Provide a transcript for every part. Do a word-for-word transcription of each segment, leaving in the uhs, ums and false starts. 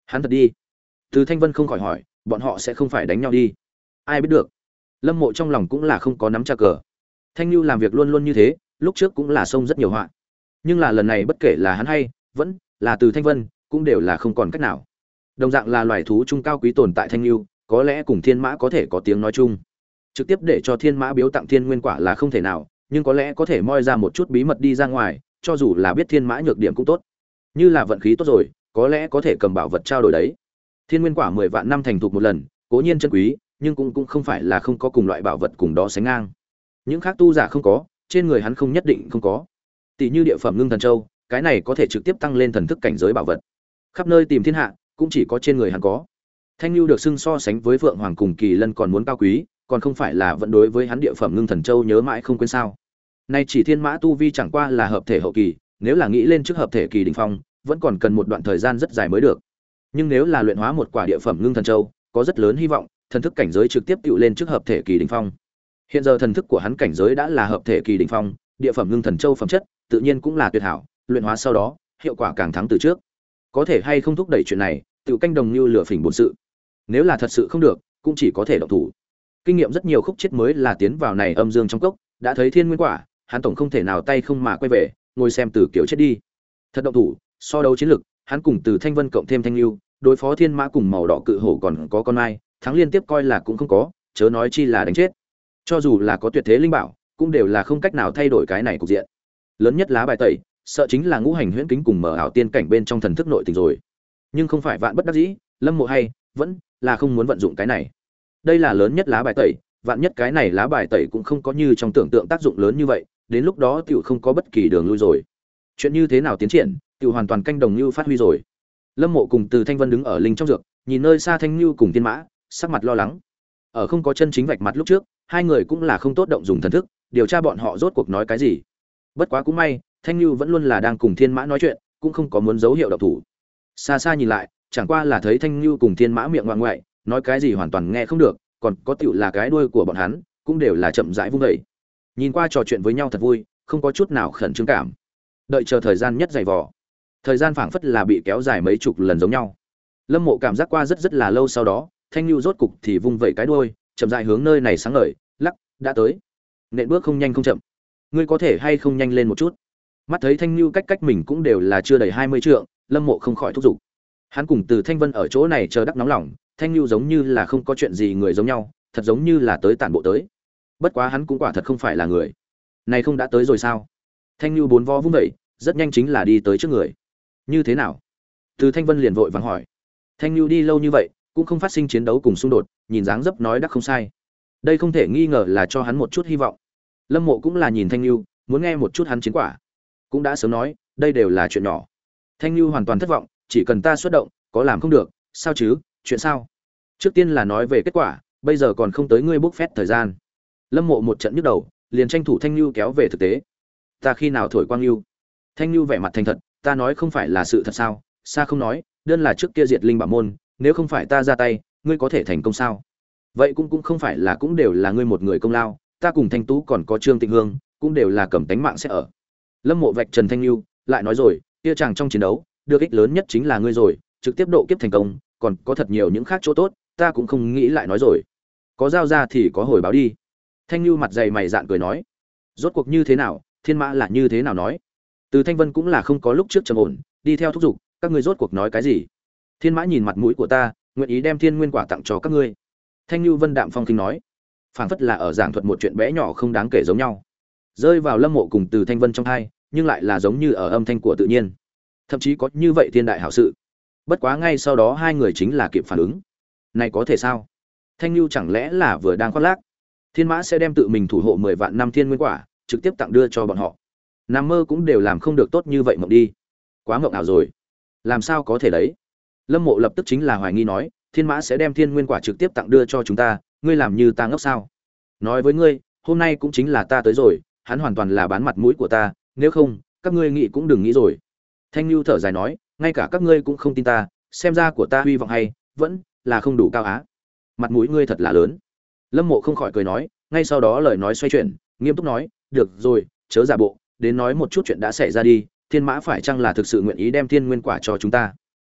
Hắn thật đi. Từ Thanh Vân không khỏi hỏi, bọn họ sẽ không phải đánh nhau đi? Ai biết được. Lâm Mộ trong lòng cũng là không có nắm chắc cờ. Thanh Nhu làm việc luôn luôn như thế, lúc trước cũng là xông rất nhiều họa. Nhưng là lần này bất kể là hắn hay vẫn là Từ Thanh Vân, cũng đều là không còn cách nào. Đồng dạng là loài thú trung cao quý tồn tại Thanh Nhu, có lẽ cùng Thiên Mã có thể có tiếng nói chung. Trực tiếp để cho Thiên Mã biếu tặng Thiên Nguyên Quả là không thể nào, nhưng có lẽ có thể moi ra một chút bí mật đi ra ngoài, cho dù là biết Thiên Mã nhược điểm cũng tốt. Như là vận khí tốt rồi, có lẽ có thể cầm bảo vật trao đổi đấy. Thiên Nguyên Quả mười vạn năm thành thục một lần, cố nhiên chân quý, nhưng cũng cũng không phải là không có cùng loại bảo vật cùng đó sánh ngang. Những khác tu giả không có, trên người hắn không nhất định không có. Tỷ như địa phẩm Ngưng Thần Châu, cái này có thể trực tiếp tăng lên thần thức cảnh giới bảo vật. Khắp nơi tìm thiên hạ, cũng chỉ có trên người hắn có. Thanh Nhu được xưng so sánh với Phượng Hoàng cùng Kỳ Lân còn muốn cao quý, còn không phải là vẫn đối với hắn địa phẩm Ngưng Thần Châu nhớ mãi không quên sao? Nay chỉ Thiên Mã tu vi chẳng qua là hợp thể hậu kỳ, nếu là nghĩ lên trước hợp thể kỳ đỉnh phong, vẫn còn cần một đoạn thời gian rất dài mới được. Nhưng nếu là luyện hóa một quả địa phẩm Ngưng Thần Châu, có rất lớn hy vọng, thần thức cảnh giới trực tiếp tựu lên trước hợp thể kỳ đỉnh phong. Hiện giờ thần thức của hắn cảnh giới đã là hợp thể kỳ đỉnh phong, địa phẩm Ngưng Thần Châu phẩm chất, tự nhiên cũng là tuyệt hảo, luyện hóa sau đó, hiệu quả càng thắng từ trước. Có thể hay không thúc đẩy chuyện này, tựu canh đồng như lửa phỉnh bổn sự. Nếu là thật sự không được, cũng chỉ có thể động thủ. Kinh nghiệm rất nhiều khúc chết mới là tiến vào này âm dương trong cốc, đã thấy Thiên Nguyên Quả, hắn tổng không thể nào tay không mà quay về, ngồi xem Từ Kiều chết đi. Thật động thủ, so đấu chiến lực, hắn cùng Từ Thanh Vân cộng thêm Thanh Lưu, đối phó Thiên Mã cùng màu đỏ cự hổ còn có con mai, thắng liên tiếp coi là cũng không có, chớ nói chi là đánh chết. Cho dù là có tuyệt thế linh bảo, cũng đều là không cách nào thay đổi cái này cục diện. Lớn nhất lá bài tẩy, sợ chính là ngũ hành huyễn kính cùng mở ảo tiên cảnh bên trong thần thức nội tình rồi. Nhưng không phải vạn bất đắc dĩ, Lâm Mộ hay vẫn là không muốn vận dụng cái này. Đây là lớn nhất lá bài tẩy, vạn nhất cái này lá bài tẩy cũng không có như trong tưởng tượng tác dụng lớn như vậy, đến lúc đó tiểu không có bất kỳ đường lui rồi. Chuyện như thế nào tiến triển, tiểu hoàn toàn canh đồng như phát huy rồi. Lâm Mộ cùng Từ Thanh Vân đứng ở linh trong dược, nhìn nơi xa Thanh Nhu cùng Thiên Mã, sắc mặt lo lắng. Ở không có chân chính vạch mặt lúc trước, hai người cũng là không tốt động dùng thần thức, điều tra bọn họ rốt cuộc nói cái gì. Bất quá cũng may, Thanh Nhu vẫn luôn là đang cùng Thiên Mã nói chuyện, cũng không có muốn dấu hiệu động thủ. Xa xa nhìn lại, chẳng qua là thấy Thanh Nhu cùng Thiên Mã miệng ngoạng ngoại, nói cái gì hoàn toàn nghe không được, còn có tiểu là cái đuôi của bọn hắn, cũng đều là chậm rãi vung dậy. Nhìn qua trò chuyện với nhau thật vui, không có chút nào khẩn trương cảm. Đợi chờ thời gian nhất dày vò. Thời gian phảng phất là bị kéo dài mấy chục lần giống nhau. Lâm Mộ cảm giác qua rất rất là lâu sau đó, Thanh Nhu rốt cục thì vung vẩy cái đuôi, chậm rãi hướng nơi này sáng ngời, lắc, đã tới. Nện bước không nhanh không chậm. Ngươi có thể hay không nhanh lên một chút? Mắt thấy Thanh Nhu cách cách mình cũng đều là chưa đầy hai mươi trượng, Lâm Mộ không khỏi thúc giục. Hắn cùng Từ Thanh Vân ở chỗ này chờ đắc nóng lòng, Thanh Nhu giống như là không có chuyện gì người giống nhau, thật giống như là tới tản bộ tới. Bất quá hắn cũng quả thật không phải là người. Này không đã tới rồi sao? Thanh Nhu bốn vo vung dậy, rất nhanh chính là đi tới trước người. Như thế nào? Từ Thanh Vân liền vội vàng hỏi. Thanh Nhu đi lâu như vậy, cũng không phát sinh chiến đấu cùng xung đột, nhìn dáng dấp nói đắc không sai. Đây không thể nghi ngờ là cho hắn một chút hy vọng. Lâm Mộ cũng là nhìn Thanh Nhu, muốn nghe một chút hắn chiến quả. Cũng đã sớm nói, đây đều là chuyện nhỏ. Thanh Nhu hoàn toàn thất vọng, chỉ cần ta xuất động, có làm không được, sao chứ, chuyện sao? Trước tiên là nói về kết quả, bây giờ còn không tới ngươi bốc phét thời gian. Lâm Mộ một trận nhức đầu, liền tranh thủ Thanh Nhu kéo về thực tế. Ta khi nào thổi quang nhu? Thanh Nhu vẻ mặt thành thật, ta nói không phải là sự thật sao? Xa không nói, đơn là trước kia diệt linh bảo môn, nếu không phải ta ra tay, ngươi có thể thành công sao? Vậy cũng cũng không phải là cũng đều là ngươi một người công lao, ta cùng Thanh Tú còn có Trương Tịnh Hương, cũng đều là cầm tánh mạng sẽ ở. Lâm Mộ vạch trần Thanh Nhu, lại nói rồi, kia chàng trong chiến đấu, được ích lớn nhất chính là ngươi rồi, trực tiếp độ kiếp thành công, còn có thật nhiều những khác chỗ tốt, ta cũng không nghĩ lại nói rồi. Có giao ra thì có hồi báo đi. Thanh Nhu mặt dày mày dạn cười nói, rốt cuộc như thế nào, Thiên Mã là như thế nào nói? Từ Thanh Vân cũng là không có lúc trước trầm ổn, đi theo thúc giục, các ngươi rốt cuộc nói cái gì? Thiên Mã nhìn mặt mũi của ta, nguyện ý đem Thiên Nguyên Quả tặng cho các ngươi. Thanh Nhu Vân đạm phong kinh nói, phảng phất là ở giảng thuật một chuyện bé nhỏ không đáng kể giống nhau. Rơi vào Lâm Mộ cùng Từ Thanh Vân trong tai, nhưng lại là giống như ở âm thanh của tự nhiên. Thậm chí có như vậy thiên đại hảo sự. Bất quá ngay sau đó hai người chính là kịp phản ứng. Này có thể sao? Thanh Nhu chẳng lẽ là vừa đang khoác lác? Thiên Mã sẽ đem tự mình thủ hộ mười vạn năm Thiên Nguyên Quả, trực tiếp tặng đưa cho bọn họ. Nằm mơ cũng đều làm không được tốt như vậy mộng đi. Quá mộng ảo rồi. Làm sao có thể đấy? Lâm Mộ lập tức chính là hoài nghi nói, Thiên Mã sẽ đem Thiên Nguyên Quả trực tiếp tặng đưa cho chúng ta, ngươi làm như ta ngốc sao? Nói với ngươi, hôm nay cũng chính là ta tới rồi, hắn hoàn toàn là bán mặt mũi của ta, nếu không, các ngươi nghĩ cũng đừng nghĩ rồi. Thanh Nhu thở dài nói, ngay cả các ngươi cũng không tin ta, xem ra của ta hy vọng hay vẫn là không đủ cao á. Mặt mũi ngươi thật là lớn. Lâm Mộ không khỏi cười nói, ngay sau đó lời nói xoay chuyển, nghiêm túc nói, được rồi, chớ giả bộ, đến nói một chút chuyện đã xảy ra đi, Thiên Mã phải chăng là thực sự nguyện ý đem Thiên Nguyên Quả cho chúng ta?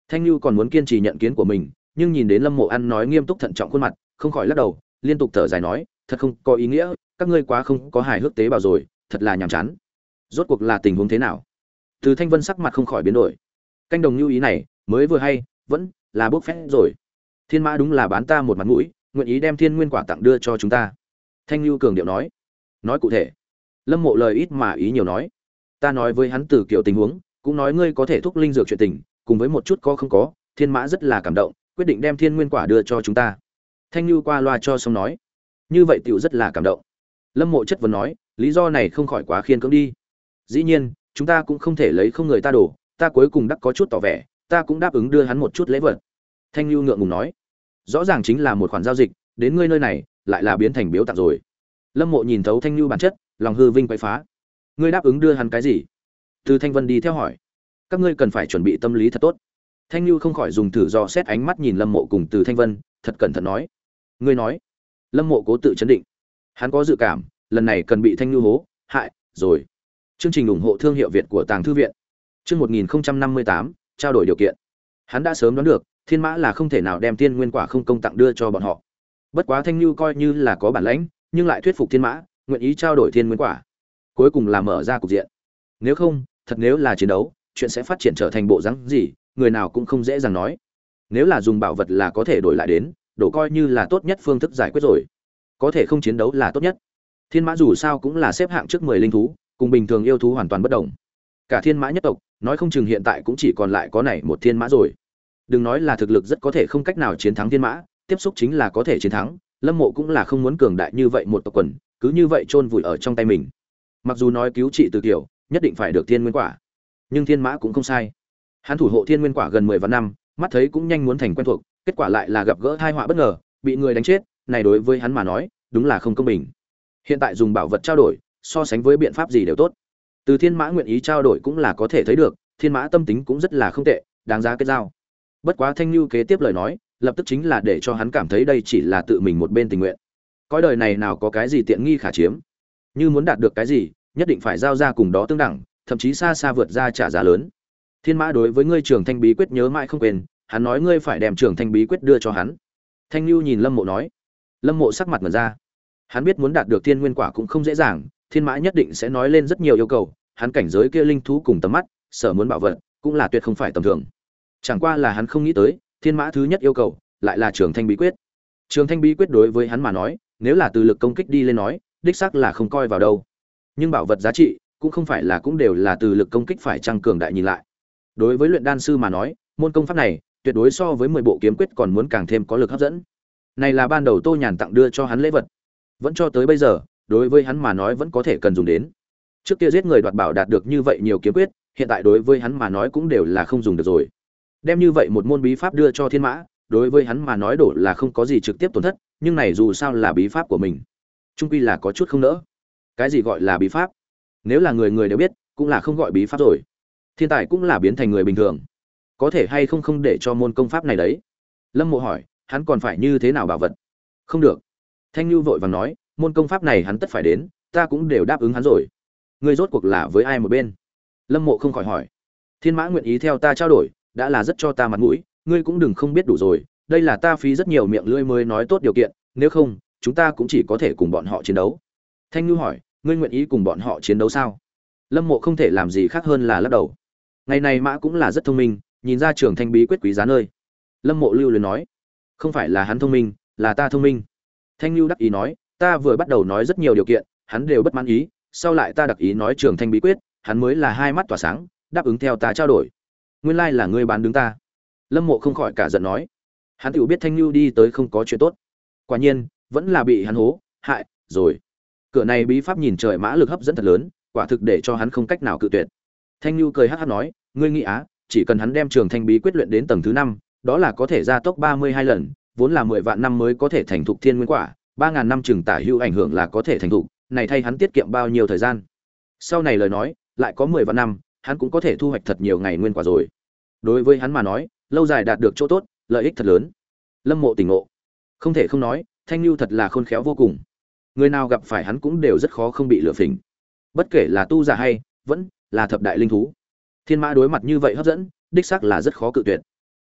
Thanh Nhu còn muốn kiên trì nhận kiến của mình, nhưng nhìn đến Lâm Mộ ăn nói nghiêm túc thận trọng khuôn mặt, không khỏi lắc đầu, liên tục thở dài nói, thật không có ý nghĩa, các ngươi quá không có hài hước tế bào rồi, thật là nhàm chán. Rốt cuộc là tình huống thế nào? Từ Thanh Vân sắc mặt không khỏi biến đổi. Canh đồng như ý này, mới vừa hay, vẫn là bốc phét rồi. Thiên Mã đúng là bán ta một mặt mũi, nguyện ý đem Thiên Nguyên quả tặng đưa cho chúng ta. Thanh Nhu cường điệu nói. Nói cụ thể. Lâm Mộ lời ít mà ý nhiều nói. Ta nói với hắn từ kiểu tình huống, cũng nói ngươi có thể thúc linh dược chuyện tình, cùng với một chút có không có, Thiên Mã rất là cảm động, quyết định đem Thiên Nguyên quả đưa cho chúng ta. Thanh Nhu qua loa cho xong nói. Như vậy tiểu rất là cảm động. Lâm Mộ chất vấn nói, lý do này không khỏi quá khiên cưỡng đi. Dĩ nhiên, chúng ta cũng không thể lấy không người ta đổ, ta cuối cùng đắc có chút tỏ vẻ, ta cũng đáp ứng đưa hắn một chút lễ vật. Thanh Nhu ngượng ngùng nói, rõ ràng chính là một khoản giao dịch, đến ngươi nơi này lại là biến thành biếu tặng rồi. Lâm Mộ nhìn thấu Thanh Nhu bản chất, lòng hư vinh quấy phá. Ngươi đáp ứng đưa hắn cái gì? Từ Thanh Vân đi theo hỏi. Các ngươi cần phải chuẩn bị tâm lý thật tốt. Thanh Nhu không khỏi dùng thử dò xét ánh mắt nhìn Lâm Mộ cùng Từ Thanh Vân, thật cẩn thận nói. Ngươi nói? Lâm Mộ cố tự chấn định. Hắn có dự cảm, lần này cần bị Thanh Nhu hố, hại rồi. Chương trình ủng hộ thương hiệu Việt của Tàng thư viện. Chương một nghìn năm mươi tám, trao đổi điều kiện. Hắn đã sớm đoán được, Thiên Mã là không thể nào đem Tiên Nguyên quả không công tặng đưa cho bọn họ. Bất quá Thanh Nhu coi như là có bản lĩnh, nhưng lại thuyết phục Thiên Mã, nguyện ý trao đổi Thiên Nguyên quả. Cuối cùng là mở ra cục diện. Nếu không, thật nếu là chiến đấu, chuyện sẽ phát triển trở thành bộ dáng gì, người nào cũng không dễ dàng nói. Nếu là dùng bảo vật là có thể đổi lại đến, đổ coi như là tốt nhất phương thức giải quyết rồi. Có thể không chiến đấu là tốt nhất. Thiên Mã dù sao cũng là xếp hạng trước mười linh thú, cùng bình thường yêu thú hoàn toàn bất đồng. Cả Thiên Mã nhất tộc, nói không chừng hiện tại cũng chỉ còn lại có này một Thiên Mã rồi. Đừng nói là thực lực rất có thể không cách nào chiến thắng Thiên Mã, tiếp xúc chính là có thể chiến thắng, Lâm Mộ cũng là không muốn cường đại như vậy một tộc quần, cứ như vậy chôn vùi ở trong tay mình. Mặc dù nói cứu trị từ kiểu, nhất định phải được Thiên Nguyên quả, nhưng Thiên Mã cũng không sai. Hắn thủ hộ Thiên Nguyên quả gần mười vạn năm, mắt thấy cũng nhanh muốn thành quen thuộc, kết quả lại là gặp gỡ tai họa bất ngờ, bị người đánh chết, này đối với hắn mà nói, đúng là không công bình. Hiện tại dùng bảo vật trao đổi, so sánh với biện pháp gì đều tốt. Từ Thiên Mã nguyện ý trao đổi cũng là có thể thấy được, Thiên Mã tâm tính cũng rất là không tệ, đáng giá kết giao. Bất quá Thanh Nhu kế tiếp lời nói, lập tức chính là để cho hắn cảm thấy đây chỉ là tự mình một bên tình nguyện. Cõi đời này nào có cái gì tiện nghi khả chiếm, như muốn đạt được cái gì, nhất định phải giao ra cùng đó tương đẳng, thậm chí xa xa vượt ra trả giá lớn. Thiên Mã đối với ngươi Trường Thanh bí quyết nhớ mãi không quên, hắn nói ngươi phải đem Trường Thanh bí quyết đưa cho hắn. Thanh Nhu nhìn Lâm Mộ nói. Lâm Mộ sắc mặt mở ra. Hắn biết muốn đạt được Thiên Nguyên quả cũng không dễ dàng, Thiên Mã nhất định sẽ nói lên rất nhiều yêu cầu, hắn cảnh giới kia linh thú cùng tầm mắt, sở muốn bảo vật, cũng là tuyệt không phải tầm thường. Chẳng qua là hắn không nghĩ tới, Thiên Mã thứ nhất yêu cầu lại là Trường Thanh bí quyết. Trường Thanh bí quyết đối với hắn mà nói, nếu là từ lực công kích đi lên nói, đích xác là không coi vào đâu. Nhưng bảo vật giá trị cũng không phải là cũng đều là từ lực công kích phải tăng cường đại nhìn lại. Đối với luyện đan sư mà nói, môn công pháp này tuyệt đối so với mười bộ kiếm quyết còn muốn càng thêm có lực hấp dẫn. Này là ban đầu Tô Nhàn tặng đưa cho hắn lễ vật, vẫn cho tới bây giờ, đối với hắn mà nói vẫn có thể cần dùng đến. Trước kia giết người đoạt bảo đạt được như vậy nhiều kiếm quyết, hiện tại đối với hắn mà nói cũng đều là không dùng được rồi. Đem như vậy một môn bí pháp đưa cho Thiên Mã, đối với hắn mà nói đổ là không có gì trực tiếp tổn thất, nhưng này dù sao là bí pháp của mình, chung quy là có chút không nỡ. Cái gì gọi là bí pháp? Nếu là người người đều biết, cũng là không gọi bí pháp rồi. Thiên tài cũng là biến thành người bình thường, có thể hay không không để cho môn công pháp này đấy. Lâm Mộ hỏi, hắn còn phải như thế nào bảo vật? Không được. Thanh Nhu vội vàng nói, môn công pháp này hắn tất phải đến, ta cũng đều đáp ứng hắn rồi. Ngươi rốt cuộc là với ai một bên? Lâm Mộ không khỏi hỏi. Thiên Mã nguyện ý theo ta trao đổi, đã là rất cho ta mặt mũi, ngươi cũng đừng không biết đủ rồi, đây là ta phí rất nhiều miệng lưỡi mới nói tốt điều kiện, nếu không, chúng ta cũng chỉ có thể cùng bọn họ chiến đấu. Thanh Nhu hỏi, ngươi nguyện ý cùng bọn họ chiến đấu sao? Lâm Mộ không thể làm gì khác hơn là lắc đầu. Ngày này Mã cũng là rất thông minh, nhìn ra Trường Thanh bí quyết quý giá nơi. Lâm Mộ lưu luyến nói, không phải là hắn thông minh, là ta thông minh. Thanh Nhu đắc ý nói, ta vừa bắt đầu nói rất nhiều điều kiện, hắn đều bất mãn ý, sau lại ta đặc ý nói Trường Thanh bí quyết, hắn mới là hai mắt tỏa sáng, đáp ứng theo ta trao đổi. Nguyên lai là ngươi bán đứng ta. Lâm Mộ không khỏi cả giận nói, hắn tự biết Thanh Nhu đi tới không có chuyện tốt, quả nhiên vẫn là bị hắn hố hại rồi. Cửa này bí pháp nhìn trời mã lực hấp dẫn thật lớn, quả thực để cho hắn không cách nào cự tuyệt. Thanh Nhu cười hắc hắc nói, ngươi nghĩ á, chỉ cần hắn đem Trường Thanh bí quyết luyện đến tầng thứ năm, đó là có thể gia tốc ba mươi hai lần, vốn là mười vạn năm mới có thể thành thục thiên nguyên quả, ba ngàn năm chừng tả hữu ảnh hưởng là có thể thành thục, này thay hắn tiết kiệm bao nhiêu thời gian. Sau này lời nói, lại có mười vạn năm, hắn cũng có thể thu hoạch thật nhiều ngày nguyên quả rồi. Đối với hắn mà nói, lâu dài đạt được chỗ tốt, lợi ích thật lớn. Lâm Mộ tỉnh ngộ, không thể không nói, Thanh Nhu thật là khôn khéo vô cùng. Người nào gặp phải hắn cũng đều rất khó không bị lừa phỉnh. Bất kể là tu giả hay vẫn là thập đại linh thú, Thiên Mã đối mặt như vậy hấp dẫn, đích xác là rất khó cự tuyệt.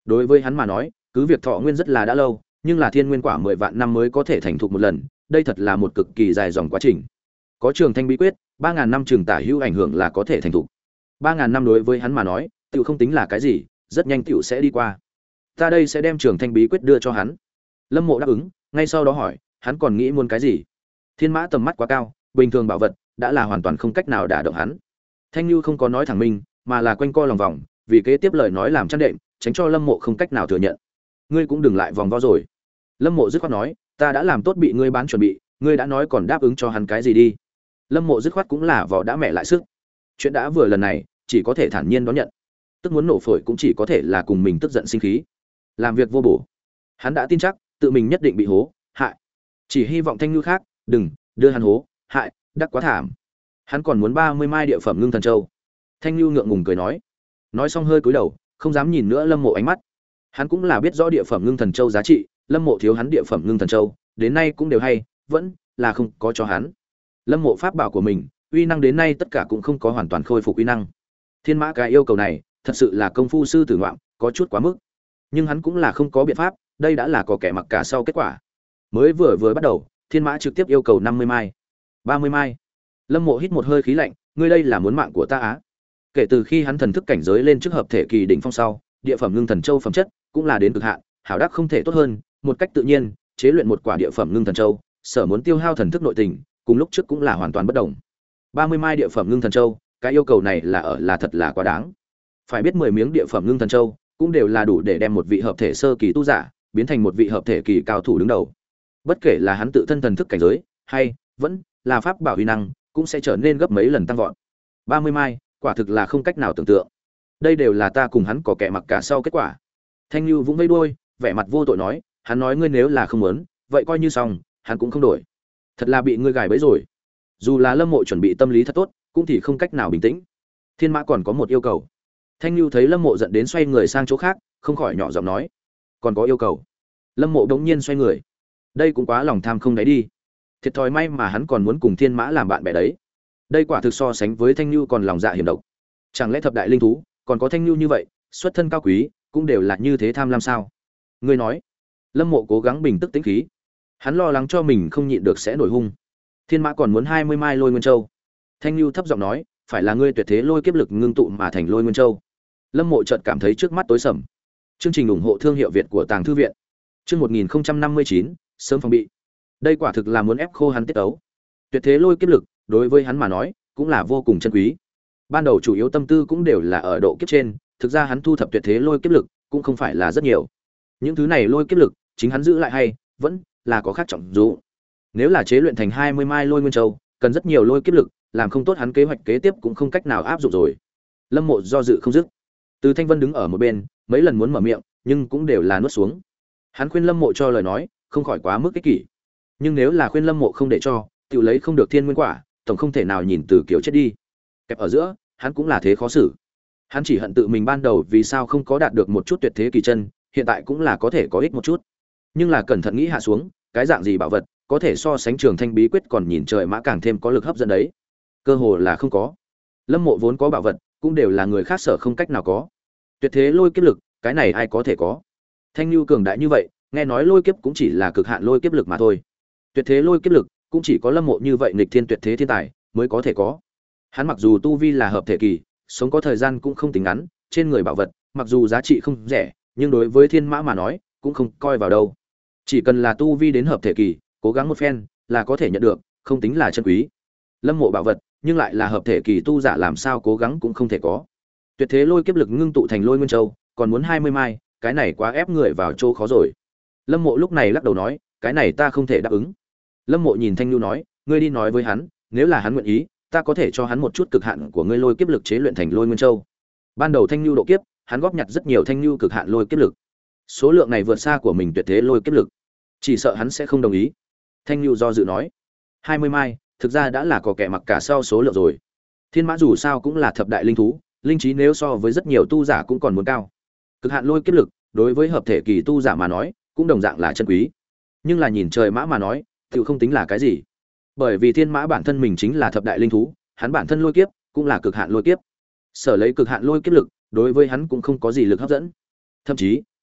Đối với hắn mà nói, cứ việc thọ nguyên rất là đã lâu, nhưng là thiên nguyên quả mười vạn năm mới có thể thành thục một lần, đây thật là một cực kỳ dài dòng quá trình. Có Trường Thanh bí quyết, ba ngàn năm trường tả hữu ảnh hưởng là có thể thành thục. ba ngàn năm đối với hắn mà nói, tiểu không tính là cái gì, rất nhanh tiểu sẽ đi qua. Ta đây sẽ đem Trường Thanh bí quyết đưa cho hắn. Lâm Mộ đáp ứng, ngay sau đó hỏi, hắn còn nghĩ muốn cái gì? Thiên Mã tầm mắt quá cao, bình thường bảo vật đã là hoàn toàn không cách nào đả động hắn. Thanh Nhu không có nói thẳng minh, mà là quanh co lòng vòng, vì kế tiếp lời nói làm chăn đệm, tránh cho Lâm Mộ không cách nào thừa nhận. Ngươi cũng đừng lại vòng vo rồi. Lâm Mộ dứt khoát nói, ta đã làm tốt bị ngươi bán chuẩn bị, ngươi đã nói còn đáp ứng cho hắn cái gì đi. Lâm Mộ dứt khoát cũng là vỏ đã mẹ lại sức. Chuyện đã vừa lần này, chỉ có thể thản nhiên đón nhận. Tức muốn nổ phổi cũng chỉ có thể là cùng mình tức giận sinh khí. Làm việc vô bổ. Hắn đã tin chắc, tự mình nhất định bị hố, hại. Chỉ hy vọng Thanh Nhu khác, đừng đưa hắn hố, hại, đắc quá thảm. Hắn còn muốn ba mươi mai địa phẩm ngưng thần châu. Thanh Nhu ngượng ngùng cười nói. Nói xong hơi cúi đầu, không dám nhìn nữa Lâm Mộ ánh mắt. Hắn cũng là biết rõ địa phẩm ngưng thần châu giá trị, Lâm Mộ thiếu hắn địa phẩm ngưng thần châu, đến nay cũng đều hay, vẫn là không có cho hắn. Lâm Mộ pháp bảo của mình, uy năng đến nay tất cả cũng không có hoàn toàn khôi phục uy năng. Thiên Mã cái yêu cầu này, thật sự là công phu sư tử ngoạm, có chút quá mức. Nhưng hắn cũng là không có biện pháp, đây đã là có kẻ mặc cả sau kết quả. Mới vừa vừa bắt đầu, Thiên Mã trực tiếp yêu cầu năm mươi mai, ba mươi mai. Lâm Mộ hít một hơi khí lạnh, ngươi đây là muốn mạng của ta á? Kể từ khi hắn thần thức cảnh giới lên trước hợp thể kỳ đỉnh phong sau, địa phẩm ngưng thần châu phẩm chất cũng là đến cực hạn, hảo đắc không thể tốt hơn, một cách tự nhiên chế luyện một quả địa phẩm ngưng thần châu, sở muốn tiêu hao thần thức nội tình, cùng lúc trước cũng là hoàn toàn bất đồng. ba mươi mai địa phẩm ngưng thần châu, cái yêu cầu này là ở là thật là quá đáng. Phải biết mười miếng địa phẩm ngưng thần châu cũng đều là đủ để đem một vị hợp thể sơ kỳ tu giả biến thành một vị hợp thể kỳ cao thủ đứng đầu. Bất kể là hắn tự thân thần thức cảnh giới, hay vẫn là pháp bảo uy năng, cũng sẽ trở nên gấp mấy lần tăng vọt. ba mươi mai, quả thực là không cách nào tưởng tượng. Đây đều là ta cùng hắn có kẻ mặc cả sau kết quả. Thanh Nhu vung vây đuôi, vẻ mặt vô tội nói, hắn nói ngươi nếu là không muốn, vậy coi như xong, hắn cũng không đổi. Thật là bị ngươi gài bẫy rồi. Dù là Lâm Mộ chuẩn bị tâm lý thật tốt, cũng thì không cách nào bình tĩnh. Thiên Mã còn có một yêu cầu. Thanh Nhu thấy Lâm Mộ giận đến xoay người sang chỗ khác, không khỏi nhỏ giọng nói, còn có yêu cầu. Lâm Mộ đống nhiên xoay người. Đây cũng quá lòng tham không đấy đi. Thiệt thòi may mà hắn còn muốn cùng Thiên Mã làm bạn bè đấy. Đây quả thực so sánh với Thanh Nhu còn lòng dạ hiểm độc. Chẳng lẽ thập đại linh thú còn có Thanh Nhu như vậy, xuất thân cao quý, cũng đều là như thế tham lam sao? Ngươi nói. Lâm Mộ cố gắng bình tức tĩnh khí. Hắn lo lắng cho mình không nhịn được sẽ nổi hung. Thiên Mã còn muốn hai mươi mai Lôi Nguyên Châu. Thanh Nhu thấp giọng nói, phải là ngươi tuyệt thế lôi kiếp lực ngưng tụ mà thành Lôi Nguyên Châu. Lâm Mộ chợt cảm thấy trước mắt tối sầm. Chương trình ủng hộ thương hiệu Việt của Tàng Thư viện. Chương một nghìn năm mươi chín, sớm phòng bị. Đây quả thực là muốn ép khô hắn tiết tấu. Tuyệt thế lôi kiếp lực, đối với hắn mà nói, cũng là vô cùng chân quý. Ban đầu chủ yếu tâm tư cũng đều là ở độ kiếp trên, thực ra hắn thu thập tuyệt thế lôi kiếp lực cũng không phải là rất nhiều. Những thứ này lôi kiếp lực, chính hắn giữ lại hay vẫn là có khác trọng dụng. Nếu là chế luyện thành hai mươi mai Lôi Nguyên Châu, cần rất nhiều lôi kiếp lực, làm không tốt hắn kế hoạch kế tiếp cũng không cách nào áp dụng rồi. Lâm Mộ do dự không dứt. Từ Thanh Vân đứng ở một bên, mấy lần muốn mở miệng, nhưng cũng đều là nuốt xuống. Hắn khuyên Lâm Mộ cho lời nói, không khỏi quá mức ích kỷ. Nhưng nếu là khuyên Lâm Mộ không để cho, tự lấy không được thiên nguyên quả, tổng không thể nào nhìn từ kiểu chết đi. Kẹp ở giữa, hắn cũng là thế khó xử. Hắn chỉ hận tự mình ban đầu vì sao không có đạt được một chút tuyệt thế kỳ chân, hiện tại cũng là có thể có ích một chút. Nhưng là cẩn thận nghĩ hạ xuống, cái dạng gì bảo vật có thể so sánh Trường Thanh bí quyết còn nhìn trời mã càng thêm có lực hấp dẫn đấy. Cơ hồ là không có. Lâm Mộ vốn có bảo vật, cũng đều là người khác sở không cách nào có. Tuyệt thế lôi kiếp lực, cái này ai có thể có? Thanh Nhu cường đại như vậy, nghe nói lôi kiếp cũng chỉ là cực hạn lôi kiếp lực mà thôi. Tuyệt thế lôi kiếp lực, cũng chỉ có Lâm Mộ như vậy nghịch thiên tuyệt thế thiên tài mới có thể có. Hắn mặc dù tu vi là hợp thể kỳ, sống có thời gian cũng không tính ngắn, trên người bảo vật, mặc dù giá trị không rẻ, nhưng đối với Thiên Mã mà nói, cũng không coi vào đâu. Chỉ cần là tu vi đến hợp thể kỳ, cố gắng một phen là có thể nhận được, không tính là chân quý. Lâm Mộ bảo vật, nhưng lại là hợp thể kỳ tu giả làm sao cố gắng cũng không thể có. Tuyệt thế lôi kiếp lực ngưng tụ thành Lôi Nguyên Châu, còn muốn hai mươi mai, cái này quá ép người vào chỗ khó rồi. Lâm Mộ lúc này lắc đầu nói, cái này ta không thể đáp ứng. Lâm Mộ nhìn Thanh Nhu nói, ngươi đi nói với hắn, nếu là hắn nguyện ý, ta có thể cho hắn một chút cực hạn của ngươi lôi kiếp lực chế luyện thành Lôi Nguyên Châu. Ban đầu Thanh Nhu độ kiếp, hắn góp nhặt rất nhiều Thanh Nhu cực hạn lôi kiếp lực. Số lượng này vượt xa của mình tuyệt thế lôi kiếp lực, chỉ sợ hắn sẽ không đồng ý. Thanh Nhu do dự nói, hai mươi mai, thực ra đã là có kẻ mặc cả sau số lượng rồi. Thiên Mã dù sao cũng là thập đại linh thú, linh trí nếu so với rất nhiều tu giả cũng còn muốn cao. Cực hạn lôi kiếp lực, đối với hợp thể kỳ tu giả mà nói, cũng đồng dạng là chân quý. Nhưng là nhìn trời mã mà nói, tự không tính là cái gì. Bởi vì Thiên Mã bản thân mình chính là thập đại linh thú, hắn bản thân lôi kiếp cũng là cực hạn lôi kiếp. Sở lấy cực hạn lôi kiếp lực, đối với hắn cũng không có gì lực hấp dẫn. Thậm chí,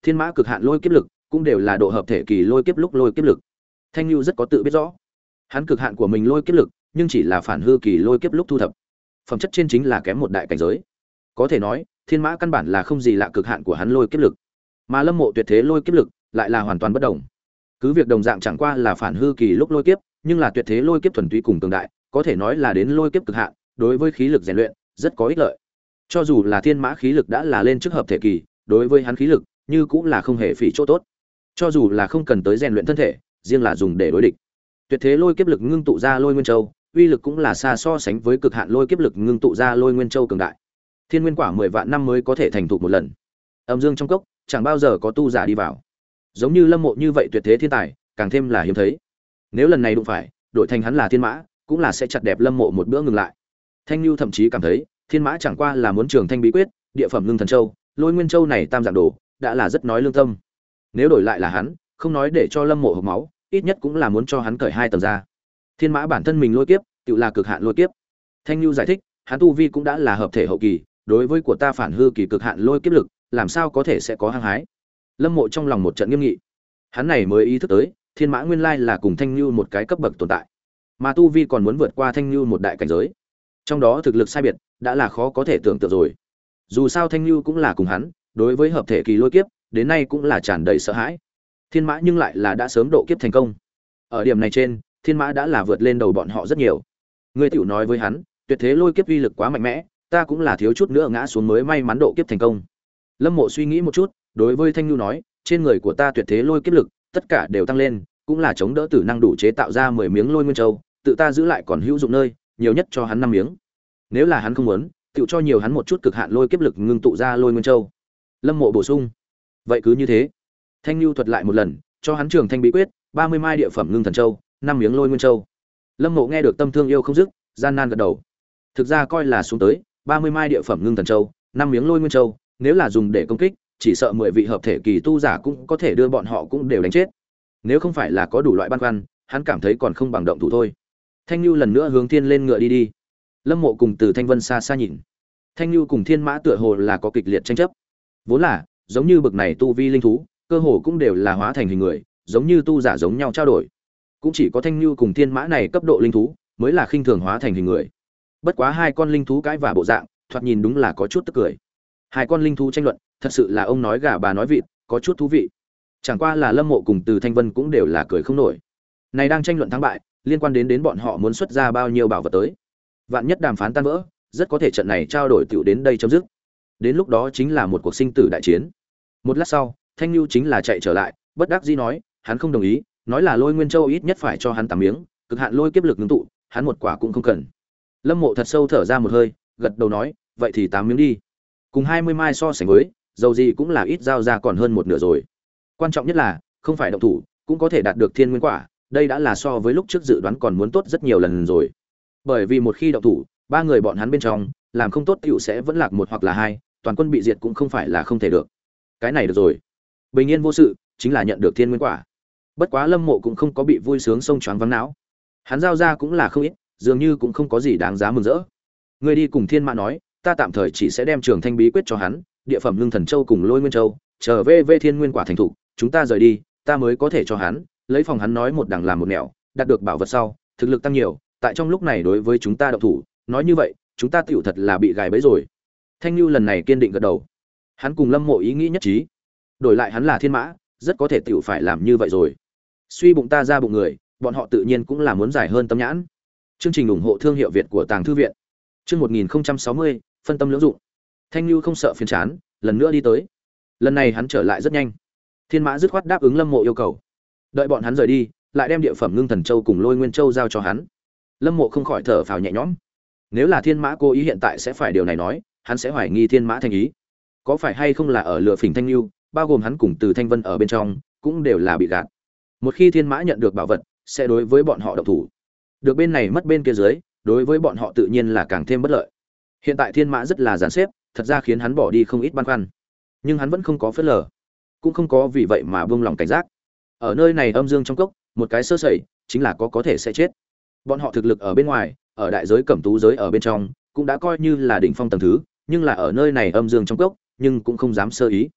thiên mã cực hạn lôi kiếp lực cũng đều là độ hợp thể kỳ lôi kiếp lúc lôi kiếp lực. Thanh Nhu rất có tự biết rõ, hắn cực hạn của mình lôi kiếp lực, nhưng chỉ là phản hư kỳ lôi kiếp lúc thu thập, phẩm chất trên chính là kém một đại cảnh giới. Có thể nói, thiên mã căn bản là không gì lạ cực hạn của hắn lôi kiếp lực, mà Lâm Mộ tuyệt thế lôi kiếp lực lại là hoàn toàn bất đồng. Cứ việc đồng dạng chẳng qua là phản hư kỳ lúc lôi kiếp, nhưng là tuyệt thế lôi kiếp thuần túy cùng cường đại, có thể nói là đến lôi kiếp cực hạn, đối với khí lực rèn luyện rất có ích lợi. Cho dù là thiên mã khí lực đã là lên trước hợp thể kỳ, đối với hắn khí lực như cũng là không hề phỉ chỗ tốt. Cho dù là không cần tới rèn luyện thân thể, riêng là dùng để đối địch. Tuyệt thế lôi kiếp lực ngưng tụ ra lôi nguyên châu, uy lực cũng là xa so sánh với cực hạn lôi kiếp lực ngưng tụ ra lôi nguyên châu cường đại. Thiên nguyên quả mười vạn năm mới có thể thành thục một lần. Âm dương trong cốc, chẳng bao giờ có tu giả đi vào. Giống như Lâm Mộ như vậy tuyệt thế thiên tài, càng thêm là hiếm thấy. Nếu lần này đụng phải, đổi thành hắn là thiên mã, cũng là sẽ chặt đẹp Lâm Mộ một bữa ngừng lại. Thanh Nhu thậm chí cảm thấy, thiên mã chẳng qua là muốn trường thanh bí quyết, địa phẩm ngưng thần châu, lôi nguyên châu này tam dạng đồ, đã là rất nói lương tâm. Nếu đổi lại là hắn, không nói để cho Lâm Mộ hộc máu, ít nhất cũng là muốn cho hắn cởi hai tầng ra. Thiên mã bản thân mình lôi kiếp, tự là cực hạn lôi kiếp. Thanh Nhu giải thích, hắn tu vi cũng đã là hợp thể hậu kỳ, đối với của ta phản hư kỳ cực hạn lôi kiếp lực, làm sao có thể sẽ có hăng hái. Lâm Mộ trong lòng một trận nghiêm nghị. Hắn này mới ý thức tới, thiên mã nguyên lai là cùng Thanh Nhu một cái cấp bậc tồn tại, mà tu vi còn muốn vượt qua Thanh Nhu một đại cảnh giới. Trong đó thực lực sai biệt, đã là khó có thể tưởng tượng rồi. Dù sao Thanh Nhu cũng là cùng hắn, đối với hợp thể kỳ lôi kiếp, đến nay cũng là tràn đầy sợ hãi. Thiên mã nhưng lại là đã sớm độ kiếp thành công. Ở điểm này trên, thiên mã đã là vượt lên đầu bọn họ rất nhiều. Người tiểu nói với hắn, tuyệt thế lôi kiếp uy lực quá mạnh mẽ, ta cũng là thiếu chút nữa ngã xuống mới may mắn độ kiếp thành công. Lâm Mộ suy nghĩ một chút, đối với Thanh Nhu nói, trên người của ta tuyệt thế lôi kiếp lực, tất cả đều tăng lên, cũng là chống đỡ tử năng đủ chế tạo ra mười miếng lôi nguyên châu, tự ta giữ lại còn hữu dụng nơi, nhiều nhất cho hắn năm miếng. Nếu là hắn không muốn, tiểu cho nhiều hắn một chút cực hạn lôi kiếp lực ngưng tụ ra lôi nguyên châu. Lâm Mộ bổ sung, vậy cứ như thế. Thanh Nhu thuật lại một lần, cho hắn trường thanh bí quyết, ba mươi mai địa phẩm ngưng thần châu, năm miếng lôi nguyên châu. Lâm Mộ nghe được tâm thương yêu không dứt, gian nan gật đầu. Thực ra coi là xuống tới, ba mươi mai địa phẩm ngưng thần châu, năm miếng lôi nguyên châu, nếu là dùng để công kích, chỉ sợ mười vị hợp thể kỳ tu giả cũng có thể đưa bọn họ cũng đều đánh chết. Nếu không phải là có đủ loại băn khoăn, hắn cảm thấy còn không bằng động thủ thôi. Thanh Nhu lần nữa hướng thiên lên ngựa đi đi. Lâm Mộ cùng Từ Thanh Vân xa xa nhìn. Thanh Nhu cùng thiên mã tựa hồ là có kịch liệt tranh chấp. Vốn là, giống như bực này tu vi linh thú, cơ hồ cũng đều là hóa thành hình người, giống như tu giả giống nhau trao đổi. Cũng chỉ có Thanh Nhu cùng thiên mã này cấp độ linh thú, mới là khinh thường hóa thành hình người. Bất quá hai con linh thú cãi vả bộ dạng, thoạt nhìn đúng là có chút tức cười. Hai con linh thú tranh luận, thật sự là ông nói gà bà nói vịt, có chút thú vị. Chẳng qua là Lâm Mộ cùng Từ Thanh Vân cũng đều là cười không nổi. Này đang tranh luận thắng bại, liên quan đến đến bọn họ muốn xuất ra bao nhiêu bảo vật tới. Vạn nhất đàm phán tan vỡ, rất có thể trận này trao đổi tiểu đến đây chấm dứt. Đến lúc đó chính là một cuộc sinh tử đại chiến. Một lát sau, Thanh Nhu chính là chạy trở lại, bất đắc dĩ nói, hắn không đồng ý, nói là lôi nguyên châu ít nhất phải cho hắn tám miếng, cực hạn lôi kiếp lực ngưng tụ, hắn một quả cũng không cần. Lâm Mộ thật sâu thở ra một hơi, gật đầu nói, vậy thì tám miếng đi. Cùng hai mươi mai so sánh với, dầu gì cũng là ít giao ra còn hơn một nửa rồi. Quan trọng nhất là, không phải động thủ, cũng có thể đạt được thiên nguyên quả, đây đã là so với lúc trước dự đoán còn muốn tốt rất nhiều lần rồi. Bởi vì một khi động thủ, ba người bọn hắn bên trong, làm không tốt tiểu sẽ vẫn lạc một hoặc là hai, toàn quân bị diệt cũng không phải là không thể được. Cái này được rồi. Bình yên vô sự, chính là nhận được thiên nguyên quả. Bất quá Lâm Mộ cũng không có bị vui sướng xông choáng vắng não. Hắn giao ra cũng là không ít, dường như cũng không có gì đáng giá mừng rỡ. Người đi cùng thiên mã nói, ta tạm thời chỉ sẽ đem trường thanh bí quyết cho hắn, địa phẩm ngưng thần châu cùng lôi nguyên châu, chờ về về thiên nguyên quả thành thủ, chúng ta rời đi, ta mới có thể cho hắn, lấy phòng hắn nói một đằng làm một nẻo, đạt được bảo vật sau, thực lực tăng nhiều, tại trong lúc này đối với chúng ta động thủ, nói như vậy, chúng ta tiểu thật là bị gài bẫy rồi. Thanh Nhu lần này kiên định gật đầu. Hắn cùng Lâm Mộ ý nghĩ nhất trí. Đổi lại hắn là thiên mã, rất có thể tiểu phải làm như vậy rồi. Suy bụng ta ra bụng người, bọn họ tự nhiên cũng là muốn giải hơn tâm nhãn. Chương trình ủng hộ thương hiệu Việt của Tàng Thư viện. Chương một nghìn sáu mươi, phân tâm lưỡng dụng. Thanh Nhu không sợ phiền chán, lần nữa đi tới. Lần này hắn trở lại rất nhanh. Thiên mã dứt khoát đáp ứng Lâm Mộ yêu cầu. Đợi bọn hắn rời đi, lại đem địa phẩm ngưng thần châu cùng lôi nguyên châu giao cho hắn. Lâm Mộ không khỏi thở phào nhẹ nhõm. Nếu là thiên mã cố ý hiện tại sẽ phải điều này nói, hắn sẽ hoài nghi thiên mã thành ý. Có phải hay không là ở lừa phỉnh Thanh Nhu, bao gồm hắn cùng Từ Thanh Vân ở bên trong, cũng đều là bị gạt. Một khi thiên mã nhận được bảo vật, sẽ đối với bọn họ động thủ. Được bên này mất bên kia dưới, đối với bọn họ tự nhiên là càng thêm bất lợi. Hiện tại thiên mã rất là dàn xếp, thật ra khiến hắn bỏ đi không ít băn khoăn. Nhưng hắn vẫn không có phớt lờ, cũng không có vì vậy mà buông lòng cảnh giác. Ở nơi này âm dương trong cốc, một cái sơ sẩy, chính là có có thể sẽ chết. Bọn họ thực lực ở bên ngoài, ở đại giới cẩm tú giới ở bên trong, cũng đã coi như là đỉnh phong tầng thứ, nhưng là ở nơi này âm dương trong cốc, nhưng cũng không dám sơ ý.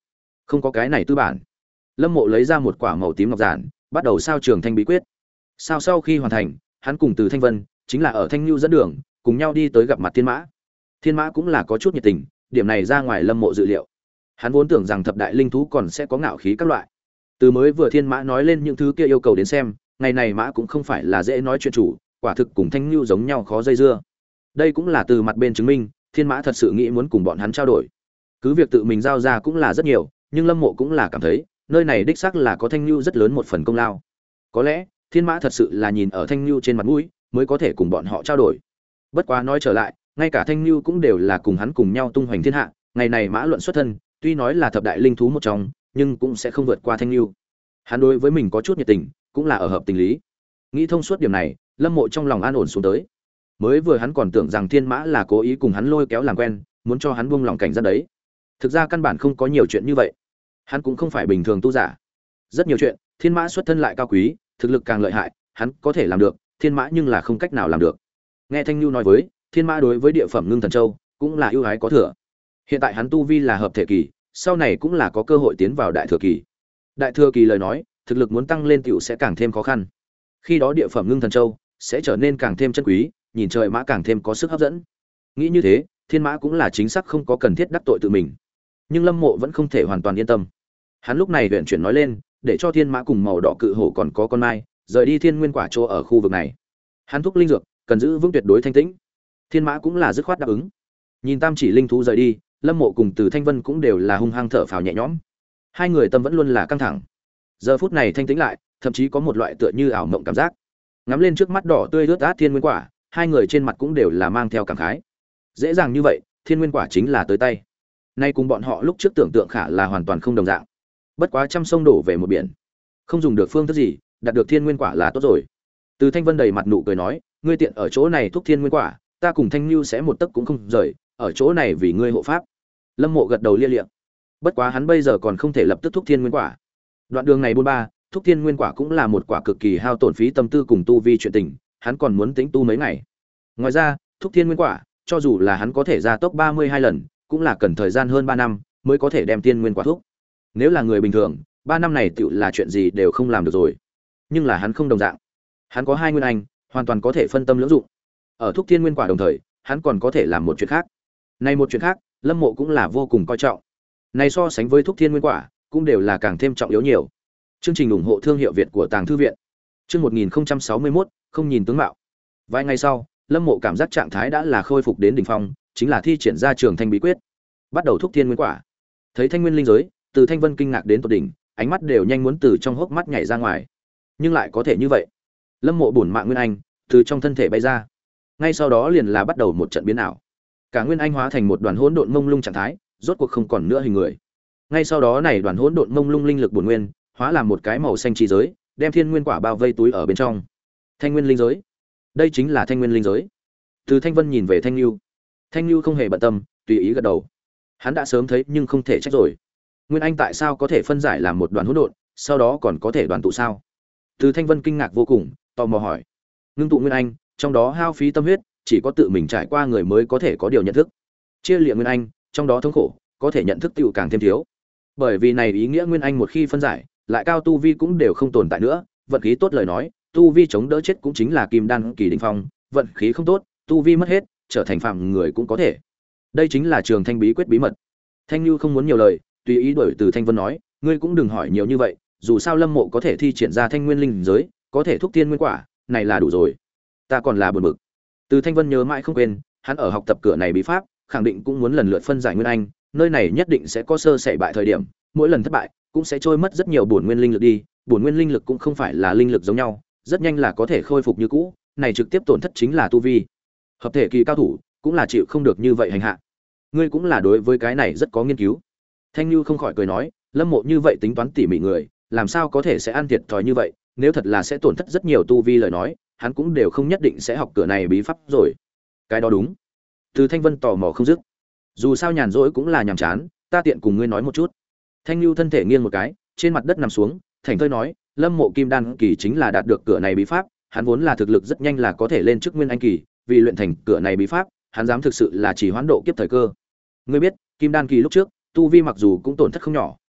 Không có cái này tư bản. Lâm Mộ lấy ra một quả màu tím ngọc giản, bắt đầu sao trường thanh bí quyết. Sao sau khi hoàn thành, hắn cùng Từ Thanh Vân chính là ở Thanh Nưu dẫn đường, cùng nhau đi tới gặp mặt Thiên Mã. Thiên Mã cũng là có chút nhiệt tình, điểm này ra ngoài Lâm Mộ dự liệu. Hắn vốn tưởng rằng thập đại linh thú còn sẽ có ngạo khí các loại. Từ mới vừa Thiên Mã nói lên những thứ kia yêu cầu đến xem, ngày này Mã cũng không phải là dễ nói chuyện chủ, quả thực cùng Thanh Nưu giống nhau khó dây dưa. Đây cũng là từ mặt bên chứng minh, Thiên Mã thật sự nghĩ muốn cùng bọn hắn trao đổi. Cứ việc tự mình giao ra cũng là rất nhiều, nhưng Lâm Mộ cũng là cảm thấy, nơi này đích xác là có Thanh Nưu rất lớn một phần công lao. Có lẽ, Thiên Mã thật sự là nhìn ở Thanh Nưu trên mặt mũi, mới có thể cùng bọn họ trao đổi. Bất quá nói trở lại, ngay cả Thanh Nưu cũng đều là cùng hắn cùng nhau tung hoành thiên hạ, ngày này Mã luận xuất thân, tuy nói là thập đại linh thú một trong, nhưng cũng sẽ không vượt qua Thanh Nưu. Hắn đối với mình có chút nhiệt tình, cũng là ở hợp tình lý. Nghĩ thông suốt điểm này, Lâm Mộ trong lòng an ổn xuống tới. Mới vừa hắn còn tưởng rằng Thiên Mã là cố ý cùng hắn lôi kéo làm quen, muốn cho hắn buông lòng cảnh giác đấy. Thực ra căn bản không có nhiều chuyện như vậy. Hắn cũng không phải bình thường tu giả. Rất nhiều chuyện, Thiên Mã xuất thân lại cao quý, thực lực càng lợi hại, hắn có thể làm được, Thiên Mã nhưng là không cách nào làm được. Nghe Thanh Nưu nói với, Thiên Mã đối với địa phẩm Ngưng Thần Châu cũng là ưu ái có thừa. Hiện tại hắn tu vi là hợp thể kỳ, sau này cũng là có cơ hội tiến vào đại thừa kỳ. Đại thừa kỳ lời nói, thực lực muốn tăng lên tiểu sẽ càng thêm khó khăn. Khi đó địa phẩm Ngưng Thần Châu sẽ trở nên càng thêm chân quý, nhìn trời Mã càng thêm có sức hấp dẫn. Nghĩ như thế, Thiên Mã cũng là chính xác không có cần thiết đắc tội tự mình. Nhưng Lâm Mộ vẫn không thể hoàn toàn yên tâm. Hắn lúc này huyền chuyển nói lên, để cho Thiên Mã cùng màu đỏ cự hổ còn có con mai, rời đi Thiên Nguyên Quả chỗ ở khu vực này. Hắn thúc linh dược, cần giữ vững tuyệt đối thanh tĩnh. Thiên Mã cũng là dứt khoát đáp ứng. Nhìn tam chỉ linh thú rời đi, Lâm Mộ cùng Từ Thanh Vân cũng đều là hung hăng thở phào nhẹ nhõm. Hai người tâm vẫn luôn là căng thẳng. Giờ phút này thanh tĩnh lại, thậm chí có một loại tựa như ảo mộng cảm giác. Ngắm lên trước mắt đỏ tươi rớt át Thiên Nguyên Quả, hai người trên mặt cũng đều là mang theo cảm khái. Dễ dàng như vậy, Thiên Nguyên Quả chính là tới tay. Nay cùng bọn họ lúc trước tưởng tượng khả là hoàn toàn không đồng dạng. Bất quá trăm sông đổ về một biển, không dùng được phương thức gì, đạt được Thiên Nguyên Quả là tốt rồi. Từ Thanh Vân đầy mặt nụ cười nói, ngươi tiện ở chỗ này thúc Thiên Nguyên Quả, ta cùng Thanh Nưu sẽ một tấc cũng không rời, ở chỗ này vì ngươi hộ pháp. Lâm Mộ gật đầu lia lịa. Bất quá hắn bây giờ còn không thể lập tức thúc Thiên Nguyên Quả. Đoạn đường này buôn ba, thúc Thiên Nguyên Quả cũng là một quả cực kỳ hao tổn phí tâm tư cùng tu vi chuyện tình, hắn còn muốn tính tu mấy ngày. Ngoài ra, thúc Thiên Nguyên Quả, cho dù là hắn có thể gia tốc ba mươi hai lần, cũng là cần thời gian hơn ba năm mới có thể đem Thiên Nguyên Quả thúc. Nếu là người bình thường, ba năm này tựu là chuyện gì đều không làm được rồi. Nhưng là hắn không đồng dạng. Hắn có hai nguyên anh, hoàn toàn có thể phân tâm lưỡng dụng. Ở thúc Thiên Nguyên Quả đồng thời, hắn còn có thể làm một chuyện khác. Này một chuyện khác, Lâm Mộ cũng là vô cùng coi trọng. Này so sánh với thúc Thiên Nguyên Quả, cũng đều là càng thêm trọng yếu nhiều. Chương trình ủng hộ thương hiệu Việt của Tàng Thư viện. Chương một nghìn sáu mươi mốt, không nhìn tướng mạo. Vài ngày sau, Lâm Mộ cảm giác trạng thái đã là khôi phục đến đỉnh phong, chính là thi triển ra Trường Thanh bí quyết, bắt đầu thúc Thiên Nguyên Quả. Thấy Thanh Nguyên linh giới, Từ Thanh Vân kinh ngạc đến tột đỉnh, ánh mắt đều nhanh muốn từ trong hốc mắt nhảy ra ngoài. Nhưng lại có thể như vậy. Lâm Mộ bổn mạng nguyên anh từ trong thân thể bay ra. Ngay sau đó liền là bắt đầu một trận biến ảo. Cả nguyên anh hóa thành một đoàn hỗn độn mông lung trạng thái, rốt cuộc không còn nữa hình người. Ngay sau đó này đoàn hỗn độn mông lung linh lực bổn nguyên, hóa làm một cái màu xanh chi giới, đem Thiên Nguyên Quả bao vây túi ở bên trong. Thanh Nguyên linh giới. Đây chính là Thanh Nguyên linh giới. Từ Thanh Vân nhìn về Thanh Nưu. Thanh Nưu không hề bận tâm, tùy ý gật đầu. Hắn đã sớm thấy nhưng không thể trách rồi. Nguyên anh tại sao có thể phân giải làm một đoàn hỗn độn, sau đó còn có thể đoàn tụ sao? Từ Thanh Vân kinh ngạc vô cùng, tò mò hỏi. Ngưng tụ nguyên anh, trong đó hao phí tâm huyết, chỉ có tự mình trải qua người mới có thể có điều nhận thức. Chia liệm nguyên anh, trong đó thống khổ, có thể nhận thức tiêu càng thêm thiếu. Bởi vì này ý nghĩa nguyên anh một khi phân giải, lại cao tu vi cũng đều không tồn tại nữa, vận khí tốt lời nói, tu vi chống đỡ chết cũng chính là kim đan kỳ đỉnh phong, vận khí không tốt, tu vi mất hết, trở thành phàm người cũng có thể. Đây chính là Trường Thanh bí quyết bí mật. Thanh Nưu không muốn nhiều lời, tùy ý đuổi Từ Thanh Vân nói, ngươi cũng đừng hỏi nhiều như vậy, dù sao Lâm Mộ có thể thi triển ra Thanh Nguyên linh giới, có thể thúc Thiên Nguyên Quả, này là đủ rồi. Ta còn là buồn bực. Từ Thanh Vân nhớ mãi không quên, hắn ở học tập cửa này bí pháp, khẳng định cũng muốn lần lượt phân giải nguyên anh, nơi này nhất định sẽ có sơ sẩy bại thời điểm, mỗi lần thất bại cũng sẽ trôi mất rất nhiều bổn nguyên linh lực đi, bổn nguyên linh lực cũng không phải là linh lực giống nhau, rất nhanh là có thể khôi phục như cũ, này trực tiếp tổn thất chính là tu vi. Hợp thể kỳ cao thủ cũng là chịu không được như vậy hành hạ. Ngươi cũng là đối với cái này rất có nghiên cứu. Thanh Nưu không khỏi cười nói, Lâm Mộ như vậy tính toán tỉ mỉ người, làm sao có thể sẽ ăn thiệt thòi như vậy, nếu thật là sẽ tổn thất rất nhiều tu vi lời nói, hắn cũng đều không nhất định sẽ học cửa này bí pháp rồi. Cái đó đúng. Từ Thanh Vân tò mò không dứt. Dù sao nhàn rỗi cũng là nhàm chán, ta tiện cùng ngươi nói một chút. Thanh Nưu thân thể nghiêng một cái, trên mặt đất nằm xuống, thành thơi nói, Lâm Mộ kim đan kỳ chính là đạt được cửa này bí pháp, hắn vốn là thực lực rất nhanh là có thể lên chức nguyên anh kỳ, vì luyện thành cửa này bí pháp, hắn dám thực sự là chỉ hoãn độ kiếp thời cơ. Ngươi biết, kim đan kỳ lúc trước, tu vi mặc dù cũng tổn thất không nhỏ,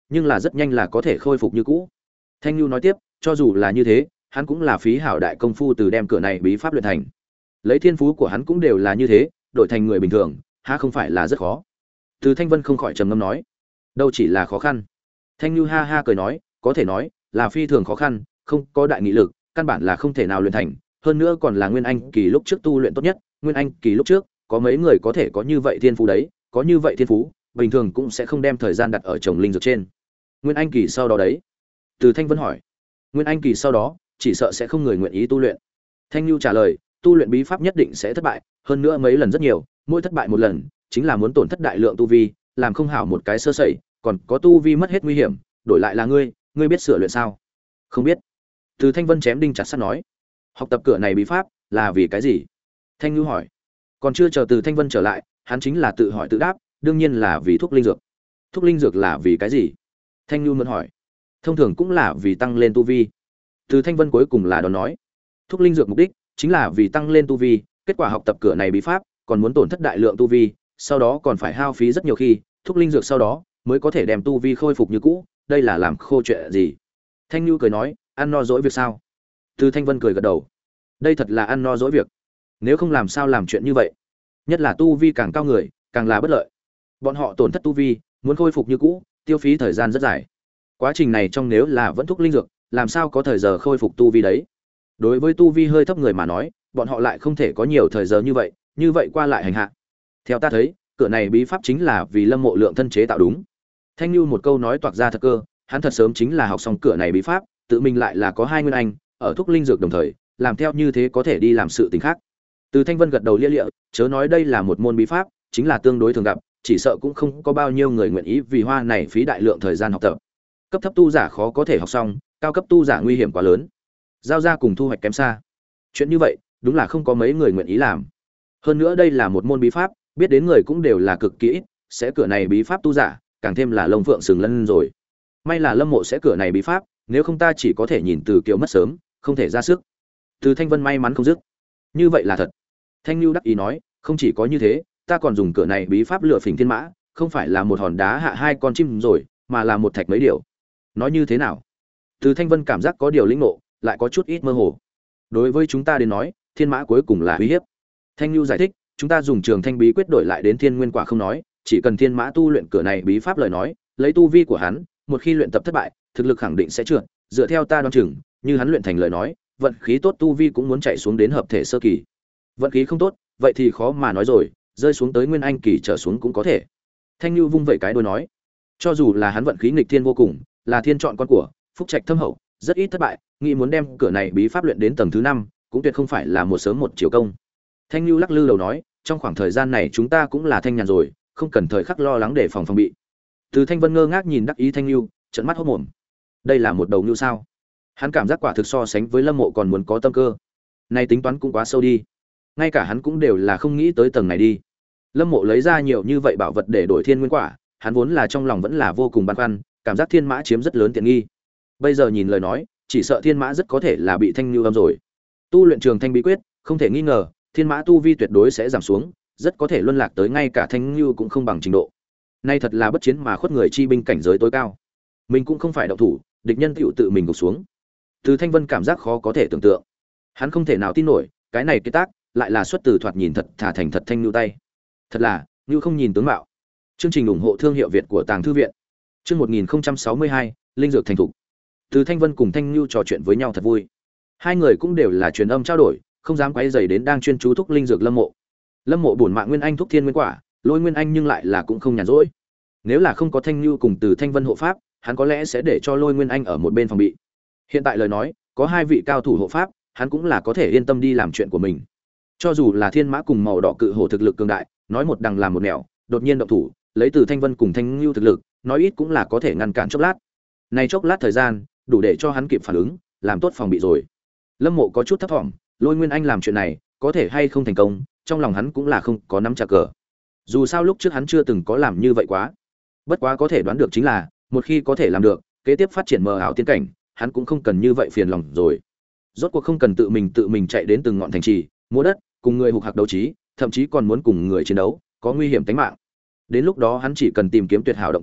nhưng là rất nhanh là có thể khôi phục như cũ. Thanh Nhu nói tiếp, cho dù là như thế, hắn cũng là phí hảo đại công phu từ đem cửa này bí pháp luyện thành. Lấy thiên phú của hắn cũng đều là như thế, đổi thành người bình thường, há không phải là rất khó. Từ Thanh Vân không khỏi trầm ngâm nói, đâu chỉ là khó khăn. Thanh Nhu ha ha cười nói, có thể nói là phi thường khó khăn, không có đại nghị lực, căn bản là không thể nào luyện thành, hơn nữa còn là nguyên anh kỳ lúc trước tu luyện tốt nhất, nguyên anh kỳ lúc trước, có mấy người có thể có như vậy thiên phú đấy, có như vậy thiên phú, bình thường cũng sẽ không đem thời gian đặt ở trồng linh dược trên. Nguyên anh kỳ sau đó đấy? Từ Thanh Vân hỏi. Nguyên anh kỳ sau đó, chỉ sợ sẽ không người nguyện ý tu luyện. Thanh Nhu trả lời, tu luyện bí pháp nhất định sẽ thất bại, hơn nữa mấy lần rất nhiều, mỗi thất bại một lần, chính là muốn tổn thất đại lượng tu vi, làm không hảo một cái sơ sẩy, còn có tu vi mất hết nguy hiểm, đổi lại là ngươi, ngươi biết sửa luyện sao? Không biết. Từ Thanh Vân chém đinh chặt sắt nói. Học tập cửa này bí pháp là vì cái gì? Thanh Nhu hỏi. Còn chưa chờ Từ Thanh Vân trở lại, hắn chính là tự hỏi tự đáp, đương nhiên là vì thuốc linh dược. Thuốc linh dược là vì cái gì? Thanh Nhu muốn hỏi. Thông thường cũng là vì tăng lên tu vi. Từ Thanh Vân cuối cùng là đó nói. Thuốc linh dược mục đích chính là vì tăng lên tu vi, kết quả học tập cửa này bí pháp, còn muốn tổn thất đại lượng tu vi, sau đó còn phải hao phí rất nhiều khi, thuốc linh dược sau đó mới có thể đem tu vi khôi phục như cũ, đây là làm khô chuyện gì? Thanh Nhu cười nói, ăn no dỗi việc sao? Từ Thanh Vân cười gật đầu. Đây thật là ăn no dỗi việc. Nếu không làm sao làm chuyện như vậy? Nhất là tu vi càng cao người, càng là bất lợi. Bọn họ tổn thất tu vi, muốn khôi phục như cũ, tiêu phí thời gian rất dài. Quá trình này trong nếu là vẫn thuốc linh dược, làm sao có thời giờ khôi phục tu vi đấy? Đối với tu vi hơi thấp người mà nói, bọn họ lại không thể có nhiều thời giờ như vậy, như vậy qua lại hành hạ. Theo ta thấy, cửa này bí pháp chính là vì Lâm Mộ Lượng thân chế tạo đúng. Thanh Nhu một câu nói toạc ra thật cơ, hắn thật sớm chính là học xong cửa này bí pháp, tự mình lại là có hai nguyên anh, ở thuốc linh dược đồng thời, làm theo như thế có thể đi làm sự tình khác. Từ Thanh Vân gật đầu lia lịa, chớ nói đây là một môn bí pháp, chính là tương đối thường gặp, chỉ sợ cũng không có bao nhiêu người nguyện ý vì hoa này phí đại lượng thời gian học tập. Cấp thấp tu giả khó có thể học xong, cao cấp tu giả nguy hiểm quá lớn, giao ra cùng thu hoạch kém xa. Chuyện như vậy, đúng là không có mấy người nguyện ý làm. Hơn nữa đây là một môn bí pháp, biết đến người cũng đều là cực kỹ, sẽ cửa này bí pháp tu giả, càng thêm là lông phượng sừng lân rồi. May là Lâm Mộ sẽ cửa này bí pháp, nếu không ta chỉ có thể nhìn Từ Kiều mất sớm, không thể ra sức. Từ Thanh Vân may mắn không dứt. Như vậy là thật. Thanh Nhu đắc ý nói, không chỉ có như thế, ta còn dùng cửa này bí pháp lựa phỉnh thiên mã, không phải là một hòn đá hạ hai con chim rồi, mà là một thạch mấy điều. Nói như thế nào? Từ Thanh Vân cảm giác có điều lĩnh ngộ, lại có chút ít mơ hồ. Đối với chúng ta đến nói, thiên mã cuối cùng là uy hiếp. Thanh Nhu giải thích, chúng ta dùng trường thanh bí quyết đổi lại đến thiên nguyên quả không nói, chỉ cần thiên mã tu luyện cửa này bí pháp lời nói, lấy tu vi của hắn, một khi luyện tập thất bại, thực lực khẳng định sẽ trượt, dựa theo ta đoán chừng, như hắn luyện thành lời nói, vận khí tốt tu vi cũng muốn chạy xuống đến hợp thể sơ kỳ. Vận khí không tốt, vậy thì khó mà nói rồi, rơi xuống tới nguyên anh kỳ trở xuống cũng có thể. Thanh Nhu vung vẩy cái đôi nói, cho dù là hắn vận khí nghịch thiên vô cùng, là thiên chọn con của, phúc trạch thâm hậu, rất ít thất bại, nghĩ muốn đem cửa này bí pháp luyện đến tầng thứ năm, cũng tuyệt không phải là một sớm một chiều công. Thanh Nhu lắc lư đầu nói, trong khoảng thời gian này chúng ta cũng là thanh nhàn rồi, không cần thời khắc lo lắng để phòng phòng bị. Từ Thanh Vân ngơ ngác nhìn đắc ý Thanh Nhu, trợn mắt hốt mồm. Đây là một đầu nhu sao? Hắn cảm giác quả thực so sánh với Lâm Mộ còn muốn có tâm cơ. Này tính toán cũng quá sâu đi. Ngay cả hắn cũng đều là không nghĩ tới tầng này đi. Lâm Mộ lấy ra nhiều như vậy bảo vật để đổi thiên nguyên quả, hắn vốn là trong lòng vẫn là vô cùng băn khoăn, cảm giác thiên mã chiếm rất lớn tiện nghi. Bây giờ nhìn lời nói, chỉ sợ thiên mã rất có thể là bị Thanh Nhu âm rồi. Tu luyện trường thanh bí quyết, không thể nghi ngờ, thiên mã tu vi tuyệt đối sẽ giảm xuống, rất có thể luân lạc tới ngay cả Thanh Nhu cũng không bằng trình độ. Nay thật là bất chiến mà khuất người chi binh cảnh giới tối cao. Mình cũng không phải động thủ, địch nhân tựu tự mình gục xuống. Từ Thanh Vân cảm giác khó có thể tưởng tượng. Hắn không thể nào tin nổi, cái này cái tác lại là xuất từ thoạt nhìn thật thà thành thật Thanh Nhu tay. Thật là, Nhu không nhìn tướng mạo. Chương trình ủng hộ thương hiệu Việt của Tàng thư viện. Chương một nghìn không trăm sáu mươi hai, linh dược thành thục. Từ Thanh Vân cùng Thanh Nhu trò chuyện với nhau thật vui. Hai người cũng đều là truyền âm trao đổi, không dám quấy rầy đến đang chuyên chú thúc linh dược Lâm Mộ. Lâm Mộ bổn mạng nguyên anh thúc thiên nguyên quả, Lôi Nguyên Anh nhưng lại là cũng không nhàn rỗi. Nếu là không có Thanh Nhu cùng Từ Thanh Vân hộ pháp, hắn có lẽ sẽ để cho Lôi Nguyên Anh ở một bên phòng bị. Hiện tại lời nói, có hai vị cao thủ hộ pháp, hắn cũng là có thể yên tâm đi làm chuyện của mình. Cho dù là Thiên Mã cùng màu đỏ cự hổ thực lực cường đại, nói một đằng làm một nẻo, đột nhiên động thủ, lấy Từ Thanh Vân cùng Thanh Nhu thực lực, nói ít cũng là có thể ngăn cản chốc lát. Này chốc lát thời gian, đủ để cho hắn kịp phản ứng, làm tốt phòng bị rồi. Lâm Mộ có chút thấp thỏm, Lôi Nguyên Anh làm chuyện này, có thể hay không thành công, trong lòng hắn cũng là không có nắm chặt cờ. Dù sao lúc trước hắn chưa từng có làm như vậy quá. Bất quá có thể đoán được chính là, một khi có thể làm được, kế tiếp phát triển mờ ảo tiên cảnh, hắn cũng không cần như vậy phiền lòng rồi. Rốt cuộc không cần tự mình tự mình chạy đến từng ngọn thành trì, mua đất, cùng người hục hạc đấu trí, thậm chí còn muốn cùng người chiến đấu, có nguy hiểm tính mạng. Đến lúc đó hắn chỉ cần tìm kiếm tuyệt hảo động tiên,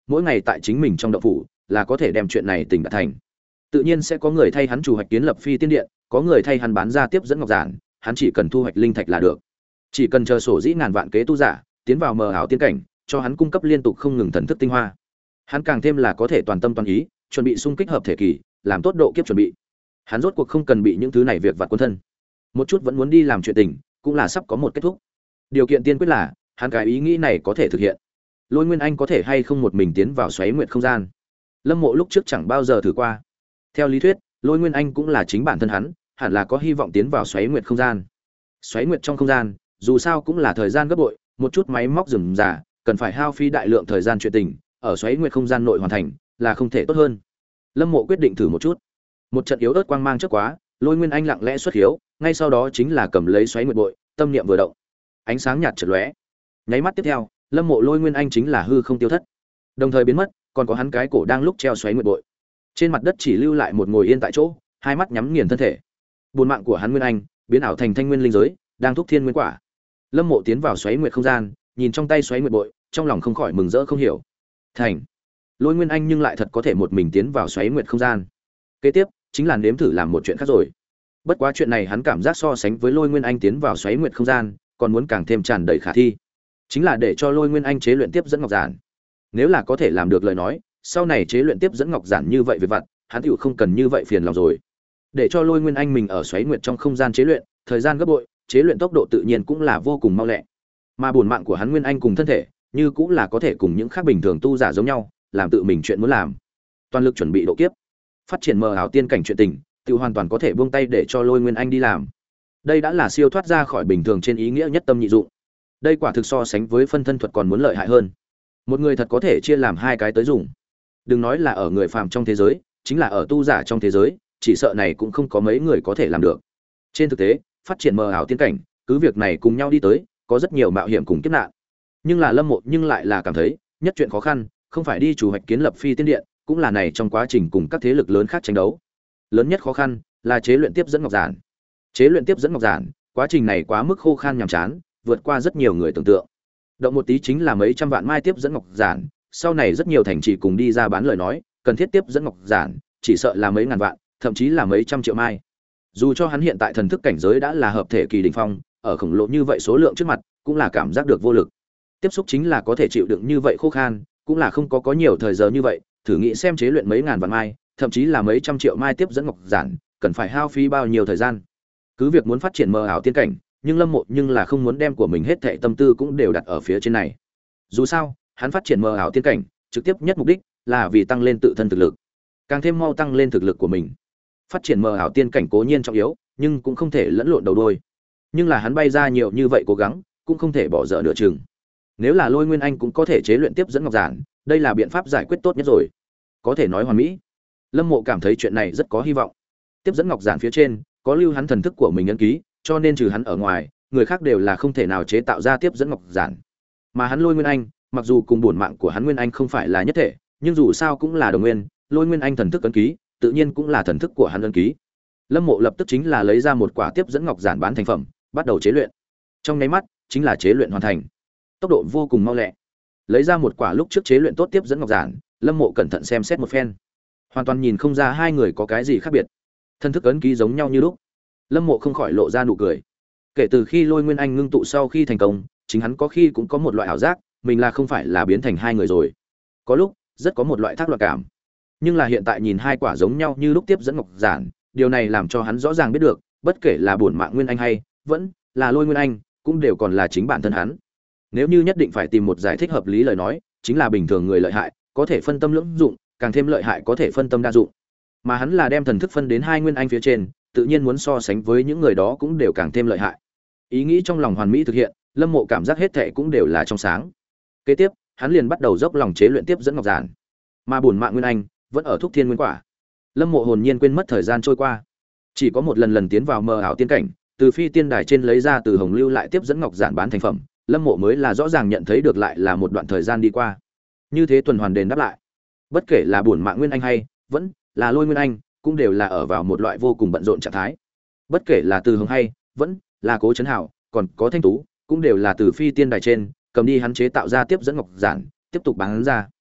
mỗi ngày tại chính mình trong động phủ là có thể đem chuyện này tỉnh đạt thành. Tự nhiên sẽ có người thay hắn chủ hoạch kiến lập phi tiên điện, có người thay hắn bán ra tiếp dẫn ngọc giản, hắn chỉ cần thu hoạch linh thạch là được. Chỉ cần chờ sổ dĩ ngàn vạn kế tu giả tiến vào mờ ảo tiên cảnh, cho hắn cung cấp liên tục không ngừng thần thức tinh hoa. Hắn càng thêm là có thể toàn tâm toàn ý, chuẩn bị xung kích hợp thể kỳ, làm tốt độ kiếp chuẩn bị. Hắn rốt cuộc không cần bị những thứ này việc vặt quân thân. Một chút vẫn muốn đi làm chuyện tình, cũng là sắp có một kết thúc. Điều kiện tiên quyết là, hắn cái ý nghĩ này có thể thực hiện. Lôi Nguyên Anh có thể hay không một mình tiến vào xoáy nguyệt không gian? Lâm Mộ lúc trước chẳng bao giờ thử qua. Theo lý thuyết, Lôi Nguyên Anh cũng là chính bản thân hắn, hẳn là có hy vọng tiến vào xoáy nguyệt không gian. Xoáy nguyệt trong không gian, dù sao cũng là thời gian gấp bội, một chút máy móc rườm rà, cần phải hao phí đại lượng thời gian chuyện tình, ở xoáy nguyệt không gian nội hoàn thành, là không thể tốt hơn. Lâm Mộ quyết định thử một chút. Một trận yếu ớt quang mang trước quá, Lôi Nguyên Anh lặng lẽ xuất hiếu, ngay sau đó chính là cầm lấy xoáy nguyệt bội, tâm niệm vừa động, ánh sáng nhạt chợt lóe. Nháy mắt tiếp theo, Lâm Mộ Lôi Nguyên Anh chính là hư không tiêu thất, đồng thời biến mất, còn có hắn cái cổ đang lúc treo xoáy nguyệt bội. Trên mặt đất chỉ lưu lại một ngồi yên tại chỗ, hai mắt nhắm nghiền thân thể. Buồn mạng của hắn Nguyên Anh biến ảo thành thanh nguyên linh giới, đang thúc thiên nguyên quả. Lâm Mộ tiến vào xoáy nguyệt không gian, nhìn trong tay xoáy nguyệt bội, trong lòng không khỏi mừng rỡ không hiểu. Thành. Lôi Nguyên Anh nhưng lại thật có thể một mình tiến vào xoáy nguyệt không gian. Kế tiếp, chính là nếm thử làm một chuyện khác rồi. Bất quá chuyện này hắn cảm giác so sánh với Lôi Nguyên Anh tiến vào xoáy nguyệt không gian, còn muốn càng thêm tràn đầy khả thi. Chính là để cho Lôi Nguyên Anh chế luyện tiếp dẫn ngọc giản. Nếu là có thể làm được lời nói, sau này chế luyện tiếp dẫn ngọc giản như vậy về vặt, hắn tựu không cần như vậy phiền lòng rồi. Để cho Lôi Nguyên Anh mình ở xoáy nguyệt trong không gian chế luyện, thời gian gấp bội, chế luyện tốc độ tự nhiên cũng là vô cùng mau lẹ. Mà bổn mạng của hắn Nguyên Anh cùng thân thể, như cũng là có thể cùng những khác bình thường tu giả giống nhau, làm tự mình chuyện muốn làm. Toàn lực chuẩn bị độ kiếp, phát triển mờ ảo tiên cảnh chuyện tình, tự hoàn toàn có thể buông tay để cho Lôi Nguyên Anh đi làm. Đây đã là siêu thoát ra khỏi bình thường trên ý nghĩa nhất tâm nhị dụng. Đây quả thực so sánh với phân thân thuật còn muốn lợi hại hơn. Một người thật có thể chia làm hai cái tới dùng. Đừng nói là ở người phàm trong thế giới, chính là ở tu giả trong thế giới, chỉ sợ này cũng không có mấy người có thể làm được. Trên thực tế, phát triển mờ ảo tiên cảnh, cứ việc này cùng nhau đi tới, có rất nhiều mạo hiểm cùng kiếp nạn. Nhưng là Lâm Mộ nhưng lại là cảm thấy, nhất chuyện khó khăn, không phải đi chủ hoạch kiến lập phi tiên điện, cũng là này trong quá trình cùng các thế lực lớn khác tranh đấu. Lớn nhất khó khăn là chế luyện tiếp dẫn ngọc giản. Chế luyện tiếp dẫn ngọc giản, quá trình này quá mức khô khan nhàm chán, vượt qua rất nhiều người tưởng tượng. Động một tí chính là mấy trăm vạn mai tiếp dẫn ngọc giản, sau này rất nhiều thành trì cùng đi ra bán lời nói, cần thiết tiếp dẫn ngọc giản, chỉ sợ là mấy ngàn vạn, thậm chí là mấy trăm triệu mai. Dù cho hắn hiện tại thần thức cảnh giới đã là hợp thể kỳ đỉnh phong, ở khổng lồ như vậy số lượng trước mặt, cũng là cảm giác được vô lực. Tiếp xúc chính là có thể chịu đựng như vậy khô khan, cũng là không có có nhiều thời giờ như vậy, thử nghĩ xem chế luyện mấy ngàn vạn mai, thậm chí là mấy trăm triệu mai tiếp dẫn ngọc giản, cần phải hao phí bao nhiêu thời gian. Cứ việc muốn phát triển mờ ảo tiên cảnh, nhưng Lâm Mộ nhưng là không muốn đem của mình hết thảy tâm tư cũng đều đặt ở phía trên này. Dù sao, hắn phát triển mờ ảo tiên cảnh, trực tiếp nhất mục đích là vì tăng lên tự thân thực lực, càng thêm mau tăng lên thực lực của mình. Phát triển mờ ảo tiên cảnh cố nhiên trọng yếu, nhưng cũng không thể lẫn lộn đầu đuôi. Nhưng là hắn bay ra nhiều như vậy cố gắng, cũng không thể bỏ dở nửa chừng. Nếu là Lôi Nguyên Anh cũng có thể chế luyện tiếp dẫn ngọc giản, đây là biện pháp giải quyết tốt nhất rồi. Có thể nói hoàn mỹ. Lâm Mộ cảm thấy chuyện này rất có hy vọng. Tiếp dẫn ngọc giản phía trên có lưu hắn thần thức của mình ấn ký, cho nên trừ hắn ở ngoài, người khác đều là không thể nào chế tạo ra tiếp dẫn ngọc giản. Mà hắn Lôi Nguyên Anh, mặc dù cùng bổn mạng của hắn Nguyên Anh không phải là nhất thể, nhưng dù sao cũng là đồng nguyên, Lôi Nguyên Anh thần thức ấn ký, tự nhiên cũng là thần thức của hắn ấn ký. Lâm Mộ lập tức chính là lấy ra một quả tiếp dẫn ngọc giản bán thành phẩm, bắt đầu chế luyện. Trong nháy mắt, chính là chế luyện hoàn thành. Tốc độ vô cùng mau lẹ. Lấy ra một quả lúc trước chế luyện tốt tiếp dẫn ngọc giản, Lâm Mộ cẩn thận xem xét một phen. Hoàn toàn nhìn không ra hai người có cái gì khác biệt. Thần thức ấn ký giống nhau như lúc. Lâm Mộ không khỏi lộ ra nụ cười. Kể từ khi Lôi Nguyên Anh ngưng tụ sau khi thành công, chính hắn có khi cũng có một loại ảo giác, mình là không phải là biến thành hai người rồi. Có lúc, rất có một loại thác loạn cảm. Nhưng là hiện tại nhìn hai quả giống nhau như lúc tiếp dẫn ngọc giản, điều này làm cho hắn rõ ràng biết được, bất kể là bổn mạng Nguyên Anh hay vẫn là Lôi Nguyên Anh, cũng đều còn là chính bản thân hắn. Nếu như nhất định phải tìm một giải thích hợp lý lời nói, chính là bình thường người lợi hại, có thể phân tâm lưỡng dụng, càng thêm lợi hại có thể phân tâm đa dụng. Mà hắn là đem thần thức phân đến hai Nguyên Anh phía trên, tự nhiên muốn so sánh với những người đó cũng đều càng thêm lợi hại. Ý nghĩ trong lòng hoàn mỹ thực hiện, Lâm Mộ cảm giác hết thảy cũng đều là trong sáng. Kế tiếp, hắn liền bắt đầu dốc lòng chế luyện tiếp dẫn ngọc giản. Mà bổn mạng Nguyên Anh vẫn ở thúc thiên nguyên quả. Lâm Mộ hồn nhiên quên mất thời gian trôi qua, chỉ có một lần lần tiến vào mờ ảo tiên cảnh, từ phi tiên đài trên lấy ra từ hồng lưu lại tiếp dẫn ngọc giản bán thành phẩm, Lâm Mộ mới là rõ ràng nhận thấy được lại là một đoạn thời gian đi qua. Như thế tuần hoàn đền đáp lại. Bất kể là bổn mạng Nguyên Anh hay vẫn là Lôi Nguyên Anh, cũng đều là ở vào một loại vô cùng bận rộn trạng thái. Bất kể là từ hồng hay vẫn là Cố Chấn Hảo, còn có Thanh Tú, cũng đều là từ phi tiên đài trên cầm đi hắn chế tạo ra tiếp dẫn ngọc giản, tiếp tục bán ra.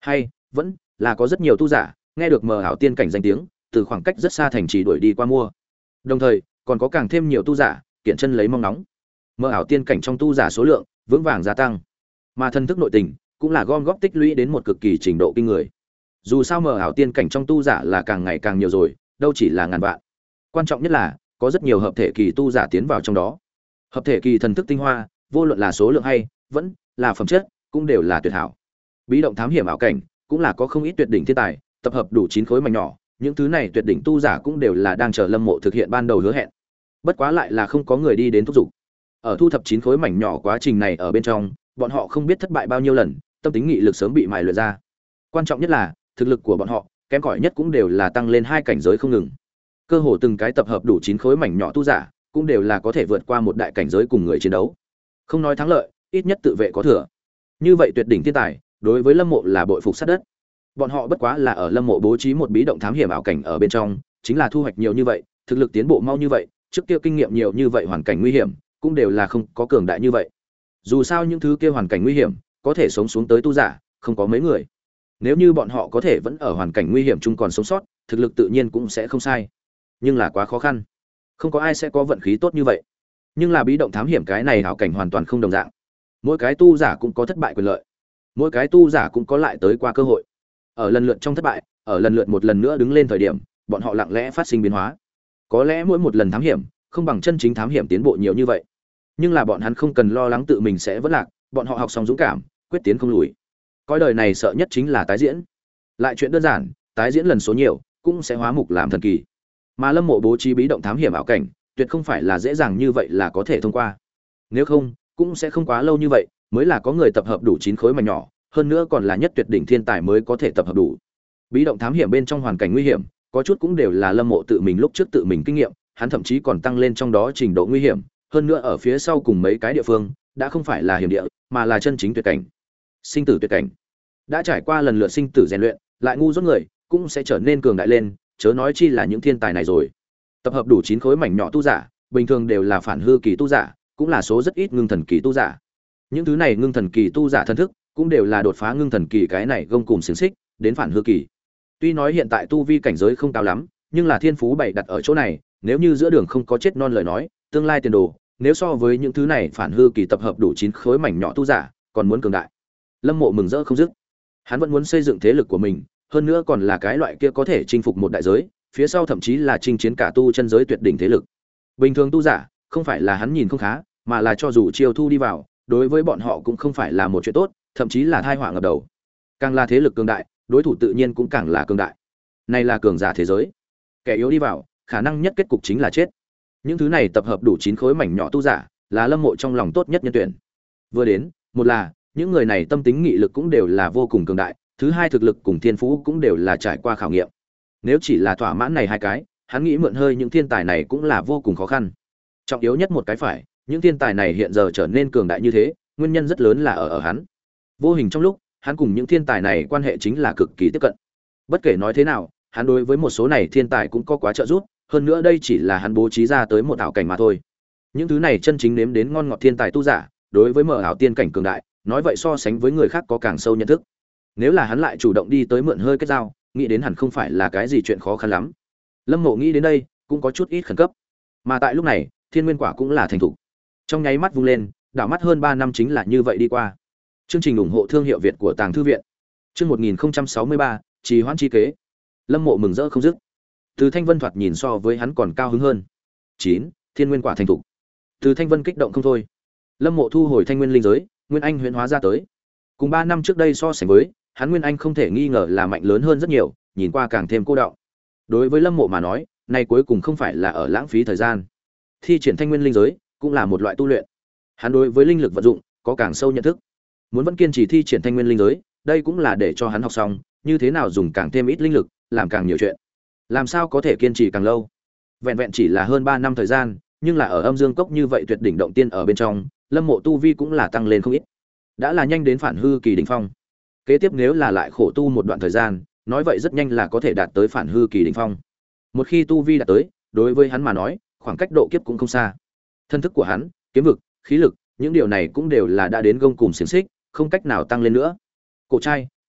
Hay vẫn là có rất nhiều tu giả nghe được mờ ảo tiên cảnh danh tiếng, từ khoảng cách rất xa thành trì đuổi đi qua mua. Đồng thời, còn có càng thêm nhiều tu giả kiện chân lấy mong nóng. Mờ ảo tiên cảnh trong tu giả số lượng vững vàng gia tăng, mà thân thức nội tình cũng là gom góp tích lũy đến một cực kỳ trình độ kinh người. Dù sao mờ ảo tiên cảnh trong tu giả là càng ngày càng nhiều rồi, đâu chỉ là ngàn vạn. Quan trọng nhất là có rất nhiều hợp thể kỳ tu giả tiến vào trong đó. Hợp thể kỳ thần thức tinh hoa, vô luận là số lượng hay vẫn là phẩm chất, cũng đều là tuyệt hảo. Bí động thám hiểm ảo cảnh cũng là có không ít tuyệt đỉnh thiên tài, tập hợp đủ chín khối mảnh nhỏ, những thứ này tuyệt đỉnh tu giả cũng đều là đang chờ Lâm Mộ thực hiện ban đầu hứa hẹn. Bất quá lại là không có người đi đến thúc giục. Ở thu thập chín khối mảnh nhỏ quá trình này ở bên trong, bọn họ không biết thất bại bao nhiêu lần, tâm tính nghị lực sớm bị mài luyện ra. Quan trọng nhất là, thực lực của bọn họ, kém cỏi nhất cũng đều là tăng lên hai cảnh giới không ngừng. Cơ hồ từng cái tập hợp đủ chín khối mảnh nhỏ tu giả, cũng đều là có thể vượt qua một đại cảnh giới cùng người chiến đấu. Không nói thắng lợi, ít nhất tự vệ có thừa. Như vậy tuyệt đỉnh thiên tài, đối với Lâm Mộ là bội phục sát đất. Bọn họ bất quá là ở Lâm Mộ bố trí một bí động thám hiểm ảo cảnh ở bên trong, chính là thu hoạch nhiều như vậy, thực lực tiến bộ mau như vậy, trước kia kinh nghiệm nhiều như vậy hoàn cảnh nguy hiểm, cũng đều là không có cường đại như vậy. Dù sao những thứ kia hoàn cảnh nguy hiểm, có thể sống xuống tới tu giả, không có mấy người. Nếu như bọn họ có thể vẫn ở hoàn cảnh nguy hiểm chung còn sống sót, thực lực tự nhiên cũng sẽ không sai. Nhưng là quá khó khăn. Không có ai sẽ có vận khí tốt như vậy. Nhưng là bí động thám hiểm cái này ảo cảnh hoàn toàn không đồng dạng. Mỗi cái tu giả cũng có thất bại quyền lợi. Mỗi cái tu giả cũng có lại tới qua cơ hội. Ở lần lượt trong thất bại, ở lần lượt một lần nữa đứng lên thời điểm, bọn họ lặng lẽ phát sinh biến hóa. Có lẽ mỗi một lần thám hiểm, không bằng chân chính thám hiểm tiến bộ nhiều như vậy. Nhưng là bọn hắn không cần lo lắng tự mình sẽ vỡ lạc, bọn họ học xong dũng cảm, quyết tiến không lùi. Coi đời này sợ nhất chính là tái diễn. Lại chuyện đơn giản, tái diễn lần số nhiều, cũng sẽ hóa mục làm thần kỳ. Mà Lâm Mộ bố trí bí động thám hiểm ảo cảnh, tuyệt không phải là dễ dàng như vậy là có thể thông qua. Nếu không, cũng sẽ không quá lâu như vậy, mới là có người tập hợp đủ chín khối mảnh nhỏ, hơn nữa còn là nhất tuyệt đỉnh thiên tài mới có thể tập hợp đủ. Bí động thám hiểm bên trong hoàn cảnh nguy hiểm, có chút cũng đều là Lâm Mộ tự mình lúc trước tự mình kinh nghiệm, hắn thậm chí còn tăng lên trong đó trình độ nguy hiểm, hơn nữa ở phía sau cùng mấy cái địa phương, đã không phải là hiểm địa, mà là chân chính tuyệt cảnh. Sinh tử tuyệt cảnh. Đã trải qua lần lượt sinh tử rèn luyện, lại ngu dốt người, cũng sẽ trở nên cường đại lên, chớ nói chi là những thiên tài này rồi. Tập hợp đủ chín khối mảnh nhỏ tu giả, bình thường đều là phản hư kỳ tu giả, cũng là số rất ít ngưng thần kỳ tu giả. Những thứ này ngưng thần kỳ tu giả thân thức, cũng đều là đột phá ngưng thần kỳ cái này gông cùm xiển xích, đến phản hư kỳ. Tuy nói hiện tại tu vi cảnh giới không cao lắm, nhưng là thiên phú bảy đặt ở chỗ này, nếu như giữa đường không có chết non lời nói, tương lai tiền đồ, nếu so với những thứ này phản hư kỳ tập hợp đủ chín khối mảnh nhỏ tu giả, còn muốn cường đại. Lâm Mộ mừng rỡ không dứt. Hắn vẫn muốn xây dựng thế lực của mình, hơn nữa còn là cái loại kia có thể chinh phục một đại giới, phía sau thậm chí là chinh chiến cả tu chân giới tuyệt đỉnh thế lực. Bình thường tu giả, không phải là hắn nhìn không khá, mà là cho dù chiêu thu đi vào, đối với bọn họ cũng không phải là một chuyện tốt, thậm chí là tai họa ngập đầu. Càng là thế lực cường đại, đối thủ tự nhiên cũng càng là cường đại. Này là cường giả thế giới. Kẻ yếu đi vào, khả năng nhất kết cục chính là chết. Những thứ này tập hợp đủ chín khối mảnh nhỏ tu giả, là Lâm Mộ trong lòng tốt nhất nhân tuyển. Vừa đến, một là, những người này tâm tính nghị lực cũng đều là vô cùng cường đại, thứ hai thực lực cùng thiên phú cũng đều là trải qua khảo nghiệm. Nếu chỉ là thỏa mãn này hai cái, hắn nghĩ mượn hơi những thiên tài này cũng là vô cùng khó khăn. Trọng yếu nhất một cái phải, những thiên tài này hiện giờ trở nên cường đại như thế, nguyên nhân rất lớn là ở ở hắn. Vô hình trong lúc, hắn cùng những thiên tài này quan hệ chính là cực kỳ tiếp cận. Bất kể nói thế nào, hắn đối với một số này thiên tài cũng có quá trợ giúp, hơn nữa đây chỉ là hắn bố trí ra tới một ảo cảnh mà thôi. Những thứ này chân chính nếm đến ngon ngọt thiên tài tu giả, đối với mở ảo tiên cảnh cường đại, nói vậy so sánh với người khác có càng sâu nhận thức. Nếu là hắn lại chủ động đi tới mượn hơi kết giao, nghĩ đến hẳn không phải là cái gì chuyện khó khăn lắm. Lâm Mộ nghĩ đến đây, cũng có chút ít khẩn cấp. Mà tại lúc này, Thiên Nguyên Quả cũng là thành thủ. Trong nháy mắt vung lên, đảo mắt hơn ba năm chính là như vậy đi qua. Chương trình ủng hộ thương hiệu Việt của Tàng thư viện. Chương một nghìn không trăm sáu mươi ba, trì hoãn chi kế. Lâm Mộ mừng rỡ không dứt. Từ Thanh Vân thoạt nhìn so với hắn còn cao hứng hơn. chín, Thiên Nguyên Quả thành thủ. Từ Thanh Vân kích động không thôi. Lâm Mộ thu hồi Thanh Nguyên linh giới, Nguyên Anh huyễn hóa ra tới. Cùng ba năm trước đây so sánh với, hắn Nguyên Anh không thể nghi ngờ là mạnh lớn hơn rất nhiều, nhìn qua càng thêm cô đọng. Đối với Lâm Mộ mà nói, này cuối cùng không phải là ở lãng phí thời gian. Thi triển Thanh Nguyên linh giới cũng là một loại tu luyện. Hắn đối với linh lực vận dụng có càng sâu nhận thức. Muốn vẫn kiên trì thi triển Thanh Nguyên linh giới, đây cũng là để cho hắn học xong, như thế nào dùng càng thêm ít linh lực, làm càng nhiều chuyện. Làm sao có thể kiên trì càng lâu? Vẹn vẹn chỉ là hơn ba năm thời gian, nhưng là ở Âm Dương Cốc như vậy tuyệt đỉnh động tiên ở bên trong, Lâm Mộ tu vi cũng là tăng lên không ít. Đã là nhanh đến phản hư kỳ đỉnh phong. Kế tiếp nếu là lại khổ tu một đoạn thời gian, nói vậy rất nhanh là có thể đạt tới phản hư kỳ đỉnh phong. Một khi tu vi đạt tới, đối với hắn mà nói, khoảng cách độ kiếp cũng không xa. Thân thức của hắn, kiếm vực, khí lực, những điều này cũng đều là đã đến gông cùm xiển xích, không cách nào tăng lên nữa. Cổ trai,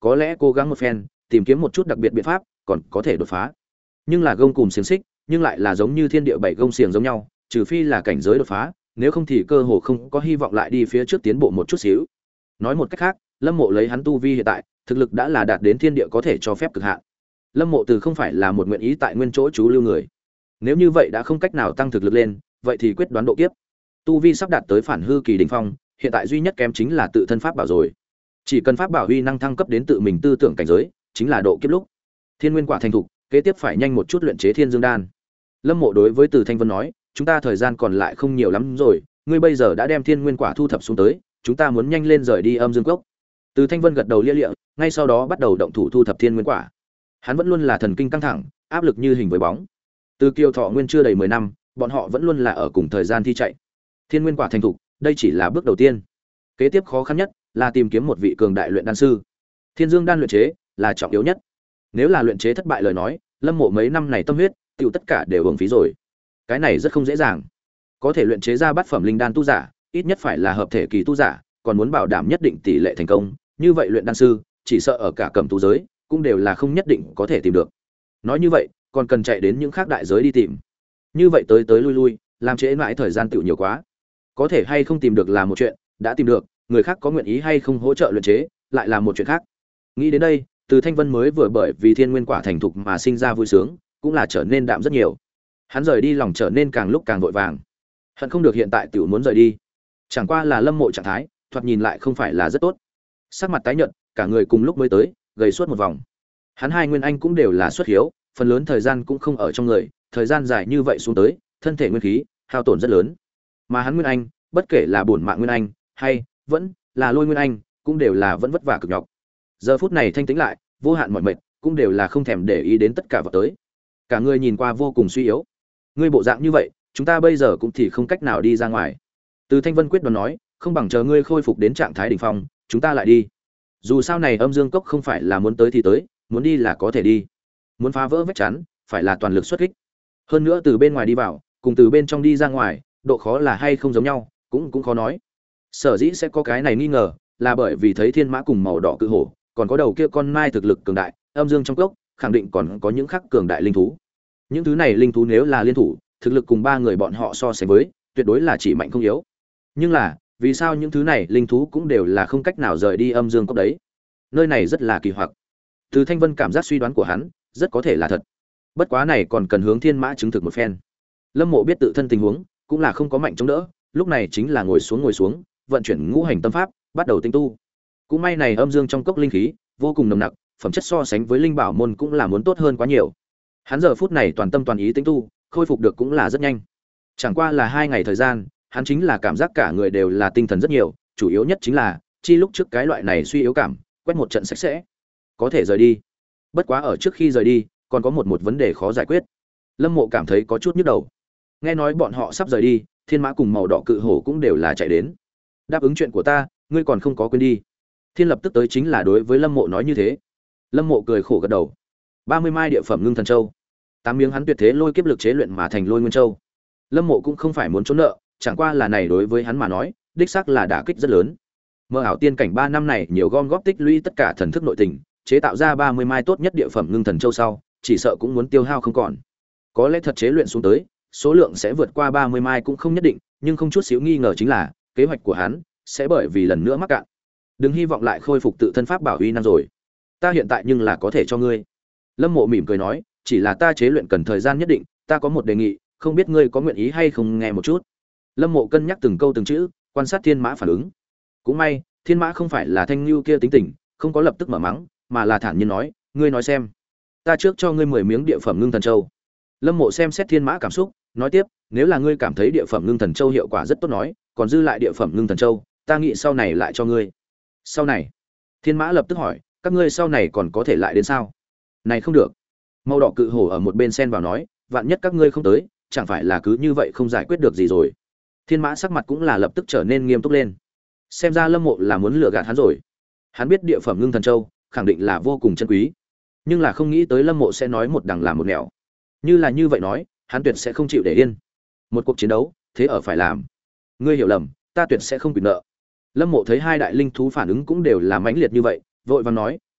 có lẽ cố gắng một phen tìm kiếm một chút đặc biệt biện pháp còn có thể đột phá. Nhưng là gông cùm xiềng xích nhưng lại là giống như thiên địa bảy gông xiềng giống nhau, trừ phi là cảnh giới đột phá, nếu không thì cơ hồ không có hy vọng lại đi phía trước tiến bộ một chút xíu. Nói một cách khác, Lâm Mộ lấy hắn tu vi hiện tại, thực lực đã là đạt đến thiên địa có thể cho phép cực hạn. Lâm Mộ từ không phải là một nguyện ý tại nguyên chỗ trú lưu người. Nếu như vậy đã không cách nào tăng thực lực lên, vậy thì quyết đoán độ kiếp. Tu vi sắp đạt tới phản hư kỳ đỉnh phong, hiện tại duy nhất kém chính là tự thân pháp bảo rồi. Chỉ cần pháp bảo huy năng thăng cấp đến tự mình tư tưởng cảnh giới, chính là độ kiếp lúc. Thiên nguyên quả thành thục, kế tiếp phải nhanh một chút luyện chế Thiên Dương đan. Lâm Mộ đối với Từ Thanh Vân nói, chúng ta thời gian còn lại không nhiều lắm rồi, ngươi bây giờ đã đem thiên nguyên quả thu thập xuống tới, chúng ta muốn nhanh lên rời đi Âm Dương Cốc. Từ Thanh Vân gật đầu lia lịa, ngay sau đó bắt đầu động thủ thu thập thiên nguyên quả. Hắn vẫn luôn là thần kinh căng thẳng, áp lực như hình với bóng. Từ Kiều Thọ Nguyên chưa đầy mười năm, bọn họ vẫn luôn là ở cùng thời gian thi chạy. Thiên nguyên quả thành thục, đây chỉ là bước đầu tiên. Kế tiếp khó khăn nhất là tìm kiếm một vị cường đại luyện đan sư. Thiên Dương đan luyện chế là trọng yếu nhất. Nếu là luyện chế thất bại lời nói, Lâm Mộ mấy năm này tâm huyết, tiêu tất cả đều uổng phí rồi. Cái này rất không dễ dàng. Có thể luyện chế ra bát phẩm linh đan tu giả, ít nhất phải là hợp thể kỳ tu giả, còn muốn bảo đảm nhất định tỷ lệ thành công, như vậy luyện đan sư, chỉ sợ ở cả cẩm tú giới, cũng đều là không nhất định có thể tìm được. Nói như vậy, còn cần chạy đến những khác đại giới đi tìm. Như vậy tới tới lui lui, làm trễ mãi thời gian tiểu nhiều quá. Có thể hay không tìm được là một chuyện, đã tìm được, người khác có nguyện ý hay không hỗ trợ luyện chế, lại là một chuyện khác. Nghĩ đến đây, Từ Thanh Vân mới vừa bởi vì thiên nguyên quả thành thục mà sinh ra vui sướng, cũng là trở nên đạm rất nhiều. Hắn rời đi lòng trở nên càng lúc càng vội vàng. Hận không được hiện tại tiểu muốn rời đi. Chẳng qua là Lâm Mộ trạng thái, thoạt nhìn lại không phải là rất tốt. Sắc mặt tái nhợt, cả người cùng lúc mới tới, gầy suốt một vòng. Hắn hai nguyên anh cũng đều là xuất hiếu, phần lớn thời gian cũng không ở trong người, thời gian dài như vậy xuống tới, thân thể nguyên khí hao tổn rất lớn. Mà hắn nguyên anh, bất kể là bổn mạng nguyên anh hay vẫn là lôi nguyên anh, cũng đều là vẫn vất vả cực nhọc. Giờ phút này thanh tĩnh lại, vô hạn mỏi mệt, cũng đều là không thèm để ý đến tất cả vào tới. Cả người nhìn qua vô cùng suy yếu. Ngươi bộ dạng như vậy, chúng ta bây giờ cũng thì không cách nào đi ra ngoài. Từ Thanh Vân quyết đoán nói, không bằng chờ ngươi khôi phục đến trạng thái đỉnh phong, chúng ta lại đi. Dù sao này Âm Dương Cốc không phải là muốn tới thì tới, muốn đi là có thể đi. Muốn phá vỡ vách chắn, phải là toàn lực xuất kích. Hơn nữa từ bên ngoài đi vào, cùng từ bên trong đi ra ngoài, độ khó là hay không giống nhau, cũng cũng khó nói. Sở dĩ sẽ có cái này nghi ngờ, là bởi vì thấy thiên mã cùng màu đỏ cự hổ, còn có đầu kia con mai thực lực cường đại, âm dương trong cốc, khẳng định còn có những khác cường đại linh thú. Những thứ này linh thú nếu là liên thủ, thực lực cùng ba người bọn họ so sánh với, tuyệt đối là chỉ mạnh không yếu. Nhưng là, vì sao những thứ này linh thú cũng đều là không cách nào rời đi âm dương cốc đấy? Nơi này rất là kỳ hoặc. Từ Thanh Vân cảm giác suy đoán của hắn, rất có thể là thật. Bất quá này còn cần hướng thiên mã chứng thực một phen. Lâm Mộ biết tự thân tình huống, cũng là không có mạnh chống đỡ, lúc này chính là ngồi xuống ngồi xuống, vận chuyển ngũ hành tâm pháp, bắt đầu tinh tu. Cũng may này âm dương trong cốc linh khí vô cùng nồng nặc, phẩm chất so sánh với linh bảo môn cũng là muốn tốt hơn quá nhiều. Hắn giờ phút này toàn tâm toàn ý tinh tu, khôi phục được cũng là rất nhanh. Chẳng qua là hai ngày thời gian, hắn chính là cảm giác cả người đều là tinh thần rất nhiều, chủ yếu nhất chính là chi lúc trước cái loại này suy yếu cảm, quét một trận sạch sẽ, có thể rời đi. Bất quá ở trước khi rời đi, còn có một một vấn đề khó giải quyết. Lâm Mộ cảm thấy có chút nhức đầu. Nghe nói bọn họ sắp rời đi, thiên mã cùng màu đỏ cự hổ cũng đều là chạy đến. Đáp ứng chuyện của ta, ngươi còn không có quên đi. Thiên lập tức tới chính là đối với Lâm Mộ nói như thế. Lâm Mộ cười khổ gật đầu. ba mươi mai địa phẩm ngưng thần châu, tám miếng hắn tuyệt thế lôi kiếp lực chế luyện mà thành lôi nguyên châu. Lâm Mộ cũng không phải muốn trốn nợ, chẳng qua là này đối với hắn mà nói, đích xác là đả kích rất lớn. Mơ ảo tiên cảnh ba năm này nhiều gom góp tích lũy tất cả thần thức nội tình, chế tạo ra ba mươi mai tốt nhất địa phẩm ngưng thần châu sau, chỉ sợ cũng muốn tiêu hao không còn. Có lẽ thật chế luyện xuống tới, số lượng sẽ vượt qua ba mươi mai cũng không nhất định, nhưng không chút xíu nghi ngờ chính là, kế hoạch của hắn sẽ bởi vì lần nữa mắc cạn. Đừng hy vọng lại khôi phục tự thân pháp bảo uy năng rồi. Ta hiện tại nhưng là có thể cho ngươi. Lâm Mộ mỉm cười nói, chỉ là ta chế luyện cần thời gian nhất định, ta có một đề nghị, không biết ngươi có nguyện ý hay không nghe một chút. Lâm Mộ cân nhắc từng câu từng chữ, quan sát thiên mã phản ứng. Cũng may, thiên mã không phải là thanh lưu kia tính tình, không có lập tức mở mắng, mà là thản nhiên nói, ngươi nói xem, ta trước cho ngươi mười miếng địa phẩm ngưng thần châu. Lâm Mộ xem xét thiên mã cảm xúc, nói tiếp, nếu là ngươi cảm thấy địa phẩm ngưng thần châu hiệu quả rất tốt nói, còn dư lại địa phẩm ngưng thần châu, ta nghĩ sau này lại cho ngươi. Sau này? Thiên mã lập tức hỏi, các ngươi sau này còn có thể lại đến sao? Này không được. Màu đỏ cự hổ ở một bên xen vào nói, vạn nhất các ngươi không tới, chẳng phải là cứ như vậy không giải quyết được gì rồi. Thiên mã sắc mặt cũng là lập tức trở nên nghiêm túc lên. Xem ra Lâm Mộ là muốn lừa gạt hắn rồi. Hắn biết địa phẩm ngưng thần châu khẳng định là vô cùng chân quý, nhưng là không nghĩ tới Lâm Mộ sẽ nói một đằng làm một nẻo. Như là như vậy nói, hắn tuyệt sẽ không chịu để yên. Một cuộc chiến đấu, thế ở phải làm. Ngươi hiểu lầm, ta tuyệt sẽ không quỵt nợ. Lâm Mộ thấy hai đại linh thú phản ứng cũng đều là mãnh liệt như vậy, vội vàng nói,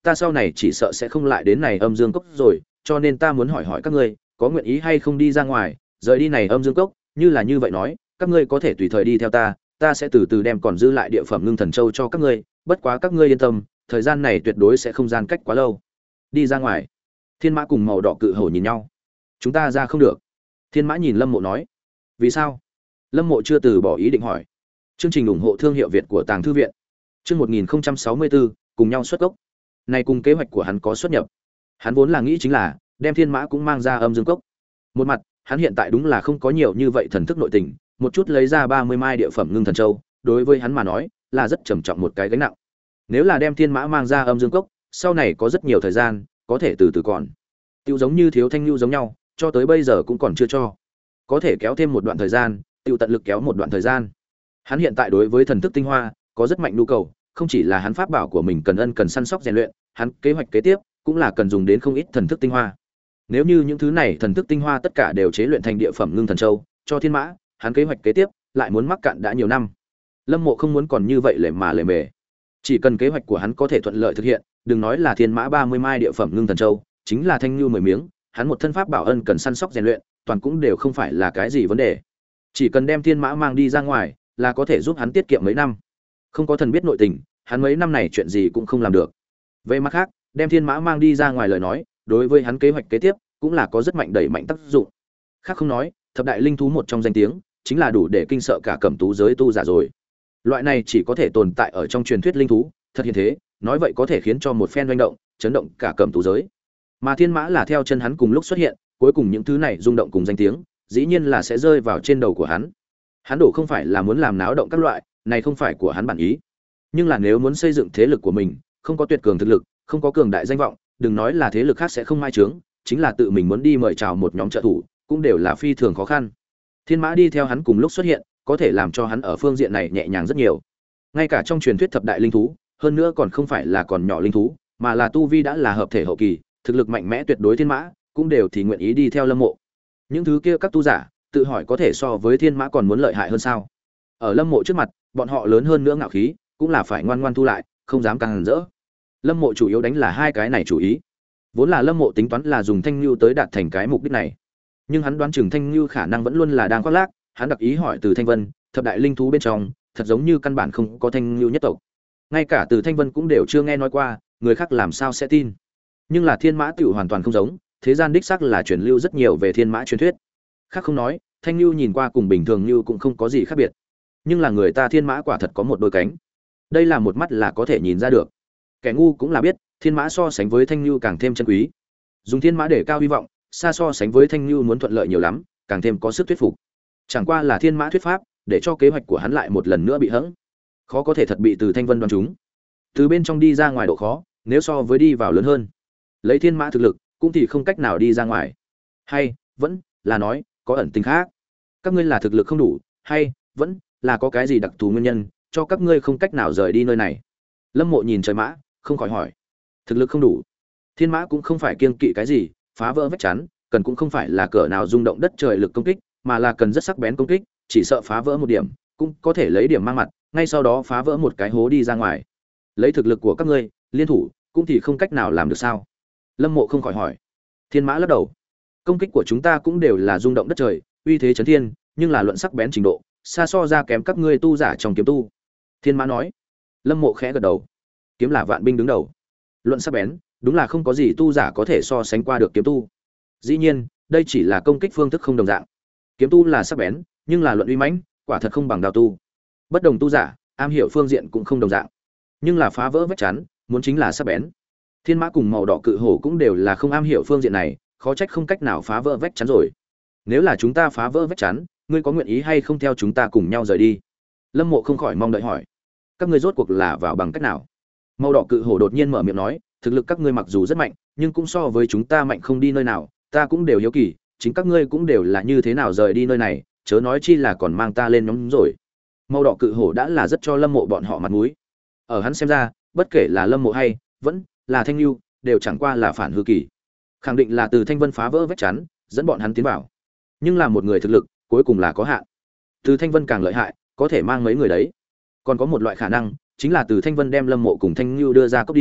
ta sau này chỉ sợ sẽ không lại đến này âm dương cốc rồi, cho nên ta muốn hỏi hỏi các ngươi, có nguyện ý hay không đi ra ngoài, rời đi này âm dương cốc, như là như vậy nói, các ngươi có thể tùy thời đi theo ta, ta sẽ từ từ đem còn dư lại địa phẩm ngưng thần châu cho các ngươi, bất quá các ngươi yên tâm, thời gian này tuyệt đối sẽ không gian cách quá lâu. Đi ra ngoài. Thiên Mã cùng màu đỏ cự hổ nhìn nhau. Chúng ta ra không được. Thiên Mã nhìn Lâm Mộ nói. Vì sao? Lâm Mộ chưa từ bỏ ý định hỏi. Chương trình ủng hộ thương hiệu Việt của Tàng Thư viện. Chương một nghìn sáu mươi tư, cùng nhau xuất gốc. Này cùng kế hoạch của hắn có xuất nhập. Hắn vốn là nghĩ chính là đem Thiên Mã cũng mang ra âm dương cốc. Một mặt, hắn hiện tại đúng là không có nhiều như vậy thần thức nội tình, một chút lấy ra ba mươi mai địa phẩm ngưng thần châu, đối với hắn mà nói, là rất trầm trọng một cái gánh nặng. Nếu là đem Thiên Mã mang ra âm dương cốc, sau này có rất nhiều thời gian, có thể từ từ còn. Tiêu giống như Thiếu Thanh Nưu giống nhau, cho tới bây giờ cũng còn chưa cho. Có thể kéo thêm một đoạn thời gian, tiêu tận lực kéo một đoạn thời gian. Hắn hiện tại đối với thần thức tinh hoa có rất mạnh nhu cầu, không chỉ là hắn pháp bảo của mình cần ân cần săn sóc rèn luyện, hắn kế hoạch kế tiếp cũng là cần dùng đến không ít thần thức tinh hoa. Nếu như những thứ này thần thức tinh hoa tất cả đều chế luyện thành địa phẩm ngưng thần châu, cho Thiên Mã, hắn kế hoạch kế tiếp lại muốn mắc cạn đã nhiều năm. Lâm Mộ không muốn còn như vậy lề mà lề mề. Chỉ cần kế hoạch của hắn có thể thuận lợi thực hiện, đừng nói là Thiên Mã ba mươi mai địa phẩm ngưng thần châu, chính là Thanh Nưu mười miếng, hắn một thân pháp bảo ân cần săn sóc rèn luyện, toàn cũng đều không phải là cái gì vấn đề. Chỉ cần đem Thiên Mã mang đi ra ngoài, là có thể giúp hắn tiết kiệm mấy năm. Không có thần biết nội tình, hắn mấy năm này chuyện gì cũng không làm được. Về mặt khác, đem Thiên Mã mang đi ra ngoài lời nói, đối với hắn kế hoạch kế tiếp cũng là có rất mạnh đẩy mạnh tác dụng. Khác không nói, thập đại linh thú một trong danh tiếng, chính là đủ để kinh sợ cả cẩm tú giới tu giả rồi. Loại này chỉ có thể tồn tại ở trong truyền thuyết linh thú, thật hiện thế, nói vậy có thể khiến cho một phen doanh động, chấn động cả cẩm tú giới. Mà Thiên Mã là theo chân hắn cùng lúc xuất hiện, cuối cùng những thứ này rung động cùng danh tiếng, dĩ nhiên là sẽ rơi vào trên đầu của hắn. Hắn đổ không phải là muốn làm náo động các loại, này không phải của hắn bản ý. Nhưng là nếu muốn xây dựng thế lực của mình, không có tuyệt cường thực lực, không có cường đại danh vọng, đừng nói là thế lực khác sẽ không mai trướng, chính là tự mình muốn đi mời chào một nhóm trợ thủ, cũng đều là phi thường khó khăn. Thiên Mã đi theo hắn cùng lúc xuất hiện, có thể làm cho hắn ở phương diện này nhẹ nhàng rất nhiều. Ngay cả trong truyền thuyết thập đại linh thú, hơn nữa còn không phải là còn nhỏ linh thú, mà là tu vi đã là hợp thể hậu kỳ, thực lực mạnh mẽ tuyệt đối Thiên Mã, cũng đều thì nguyện ý đi theo Lâm Mộ. Những thứ kia các tu giả, tự hỏi có thể so với Thiên Mã còn muốn lợi hại hơn sao? Ở Lâm Mộ trước mặt, bọn họ lớn hơn nữa ngạo khí, cũng là phải ngoan ngoan thu lại, không dám càng hẳn rỡ. Lâm Mộ chủ yếu đánh là hai cái này chủ ý. Vốn là Lâm Mộ tính toán là dùng Thanh Nưu tới đạt thành cái mục đích này, nhưng hắn đoán chừng Thanh Nưu khả năng vẫn luôn là đang khoác lác, hắn đặc ý hỏi từ Thanh Vân, thập đại linh thú bên trong, thật giống như căn bản không có Thanh Nưu nhất tộc. Ngay cả từ Thanh Vân cũng đều chưa nghe nói qua, người khác làm sao sẽ tin. Nhưng là Thiên Mã tiểu hoàn toàn không giống, thế gian đích xác là truyền lưu rất nhiều về Thiên Mã truyền thuyết. Khác không nói, Thanh Nưu nhìn qua cùng bình thường như cũng không có gì khác biệt. Nhưng là người ta Thiên Mã quả thật có một đôi cánh. Đây là một mắt là có thể nhìn ra được. Kẻ ngu cũng là biết, Thiên Mã so sánh với Thanh Nưu càng thêm chân quý. Dùng Thiên Mã để cao hy vọng, xa so sánh với Thanh Nưu muốn thuận lợi nhiều lắm, càng thêm có sức thuyết phục. Chẳng qua là Thiên Mã thuyết pháp, để cho kế hoạch của hắn lại một lần nữa bị hững. Khó có thể thật bị từ Thanh Vân đoán trúng. Từ bên trong đi ra ngoài độ khó, nếu so với đi vào lớn hơn. Lấy Thiên Mã thực lực, cũng thì không cách nào đi ra ngoài. Hay, vẫn là nói, có ẩn tình khác. Các ngươi là thực lực không đủ, hay vẫn là có cái gì đặc thù nguyên nhân, cho các ngươi không cách nào rời đi nơi này. Lâm Mộ nhìn trời Mã, không khỏi hỏi. Thực lực không đủ. Thiên Mã cũng không phải kiêng kỵ cái gì, phá vỡ vách chắn, cần cũng không phải là cỡ nào rung động đất trời lực công kích, mà là cần rất sắc bén công kích, chỉ sợ phá vỡ một điểm, cũng có thể lấy điểm mang mặt, ngay sau đó phá vỡ một cái hố đi ra ngoài. Lấy thực lực của các ngươi, liên thủ, cũng thì không cách nào làm được sao? Lâm Mộ không khỏi hỏi. Thiên Mã lắc đầu. Công kích của chúng ta cũng đều là rung động đất trời, uy thế chấn thiên, nhưng là luận sắc bén trình độ, xa so ra kém các ngươi tu giả trong kiếm tu. Thiên Mã nói. Lâm Mộ khẽ gật đầu. Kiếm là vạn binh đứng đầu. Luận sắc bén, đúng là không có gì tu giả có thể so sánh qua được kiếm tu. Dĩ nhiên, đây chỉ là công kích phương thức không đồng dạng. Kiếm tu là sắc bén, nhưng là luận uy mãnh, quả thật không bằng đao tu. Bất đồng tu giả, am hiểu phương diện cũng không đồng dạng. Nhưng là phá vỡ vách chắn, muốn chính là sắc bén. Thiên Mã cùng màu đỏ cự hổ cũng đều là không am hiểu phương diện này, khó trách không cách nào phá vỡ vách chắn rồi. Nếu là chúng ta phá vỡ vách chắn, ngươi có nguyện ý hay không theo chúng ta cùng nhau rời đi? Lâm Mộ không khỏi mong đợi hỏi. Các ngươi rốt cuộc là vào bằng cách nào? Màu đỏ cự hổ đột nhiên mở miệng nói, thực lực các ngươi mặc dù rất mạnh, nhưng cũng so với chúng ta mạnh không đi nơi nào, ta cũng đều hiếu kỳ, chính các ngươi cũng đều là như thế nào rời đi nơi này, chớ nói chi là còn mang ta lên nhóm rồi. Màu đỏ cự hổ đã là rất cho Lâm Mộ bọn họ mặt mũi. Ở hắn xem ra, bất kể là Lâm Mộ hay vẫn là Thanh Nưu, đều chẳng qua là phản hư kỳ. Khẳng định là từ Thanh Vân phá vỡ vách chắn, dẫn bọn hắn tiến vào. Nhưng là một người thực lực, cuối cùng là có hạn. Từ Thanh Vân càng lợi hại, có thể mang mấy người đấy. Còn có một loại khả năng, chính là từ Thanh Vân đem Lâm Mộ cùng Thanh Nưu đưa ra cốc đi,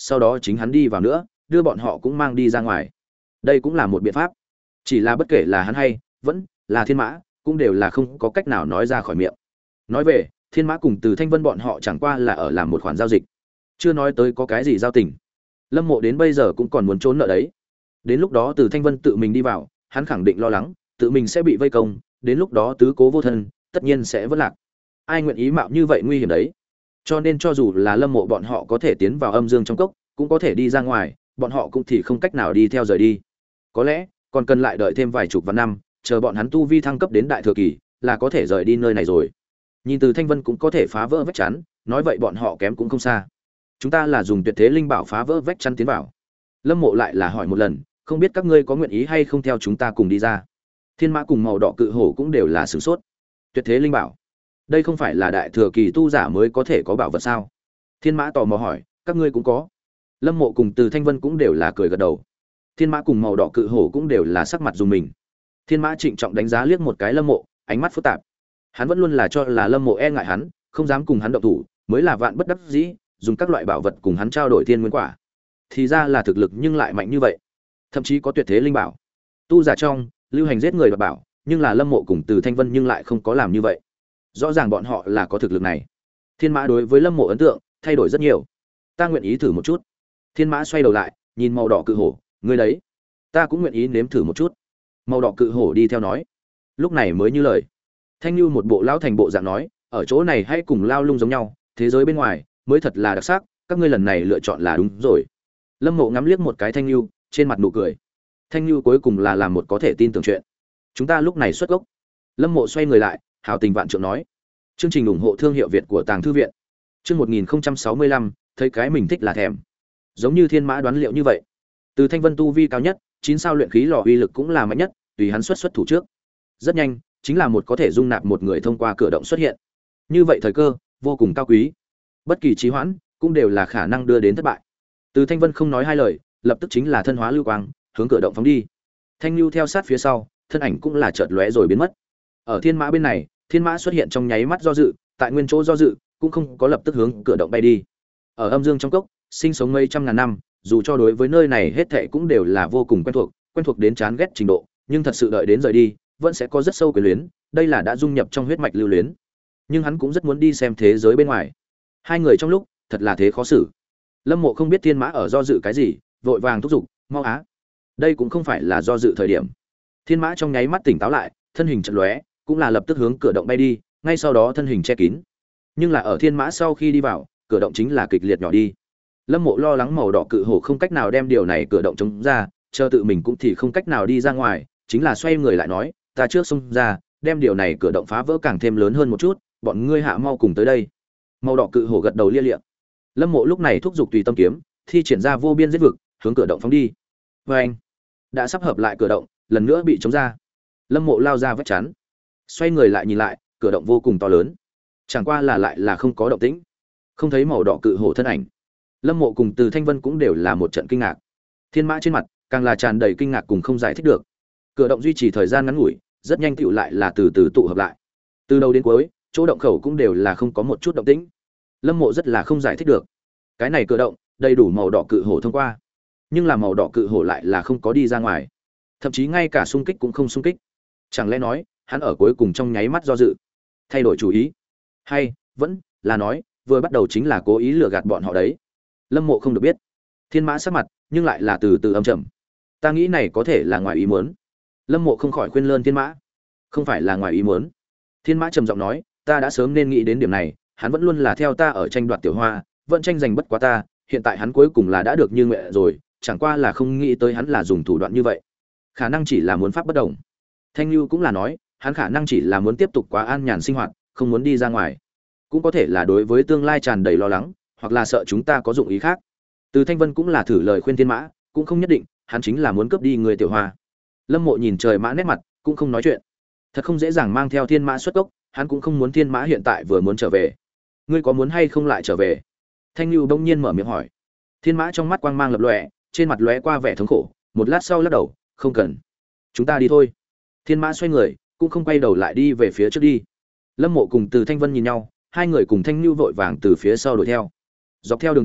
sau đó chính hắn đi vào nữa đưa bọn họ cũng mang đi ra ngoài. Đây cũng là một biện pháp, chỉ là bất kể là hắn hay vẫn là Thiên Mã cũng đều là không có cách nào nói ra khỏi miệng. Nói về Thiên Mã cùng Từ Thanh Vân bọn họ chẳng qua là ở làm một khoản giao dịch, chưa nói tới có cái gì giao tình. Lâm Mộ đến bây giờ cũng còn muốn trốn nợ đấy. Đến lúc đó Từ Thanh Vân tự mình đi vào, hắn khẳng định lo lắng tự mình sẽ bị vây công, đến lúc đó tứ cố vô thân, tất nhiên sẽ vỡ lạc. Ai nguyện ý mạo như vậy nguy hiểm đấy. Cho nên cho dù là Lâm Mộ bọn họ có thể tiến vào âm dương trong cốc, cũng có thể đi ra ngoài, bọn họ cũng thì không cách nào đi theo rời đi. Có lẽ còn cần lại đợi thêm vài chục vạn năm, chờ bọn hắn tu vi thăng cấp đến đại thừa kỳ, là có thể rời đi nơi này rồi. Nhìn Từ Thanh Vân cũng có thể phá vỡ vách chắn, nói vậy bọn họ kém cũng không xa. Chúng ta là dùng tuyệt thế linh bảo phá vỡ vách chắn tiến vào. Lâm Mộ lại là hỏi một lần, không biết các ngươi có nguyện ý hay không theo chúng ta cùng đi ra. Thiên Mã cùng màu đỏ cự hổ cũng đều là sửng sốt. Tuyệt thế linh bảo, đây không phải là đại thừa kỳ tu giả mới có thể có bảo vật sao? Thiên Mã tò mò hỏi, các ngươi cũng có? Lâm Mộ cùng Từ Thanh Vân cũng đều là cười gật đầu. Thiên Mã cùng màu đỏ cự hổ cũng đều là sắc mặt dùng mình. Thiên Mã trịnh trọng đánh giá liếc một cái Lâm Mộ, ánh mắt phức tạp. Hắn vẫn luôn là cho là Lâm Mộ e ngại hắn, không dám cùng hắn động thủ, mới là vạn bất đắc dĩ, dùng các loại bảo vật cùng hắn trao đổi thiên nguyên quả. Thì ra là thực lực nhưng lại mạnh như vậy, thậm chí có tuyệt thế linh bảo. Tu giả trong lưu hành giết người đoạt bảo, nhưng là Lâm Mộ cùng Từ Thanh Vân nhưng lại không có làm như vậy. Rõ ràng bọn họ là có thực lực này. Thiên Mã đối với Lâm Mộ ấn tượng thay đổi rất nhiều. Ta nguyện ý thử một chút. Thiên Mã xoay đầu lại, nhìn màu đỏ cự hổ, ngươi đấy, ta cũng nguyện ý nếm thử một chút. Màu đỏ cự hổ đi theo nói. Lúc này mới như lời. Thanh Nhu một bộ lão thành bộ dạng nói, ở chỗ này hãy cùng lao lung giống nhau, thế giới bên ngoài mới thật là đặc sắc, các ngươi lần này lựa chọn là đúng rồi. Lâm Mộ ngắm liếc một cái Thanh Nhu, trên mặt nụ cười. Thanh Nhu cuối cùng là làm một có thể tin tưởng chuyện. Chúng ta lúc này xuất gốc. Lâm Mộ xoay người lại, hào tình vạn trượng nói. Chương trình ủng hộ thương hiệu Việt của Tàng Thư viện. Chương một nghìn sáu mươi lăm, thấy cái mình thích là thèm. Giống như Thiên Mã đoán liệu như vậy. Từ Thanh Vân tu vi cao nhất, chín sao luyện khí lò uy lực cũng là mạnh nhất, tùy hắn xuất xuất thủ trước. Rất nhanh, chính là một có thể dung nạp một người thông qua cửa động xuất hiện. Như vậy thời cơ vô cùng cao quý. Bất kỳ trì hoãn cũng đều là khả năng đưa đến thất bại. Từ Thanh Vân không nói hai lời, lập tức chính là thân hóa lưu quang, hướng cửa động phóng đi. Thanh Nhu theo sát phía sau, thân ảnh cũng là chợt lóe rồi biến mất. Ở Thiên Mã bên này, Thiên Mã xuất hiện trong nháy mắt do dự, tại nguyên chỗ do dự, cũng không có lập tức hướng cửa động bay đi. Ở âm dương trong cốc, sinh sống mấy trăm ngàn năm, dù cho đối với nơi này hết thảy cũng đều là vô cùng quen thuộc, quen thuộc đến chán ghét trình độ, nhưng thật sự đợi đến rời đi, vẫn sẽ có rất sâu quyền luyến, đây là đã dung nhập trong huyết mạch lưu luyến. Nhưng hắn cũng rất muốn đi xem thế giới bên ngoài. Hai người trong lúc, thật là thế khó xử. Lâm Mộ không biết Thiên Mã ở do dự cái gì, vội vàng thúc giục, "Mau á." Đây cũng không phải là do dự thời điểm. Thiên Mã trong nháy mắt tỉnh táo lại, thân hình chợt lóe, cũng là lập tức hướng cửa động bay đi, ngay sau đó thân hình che kín. Nhưng là ở Thiên Mã sau khi đi vào, cửa động chính là kịch liệt nhỏ đi. Lâm Mộ lo lắng màu đỏ cự hổ không cách nào đem điều này cửa động chống ra, chờ tự mình cũng thì không cách nào đi ra ngoài, chính là xoay người lại nói, "Ta trước xông ra, đem điều này cửa động phá vỡ càng thêm lớn hơn một chút, bọn ngươi hạ mau cùng tới đây." Màu đỏ cự hổ gật đầu lia lịa. Lâm Mộ lúc này thúc giục tùy tâm kiếm, thi triển ra vô biên giết vực, hướng cửa động phóng đi. Và anh đã sắp hợp lại cửa động, lần nữa bị chống ra. Lâm Mộ lao ra vách chắn, xoay người lại nhìn lại, cửa động vô cùng to lớn, chẳng qua là lại là không có động tĩnh, không thấy màu đỏ cự hổ thân ảnh. Lâm Mộ cùng Từ Thanh Vân cũng đều là một trận kinh ngạc. Thiên Mã trên mặt càng là tràn đầy kinh ngạc cùng không giải thích được. Cửa động duy trì thời gian ngắn ngủi, rất nhanh tựu lại là từ từ tụ hợp lại. Từ đầu đến cuối, chỗ động khẩu cũng đều là không có một chút động tĩnh. Lâm Mộ rất là không giải thích được. Cái này cửa động, đầy đủ màu đỏ cự hổ thông qua, nhưng là màu đỏ cự hổ lại là không có đi ra ngoài, thậm chí ngay cả xung kích cũng không xung kích. Chẳng lẽ nói, hắn ở cuối cùng trong nháy mắt do dự, thay đổi chủ ý, hay vẫn là nói, vừa bắt đầu chính là cố ý lừa gạt bọn họ đấy. Lâm Mộ không được biết. Thiên Mã sắc mặt, nhưng lại là từ từ âm trầm. Ta nghĩ này có thể là ngoài ý muốn. Lâm Mộ không khỏi khuyên lơn Thiên Mã. Không phải là ngoài ý muốn. Thiên Mã trầm giọng nói, ta đã sớm nên nghĩ đến điểm này, hắn vẫn luôn là theo ta ở tranh đoạt tiểu hoa, vẫn tranh giành bất quá ta, hiện tại hắn cuối cùng là đã được như nguyện rồi, chẳng qua là không nghĩ tới hắn là dùng thủ đoạn như vậy. Khả năng chỉ là muốn pháp bất đồng. Thanh Nhu cũng là nói, hắn khả năng chỉ là muốn tiếp tục quá an nhàn sinh hoạt, không muốn đi ra ngoài. Cũng có thể là đối với tương lai tràn đầy lo lắng, hoặc là sợ chúng ta có dụng ý khác. Từ Thanh Vân cũng là thử lời khuyên Thiên Mã, cũng không nhất định, hắn chính là muốn cướp đi người tiểu hoa. Lâm Mộ nhìn trời Mã nét mặt, cũng không nói chuyện. Thật không dễ dàng mang theo Thiên Mã xuất cốc, hắn cũng không muốn Thiên Mã hiện tại vừa muốn trở về. Ngươi có muốn hay không lại trở về? Thanh Nhu đông nhiên mở miệng hỏi. Thiên Mã trong mắt quang mang lập lòe, trên mặt lóe qua vẻ thống khổ, một lát sau lắc đầu, không cần. Chúng ta đi thôi. Thiên Mã xoay người, cũng không quay đầu lại đi về phía trước đi. Lâm Mộ cùng Từ Thanh Vân nhìn nhau, hai người cùng Thanh Nhu vội vàng từ phía sau đuổi theo. Dọc theo đường đi,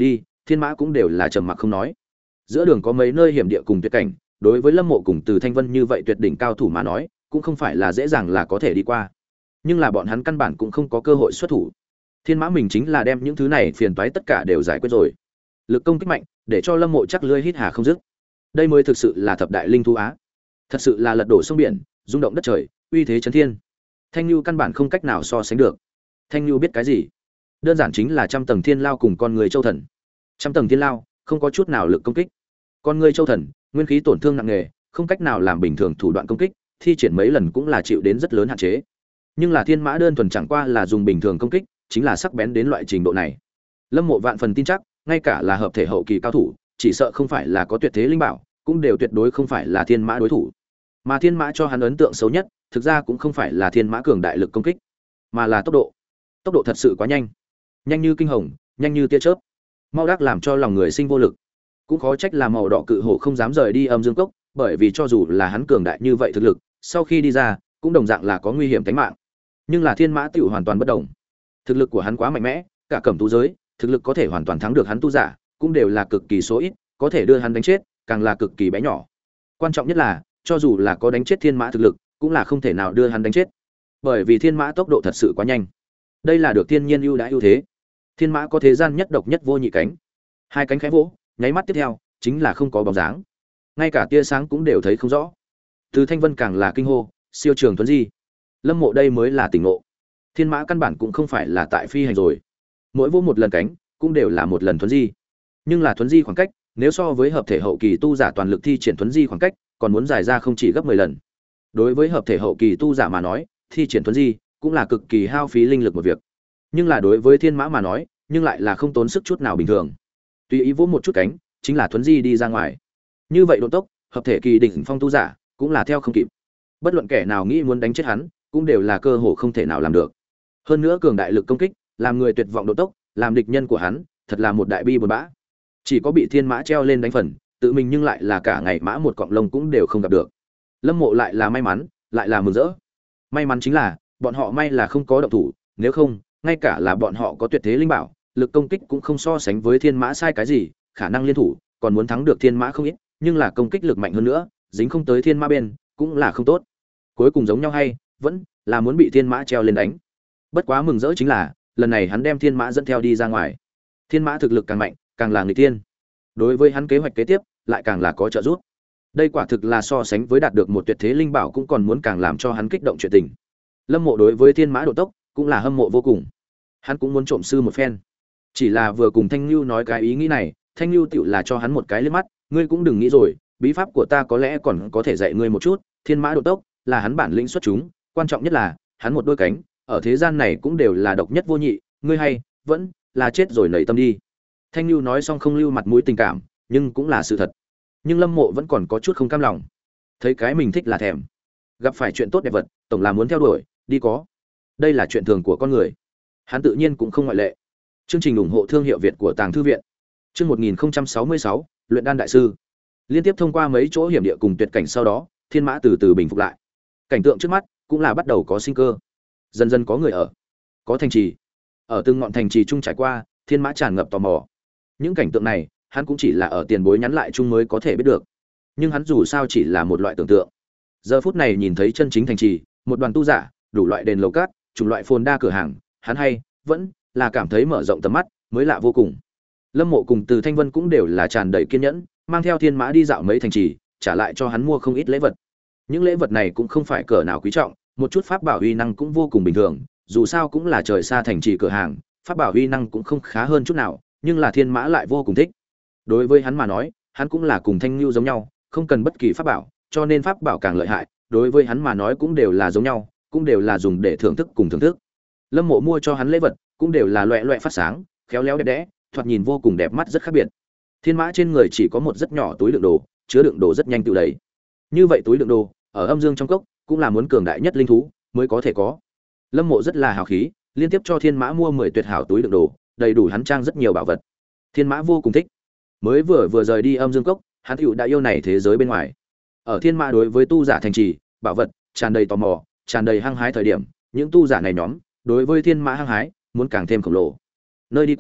Thiên Mã cũng đều là trầm mặc không nói. Giữa đường có mấy nơi hiểm địa cùng tuyệt cảnh, đối với Lâm Mộ cùng Từ Thanh Vân như vậy tuyệt đỉnh cao thủ mà nói, cũng không phải là dễ dàng là có thể đi qua. Nhưng là bọn hắn căn bản cũng không có cơ hội xuất thủ. Thiên Mã mình chính là đem những thứ này phiền toái tất cả đều giải quyết rồi. Lực công kích mạnh, để cho Lâm Mộ chắc lưỡi hít hà không dứt. Đây mới thực sự là thập đại linh thú á. Thật sự là lật đổ sông biển, rung động đất trời, uy thế chấn thiên. Thanh Nhu căn bản không cách nào so sánh được. Thanh Nhu biết cái gì? Đơn giản chính là trăm tầng thiên lao cùng con người châu thần. Trăm tầng thiên lao không có chút nào lực công kích. Con người châu thần, nguyên khí tổn thương nặng nề, không cách nào làm bình thường thủ đoạn công kích, thi triển mấy lần cũng là chịu đến rất lớn hạn chế. Nhưng là Thiên Mã đơn thuần chẳng qua là dùng bình thường công kích, chính là sắc bén đến loại trình độ này. Lâm Mộ vạn phần tin chắc, ngay cả là hợp thể hậu kỳ cao thủ, chỉ sợ không phải là có tuyệt thế linh bảo, cũng đều tuyệt đối không phải là Thiên Mã đối thủ. Mà Thiên Mã cho hắn ấn tượng xấu nhất, thực ra cũng không phải là Thiên Mã cường đại lực công kích, mà là tốc độ. Tốc độ thật sự quá nhanh, nhanh như kinh hồng, nhanh như tia chớp, mau đắc làm cho lòng người sinh vô lực. Cũng khó trách là màu đỏ cự hổ không dám rời đi âm dương cốc, bởi vì cho dù là hắn cường đại như vậy thực lực, sau khi đi ra, cũng đồng dạng là có nguy hiểm tính mạng. Nhưng là Thiên Mã tiểu hoàn toàn bất động. Thực lực của hắn quá mạnh mẽ, cả cẩm tú giới, thực lực có thể hoàn toàn thắng được hắn tu giả, cũng đều là cực kỳ số ít, có thể đưa hắn đánh chết, càng là cực kỳ bé nhỏ. Quan trọng nhất là, cho dù là có đánh chết Thiên Mã thực lực, cũng là không thể nào đưa hắn đánh chết. Bởi vì Thiên Mã tốc độ thật sự quá nhanh. Đây là được thiên nhiên ưu đãi ưu thế. Thiên Mã có thế gian nhất độc nhất vô nhị cánh. Hai cánh khẽ vỗ, nháy mắt tiếp theo, chính là không có bóng dáng. Ngay cả tia sáng cũng đều thấy không rõ. Từ Thanh Vân càng là kinh hô, siêu trường tuấn di. Lâm Mộ đây mới là tỉnh ngộ. Thiên Mã căn bản cũng không phải là tại phi hành rồi. Mỗi vô một lần cánh, cũng đều là một lần tuấn di. Nhưng là tuấn di khoảng cách, nếu so với hợp thể hậu kỳ tu giả toàn lực thi triển tuấn di khoảng cách, còn muốn dài ra không chỉ gấp mười lần. Đối với hợp thể hậu kỳ tu giả mà nói, thi triển tuấn di cũng là cực kỳ hao phí linh lực một việc. Nhưng là đối với Thiên Mã mà nói, nhưng lại là không tốn sức chút nào bình thường. Tùy ý vỗ một chút cánh, chính là tuấn di đi ra ngoài. Như vậy độ tốc, hợp thể kỳ đỉnh phong tu giả cũng là theo không kịp. Bất luận kẻ nào nghĩ muốn đánh chết hắn, cũng đều là cơ hội không thể nào làm được. Hơn nữa cường đại lực công kích, làm người tuyệt vọng độ tốc, làm địch nhân của hắn, thật là một đại bi buồn bã. Chỉ có bị Thiên Mã treo lên đánh phần, tự mình nhưng lại là cả ngày mã một cọng lông cũng đều không gặp được. Lâm Mộ lại là may mắn, lại là mừng rỡ. May mắn chính là, bọn họ may là không có động thủ, nếu không, ngay cả là bọn họ có tuyệt thế linh bảo, lực công kích cũng không so sánh với Thiên Mã sai cái gì, khả năng liên thủ, còn muốn thắng được Thiên Mã không ít, nhưng là công kích lực mạnh hơn nữa, dính không tới Thiên Mã bên, cũng là không tốt. Cuối cùng giống nhau hay, vẫn là muốn bị Thiên Mã treo lên đánh. Bất quá mừng rỡ chính là, lần này hắn đem Thiên Mã dẫn theo đi ra ngoài. Thiên Mã thực lực càng mạnh, càng là người tiên. Đối với hắn kế hoạch kế tiếp, lại càng là có trợ giúp. Đây quả thực là so sánh với đạt được một tuyệt thế linh bảo cũng còn muốn càng làm cho hắn kích động chuyện tình. Lâm Mộ đối với Thiên Mã độ tốc cũng là hâm mộ vô cùng. Hắn cũng muốn trộm sư một phen. Chỉ là vừa cùng Thanh Nưu nói cái ý nghĩ này, Thanh Nưu tựu là cho hắn một cái liếc mắt, ngươi cũng đừng nghĩ rồi, bí pháp của ta có lẽ còn có thể dạy ngươi một chút, Thiên Mã độ tốc là hắn bản lĩnh xuất chúng, quan trọng nhất là, hắn một đôi cánh, ở thế gian này cũng đều là độc nhất vô nhị, ngươi hay, vẫn là chết rồi nảy tâm đi. Thanh Nưu nói xong không lưu mặt mũi tình cảm, nhưng cũng là sự thật. Nhưng Lâm Mộ vẫn còn có chút không cam lòng. Thấy cái mình thích là thèm, gặp phải chuyện tốt đẹp vật, tổng là muốn theo đuổi, đi có. Đây là chuyện thường của con người. Hắn tự nhiên cũng không ngoại lệ. Chương trình ủng hộ thương hiệu Việt của Tàng Thư viện. Chương một nghìn sáu mươi sáu, luyện đan đại sư. Liên tiếp thông qua mấy chỗ hiểm địa cùng tuyệt cảnh sau đó, Thiên Mã từ từ bình phục lại. Cảnh tượng trước mắt cũng là bắt đầu có sinh cơ. Dần dần có người ở, có thành trì. Ở từng ngọn thành trì chung trải qua, Thiên Mã tràn ngập tò mò. Những cảnh tượng này, hắn cũng chỉ là ở tiền bối nhắn lại chung mới có thể biết được. Nhưng hắn dù sao chỉ là một loại tưởng tượng. Giờ phút này nhìn thấy chân chính thành trì, một đoàn tu giả, đủ loại đền lầu cát, chủng loại phồn đa cửa hàng, hắn hay vẫn là cảm thấy mở rộng tầm mắt, mới lạ vô cùng. Lâm Mộ cùng Từ Thanh Vân cũng đều là tràn đầy kiên nhẫn, mang theo Thiên Mã đi dạo mấy thành trì, trả lại cho hắn mua không ít lễ vật. Những lễ vật này cũng không phải cỡ nào quý trọng, một chút pháp bảo uy năng cũng vô cùng bình thường, dù sao cũng là trời xa thành trì cửa hàng, pháp bảo uy năng cũng không khá hơn chút nào, nhưng là Thiên Mã lại vô cùng thích. Đối với hắn mà nói, hắn cũng là cùng Thanh Nưu giống nhau, không cần bất kỳ pháp bảo, cho nên pháp bảo càng lợi hại, đối với hắn mà nói cũng đều là giống nhau, cũng đều là dùng để thưởng thức cùng thưởng thức. Lâm Mộ mua cho hắn lễ vật, cũng đều là loẹt loẹt phát sáng, khéo léo đẹp đẽ, thoạt nhìn vô cùng đẹp mắt rất khác biệt. Thiên Mã trên người chỉ có một rất nhỏ túi đựng đồ, chứa đựng đồ rất nhanh tự đầy. Như vậy túi đựng đồ, ở âm dương trong cốc, cũng là muốn cường đại nhất linh thú mới có thể có. Lâm Mộ rất là hào khí, liên tiếp cho Thiên Mã mua mười tuyệt hảo túi đựng đồ, đầy đủ hắn trang rất nhiều bảo vật. Thiên Mã vô cùng thích. Mới vừa vừa rời đi âm dương cốc, hắn hữu đã yêu này thế giới bên ngoài. Ở Thiên Mã đối với tu giả thành trì, bảo vật tràn đầy tò mò, tràn đầy hăng hái thời điểm, những tu giả này nhóm đối với Thiên Mã hăng hái muốn càng thêm khổng lồ. Nơi đi qua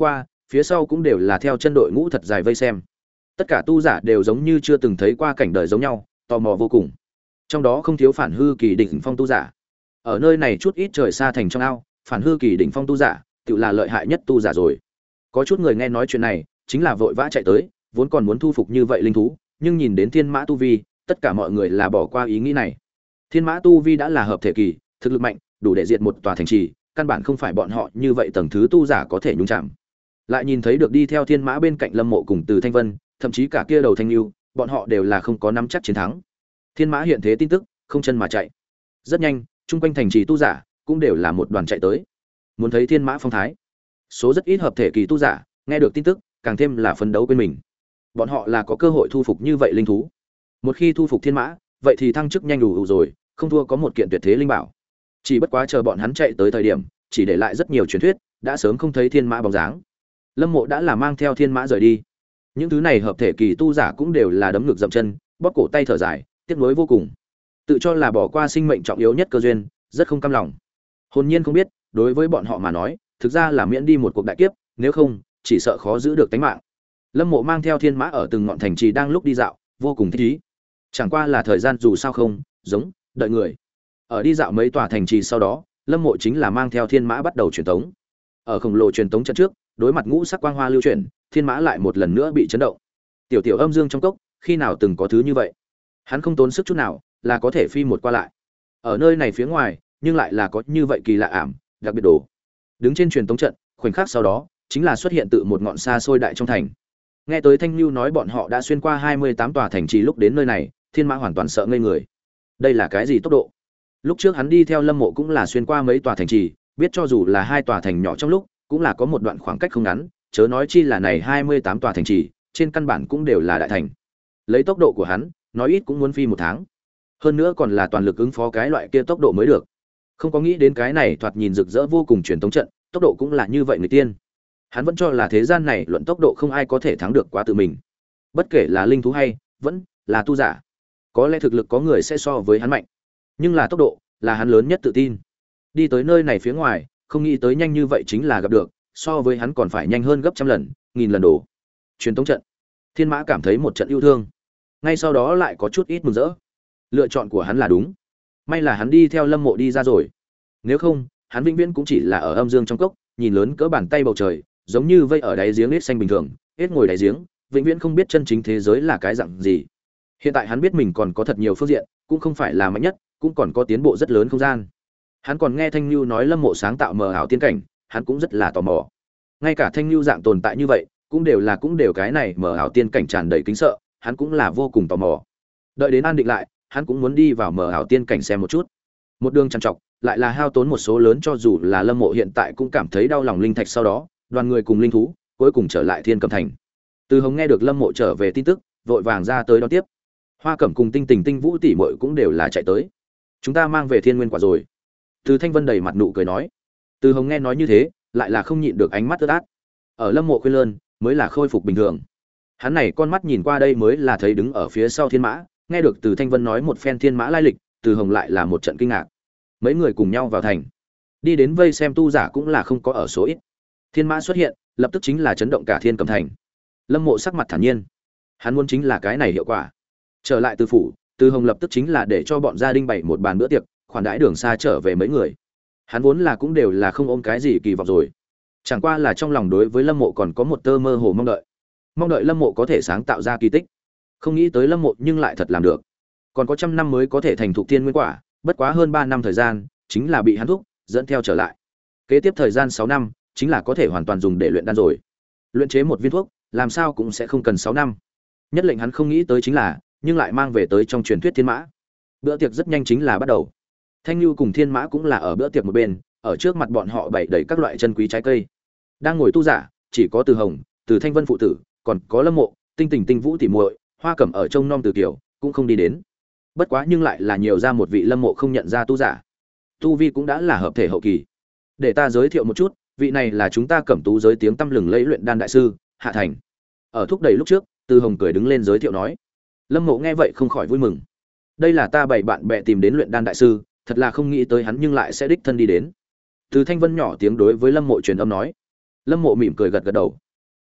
phía sau cũng đều là theo chân đội ngũ thật dài vây xem. Tất cả tu giả đều giống như chưa từng thấy qua cảnh đời giống nhau, tò mò vô cùng. Trong đó không thiếu phản hư kỳ đỉnh phong tu giả. Ở nơi này chút ít trời xa thành trong ao, phản hư kỳ đỉnh phong tu giả, tự là lợi hại nhất tu giả rồi. Có chút người nghe nói chuyện này, chính là vội vã chạy tới, vốn còn muốn thu phục như vậy linh thú, nhưng nhìn đến thiên mã tu vi, tất cả mọi người là bỏ qua ý nghĩ này. Thiên mã tu vi đã là hợp thể kỳ, thực lực mạnh, đủ để diệt một tòa thành trì, căn bản không phải bọn họ như vậy tầng thứ tu giả có thể nhúng chạm. Lại nhìn thấy được đi theo thiên mã bên cạnh Lâm Mộ cùng Từ Thanh Vân, thậm chí cả kia đầu Thanh Nưu, bọn họ đều là không có nắm chắc chiến thắng. Thiên mã hiện thế tin tức, không chân mà chạy. Rất nhanh, chung quanh thành trì tu giả cũng đều là một đoàn chạy tới, muốn thấy thiên mã phong thái. Số rất ít hợp thể kỳ tu giả, nghe được tin tức, càng thêm là phấn đấu bên mình. Bọn họ là có cơ hội thu phục như vậy linh thú. Một khi thu phục thiên mã, vậy thì thăng chức nhanh đủ, đủ rồi, không thua có một kiện tuyệt thế linh bảo. Chỉ bất quá chờ bọn hắn chạy tới thời điểm, chỉ để lại rất nhiều truyền thuyết, đã sớm không thấy thiên mã bóng dáng. Lâm Mộ đã là mang theo thiên mã rời đi. Những thứ này hợp thể kỳ tu giả cũng đều là đấm ngực dậm chân, bóp cổ tay thở dài, tiếc nuối vô cùng. Tự cho là bỏ qua sinh mệnh trọng yếu nhất cơ duyên, rất không cam lòng. Hồn nhiên không biết, đối với bọn họ mà nói, thực ra là miễn đi một cuộc đại kiếp, nếu không, chỉ sợ khó giữ được tính mạng. Lâm Mộ mang theo thiên mã ở từng ngọn thành trì đang lúc đi dạo, vô cùng thích ý. Chẳng qua là thời gian dù sao không, giống đợi người. Ở đi dạo mấy tòa thành trì sau đó, Lâm Mộ chính là mang theo thiên mã bắt đầu truyền tống. Ở khổng lồ truyền tống trận trước, đối mặt ngũ sắc quang hoa lưu chuyển, thiên mã lại một lần nữa bị chấn động. Tiểu tiểu âm dương trong cốc, khi nào từng có thứ như vậy? Hắn không tốn sức chút nào, là có thể phi một qua lại. Ở nơi này phía ngoài, nhưng lại là có như vậy kỳ lạ ảm, đặc biệt đồ. Đứng trên truyền tống trận, khoảnh khắc sau đó, chính là xuất hiện tự một ngọn xa xôi đại trong thành. Nghe tới Thanh Nưu nói bọn họ đã xuyên qua hai mươi tám tòa thành trì lúc đến nơi này, thiên mã hoàn toàn sợ ngây người. Đây là cái gì tốc độ? Lúc trước hắn đi theo Lâm Mộ cũng là xuyên qua mấy tòa thành trì, biết cho dù là hai tòa thành nhỏ trong lúc, cũng là có một đoạn khoảng cách không ngắn, chớ nói chi là này hai mươi tám tòa thành trì, trên căn bản cũng đều là đại thành. Lấy tốc độ của hắn, nói ít cũng muốn phi một tháng. Hơn nữa còn là toàn lực ứng phó cái loại kia tốc độ mới được. Không có nghĩ đến cái này thoạt nhìn rực rỡ vô cùng truyền tống trận, tốc độ cũng là như vậy người tiên. Hắn vẫn cho là thế gian này luận tốc độ không ai có thể thắng được quá tự mình. Bất kể là linh thú hay vẫn là tu giả, có lẽ thực lực có người sẽ so với hắn mạnh, nhưng là tốc độ là hắn lớn nhất tự tin. Đi tới nơi này phía ngoài, không nghĩ tới nhanh như vậy chính là gặp được, so với hắn còn phải nhanh hơn gấp trăm lần, nghìn lần đổ. Truyền tống trận. Thiên mã cảm thấy một trận yêu thương. Ngay sau đó lại có chút ít mừng rỡ. Lựa chọn của hắn là đúng. May là hắn đi theo Lâm Mộ đi ra rồi. Nếu không, hắn vĩnh viễn cũng chỉ là ở âm dương trong cốc, nhìn lớn cỡ bàn tay bầu trời, giống như vây ở đáy giếng hết xanh bình thường, hết ngồi đáy giếng, vĩnh viễn không biết chân chính thế giới là cái dạng gì. Hiện tại hắn biết mình còn có thật nhiều phương diện, cũng không phải là mạnh nhất, cũng còn có tiến bộ rất lớn không gian. Hắn còn nghe Thanh Nưu nói Lâm Mộ sáng tạo mờ ảo tiên cảnh, hắn cũng rất là tò mò. Ngay cả Thanh Nưu dạng tồn tại như vậy, cũng đều là cũng đều cái này mờ ảo tiên cảnh tràn đầy kính sợ, hắn cũng là vô cùng tò mò. Đợi đến an định lại, hắn cũng muốn đi vào mờ ảo tiên cảnh xem một chút. Một đường trằn trọc, lại là hao tốn một số lớn, cho dù là Lâm Mộ hiện tại cũng cảm thấy đau lòng linh thạch. Sau đó, đoàn người cùng linh thú cuối cùng trở lại Thiên Cẩm Thành. Từ Hồng nghe được Lâm Mộ trở về tin tức, vội vàng ra tới đón tiếp. Hoa Cẩm cùng Tinh Tình Tinh Vũ tỷ muội cũng đều là chạy tới. Chúng ta mang về Thiên Nguyên quả rồi. Từ Thanh Vân đầy mặt nụ cười nói. Từ Hồng nghe nói như thế, lại là không nhịn được ánh mắt ướt át. Ở Lâm Mộ khuyên lơn, mới là khôi phục bình thường. Hắn này con mắt nhìn qua đây mới là thấy đứng ở phía sau Thiên Mã, nghe được Từ Thanh Vân nói một phen Thiên Mã lai lịch, Từ Hồng lại là một trận kinh ngạc. Mấy người cùng nhau vào thành, đi đến vây xem tu giả cũng là không có ở số ít. Thiên Mã xuất hiện, lập tức chính là chấn động cả Thiên Cẩm Thành. Lâm Mộ sắc mặt thản nhiên, hắn muốn chính là cái này hiệu quả. Trở lại Từ phủ, Từ Hồng lập tức chính là để cho bọn gia đình bày một bàn bữa tiệc, khoản đãi đường xa trở về mấy người. Hắn vốn là cũng đều là không ôm cái gì kỳ vọng rồi, chẳng qua là trong lòng đối với Lâm Mộ còn có một tơ mơ hồ mong đợi, mong đợi Lâm Mộ có thể sáng tạo ra kỳ tích. Không nghĩ tới Lâm Mộ nhưng lại thật làm được. Còn có trăm năm mới có thể thành thục tiên nguyên quả, bất quá hơn ba năm thời gian, chính là bị hắn thúc dẫn theo trở lại. Kế tiếp thời gian sáu năm, chính là có thể hoàn toàn dùng để luyện đan rồi. Luyện chế một viên thuốc, làm sao cũng sẽ không cần sáu năm. Nhất lệnh hắn không nghĩ tới chính là, nhưng lại mang về tới trong truyền thuyết Thiên Mã. Bữa tiệc rất nhanh chính là bắt đầu. Thanh Nưu cùng Thiên Mã cũng là ở bữa tiệc một bên, ở trước mặt bọn họ bày đầy các loại chân quý trái cây. Đang ngồi tu giả, chỉ có Từ Hồng, Từ Thanh Vân phụ tử, còn có Lâm Mộ, Tinh Tình Tinh Vũ tỷ muội, Hoa Cẩm ở trông nom Từ Kiều, cũng không đi đến. Bất quá nhưng lại là nhiều ra một vị Lâm Mộ không nhận ra tu giả. Tu vi cũng đã là hợp thể hậu kỳ. Để ta giới thiệu một chút, vị này là chúng ta Cẩm Tú giới tiếng tăm lừng lẫy luyện đan đại sư, Hạ Thành. Ở thúc đẩy lúc trước, Từ Hồng cười đứng lên giới thiệu nói. Lâm Mộ nghe vậy không khỏi vui mừng. Đây là ta bảy bạn bè tìm đến luyện đan đại sư, thật là không nghĩ tới hắn nhưng lại sẽ đích thân đi đến. Từ Thanh Vân nhỏ tiếng đối với Lâm Mộ truyền âm nói. Lâm Mộ mỉm cười gật gật đầu.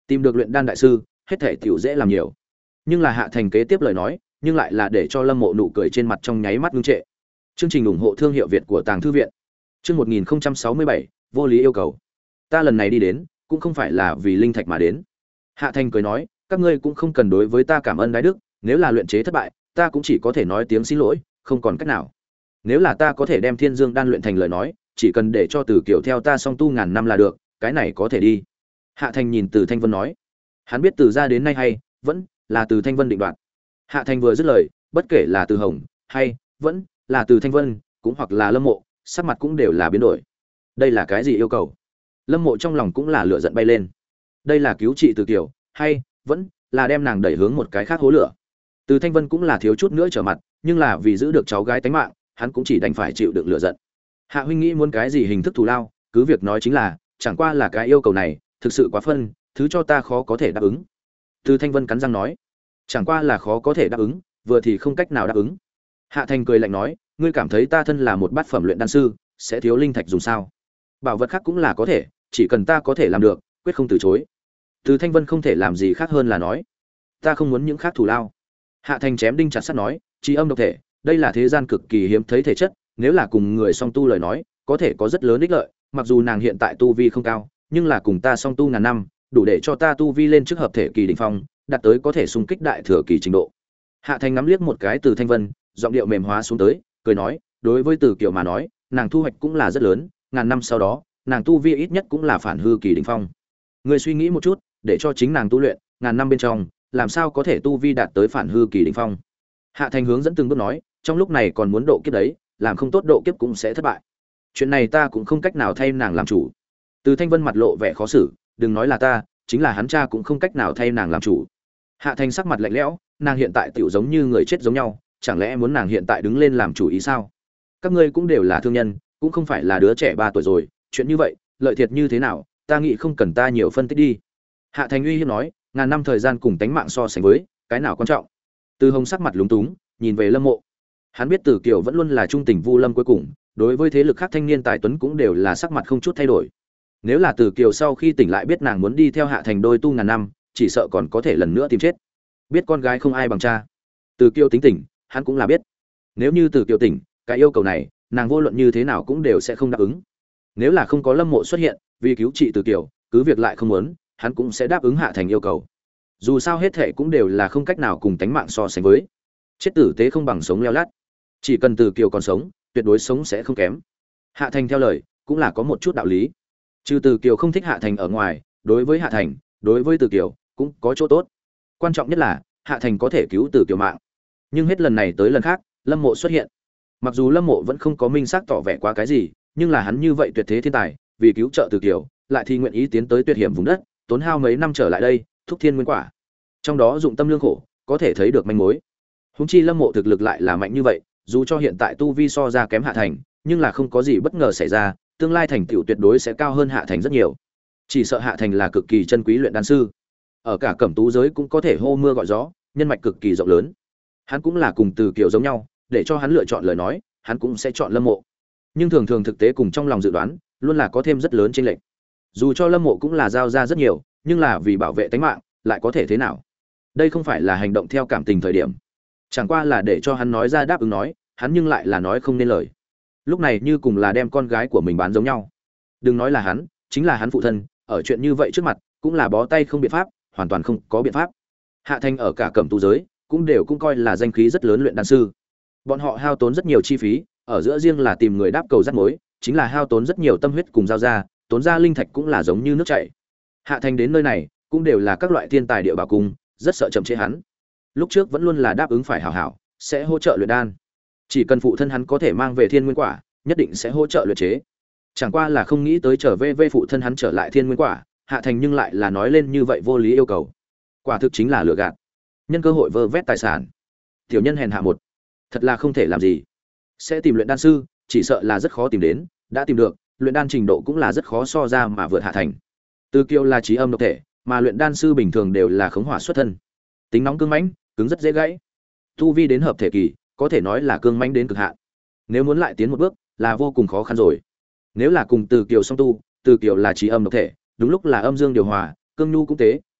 Tìm được luyện đan đại sư, hết thể tiểu dễ làm nhiều. Nhưng là Hạ Thành kế tiếp lời nói, nhưng lại là để cho Lâm Mộ nụ cười trên mặt trong nháy mắt ngưng trệ. Chương trình ủng hộ thương hiệu Việt của Tàng thư viện. Chương một nghìn sáu mươi bảy, vô lý yêu cầu. Ta lần này đi đến, cũng không phải là vì linh thạch mà đến. Hạ Thành cười nói, các ngươi cũng không cần đối với ta cảm ơn đái đức, nếu là luyện chế thất bại, ta cũng chỉ có thể nói tiếng xin lỗi, không còn cách nào. Nếu là ta có thể đem Thiên Dương đan luyện thành lời nói, chỉ cần để cho Từ Kiều theo ta song tu ngàn năm là được, cái này có thể đi. Hạ Thành nhìn Từ Thanh Vân nói, hắn biết từ ra đến nay hay vẫn là Từ Thanh Vân định đoạt. Hạ Thành vừa dứt lời, bất kể là Từ Hồng hay vẫn là Từ Thanh Vân, cũng hoặc là Lâm Mộ, sắc mặt cũng đều là biến đổi. Đây là cái gì yêu cầu? Lâm Mộ trong lòng cũng là lửa giận bay lên. Đây là cứu trị Từ Kiều, hay vẫn là đem nàng đẩy hướng một cái khác hố lửa. Từ Thanh Vân cũng là thiếu chút nữa trở mặt, nhưng là vì giữ được cháu gái tánh mạng, hắn cũng chỉ đành phải chịu đựng lửa giận. Hạ huynh nghĩ muốn cái gì hình thức thù lao, cứ việc nói chính là, chẳng qua là cái yêu cầu này, thực sự quá phân, thứ cho ta khó có thể đáp ứng. Từ Thanh Vân cắn răng nói, chẳng qua là khó có thể đáp ứng, vừa thì không cách nào đáp ứng. Hạ Thành cười lạnh nói, ngươi cảm thấy ta thân là một bát phẩm luyện đan sư, sẽ thiếu linh thạch dùng sao? Bảo vật khác cũng là có thể, chỉ cần ta có thể làm được, quyết không từ chối. Từ Thanh Vân không thể làm gì khác hơn là nói, ta không muốn những khác thù lao. Hạ Thành chém đinh chặt sắt nói, trí âm độc thể, đây là thế gian cực kỳ hiếm thấy thể chất, nếu là cùng người song tu lời nói, có thể có rất lớn ích lợi, mặc dù nàng hiện tại tu vi không cao, nhưng là cùng ta song tu ngàn năm, đủ để cho ta tu vi lên trước hợp thể kỳ đỉnh phong, đạt tới có thể xung kích đại thừa kỳ trình độ. Hạ Thành ngắm liếc một cái Từ Thanh Vân, giọng điệu mềm hóa xuống tới, cười nói, đối với Từ Kiều mà nói, nàng thu hoạch cũng là rất lớn, ngàn năm sau đó, nàng tu vi ít nhất cũng là phản hư kỳ đỉnh phong. Ngươi suy nghĩ một chút, để cho chính nàng tu luyện, ngàn năm bên trong, làm sao có thể tu vi đạt tới phản hư kỳ đỉnh phong? Hạ Thành hướng dẫn từng bước nói, trong lúc này còn muốn độ kiếp đấy, làm không tốt độ kiếp cũng sẽ thất bại. Chuyện này ta cũng không cách nào thay nàng làm chủ. Từ Thanh Vân mặt lộ vẻ khó xử, đừng nói là ta, chính là hắn cha cũng không cách nào thay nàng làm chủ. Hạ Thành sắc mặt lạnh lẽo, nàng hiện tại tiểu giống như người chết giống nhau, chẳng lẽ muốn nàng hiện tại đứng lên làm chủ ý sao? Các ngươi cũng đều là thương nhân, cũng không phải là đứa trẻ ba tuổi rồi, chuyện như vậy, lợi thiệt như thế nào, ta nghĩ không cần ta nhiều phân tích đi. Hạ Thành uy hiếp nói, ngàn năm thời gian cùng tánh mạng so sánh với, cái nào quan trọng? Từ Hồng sắc mặt lúng túng, nhìn về Lâm Mộ. Hắn biết Từ Kiều vẫn luôn là trung tình Vu Lâm cuối cùng, đối với thế lực khác thanh niên tài tuấn cũng đều là sắc mặt không chút thay đổi. Nếu là Từ Kiều sau khi tỉnh lại biết nàng muốn đi theo Hạ Thành đôi tu ngàn năm, chỉ sợ còn có thể lần nữa tìm chết. Biết con gái không ai bằng cha. Từ Kiều tính tình, hắn cũng là biết. Nếu như Từ Kiều tỉnh, cái yêu cầu này, nàng vô luận như thế nào cũng đều sẽ không đáp ứng. Nếu là không có Lâm Mộ xuất hiện, vì cứu trị Từ Kiều, cứ việc lại không muốn, hắn cũng sẽ đáp ứng Hạ Thành yêu cầu. Dù sao hết thệ cũng đều là không cách nào cùng tánh mạng so sánh với. Chết tử tế không bằng sống leo lát. Chỉ cần Từ Kiều còn sống, tuyệt đối sống sẽ không kém. Hạ Thành theo lời, cũng là có một chút đạo lý. Trừ Từ Kiều không thích Hạ Thành ở ngoài, đối với Hạ Thành, đối với Từ Kiều cũng có chỗ tốt. Quan trọng nhất là Hạ Thành có thể cứu Từ Kiều mạng. Nhưng hết lần này tới lần khác, Lâm Mộ xuất hiện. Mặc dù Lâm Mộ vẫn không có minh xác tỏ vẻ quá cái gì, nhưng là hắn như vậy tuyệt thế thiên tài, vì cứu trợ Từ Kiều, lại thì nguyện ý tiến tới tuyệt hiểm vùng đất, tốn hao mấy năm trở lại đây, thúc thiên nguyên quả. Trong đó dụng tâm lương khổ, có thể thấy được manh mối. Huống chi Lâm Mộ thực lực lại là mạnh như vậy, dù cho hiện tại tu vi so ra kém Hạ Thành, nhưng là không có gì bất ngờ xảy ra, tương lai thành tựu tuyệt đối sẽ cao hơn Hạ Thành rất nhiều. Chỉ sợ Hạ Thành là cực kỳ chân quý luyện đan sư, ở cả Cẩm Tú giới cũng có thể hô mưa gọi gió, nhân mạch cực kỳ rộng lớn. Hắn cũng là cùng Từ Kiều giống nhau, để cho hắn lựa chọn lời nói, hắn cũng sẽ chọn Lâm Mộ. Nhưng thường thường thực tế cùng trong lòng dự đoán, luôn là có thêm rất lớn chênh lệch. Dù cho Lâm Mộ cũng là giao ra rất nhiều, nhưng là vì bảo vệ tính mạng, lại có thể thế nào? Đây không phải là hành động theo cảm tình thời điểm, chẳng qua là để cho hắn nói ra đáp ứng nói, hắn nhưng lại là nói không nên lời. Lúc này như cùng là đem con gái của mình bán giống nhau. Đừng nói là hắn, chính là hắn phụ thân, ở chuyện như vậy trước mặt, cũng là bó tay không biện pháp, hoàn toàn không có biện pháp. Hạ Thành ở cả Cẩm Tú giới, cũng đều cũng coi là danh khí rất lớn luyện đan sư. Bọn họ hao tốn rất nhiều chi phí, ở giữa riêng là tìm người đáp cầu dắt mối, chính là hao tốn rất nhiều tâm huyết cùng giao ra, tốn ra linh thạch cũng là giống như nước chảy. Hạ Thành đến nơi này, cũng đều là các loại thiên tài địa bảo cung, rất sợ chậm trễ hắn. Lúc trước vẫn luôn là đáp ứng phải hảo hảo, sẽ hỗ trợ luyện đan. Chỉ cần phụ thân hắn có thể mang về Thiên Nguyên Quả, nhất định sẽ hỗ trợ luyện chế. Chẳng qua là không nghĩ tới trở về về phụ thân hắn trở lại Thiên Nguyên Quả, Hạ Thành nhưng lại là nói lên như vậy vô lý yêu cầu. Quả thực chính là lừa gạt. Nhân cơ hội vơ vét tài sản. Tiểu nhân hèn hạ một, thật là không thể làm gì. Sẽ tìm luyện đan sư, chỉ sợ là rất khó tìm đến, đã tìm được, luyện đan trình độ cũng là rất khó so ra mà vượt Hạ Thành. Từ Kiều là trí âm độc thể, mà luyện đan sư bình thường đều là khống hỏa xuất thân. Tính nóng cứng mãnh, cứng rất dễ gãy. Tu vi đến hợp thể kỳ, có thể nói là cương mãnh đến cực hạn. Nếu muốn lại tiến một bước, là vô cùng khó khăn rồi. Nếu là cùng Từ Kiều song tu, Từ Kiều là trí âm độc thể, đúng lúc là âm dương điều hòa, cương nhu cũng tế,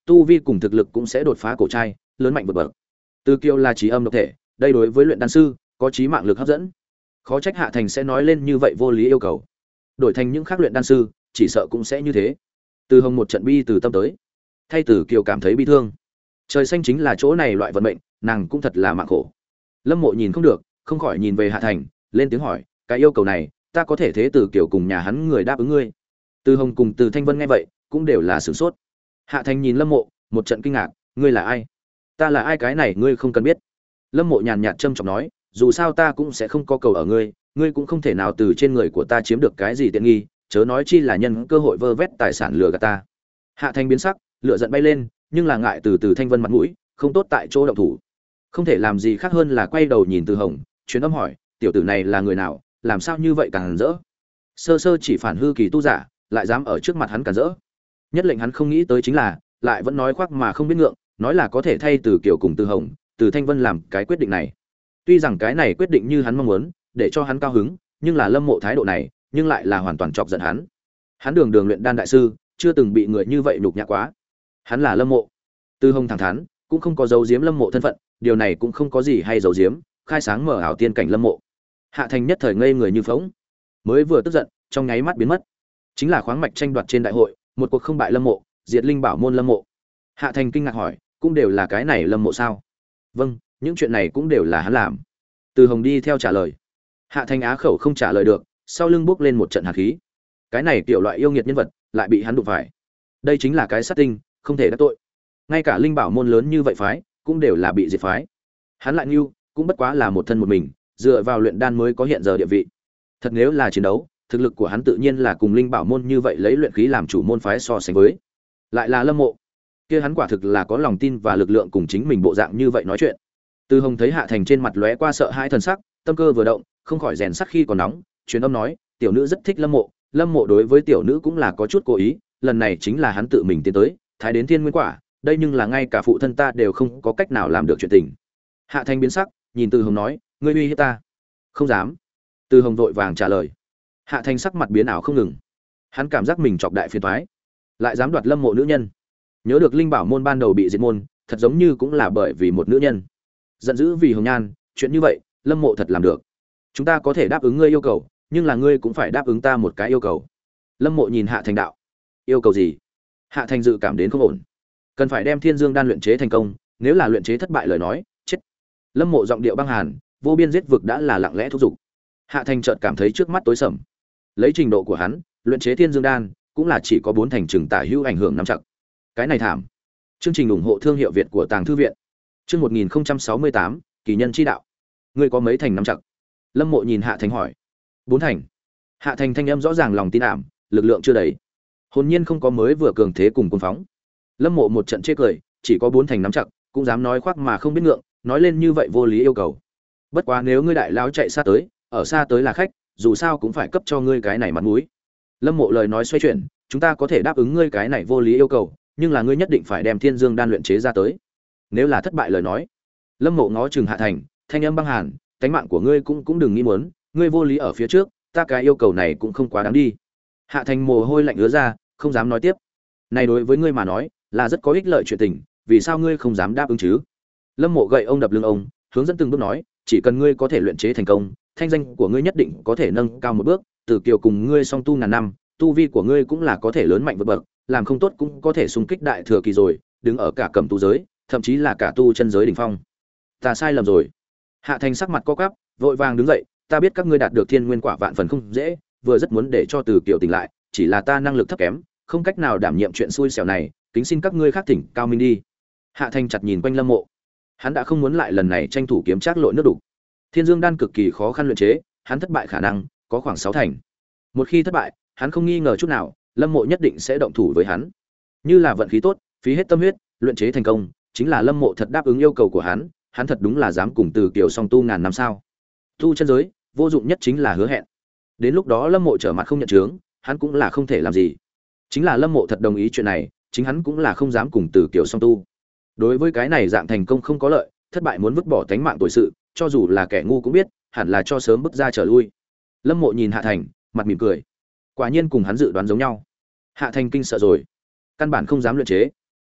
tu vi cùng thực lực cũng sẽ đột phá cổ trai, lớn mạnh vượt bậc. Từ Kiều là trí âm độc thể, đây đối với luyện đan sư có trí mạng lực hấp dẫn. Khó trách Hạ Thành sẽ nói lên như vậy vô lý yêu cầu. Đổi thành những khác luyện đan sư, chỉ sợ cũng sẽ như thế. Từ Hồng một trận bi từ tâm tới, thay Từ Kiều cảm thấy bi thương. Trời xanh chính là chỗ này loại vận mệnh, nàng cũng thật là mạng khổ. Lâm Mộ nhìn không được, không khỏi nhìn về Hạ Thành, lên tiếng hỏi, cái yêu cầu này, ta có thể thế Từ Kiều cùng nhà hắn người đáp ứng ngươi? Từ Hồng cùng Từ Thanh Vân nghe vậy, cũng đều là sửng sốt. Hạ Thành nhìn Lâm Mộ, một trận kinh ngạc, ngươi là ai? Ta là ai cái này ngươi không cần biết. Lâm Mộ nhàn nhạt châm chọc nói, dù sao ta cũng sẽ không có cầu ở ngươi, ngươi cũng không thể nào từ trên người của ta chiếm được cái gì tiện nghi, chớ nói chi là nhân cơ hội vơ vét tài sản lừa gạt ta. Hạ Thành biến sắc, lửa giận bay lên, nhưng là ngại từ từ Thanh Vân mặt mũi, không tốt tại chỗ động thủ. Không thể làm gì khác hơn là quay đầu nhìn Từ Hồng, truyền âm hỏi, tiểu tử này là người nào, làm sao như vậy càng rỡ? Sơ sơ chỉ phản hư kỳ tu giả, lại dám ở trước mặt hắn cản rỡ. Nhất lệnh hắn không nghĩ tới chính là, lại vẫn nói khoác mà không biết ngượng, nói là có thể thay Từ Kiều cùng Từ Hồng, Từ Thanh Vân làm cái quyết định này. Tuy rằng cái này quyết định như hắn mong muốn, để cho hắn cao hứng, nhưng là Lâm Mộ thái độ này, nhưng lại là hoàn toàn chọc giận hắn. Hắn đường đường luyện đan đại sư, chưa từng bị người như vậy nhục nhã quá. Hắn là Lâm Mộ. Từ Hồng thẳng thắn, cũng không có giấu giếm Lâm Mộ thân phận, điều này cũng không có gì hay giấu giếm, khai sáng mở ảo tiên cảnh Lâm Mộ. Hạ Thành nhất thời ngây người như phỗng, mới vừa tức giận, trong nháy mắt biến mất. Chính là khoáng mạch tranh đoạt trên đại hội, một cuộc không bại Lâm Mộ, diệt linh bảo môn Lâm Mộ. Hạ Thành kinh ngạc hỏi, cũng đều là cái này Lâm Mộ sao? Vâng, những chuyện này cũng đều là hắn làm. Từ Hồng đi theo trả lời. Hạ Thành á khẩu không trả lời được, sau lưng bốc lên một trận hạt khí. Cái này tiểu loại yêu nghiệt nhân vật, lại bị hắn đụng phải. Đây chính là cái sát tinh, không thể đắc tội. Ngay cả linh bảo môn lớn như vậy phái, cũng đều là bị diệt phái. Hắn lại nhu, cũng bất quá là một thân một mình, dựa vào luyện đan mới có hiện giờ địa vị. Thật nếu là chiến đấu, thực lực của hắn tự nhiên là cùng linh bảo môn như vậy lấy luyện khí làm chủ môn phái so sánh với. Lại là Lâm Mộ, kia hắn quả thực là có lòng tin và lực lượng cùng chính mình bộ dạng như vậy nói chuyện. Từ Hồng thấy Hạ Thành trên mặt lóe qua sợ hãi thần sắc, tâm cơ vừa động, không khỏi rèn sắc khi còn nóng, truyền âm nói, tiểu nữ rất thích Lâm Mộ, Lâm Mộ đối với tiểu nữ cũng là có chút cố ý, lần này chính là hắn tự mình tiến tới, thái đến thiên nguyên quả, đây nhưng là ngay cả phụ thân ta đều không có cách nào làm được chuyện tình. Hạ Thành biến sắc, nhìn Từ Hồng nói, ngươi uy hiếp ta? Không dám. Từ Hồng vội vàng trả lời. Hạ Thành sắc mặt biến ảo không ngừng. Hắn cảm giác mình chọc đại phiền toái, lại dám đoạt Lâm Mộ nữ nhân. Nhớ được linh bảo môn ban đầu bị diệt môn, thật giống như cũng là bởi vì một nữ nhân. Giận dữ vì Hồng Nhan, chuyện như vậy, Lâm Mộ thật làm được. Chúng ta có thể đáp ứng ngươi yêu cầu, nhưng là ngươi cũng phải đáp ứng ta một cái yêu cầu. Lâm Mộ nhìn Hạ Thành đạo. Yêu cầu gì? Hạ Thành dự cảm đến không ổn. Cần phải đem Thiên Dương đan luyện chế thành công, nếu là luyện chế thất bại lời nói, chết. Lâm Mộ giọng điệu băng hàn, vô biên giết vực đã là lặng lẽ thúc giục. Hạ Thành chợt cảm thấy trước mắt tối sầm. Lấy trình độ của hắn, luyện chế Thiên Dương đan cũng là chỉ có bốn thành chừng tả hữu ảnh hưởng nắm chặt. Cái này thảm. Chương trình ủng hộ thương hiệu Việt của Tàng Thư viện. Chương một nghìn sáu mươi tám, kỳ nhân chi đạo. Ngươi có mấy thành nắm chặt? Lâm Mộ nhìn Hạ Thành hỏi. Bốn thành. Hạ Thành thanh âm rõ ràng lòng tin ảm, lực lượng chưa đầy. Hồn nhiên không có mới vừa cường thế cùng cuồng phóng. Lâm Mộ một trận chê cười, chỉ có bốn thành nắm chặt, cũng dám nói khoác mà không biết ngượng, nói lên như vậy vô lý yêu cầu. Bất quá nếu ngươi đại lão chạy xa tới, ở xa tới là khách, dù sao cũng phải cấp cho ngươi cái này mặt mũi. Lâm Mộ lời nói xoay chuyển, chúng ta có thể đáp ứng ngươi cái này vô lý yêu cầu, nhưng là ngươi nhất định phải đem Thiên Dương đan luyện chế ra tới. Nếu là thất bại lời nói, Lâm Mộ ngó chừng Hạ Thành, thanh âm băng hàn, tánh mạng của ngươi cũng cũng đừng nghĩ muốn, ngươi vô lý ở phía trước, ta cái yêu cầu này cũng không quá đáng đi. Hạ Thành mồ hôi lạnh ứa ra, không dám nói tiếp. Này đối với ngươi mà nói, là rất có ích lợi chuyện tình, vì sao ngươi không dám đáp ứng chứ? Lâm Mộ gậy ông đập lưng ông, hướng dẫn từng bước nói, chỉ cần ngươi có thể luyện chế thành công, thanh danh của ngươi nhất định có thể nâng cao một bước, Từ Kiều cùng ngươi song tu ngàn năm, tu vi của ngươi cũng là có thể lớn mạnh vượt bậc, làm không tốt cũng có thể xung kích đại thừa kỳ rồi, đứng ở cả cẩm tu giới, thậm chí là cả tu chân giới đỉnh phong. Ta sai lầm rồi. Hạ Thành sắc mặt co quắp, vội vàng đứng dậy, ta biết các ngươi đạt được thiên nguyên quả vạn phần không dễ, vừa rất muốn để cho Từ Kiều tỉnh lại, chỉ là ta năng lực thấp kém, không cách nào đảm nhiệm chuyện xui xẻo này, kính xin các ngươi khác thỉnh cao minh đi. Hạ Thành chặt nhìn quanh Lâm Mộ, hắn đã không muốn lại lần này tranh thủ kiếm trác lội nước đủ. Thiên Dương đan cực kỳ khó khăn luyện chế, hắn thất bại khả năng có khoảng sáu thành. Một khi thất bại, hắn không nghi ngờ chút nào, Lâm Mộ nhất định sẽ động thủ với hắn. Như là vận khí tốt, phí hết tâm huyết, luyện chế thành công, chính là Lâm Mộ thật đáp ứng yêu cầu của hắn, hắn thật đúng là dám cùng Từ Kiều song tu ngàn năm sao? Tu chân giới, vô dụng nhất chính là hứa hẹn. Đến lúc đó Lâm Mộ trở mặt không nhận chướng, hắn cũng là không thể làm gì. Chính là Lâm Mộ thật đồng ý chuyện này, chính hắn cũng là không dám cùng Từ Kiều song tu. Đối với cái này dạng thành công không có lợi, thất bại muốn vứt bỏ tánh mạng tuổi sự, cho dù là kẻ ngu cũng biết, hẳn là cho sớm bước ra trở lui. Lâm Mộ nhìn Hạ Thành, mặt mỉm cười. Quả nhiên cùng hắn dự đoán giống nhau. Hạ Thành kinh sợ rồi, căn bản không dám luyện chế.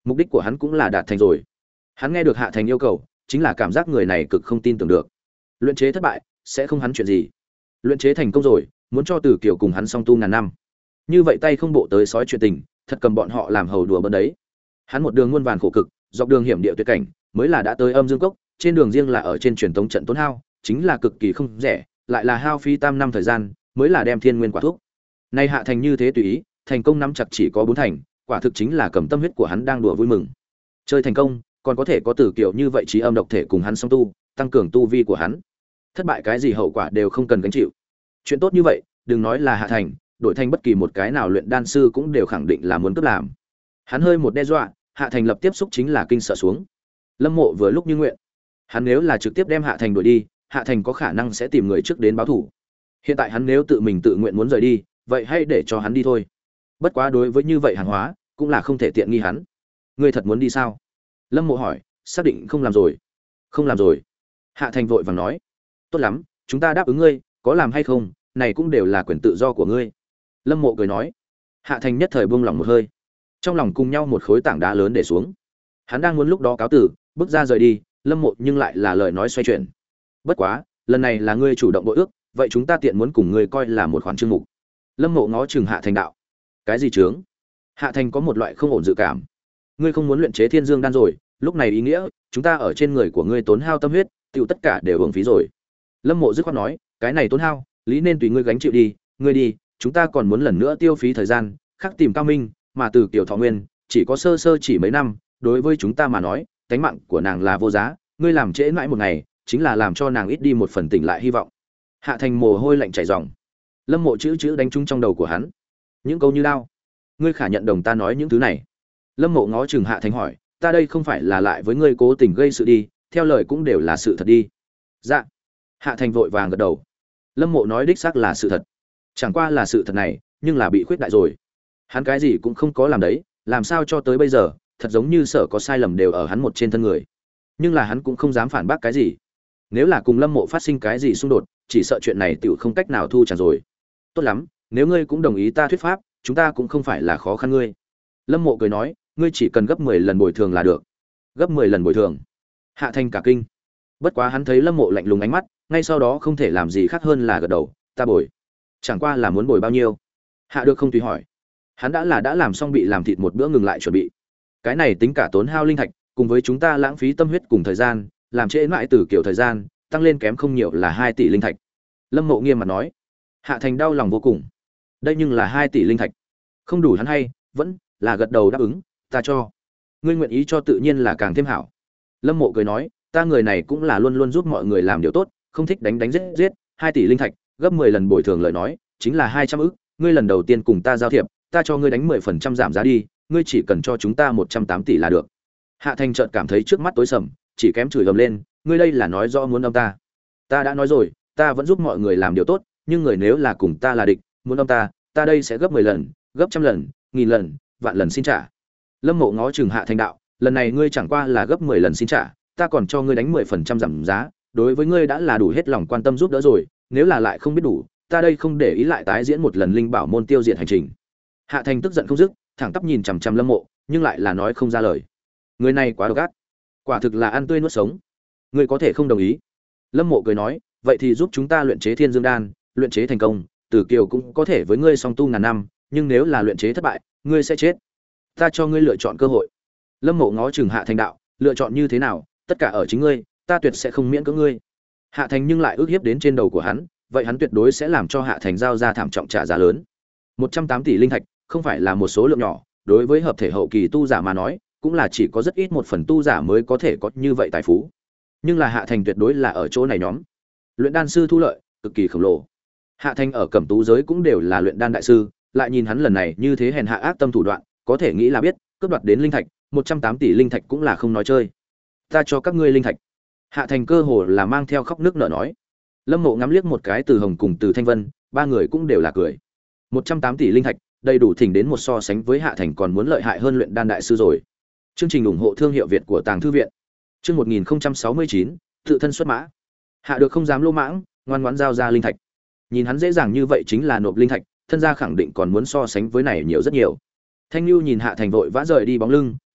Mục đích của hắn cũng là đạt thành rồi. Hắn nghe được Hạ Thành yêu cầu, chính là cảm giác người này cực không tin tưởng được. Luyện chế thất bại, sẽ không hắn chuyện gì. Luyện chế thành công rồi, muốn cho Từ Kiều cùng hắn song tu ngàn năm. Như vậy tay không bộ tới sói chuyện tình, thật cầm bọn họ làm hầu đùa bỡn đấy. Hắn một đường muôn vàn khổ cực, dọc đường hiểm địa tuyệt cảnh, mới là đã tới Âm Dương Cốc, trên đường riêng là ở trên truyền tống trận tốn hao, chính là cực kỳ không rẻ, lại là hao phí tam năm thời gian, mới là đem thiên nguyên quả thuốc. Nay Hạ Thành như thế tùy ý, thành công nắm chặt chỉ có bốn thành, quả thực chính là cầm tâm huyết của hắn đang đùa vui mừng. Chơi thành công, còn có thể có Tử Kiều như vậy trí âm độc thể cùng hắn song tu, tăng cường tu vi của hắn. Thất bại cái gì hậu quả đều không cần gánh chịu. Chuyện tốt như vậy, đừng nói là Hạ Thành, đổi thành bất kỳ một cái nào luyện đan sư cũng đều khẳng định là muốn cướp làm. Hắn hơi một đe dọa, Hạ Thành lập tiếp xúc chính là kinh sợ xuống. Lâm Mộ vừa lúc như nguyện. Hắn nếu là trực tiếp đem Hạ Thành đuổi đi, Hạ Thành có khả năng sẽ tìm người trước đến báo thủ. Hiện tại hắn nếu tự mình tự nguyện muốn rời đi, vậy hãy để cho hắn đi thôi. Bất quá đối với như vậy hàng hóa, cũng là không thể tiện nghi hắn. Ngươi thật muốn đi sao? Lâm Mộ hỏi, xác định không làm rồi. Không làm rồi. Hạ Thành vội vàng nói, tốt lắm, chúng ta đáp ứng ngươi, có làm hay không, này cũng đều là quyền tự do của ngươi. Lâm Mộ cười nói. Hạ Thành nhất thời buông lỏng một hơi, trong lòng cùng nhau một khối tảng đá lớn để xuống. Hắn đang muốn lúc đó cáo tử, bước ra rời đi, Lâm Mộ nhưng lại là lời nói xoay chuyển. Bất quá, lần này là ngươi chủ động bội ước, vậy chúng ta tiện muốn cùng ngươi coi là một khoản chương mục. Lâm Mộ ngó chừng Hạ Thành đạo, cái gì chướng? Hạ Thành có một loại không ổn dự cảm. Ngươi không muốn luyện chế Thiên Dương đan rồi, lúc này ý nghĩa, chúng ta ở trên người của ngươi tốn hao tâm huyết, tiêu tất cả đều uổng phí rồi. Lâm Mộ dứt khoát nói, cái này tốn hao, lý nên tùy ngươi gánh chịu đi, ngươi đi, chúng ta còn muốn lần nữa tiêu phí thời gian, khắc tìm Cao Minh, mà từ Kiều Thọ Nguyên, chỉ có sơ sơ chỉ mấy năm, đối với chúng ta mà nói, tánh mạng của nàng là vô giá, ngươi làm trễ mãi một ngày, chính là làm cho nàng ít đi một phần tỉnh lại hy vọng. Hạ Thành mồ hôi lạnh chảy ròng. Lâm Mộ chữ chữ đánh trúng trong đầu của hắn. Những câu như đao. Ngươi khả nhận đồng ta nói những thứ này? Lâm Mộ ngó chừng Hạ Thành hỏi, ta đây không phải là lại với ngươi cố tình gây sự đi, theo lời cũng đều là sự thật đi. Dạ. Hạ Thành vội vàng gật đầu. Lâm Mộ nói đích xác là sự thật. Chẳng qua là sự thật này, nhưng là bị khuyết đại rồi. Hắn cái gì cũng không có làm đấy, làm sao cho tới bây giờ, thật giống như sợ có sai lầm đều ở hắn một trên thân người. Nhưng là hắn cũng không dám phản bác cái gì. Nếu là cùng Lâm Mộ phát sinh cái gì xung đột, chỉ sợ chuyện này tiểu không cách nào thu trả rồi. Tốt lắm, nếu ngươi cũng đồng ý ta thuyết pháp, chúng ta cũng không phải là khó khăn ngươi. Lâm Mộ cười nói, ngươi chỉ cần gấp mười lần bồi thường là được. Gấp mười lần bồi thường? Hạ Thành cả kinh. Bất quá hắn thấy Lâm Mộ lạnh lùng ánh mắt, ngay sau đó không thể làm gì khác hơn là gật đầu, ta bồi. Chẳng qua là muốn bồi bao nhiêu? Hạ được không tùy hỏi. Hắn đã là đã làm xong bị làm thịt một bữa ngừng lại chuẩn bị. Cái này tính cả tốn hao linh thạch, cùng với chúng ta lãng phí tâm huyết cùng thời gian, làm trễ mãi từ kiểu thời gian, tăng lên kém không nhiều là hai tỷ linh thạch. Lâm Mộ nghiêm mặt nói. Hạ Thành đau lòng vô cùng. Đây nhưng là hai tỷ linh thạch. Không đủ hắn hay, vẫn là gật đầu đáp ứng, ta cho. Ngươi nguyện ý cho tự nhiên là càng thêm hảo. Lâm Mộ cười nói, ta người này cũng là luôn luôn giúp mọi người làm điều tốt, không thích đánh đánh giết giết, hai tỷ linh thạch, gấp mười lần bồi thường lời nói, chính là hai trăm ức, ngươi lần đầu tiên cùng ta giao thiệp, ta cho ngươi đánh mười phần trăm giảm giá đi, ngươi chỉ cần cho chúng ta một trăm tám tỷ là được. Hạ Thành chợt cảm thấy trước mắt tối sầm, chỉ kém chửi ầm lên, ngươi đây là nói rõ muốn âm ta. Ta đã nói rồi, ta vẫn giúp mọi người làm điều tốt, nhưng người nếu là cùng ta là địch, muốn âm ta, ta đây sẽ gấp mười lần, gấp trăm lần, nghìn lần, vạn lần xin trả. Lâm Mộ ngó chừng Hạ Thành đạo, lần này ngươi chẳng qua là gấp mười lần xin trả, ta còn cho ngươi đánh mười phần trăm giảm giá, đối với ngươi đã là đủ hết lòng quan tâm giúp đỡ rồi, nếu là lại không biết đủ, ta đây không để ý lại tái diễn một lần linh bảo môn tiêu diệt hành trình. Hạ Thành tức giận không dứt, thẳng tắp nhìn chằm chằm Lâm Mộ, nhưng lại là nói không ra lời. Người này quá độc ác, quả thực là ăn tươi nuốt sống. Ngươi có thể không đồng ý? Lâm Mộ cười nói, vậy thì giúp chúng ta luyện chế Thiên Dương đan, luyện chế thành công, Tử Kiều cũng có thể với ngươi song tu ngàn năm, nhưng nếu là luyện chế thất bại, ngươi sẽ chết. Ta cho ngươi lựa chọn cơ hội. Lâm Mộ ngó chừng Hạ Thành đạo, lựa chọn như thế nào, tất cả ở chính ngươi, ta tuyệt sẽ không miễn cưỡng ngươi. Hạ Thành nhưng lại ước hiếp đến trên đầu của hắn, vậy hắn tuyệt đối sẽ làm cho Hạ Thành giao ra thảm trọng trả giá lớn. một trăm tám tỷ linh thạch, không phải là một số lượng nhỏ, đối với hợp thể hậu kỳ tu giả mà nói, cũng là chỉ có rất ít một phần tu giả mới có thể có như vậy tài phú. Nhưng là Hạ Thành tuyệt đối là ở chỗ này nhóm. Luyện đan sư thu lợi cực kỳ khổng lồ. Hạ Thành ở Cẩm Tú giới cũng đều là luyện đan đại sư, lại nhìn hắn lần này như thế hèn hạ ác tâm thủ đoạn, có thể nghĩ là biết, cướp đoạt đến linh thạch, một trăm tám tỷ linh thạch cũng là không nói chơi. Ta cho các ngươi linh thạch. Hạ Thành cơ hồ là mang theo khóc nước nở nói. Lâm Mộ ngắm liếc một cái Từ Hồng cùng Từ Thanh Vân, ba người cũng đều là cười. một trăm tám tỷ linh thạch, đầy đủ thỉnh đến một so sánh với Hạ Thành còn muốn lợi hại hơn luyện đan đại sư rồi. Chương trình ủng hộ thương hiệu Việt của Tàng thư viện. Chương một nghìn sáu mươi chín, tự thân xuất mã. Hạ được không dám lô mãng, ngoan ngoãn giao ra linh thạch. Nhìn hắn dễ dàng như vậy chính là nộp linh thạch, thân gia khẳng định còn muốn so sánh với này nhiều rất nhiều. Thanh Nhu nhìn Hạ Thành vội vã rời đi bóng lưng,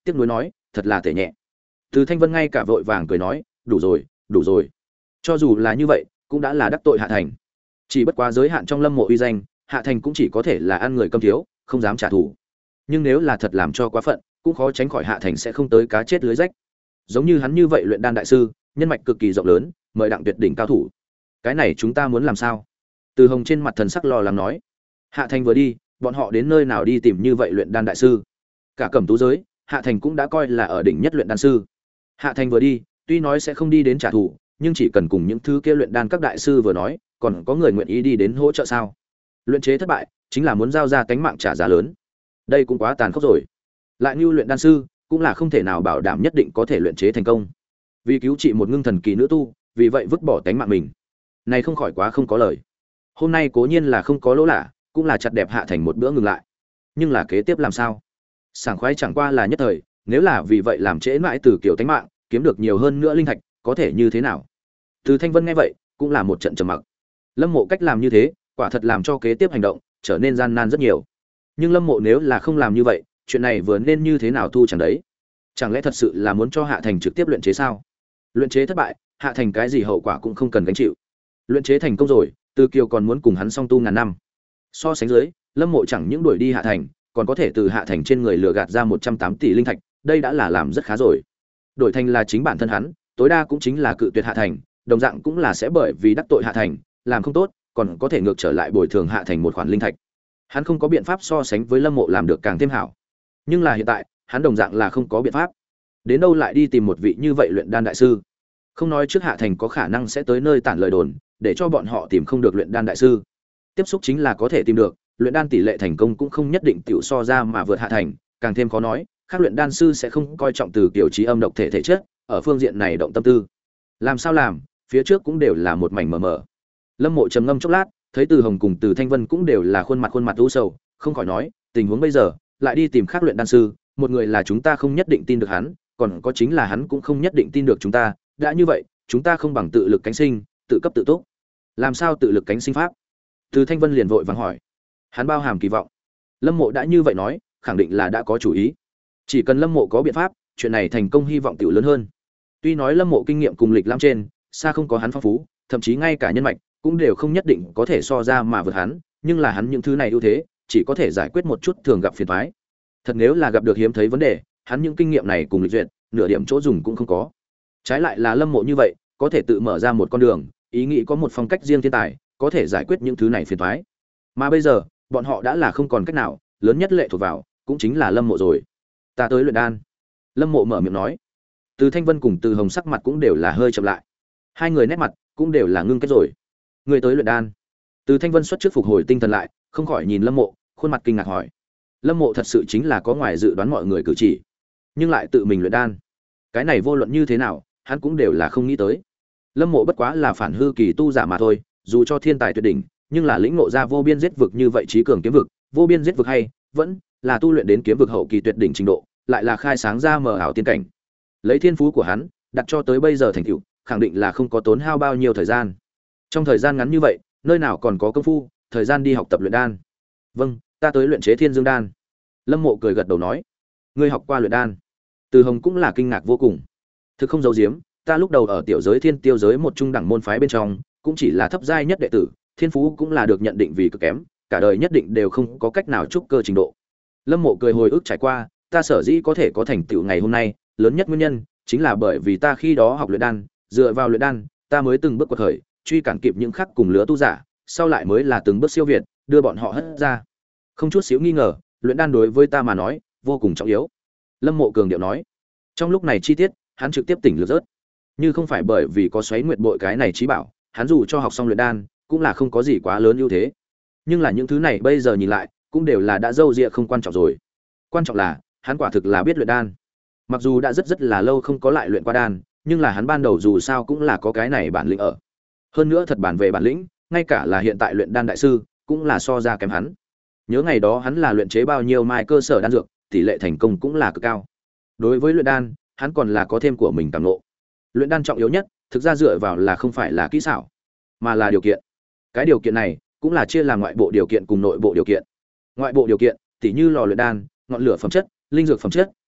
tiếc nuối nói, thật là tệ nhẹ. Từ Thanh Vân ngay cả vội vàng cười nói, đủ rồi, đủ rồi. Cho dù là như vậy, cũng đã là đắc tội Hạ Thành. Chỉ bất quá giới hạn trong Lâm Mộ uy danh, Hạ Thành cũng chỉ có thể là ăn người câm thiếu, không dám trả thù. Nhưng nếu là thật làm cho quá phận, cũng khó tránh khỏi Hạ Thành sẽ không tới cá chết lưới rách. Giống như hắn như vậy luyện đan đại sư, nhân mạch cực kỳ rộng lớn, mời đặng tuyệt đỉnh cao thủ. Cái này chúng ta muốn làm sao? Từ Hồng trên mặt thần sắc lo lắng nói. Hạ Thành vừa đi, bọn họ đến nơi nào đi tìm như vậy luyện đan đại sư? Cả Cẩm Tú giới, Hạ Thành cũng đã coi là ở đỉnh nhất luyện đan sư. Hạ Thành vừa đi, tuy nói sẽ không đi đến trả thù, nhưng chỉ cần cùng những thứ kia luyện đan các đại sư vừa nói, còn có người nguyện ý đi đến hỗ trợ sao? Luyện chế thất bại, chính là muốn giao ra cánh mạng trả giá lớn. Đây cũng quá tàn khốc rồi. Lại như luyện đan sư, cũng là không thể nào bảo đảm nhất định có thể luyện chế thành công. Vì cứu trị một ngưng thần kỳ nữ tu, vì vậy vứt bỏ cánh mạng mình. Này không khỏi quá không có lời. Hôm nay cố nhiên là không có lỗ lạ, cũng là chặt đẹp Hạ Thành một bữa ngừng lại. Nhưng là kế tiếp làm sao? Sảng khoái chẳng qua là nhất thời, nếu là vì vậy làm trễ mãi từ kiểu tánh mạng, kiếm được nhiều hơn nữa linh thạch, có thể như thế nào? Từ Thanh Vân nghe vậy, cũng là một trận trầm mặc. Lâm Mộ cách làm như thế, quả thật làm cho kế tiếp hành động trở nên gian nan rất nhiều. Nhưng Lâm Mộ nếu là không làm như vậy, chuyện này vừa nên như thế nào thu chẳng đấy? Chẳng lẽ thật sự là muốn cho Hạ Thành trực tiếp luyện chế sao? Luyện chế thất bại, Hạ Thành cái gì hậu quả cũng không cần gánh chịu. Luyện chế thành công rồi, Từ Kiều còn muốn cùng hắn song tu ngàn năm. So sánh dưới, Lâm Mộ chẳng những đuổi đi Hạ Thành, còn có thể từ Hạ Thành trên người lừa gạt ra một trăm tám tỷ linh thạch, đây đã là làm rất khá rồi. Đổi thành là chính bản thân hắn, tối đa cũng chính là cự tuyệt Hạ Thành, đồng dạng cũng là sẽ bởi vì đắc tội Hạ Thành, làm không tốt, còn có thể ngược trở lại bồi thường Hạ Thành một khoản linh thạch. Hắn không có biện pháp so sánh với Lâm Mộ làm được càng thêm hảo. Nhưng là hiện tại, hắn đồng dạng là không có biện pháp. Đến đâu lại đi tìm một vị như vậy luyện đan đại sư? Không nói trước Hạ Thành có khả năng sẽ tới nơi tản lời đồn, để cho bọn họ tìm không được luyện đan đại sư. Tiếp xúc chính là có thể tìm được, luyện đan tỷ lệ thành công cũng không nhất định tiểu so ra mà vượt Hạ Thành, càng thêm khó nói, các luyện đan sư sẽ không coi trọng từ kiểu trí âm độc thể thể chất, ở phương diện này động tâm tư. Làm sao làm, phía trước cũng đều là một mảnh mờ mờ. Lâm Mộ trầm ngâm chốc lát, thấy Từ Hồng cùng Từ Thanh Vân cũng đều là khuôn mặt khuôn mặt u sầu, không khỏi nói, tình huống bây giờ, lại đi tìm khác luyện đan sư, một người là chúng ta không nhất định tin được hắn, còn có chính là hắn cũng không nhất định tin được chúng ta, đã như vậy, chúng ta không bằng tự lực cánh sinh, tự cấp tự túc. Làm sao tự lực cánh sinh pháp? Từ Thanh Vân liền vội vàng hỏi. Hắn bao hàm kỳ vọng. Lâm Mộ đã như vậy nói, khẳng định là đã có chủ ý. Chỉ cần Lâm Mộ có biện pháp, chuyện này thành công hy vọng tiểu lớn hơn. Tuy nói Lâm Mộ kinh nghiệm cùng lịch lãm trên, xa không có hắn phong phú, thậm chí ngay cả nhân mạch cũng đều không nhất định có thể so ra mà vượt hắn, nhưng là hắn những thứ này ưu thế, chỉ có thể giải quyết một chút thường gặp phiền toái. Thật nếu là gặp được hiếm thấy vấn đề, hắn những kinh nghiệm này cùng lịch duyệt, nửa điểm chỗ dùng cũng không có. Trái lại là Lâm Mộ như vậy, có thể tự mở ra một con đường, ý nghĩ có một phong cách riêng thiên tài, có thể giải quyết những thứ này phiền toái. Mà bây giờ, bọn họ đã là không còn cách nào, lớn nhất lệ thuộc vào, cũng chính là Lâm Mộ rồi. Ta tới luyện đan. Lâm Mộ mở miệng nói. Từ Thanh Vân cùng Từ Hồng sắc mặt cũng đều là hơi chậm lại. Hai người nét mặt cũng đều là ngưng kết rồi. Người tới luyện đan. Từ Thanh Vân xuất trước phục hồi tinh thần lại, không khỏi nhìn Lâm Mộ, khuôn mặt kinh ngạc hỏi. Lâm Mộ thật sự chính là có ngoài dự đoán mọi người cử chỉ, nhưng lại tự mình luyện đan. Cái này vô luận như thế nào, hắn cũng đều là không nghĩ tới. Lâm Mộ bất quá là phản hư kỳ tu giả mà thôi, dù cho thiên tài tuyệt đỉnh, nhưng là lĩnh ngộ ra vô biên giết vực như vậy trí cường kiếm vực, vô biên giết vực hay, vẫn là tu luyện đến kiếm vực hậu kỳ tuyệt đỉnh trình độ, lại là khai sáng ra mờ ảo tiên cảnh. Lấy thiên phú của hắn, đặt cho tới bây giờ thành tựu, khẳng định là không có tốn hao bao nhiêu thời gian. Trong thời gian ngắn như vậy, nơi nào còn có công phu, thời gian đi học tập luyện đan. Vâng, ta tới luyện chế Thiên Dương đan. Lâm Mộ cười gật đầu nói, ngươi học qua luyện đan? Từ Hồng cũng là kinh ngạc vô cùng. Thực không giấu giếm, ta lúc đầu ở tiểu giới Thiên Tiêu giới một trung đẳng môn phái bên trong, cũng chỉ là thấp giai nhất đệ tử, thiên phú cũng là được nhận định vì cực kém, cả đời nhất định đều không có cách nào trúc cơ trình độ. Lâm Mộ cười hồi ức trải qua, ta sở dĩ có thể có thành tựu ngày hôm nay, lớn nhất nguyên nhân chính là bởi vì ta khi đó học luyện đan, dựa vào luyện đan, ta mới từng bước quật khởi, truy cản kịp những khắc cùng lứa tu giả, sau lại mới là từng bước siêu việt, đưa bọn họ hất ra. Không chút xíu nghi ngờ, luyện đan đối với ta mà nói, vô cùng trọng yếu. Lâm Mộ cường điệu nói. Trong lúc này chi tiết, hắn trực tiếp tỉnh lược rớt. Như không phải bởi vì có xoáy nguyệt bội cái này trí bảo, hắn dù cho học xong luyện đan, cũng là không có gì quá lớn ưu thế. Nhưng là những thứ này bây giờ nhìn lại, cũng đều là đã dâu dịa không quan trọng rồi. Quan trọng là, hắn quả thực là biết luyện đan. Mặc dù đã rất rất là lâu không có lại luyện qua đan, nhưng là hắn ban đầu dù sao cũng là có cái này bản lĩnh ở. Hơn nữa thật bản về bản lĩnh, ngay cả là hiện tại luyện đan đại sư, cũng là so ra kém hắn. Nhớ ngày đó hắn là luyện chế bao nhiêu mai cơ sở đan dược, tỷ lệ thành công cũng là cực cao. Đối với luyện đan, hắn còn là có thêm của mình cảm ngộ. Luyện đan trọng yếu nhất, thực ra dựa vào là không phải là kỹ xảo, mà là điều kiện. Cái điều kiện này cũng là chia làm ngoại bộ điều kiện cùng nội bộ điều kiện. Ngoại bộ điều kiện, tỉ như lò luyện đan, ngọn lửa phẩm chất, linh dược phẩm chất,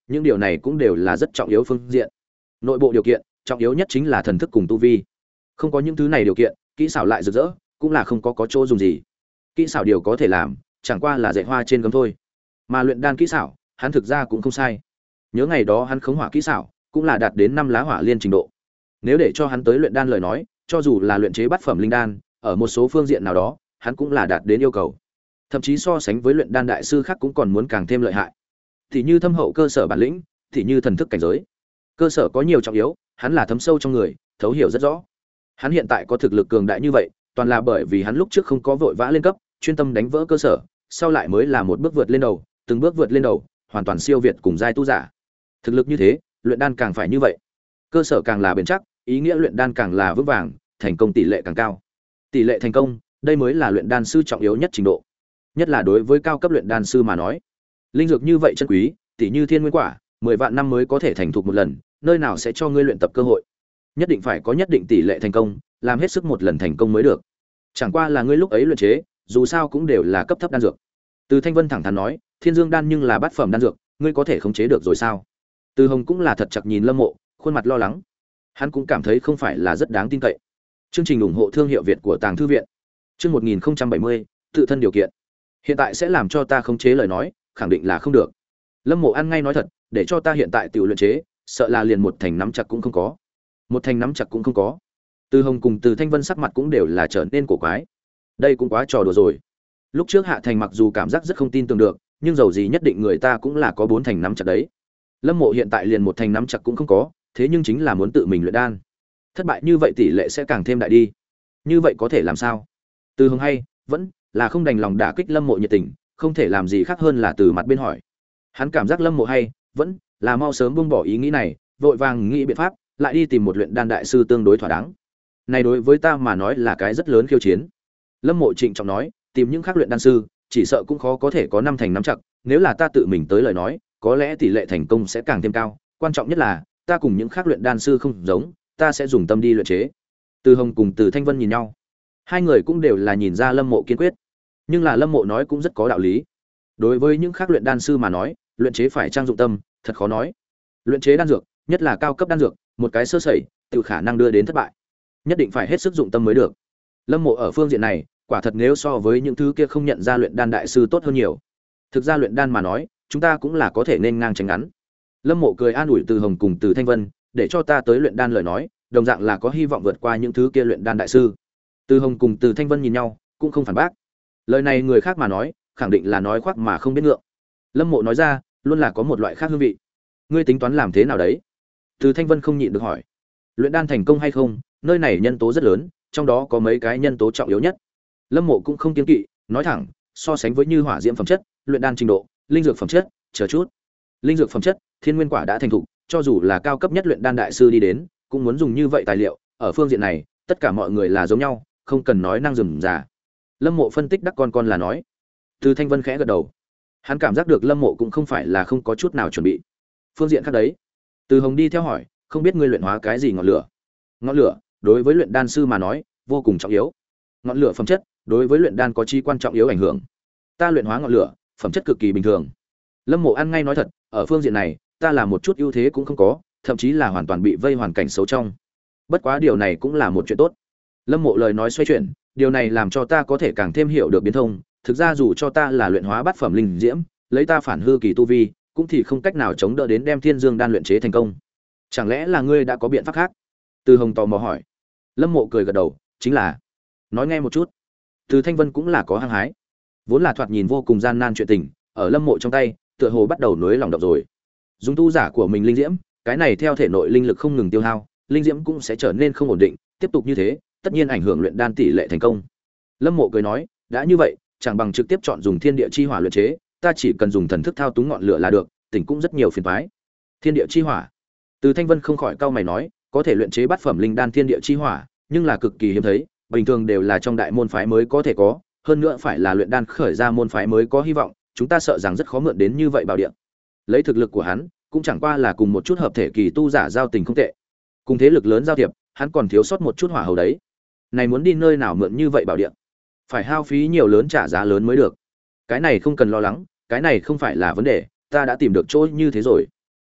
những điều này cũng đều là rất trọng yếu phương diện. Nội bộ điều kiện, trọng yếu nhất chính là thần thức cùng tu vi. Không có những thứ này điều kiện, kỹ xảo lại rực rỡ, cũng là không có có chỗ dùng gì. Kỹ xảo điều có thể làm, chẳng qua là dạy hoa trên gấm thôi. Mà luyện đan kỹ xảo, hắn thực ra cũng không sai. Nhớ ngày đó hắn khống hỏa kỹ xảo, cũng là đạt đến năm lá hỏa liên trình độ. Nếu để cho hắn tới luyện đan lời nói, cho dù là luyện chế bát phẩm linh đan, ở một số phương diện nào đó, hắn cũng là đạt đến yêu cầu. Thậm chí so sánh với luyện đan đại sư khác cũng còn muốn càng thêm lợi hại. Thì như thâm hậu cơ sở bản lĩnh, thì như thần thức cảnh giới. Cơ sở có nhiều trọng yếu, hắn là thấm sâu trong người, thấu hiểu rất rõ. Hắn hiện tại có thực lực cường đại như vậy, toàn là bởi vì hắn lúc trước không có vội vã lên cấp, chuyên tâm đánh vỡ cơ sở, sau lại mới là một bước vượt lên đầu, từng bước vượt lên đầu, hoàn toàn siêu việt cùng giai tu giả. Thực lực như thế, luyện đan càng phải như vậy. Cơ sở càng là bền chắc, ý nghĩa luyện đan càng là vững vàng, thành công tỷ lệ càng cao. Tỷ lệ thành công, đây mới là luyện đan sư trọng yếu nhất trình độ. Nhất là đối với cao cấp luyện đan sư mà nói. Linh dược như vậy chân quý, tỷ như thiên nguyên quả, mười vạn năm mới có thể thành thục một lần, nơi nào sẽ cho ngươi luyện tập cơ hội. Nhất định phải có nhất định tỷ lệ thành công, làm hết sức một lần thành công mới được. Chẳng qua là ngươi lúc ấy luyện chế, dù sao cũng đều là cấp thấp đan dược. Từ Thanh Vân thẳng thắn nói, Thiên Dương đan nhưng là bát phẩm đan dược, ngươi có thể khống chế được rồi sao? Từ Hồng cũng là thật chặt nhìn Lâm Mộ, khuôn mặt lo lắng. Hắn cũng cảm thấy không phải là rất đáng tin cậy. Chương trình ủng hộ thương hiệu Việt của Tàng thư viện. Chương một nghìn không trăm bảy mươi, tự thân điều kiện. Hiện tại sẽ làm cho ta khống chế lời nói, khẳng định là không được. Lâm Mộ ăn ngay nói thật, để cho ta hiện tại tự luyện chế, sợ là liền một thành nắm chặt cũng không có. Một thành nắm chặt cũng không có. Từ Hồng cùng Từ Thanh Vân sắc mặt cũng đều là trở nên cổ quái. Đây cũng quá trò đùa rồi. Lúc trước Hạ Thành mặc dù cảm giác rất không tin tưởng được, nhưng dầu gì nhất định người ta cũng là có bốn thành nắm chặt đấy. Lâm Mộ hiện tại liền một thành nắm chặt cũng không có, thế nhưng chính là muốn tự mình luyện đan. Thất bại như vậy tỷ lệ sẽ càng thêm đại đi. Như vậy có thể làm sao? Từ Hồng hay vẫn là không đành lòng đả kích Lâm Mộ nhiệt tình, không thể làm gì khác hơn là từ mặt bên hỏi. Hắn cảm giác Lâm Mộ hay vẫn là mau sớm buông bỏ ý nghĩ này, vội vàng nghĩ biện pháp, lại đi tìm một luyện đan đại sư tương đối thỏa đáng. Này đối với ta mà nói là cái rất lớn khiêu chiến. Lâm Mộ trịnh trọng nói, tìm những khác luyện đan sư, chỉ sợ cũng khó có thể có năm thành nắm chặt, nếu là ta tự mình tới lời nói, có lẽ tỷ lệ thành công sẽ càng thêm cao, quan trọng nhất là, ta cùng những khác luyện đan sư không giống, ta sẽ dùng tâm đi luyện chế. Từ Hồng cùng Từ Thanh Vân nhìn nhau. Hai người cũng đều là nhìn ra Lâm Mộ kiên quyết, nhưng là Lâm Mộ nói cũng rất có đạo lý. Đối với những khác luyện đan sư mà nói, luyện chế phải trang dụng tâm, thật khó nói. Luyện chế đan dược, nhất là cao cấp đan dược, một cái sơ sẩy, tự khả năng đưa đến thất bại. Nhất định phải hết sức dụng tâm mới được. Lâm Mộ ở phương diện này, quả thật nếu so với những thứ kia không nhận ra luyện đan đại sư tốt hơn nhiều. Thực ra luyện đan mà nói, chúng ta cũng là có thể nên ngang tránh ngắn. Lâm Mộ cười an ủi Từ Hồng cùng Từ Thanh Vân, để cho ta tới luyện đan lời nói, đồng dạng là có hy vọng vượt qua những thứ kia luyện đan đại sư. Từ Hồng cùng Từ Thanh Vân nhìn nhau, cũng không phản bác. Lời này người khác mà nói, khẳng định là nói khoác mà không biết ngượng. Lâm Mộ nói ra, luôn là có một loại khác hương vị. Ngươi tính toán làm thế nào đấy? Từ Thanh Vân không nhịn được hỏi. Luyện đan thành công hay không, nơi này nhân tố rất lớn, trong đó có mấy cái nhân tố trọng yếu nhất. Lâm Mộ cũng không kiêng kỵ, nói thẳng, so sánh với như hỏa diễm phẩm chất, luyện đan trình độ, linh dược phẩm chất, chờ chút. Linh dược phẩm chất, thiên nguyên quả đã thành thục, cho dù là cao cấp nhất luyện đan đại sư đi đến, cũng muốn dùng như vậy tài liệu, ở phương diện này, tất cả mọi người là giống nhau, không cần nói năng rườm rà. Lâm Mộ phân tích đắc con con là nói. Từ Thanh Vân khẽ gật đầu. Hắn cảm giác được Lâm Mộ cũng không phải là không có chút nào chuẩn bị. Phương diện khác đấy. Từ Hồng đi theo hỏi, không biết ngươi luyện hóa cái gì ngọn lửa? Ngọn lửa, đối với luyện đan sư mà nói, vô cùng trọng yếu. Ngọn lửa phẩm chất, đối với luyện đan có chi quan trọng yếu ảnh hưởng. Ta luyện hóa ngọn lửa, phẩm chất cực kỳ bình thường. Lâm Mộ ăn ngay nói thật, ở phương diện này, ta là một chút ưu thế cũng không có, thậm chí là hoàn toàn bị vây hoàn cảnh xấu trong. Bất quá điều này cũng là một chuyện tốt. Lâm Mộ lời nói xoay chuyển, điều này làm cho ta có thể càng thêm hiểu được biến thông, thực ra dù cho ta là luyện hóa bát phẩm linh diễm, lấy ta phản hư kỳ tu vi, cũng thì không cách nào chống đỡ đến đem Thiên Dương đan luyện chế thành công. Chẳng lẽ là ngươi đã có biện pháp khác? Từ Hồng tò mò hỏi. Lâm Mộ cười gật đầu, chính là. Nói nghe một chút. Từ Thanh Vân cũng là có hăng hái. Vốn là thoạt nhìn vô cùng gian nan chuyện tình, ở Lâm Mộ trong tay, tựa hồ bắt đầu nối lòng động rồi. Dùng tu giả của mình linh diễm, cái này theo thể nội linh lực không ngừng tiêu hao, linh diễm cũng sẽ trở nên không ổn định, tiếp tục như thế, tất nhiên ảnh hưởng luyện đan tỷ lệ thành công. Lâm Mộ cười nói, đã như vậy, chẳng bằng trực tiếp chọn dùng thiên địa chi hỏa luyện chế, ta chỉ cần dùng thần thức thao túng ngọn lửa là được, tỉnh cũng rất nhiều phiền toái. Thiên địa chi hỏa. Từ Thanh Vân không khỏi cau mày nói, có thể luyện chế bát phẩm linh đan thiên địa chi hỏa, nhưng là cực kỳ hiếm thấy, bình thường đều là trong đại môn phái mới có thể có, hơn nữa phải là luyện đan khởi ra môn phái mới có hy vọng, chúng ta sợ rằng rất khó mượn đến như vậy bảo địa. Lấy thực lực của hắn, cũng chẳng qua là cùng một chút hợp thể kỳ tu giả giao tình không tệ. Cùng thế lực lớn giao thiệp, hắn còn thiếu sót một chút hỏa hầu đấy. Này muốn đi nơi nào mượn như vậy bảo địa? Phải hao phí nhiều lớn trả giá lớn mới được. Cái này không cần lo lắng, cái này không phải là vấn đề, ta đã tìm được chỗ như thế rồi.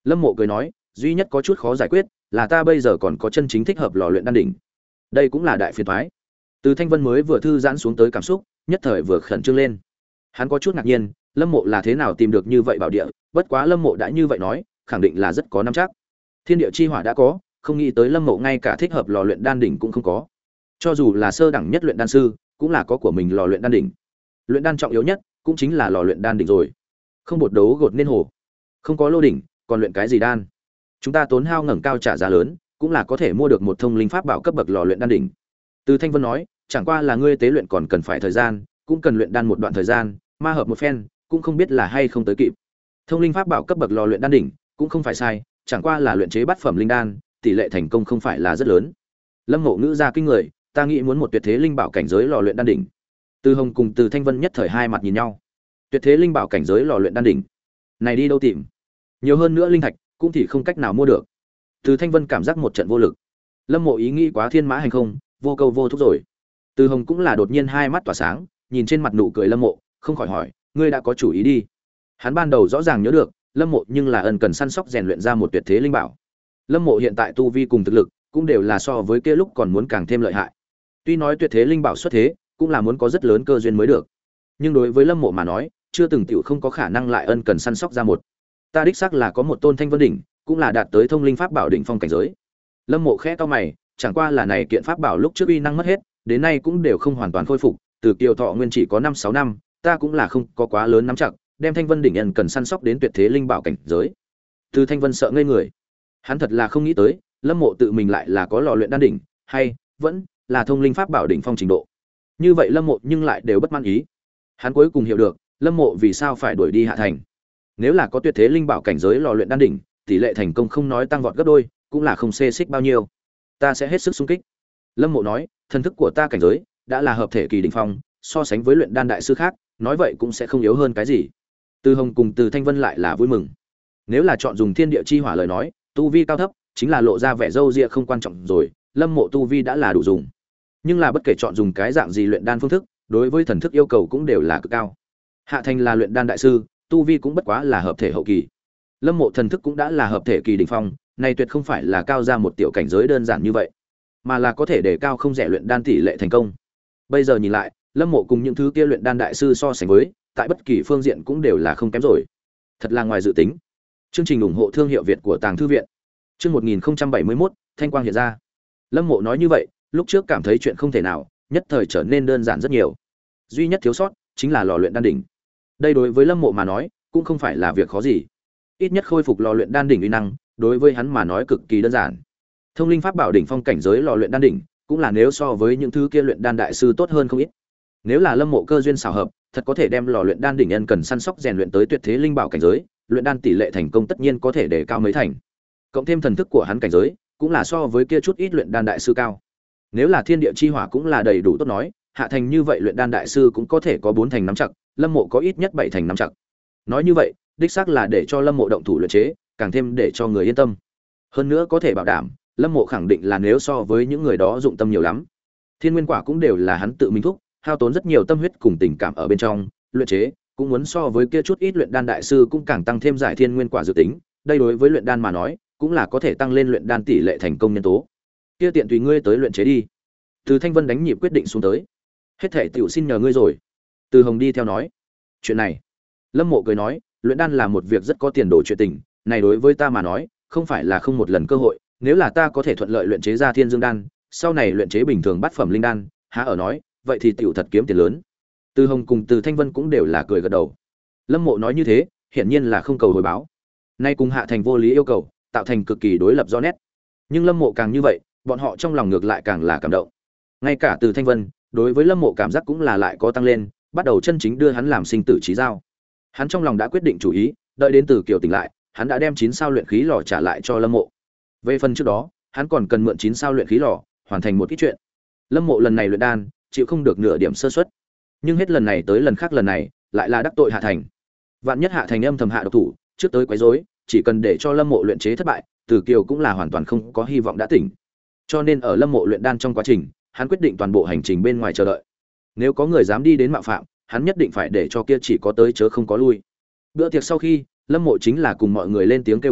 Lâm Mộ cười nói, duy nhất có chút khó giải quyết là ta bây giờ còn có chân chính thích hợp lò luyện đan đỉnh. Đây cũng là đại phiền toái. Từ Thanh Vân mới vừa thư giãn xuống tới cảm xúc, nhất thời vừa khẩn trương lên. Hắn có chút ngạc nhiên, Lâm Mộ là thế nào tìm được như vậy bảo địa, bất quá Lâm Mộ đã như vậy nói, khẳng định là rất có nắm chắc. Thiên địa chi hỏa đã có, không nghĩ tới Lâm Mộ ngay cả thích hợp lò luyện đan đỉnh cũng không có. Cho dù là sơ đẳng nhất luyện đan sư, cũng là có của mình lò luyện đan đỉnh. Luyện đan trọng yếu nhất cũng chính là lò luyện đan đỉnh rồi. Không bột đấu gột nên hồ, không có lô đỉnh, còn luyện cái gì đan? Chúng ta tốn hao ngẩng cao trả giá lớn, cũng là có thể mua được một thông linh pháp bảo cấp bậc lò luyện đan đỉnh. Từ Thanh Vân nói, chẳng qua là ngươi tế luyện còn cần phải thời gian, cũng cần luyện đan một đoạn thời gian, ma hợp một phen, cũng không biết là hay không tới kịp. Thông linh pháp bảo cấp bậc lò luyện đan đỉnh, cũng không phải sai, chẳng qua là luyện chế bát phẩm linh đan, tỷ lệ thành công không phải là rất lớn. Lâm Ngộ ngữ ra kinh người, ta nghĩ muốn một tuyệt thế linh bảo cảnh giới lò luyện đan đỉnh. Từ Hồng cùng Từ Thanh Vân nhất thời hai mặt nhìn nhau. Tuyệt thế linh bảo cảnh giới lò luyện đan đỉnh, này đi đâu tìm? Nhiều hơn nữa linh thạch, cũng thì không cách nào mua được. Từ Thanh Vân cảm giác một trận vô lực. Lâm Mộ ý nghĩ quá thiên mã hành không, vô câu vô thúc rồi. Từ Hồng cũng là đột nhiên hai mắt tỏa sáng, nhìn trên mặt nụ cười Lâm Mộ, không khỏi hỏi, ngươi đã có chủ ý đi? Hắn ban đầu rõ ràng nhớ được, Lâm Mộ nhưng là ân cần săn sóc rèn luyện ra một tuyệt thế linh bảo. Lâm Mộ hiện tại tu vi cùng thực lực, cũng đều là so với kia lúc còn muốn càng thêm lợi hại. Tuy nói tuyệt thế linh bảo xuất thế, cũng là muốn có rất lớn cơ duyên mới được. Nhưng đối với Lâm Mộ mà nói, chưa từng tiểu không có khả năng lại ân cần săn sóc ra một. Ta đích xác là có một tôn Thanh Vân đỉnh, cũng là đạt tới thông linh pháp bảo đỉnh phong cảnh giới. Lâm Mộ khẽ cau mày, chẳng qua là này kiện pháp bảo lúc trước uy năng mất hết, đến nay cũng đều không hoàn toàn khôi phục, từ kiều thọ nguyên chỉ có năm sáu năm, ta cũng là không có quá lớn nắm chặt, đem Thanh Vân đỉnh ân cần săn sóc đến tuyệt thế linh bảo cảnh giới. Từ Thanh Vân sợ ngây người. Hắn thật là không nghĩ tới, Lâm Mộ tự mình lại là có lò luyện đan đỉnh, hay vẫn là thông linh pháp bảo đỉnh phong trình độ. Như vậy Lâm Mộ nhưng lại đều bất mãn ý. Hắn cuối cùng hiểu được, Lâm Mộ vì sao phải đuổi đi Hạ Thành. Nếu là có tuyệt thế linh bảo cảnh giới lò luyện đan đỉnh, tỷ lệ thành công không nói tăng vọt gấp đôi, cũng là không xê xích bao nhiêu. Ta sẽ hết sức xung kích. Lâm Mộ nói, thần thức của ta cảnh giới đã là hợp thể kỳ đỉnh phong, so sánh với luyện đan đại sư khác, nói vậy cũng sẽ không yếu hơn cái gì. Từ Hồng cùng Từ Thanh Vân lại là vui mừng. Nếu là chọn dùng thiên địa chi hỏa lời nói, tu vi cao thấp chính là lộ ra vẻ râu ria không quan trọng rồi, Lâm Mộ tu vi đã là đủ dùng. Nhưng là bất kể chọn dùng cái dạng gì luyện đan phương thức, đối với thần thức yêu cầu cũng đều là cực cao. Hạ Thành là luyện đan đại sư, tu vi cũng bất quá là hợp thể hậu kỳ. Lâm Mộ thần thức cũng đã là hợp thể kỳ đỉnh phong, này tuyệt không phải là cao ra một tiểu cảnh giới đơn giản như vậy, mà là có thể để cao không rẻ luyện đan tỷ lệ thành công. Bây giờ nhìn lại, Lâm Mộ cùng những thứ kia luyện đan đại sư so sánh với, tại bất kỳ phương diện cũng đều là không kém rồi. Thật là ngoài dự tính. Chương trình ủng hộ thương hiệu Việt của Tàng thư viện. Chương một nghìn không trăm bảy mươi mốt, thanh quang hiện ra. Lâm Mộ nói như vậy, lúc trước cảm thấy chuyện không thể nào, nhất thời trở nên đơn giản rất nhiều. Duy nhất thiếu sót chính là lò luyện đan đỉnh. Đây đối với Lâm Mộ mà nói, cũng không phải là việc khó gì. Ít nhất khôi phục lò luyện đan đỉnh uy năng, đối với hắn mà nói cực kỳ đơn giản. Thông linh pháp bảo đỉnh phong cảnh giới lò luyện đan đỉnh, cũng là nếu so với những thứ kia luyện đan đại sư tốt hơn không ít. Nếu là Lâm Mộ cơ duyên xảo hợp, thật có thể đem lò luyện đan đỉnh nhân cần săn sóc rèn luyện tới tuyệt thế linh bảo cảnh giới, luyện đan tỷ lệ thành công tất nhiên có thể đề cao mấy thành. Cộng thêm thần thức của hắn cảnh giới, cũng là so với kia chút ít luyện đan đại sư cao. Nếu là thiên địa chi hỏa cũng là đầy đủ tốt nói, Hạ Thành như vậy luyện đan đại sư cũng có thể có bốn thành nắm chặt, Lâm Mộ có ít nhất bảy thành nắm chặt. Nói như vậy, đích xác là để cho Lâm Mộ động thủ luyện chế, càng thêm để cho người yên tâm. Hơn nữa có thể bảo đảm, Lâm Mộ khẳng định là nếu so với những người đó dụng tâm nhiều lắm. Thiên nguyên quả cũng đều là hắn tự mình thúc, hao tốn rất nhiều tâm huyết cùng tình cảm ở bên trong, luyện chế cũng muốn so với kia chút ít luyện đan đại sư cũng càng tăng thêm giải thiên nguyên quả dự tính, đây đối với luyện đan mà nói, cũng là có thể tăng lên luyện đan tỷ lệ thành công nhân tố. Kia tiện tùy ngươi tới luyện chế đi. Từ Thanh Vân đánh nhịp quyết định xuống tới. Hết thảy tiểu xin nhờ ngươi rồi. Từ Hồng đi theo nói. Chuyện này, Lâm Mộ cười nói, luyện đan là một việc rất có tiền đồ chuyện tình, này đối với ta mà nói, không phải là không một lần cơ hội, nếu là ta có thể thuận lợi luyện chế ra Thiên Dương đan, sau này luyện chế bình thường bát phẩm linh đan, há ở nói, vậy thì tiểu thật kiếm tiền lớn. Từ Hồng cùng Từ Thanh Vân cũng đều là cười gật đầu. Lâm Mộ nói như thế, hiển nhiên là không cầu hồi báo. Nay cùng Hạ Thành vô lý yêu cầu, tạo thành cực kỳ đối lập rõ nét. Nhưng Lâm Mộ càng như vậy, bọn họ trong lòng ngược lại càng là cảm động. Ngay cả Từ Thanh Vân, đối với Lâm Mộ cảm giác cũng là lại có tăng lên, bắt đầu chân chính đưa hắn làm sinh tử chí giao. Hắn trong lòng đã quyết định chủ ý, đợi đến Từ Kiều tỉnh lại, hắn đã đem chín sao luyện khí lò trả lại cho Lâm Mộ. Về phần trước đó, hắn còn cần mượn chín sao luyện khí lò, hoàn thành một ít chuyện. Lâm Mộ lần này luyện đan, chịu không được nửa điểm sơ suất. Nhưng hết lần này tới lần khác lần này, lại là đắc tội Hạ Thành. Vạn nhất Hạ Thành âm thầm hạ độc thủ, trước tới quấy rối, chỉ cần để cho Lâm Mộ luyện chế thất bại, Từ Kiều cũng là hoàn toàn không có hy vọng đã tỉnh. Cho nên ở Lâm Mộ luyện đan trong quá trình, hắn quyết định toàn bộ hành trình bên ngoài chờ đợi. Nếu có người dám đi đến mạo phạm, hắn nhất định phải để cho kia chỉ có tới chớ không có lui. Bữa tiệc sau khi, Lâm Mộ chính là cùng mọi người lên tiếng kêu gọi,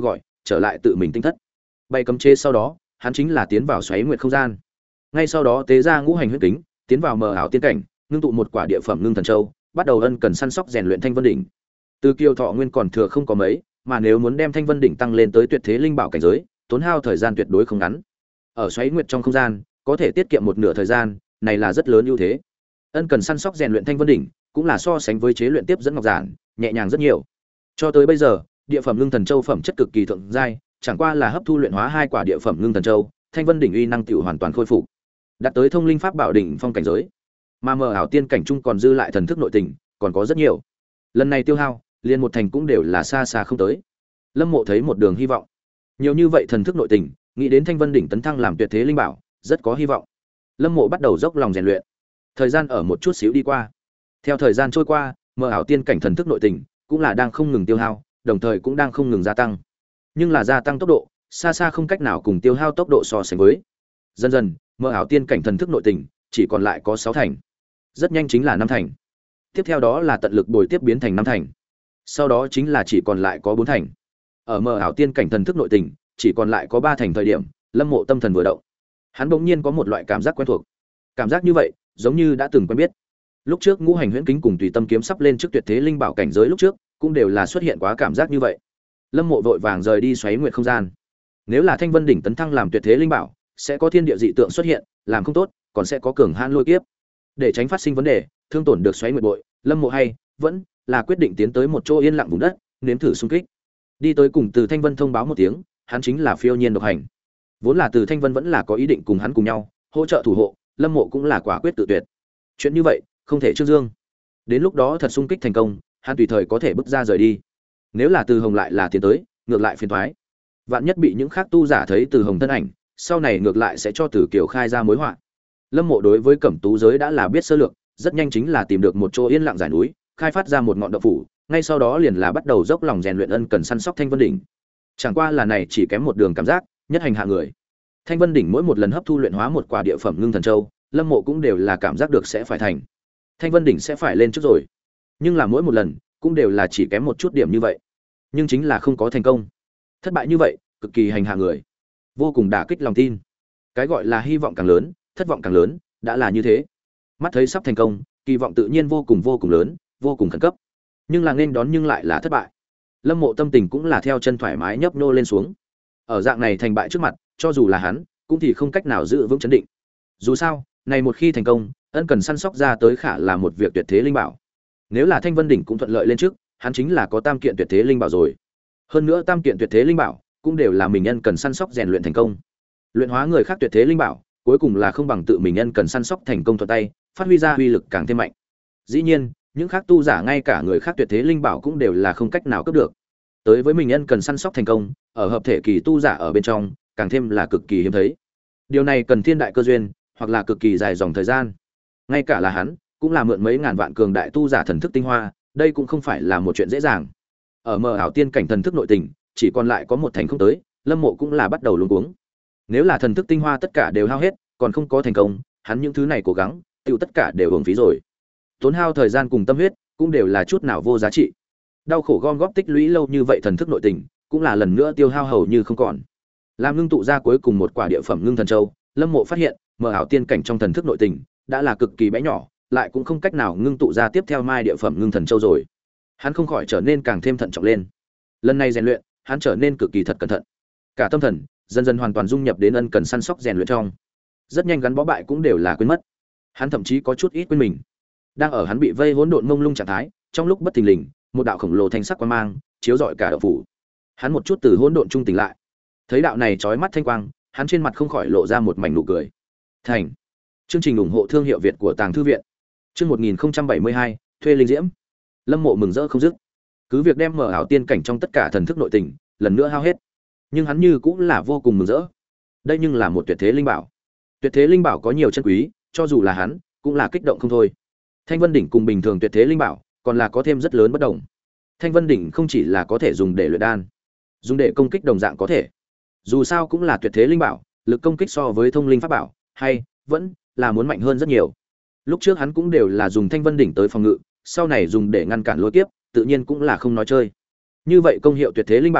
trở lại tự mình tinh thất. Bay cấm chế sau đó, hắn chính là tiến vào xoáy nguyệt không gian. Ngay sau đó tế ra ngũ hành huyết kính, tiến vào mờ ảo tiên cảnh, ngưng tụ một quả địa phẩm ngưng thần châu, bắt đầu ân cần săn sóc rèn luyện Thanh Vân đỉnh. Từ Kiều Thọ nguyên còn thừa không có mấy, mà nếu muốn đem Thanh Vân đỉnh tăng lên tới tuyệt thế linh bảo cảnh giới, tốn hao thời gian tuyệt đối không ngắn. Ở xoáy nguyệt trong không gian, có thể tiết kiệm một nửa thời gian, này là rất lớn ưu thế. Ân cần săn sóc rèn luyện Thanh Vân đỉnh, cũng là so sánh với chế luyện tiếp dẫn ngọc giản, nhẹ nhàng rất nhiều. Cho tới bây giờ, địa phẩm ngưng thần châu phẩm chất cực kỳ thượng giai, chẳng qua là hấp thu luyện hóa hai quả địa phẩm ngưng thần châu, Thanh Vân đỉnh uy năng tiểu hoàn toàn khôi phục, đạt tới thông linh pháp bảo đỉnh phong cảnh giới. Mà mờ ảo tiên cảnh trung còn dư lại thần thức nội tình, còn có rất nhiều. Lần này tiêu hao, liền một thành cũng đều là xa xa không tới. Lâm Mộ thấy một đường hy vọng. Nhiều như vậy thần thức nội tình, nghĩ đến Thanh Vân đỉnh tấn thăng làm tuyệt thế linh bảo, rất có hy vọng. Lâm Mộ bắt đầu dốc lòng rèn luyện. Thời gian ở một chút xíu đi qua. Theo thời gian trôi qua, mờ ảo tiên cảnh thần thức nội tình cũng là đang không ngừng tiêu hao, đồng thời cũng đang không ngừng gia tăng. Nhưng là gia tăng tốc độ, xa xa không cách nào cùng tiêu hao tốc độ so sánh với. Dần dần, mờ ảo tiên cảnh thần thức nội tình chỉ còn lại có sáu thành. Rất nhanh chính là năm thành. Tiếp theo đó là tận lực bồi tiếp biến thành năm thành. Sau đó chính là chỉ còn lại có bốn thành. Ở mờ ảo tiên cảnh thần thức nội tình chỉ còn lại có ba thành thời điểm, Lâm Mộ tâm thần vừa động. Hắn bỗng nhiên có một loại cảm giác quen thuộc. Cảm giác như vậy, giống như đã từng quen biết. Lúc trước ngũ hành huyễn kính cùng tùy tâm kiếm sắp lên trước tuyệt thế linh bảo cảnh giới lúc trước, cũng đều là xuất hiện quá cảm giác như vậy. Lâm Mộ vội vàng rời đi xoáy nguyệt không gian. Nếu là Thanh Vân đỉnh tấn thăng làm tuyệt thế linh bảo, sẽ có thiên địa dị tượng xuất hiện, làm không tốt, còn sẽ có cường hãn lôi kiếp. Để tránh phát sinh vấn đề, thương tổn được xoáy nguyệt bội, Lâm Mộ hay vẫn là quyết định tiến tới một chỗ yên lặng vùng đất, nếm thử xung kích. Đi tới cùng Từ Thanh Vân thông báo một tiếng, hắn chính là phiêu nhiên độc hành. Vốn là Từ Thanh Vân vẫn là có ý định cùng hắn cùng nhau hỗ trợ thủ hộ, Lâm Mộ cũng là quả quyết tự tuyệt. Chuyện như vậy, không thể trương dương. Đến lúc đó thật xung kích thành công, hắn tùy thời có thể bước ra rời đi. Nếu là Từ Hồng lại là tiến tới, ngược lại phiền toái. Vạn nhất bị những khác tu giả thấy Từ Hồng thân ảnh, sau này ngược lại sẽ cho Từ Kiều khai ra mối họa. Lâm Mộ đối với Cẩm Tú giới đã là biết sơ lược, rất nhanh chính là tìm được một chỗ yên lặng dải núi, khai phát ra một ngọn động phủ, ngay sau đó liền là bắt đầu dốc lòng rèn luyện ân cần săn sóc Thanh Vân đỉnh. Chẳng qua là này chỉ kém một đường cảm giác, nhất hành hạ người. Thanh Vân đỉnh mỗi một lần hấp thu luyện hóa một quả địa phẩm ngưng thần châu, Lâm Mộ cũng đều là cảm giác được sẽ phải thành. Thanh Vân đỉnh sẽ phải lên trước rồi. Nhưng là mỗi một lần cũng đều là chỉ kém một chút điểm như vậy. Nhưng chính là không có thành công. Thất bại như vậy, cực kỳ hành hạ người. Vô cùng đả kích lòng tin. Cái gọi là hy vọng càng lớn, thất vọng càng lớn, đã là như thế. Mắt thấy sắp thành công, kỳ vọng tự nhiên vô cùng vô cùng lớn, vô cùng khẩn cấp. Nhưng là nên đón nhưng lại là thất bại. Lâm Mộ tâm tình cũng là theo chân thoải mái nhấp nhô lên xuống. Ở dạng này thành bại trước mặt, cho dù là hắn, cũng thì không cách nào giữ vững chấn định. Dù sao, này một khi thành công, ân cần săn sóc ra tới khả là một việc tuyệt thế linh bảo. Nếu là Thanh Vân đỉnh cũng thuận lợi lên trước, hắn chính là có tam kiện tuyệt thế linh bảo rồi. Hơn nữa tam kiện tuyệt thế linh bảo cũng đều là mình ân cần săn sóc rèn luyện thành công. Luyện hóa người khác tuyệt thế linh bảo, cuối cùng là không bằng tự mình ân cần săn sóc thành công thuận tay, phát huy ra uy lực càng thêm mạnh. Dĩ nhiên, những khác tu giả ngay cả người khác tuyệt thế linh bảo cũng đều là không cách nào cướp được. Tới với mình ân cần săn sóc thành công, ở hợp thể kỳ tu giả ở bên trong, càng thêm là cực kỳ hiếm thấy. Điều này cần thiên đại cơ duyên, hoặc là cực kỳ dài dòng thời gian. Ngay cả là hắn, cũng là mượn mấy ngàn vạn cường đại tu giả thần thức tinh hoa, đây cũng không phải là một chuyện dễ dàng. Ở mờ ảo tiên cảnh thần thức nội tình, chỉ còn lại có một thành không tới, Lâm Mộ cũng là bắt đầu luống cuống. Nếu là thần thức tinh hoa tất cả đều hao hết, còn không có thành công, hắn những thứ này cố gắng, tiêu tất cả đều uổng phí rồi. Tốn hao thời gian cùng tâm huyết, cũng đều là chút nào vô giá trị. Đau khổ gom góp tích lũy lâu như vậy thần thức nội tình, cũng là lần nữa tiêu hao hầu như không còn. Làm ngưng tụ ra cuối cùng một quả địa phẩm ngưng thần châu, Lâm Mộ phát hiện, mờ ảo tiên cảnh trong thần thức nội tình đã là cực kỳ bé nhỏ, lại cũng không cách nào ngưng tụ ra tiếp theo mai địa phẩm ngưng thần châu rồi. Hắn không khỏi trở nên càng thêm thận trọng lên. Lần này rèn luyện, hắn trở nên cực kỳ thật cẩn thận. Cả tâm thần dần dần hoàn toàn dung nhập đến ân cần săn sóc rèn luyện trong. Rất nhanh gắn bó bại cũng đều là quên mất. Hắn thậm chí có chút ít quên mình. Đang ở hắn bị vây hỗn độn mông lung trạng thái, trong lúc bất thình lình, một đạo khổng lồ thanh sắc quang mang chiếu rọi cả động phủ. Hắn một chút từ hỗn độn trung tỉnh lại. Thấy đạo này chói mắt thanh quang, hắn trên mặt không khỏi lộ ra một mảnh nụ cười. Thành. Chương trình ủng hộ thương hiệu Việt của Tàng Thư viện. Chương một nghìn bảy mươi hai, thuê linh diễm. Lâm Mộ mừng rỡ không dứt. Cứ việc đem mở ảo tiên cảnh trong tất cả thần thức nội tình, lần nữa hao hết, nhưng hắn như cũng là vô cùng mừng rỡ. Đây nhưng là một tuyệt thế linh bảo. Tuyệt thế linh bảo có nhiều chân quý, cho dù là hắn, cũng là kích động không thôi. Thanh Vân đỉnh cùng bình thường tuyệt thế linh bảo, còn là có thêm rất lớn bất đồng. Thanh Vân đỉnh không chỉ là có thể dùng để luyện đan, dùng để công kích đồng dạng có thể. Dù sao cũng là tuyệt thế linh bảo, lực công kích so với thông linh pháp bảo, hay vẫn là muốn mạnh hơn rất nhiều. Lúc trước hắn cũng đều là dùng Thanh Vân đỉnh tới phòng ngự, sau này dùng để ngăn cản lôi kiếp, tự nhiên cũng là không nói chơi. Như vậy công hiệu tuyệt thế linh bảo,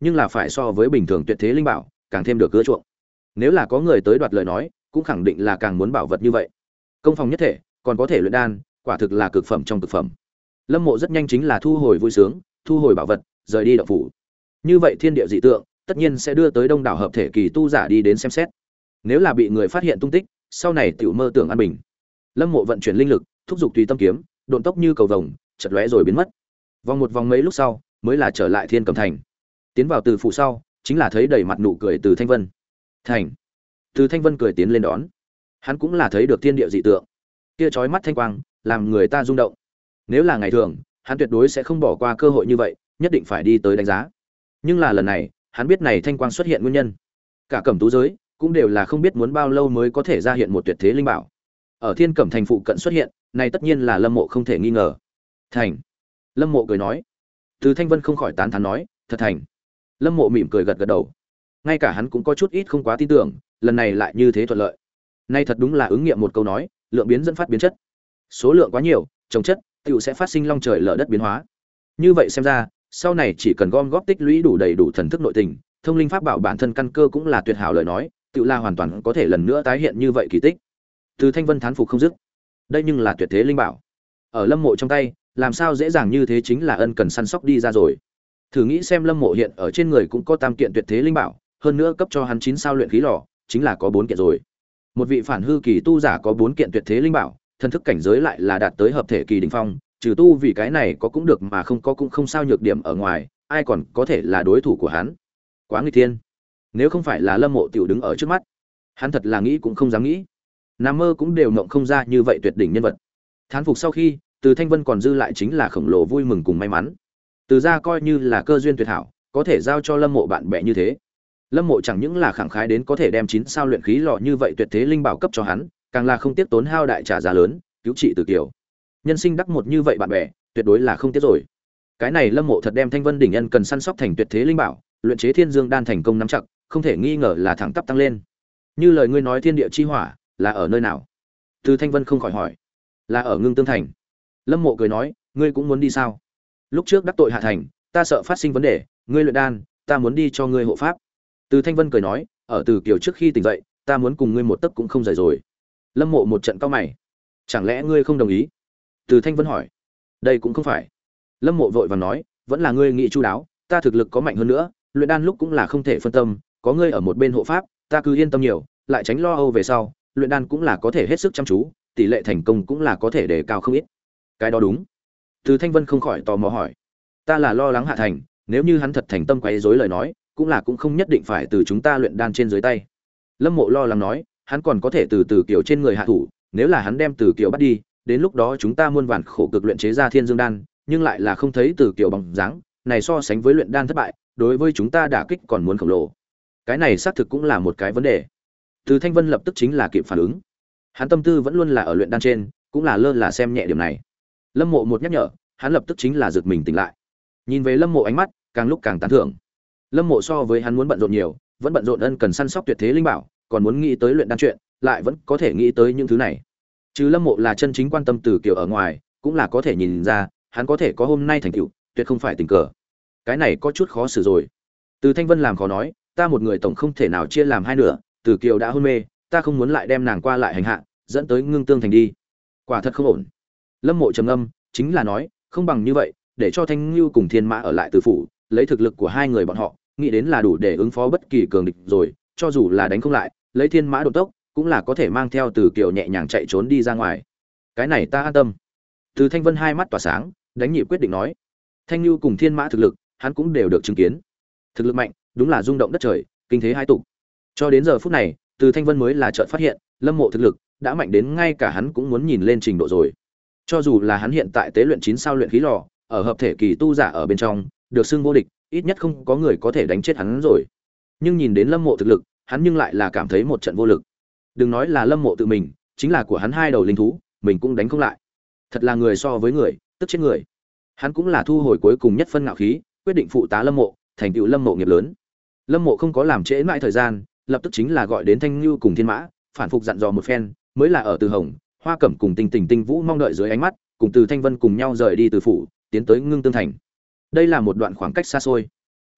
nhưng là phải so với bình thường tuyệt thế linh bảo càng thêm được cưa chuộng. Nếu là có người tới đoạt lời nói, cũng khẳng định là càng muốn bảo vật như vậy. Công phòng nhất thể, còn có thể luyện đan, quả thực là cực phẩm trong cực phẩm. Lâm Mộ rất nhanh chính là thu hồi vui sướng, thu hồi bảo vật, rời đi động phủ. Như vậy thiên địa dị tượng, tất nhiên sẽ đưa tới đông đảo hợp thể kỳ tu giả đi đến xem xét. Nếu là bị người phát hiện tung tích, sau này tiểu mơ tưởng an bình. Lâm Mộ vận chuyển linh lực, thúc giục tùy tâm kiếm, độn tốc như cầu vồng, chợt lóe rồi biến mất. Vòng một vòng mấy lúc sau, mới là trở lại Thiên Cẩm Thành. Tiến vào từ phủ sau, chính là thấy đầy mặt nụ cười Từ Thanh Vân. Thành. Từ Thanh Vân cười tiến lên đón. Hắn cũng là thấy được thiên địa dị tượng. Kia chói mắt thanh quang, làm người ta rung động. Nếu là ngày thường, hắn tuyệt đối sẽ không bỏ qua cơ hội như vậy, nhất định phải đi tới đánh giá. Nhưng là lần này, hắn biết này thanh quang xuất hiện nguyên nhân. Cả Cẩm Tú giới cũng đều là không biết muốn bao lâu mới có thể ra hiện một tuyệt thế linh bảo. Ở Thiên Cẩm Thành phụ cận xuất hiện, này tất nhiên là Lâm Mộ không thể nghi ngờ. Thành. Lâm Mộ cười nói. Từ Thanh Vân không khỏi tán thán nói, thật thành. Lâm Mộ mỉm cười gật gật đầu. Ngay cả hắn cũng có chút ít không quá tin tưởng, lần này lại như thế thuận lợi. Nay thật đúng là ứng nghiệm một câu nói, lượng biến dẫn phát biến chất. Số lượng quá nhiều, trồng chất, tựu sẽ phát sinh long trời lở đất biến hóa. Như vậy xem ra, sau này chỉ cần gom góp tích lũy đủ đầy đủ thần thức nội tình, thông linh pháp bảo bản thân căn cơ cũng là tuyệt hảo lời nói, tựu là hoàn toàn có thể lần nữa tái hiện như vậy kỳ tích. Từ Thanh Vân thán phục không dứt. Đây nhưng là tuyệt thế linh bảo. Ở Lâm Mộ trong tay, làm sao dễ dàng như thế chính là ân cần săn sóc đi ra rồi. Thử nghĩ xem Lâm Mộ hiện ở trên người cũng có tam kiện tuyệt thế linh bảo, hơn nữa cấp cho hắn chín sao luyện khí lò, chính là có bốn kiện rồi. Một vị phản hư kỳ tu giả có bốn kiện tuyệt thế linh bảo, thần thức cảnh giới lại là đạt tới hợp thể kỳ đỉnh phong, trừ tu vì cái này có cũng được mà không có cũng không sao nhược điểm ở ngoài, ai còn có thể là đối thủ của hắn. Quá nghịch thiên. Nếu không phải là Lâm Mộ tiểu đứng ở trước mắt, hắn thật là nghĩ cũng không dám nghĩ. Nằm mơ cũng đều mộng không ra như vậy tuyệt đỉnh nhân vật. Thán phục sau khi, Từ Thanh Vân còn dư lại chính là khổng lồ vui mừng cùng may mắn. Từ ra coi như là cơ duyên tuyệt hảo, có thể giao cho Lâm Mộ bạn bè như thế. Lâm Mộ chẳng những là khẳng khái đến có thể đem chín sao luyện khí lò như vậy tuyệt thế linh bảo cấp cho hắn, càng là không tiếc tốn hao đại trả giá lớn, cứu trị Từ Kiều. Nhân sinh đắc một như vậy bạn bè, tuyệt đối là không tiếc rồi. Cái này Lâm Mộ thật đem Thanh Vân đỉnh nhân cần săn sóc thành tuyệt thế linh bảo, luyện chế Thiên Dương đan thành công nắm chặt, không thể nghi ngờ là thẳng tắp tăng lên. Như lời ngươi nói thiên địa chi hỏa là ở nơi nào? Từ Thanh Vân không khỏi hỏi. Là ở Ngưng Tương Thành. Lâm Mộ cười nói, ngươi cũng muốn đi sao? Lúc trước đắc tội Hạ Thành, ta sợ phát sinh vấn đề, ngươi luyện đan, ta muốn đi cho ngươi hộ pháp. Từ Thanh Vân cười nói, ở Từ Kiều trước khi tỉnh dậy, ta muốn cùng ngươi một tấc cũng không rời rồi. Lâm Mộ một trận cau mày, chẳng lẽ ngươi không đồng ý? Từ Thanh Vân hỏi, đây cũng không phải. Lâm Mộ vội vàng nói, vẫn là ngươi nghĩ chu đáo, ta thực lực có mạnh hơn nữa, luyện đan lúc cũng là không thể phân tâm, có ngươi ở một bên hộ pháp, ta cứ yên tâm nhiều, lại tránh lo âu về sau, luyện đan cũng là có thể hết sức chăm chú, tỷ lệ thành công cũng là có thể đề cao không ít. Cái đó đúng. Từ Thanh Vân không khỏi tò mò hỏi, ta là lo lắng Hạ Thành, nếu như hắn thật thành tâm quấy rối lời nói, cũng là cũng không nhất định phải từ chúng ta luyện đan trên dưới tay. Lâm Mộ lo lắng nói, hắn còn có thể từ từ Kiều trên người hạ thủ, nếu là hắn đem từ Kiều bắt đi, đến lúc đó chúng ta muôn vàn khổ cực luyện chế ra Thiên Dương đan, nhưng lại là không thấy từ Kiều bóng dáng, này so sánh với luyện đan thất bại, đối với chúng ta đả kích còn muốn khổng lồ. Cái này xác thực cũng là một cái vấn đề. Từ Thanh Vân lập tức chính là kịp phản ứng. Hắn tâm tư vẫn luôn là ở luyện đan trên, cũng là lơ là xem nhẹ điểm này. Lâm Mộ một nhắc nhở, hắn lập tức chính là giật mình tỉnh lại. Nhìn về Lâm Mộ ánh mắt, càng lúc càng tán thưởng. Lâm Mộ so với hắn muốn bận rộn nhiều, vẫn bận rộn ân cần săn sóc tuyệt thế linh bảo, còn muốn nghĩ tới luyện đan chuyện, lại vẫn có thể nghĩ tới những thứ này. Chứ Lâm Mộ là chân chính quan tâm Từ Kiều ở ngoài, cũng là có thể nhìn ra, hắn có thể có hôm nay thành tựu, tuyệt không phải tình cờ. Cái này có chút khó xử rồi. Từ Thanh Vân làm khó nói, ta một người tổng không thể nào chia làm hai nửa, Từ Kiều đã hôn mê, ta không muốn lại đem nàng qua lại hành hạ, dẫn tới Ngưng Tương Thành đi. Quả thật không ổn. Lâm Mộ trầm ngâm, chính là nói, không bằng như vậy, để cho Thanh Nưu cùng Thiên Mã ở lại Từ phủ, lấy thực lực của hai người bọn họ, nghĩ đến là đủ để ứng phó bất kỳ cường địch rồi, cho dù là đánh không lại, lấy Thiên Mã độ tốc, cũng là có thể mang theo Từ Kiều nhẹ nhàng chạy trốn đi ra ngoài. Cái này ta an tâm. Từ Thanh Vân hai mắt tỏa sáng, đánh nhịp quyết định nói, Thanh Nưu cùng Thiên Mã thực lực, hắn cũng đều được chứng kiến. Thực lực mạnh, đúng là rung động đất trời, kinh thế hai tục. Cho đến giờ phút này, Từ Thanh Vân mới là chợt phát hiện, Lâm Mộ thực lực đã mạnh đến ngay cả hắn cũng muốn nhìn lên trình độ rồi. Cho dù là hắn hiện tại tế luyện chín sao luyện khí lò, ở hợp thể kỳ tu giả ở bên trong, được xưng vô địch, ít nhất không có người có thể đánh chết hắn rồi. Nhưng nhìn đến Lâm Mộ thực lực, hắn nhưng lại là cảm thấy một trận vô lực. Đừng nói là Lâm Mộ tự mình, chính là của hắn hai đầu linh thú, mình cũng đánh không lại. Thật là người so với người, tức chết người. Hắn cũng là thu hồi cuối cùng nhất phân ngạo khí, quyết định phụ tá Lâm Mộ, thành tựu Lâm Mộ nghiệp lớn. Lâm Mộ không có làm trễ mãi thời gian, lập tức chính là gọi đến Thanh Nưu cùng Thiên Mã, phản phục dặn dò một phen, mới là ở Từ Hồng, Hoa Cẩm cùng Tình Tình Tinh Vũ mong đợi dưới ánh mắt, cùng Từ Thanh Vân cùng nhau rời đi từ phủ, tiến tới Ngưng Tương Thành. Đây là một đoạn khoảng cách xa xôi.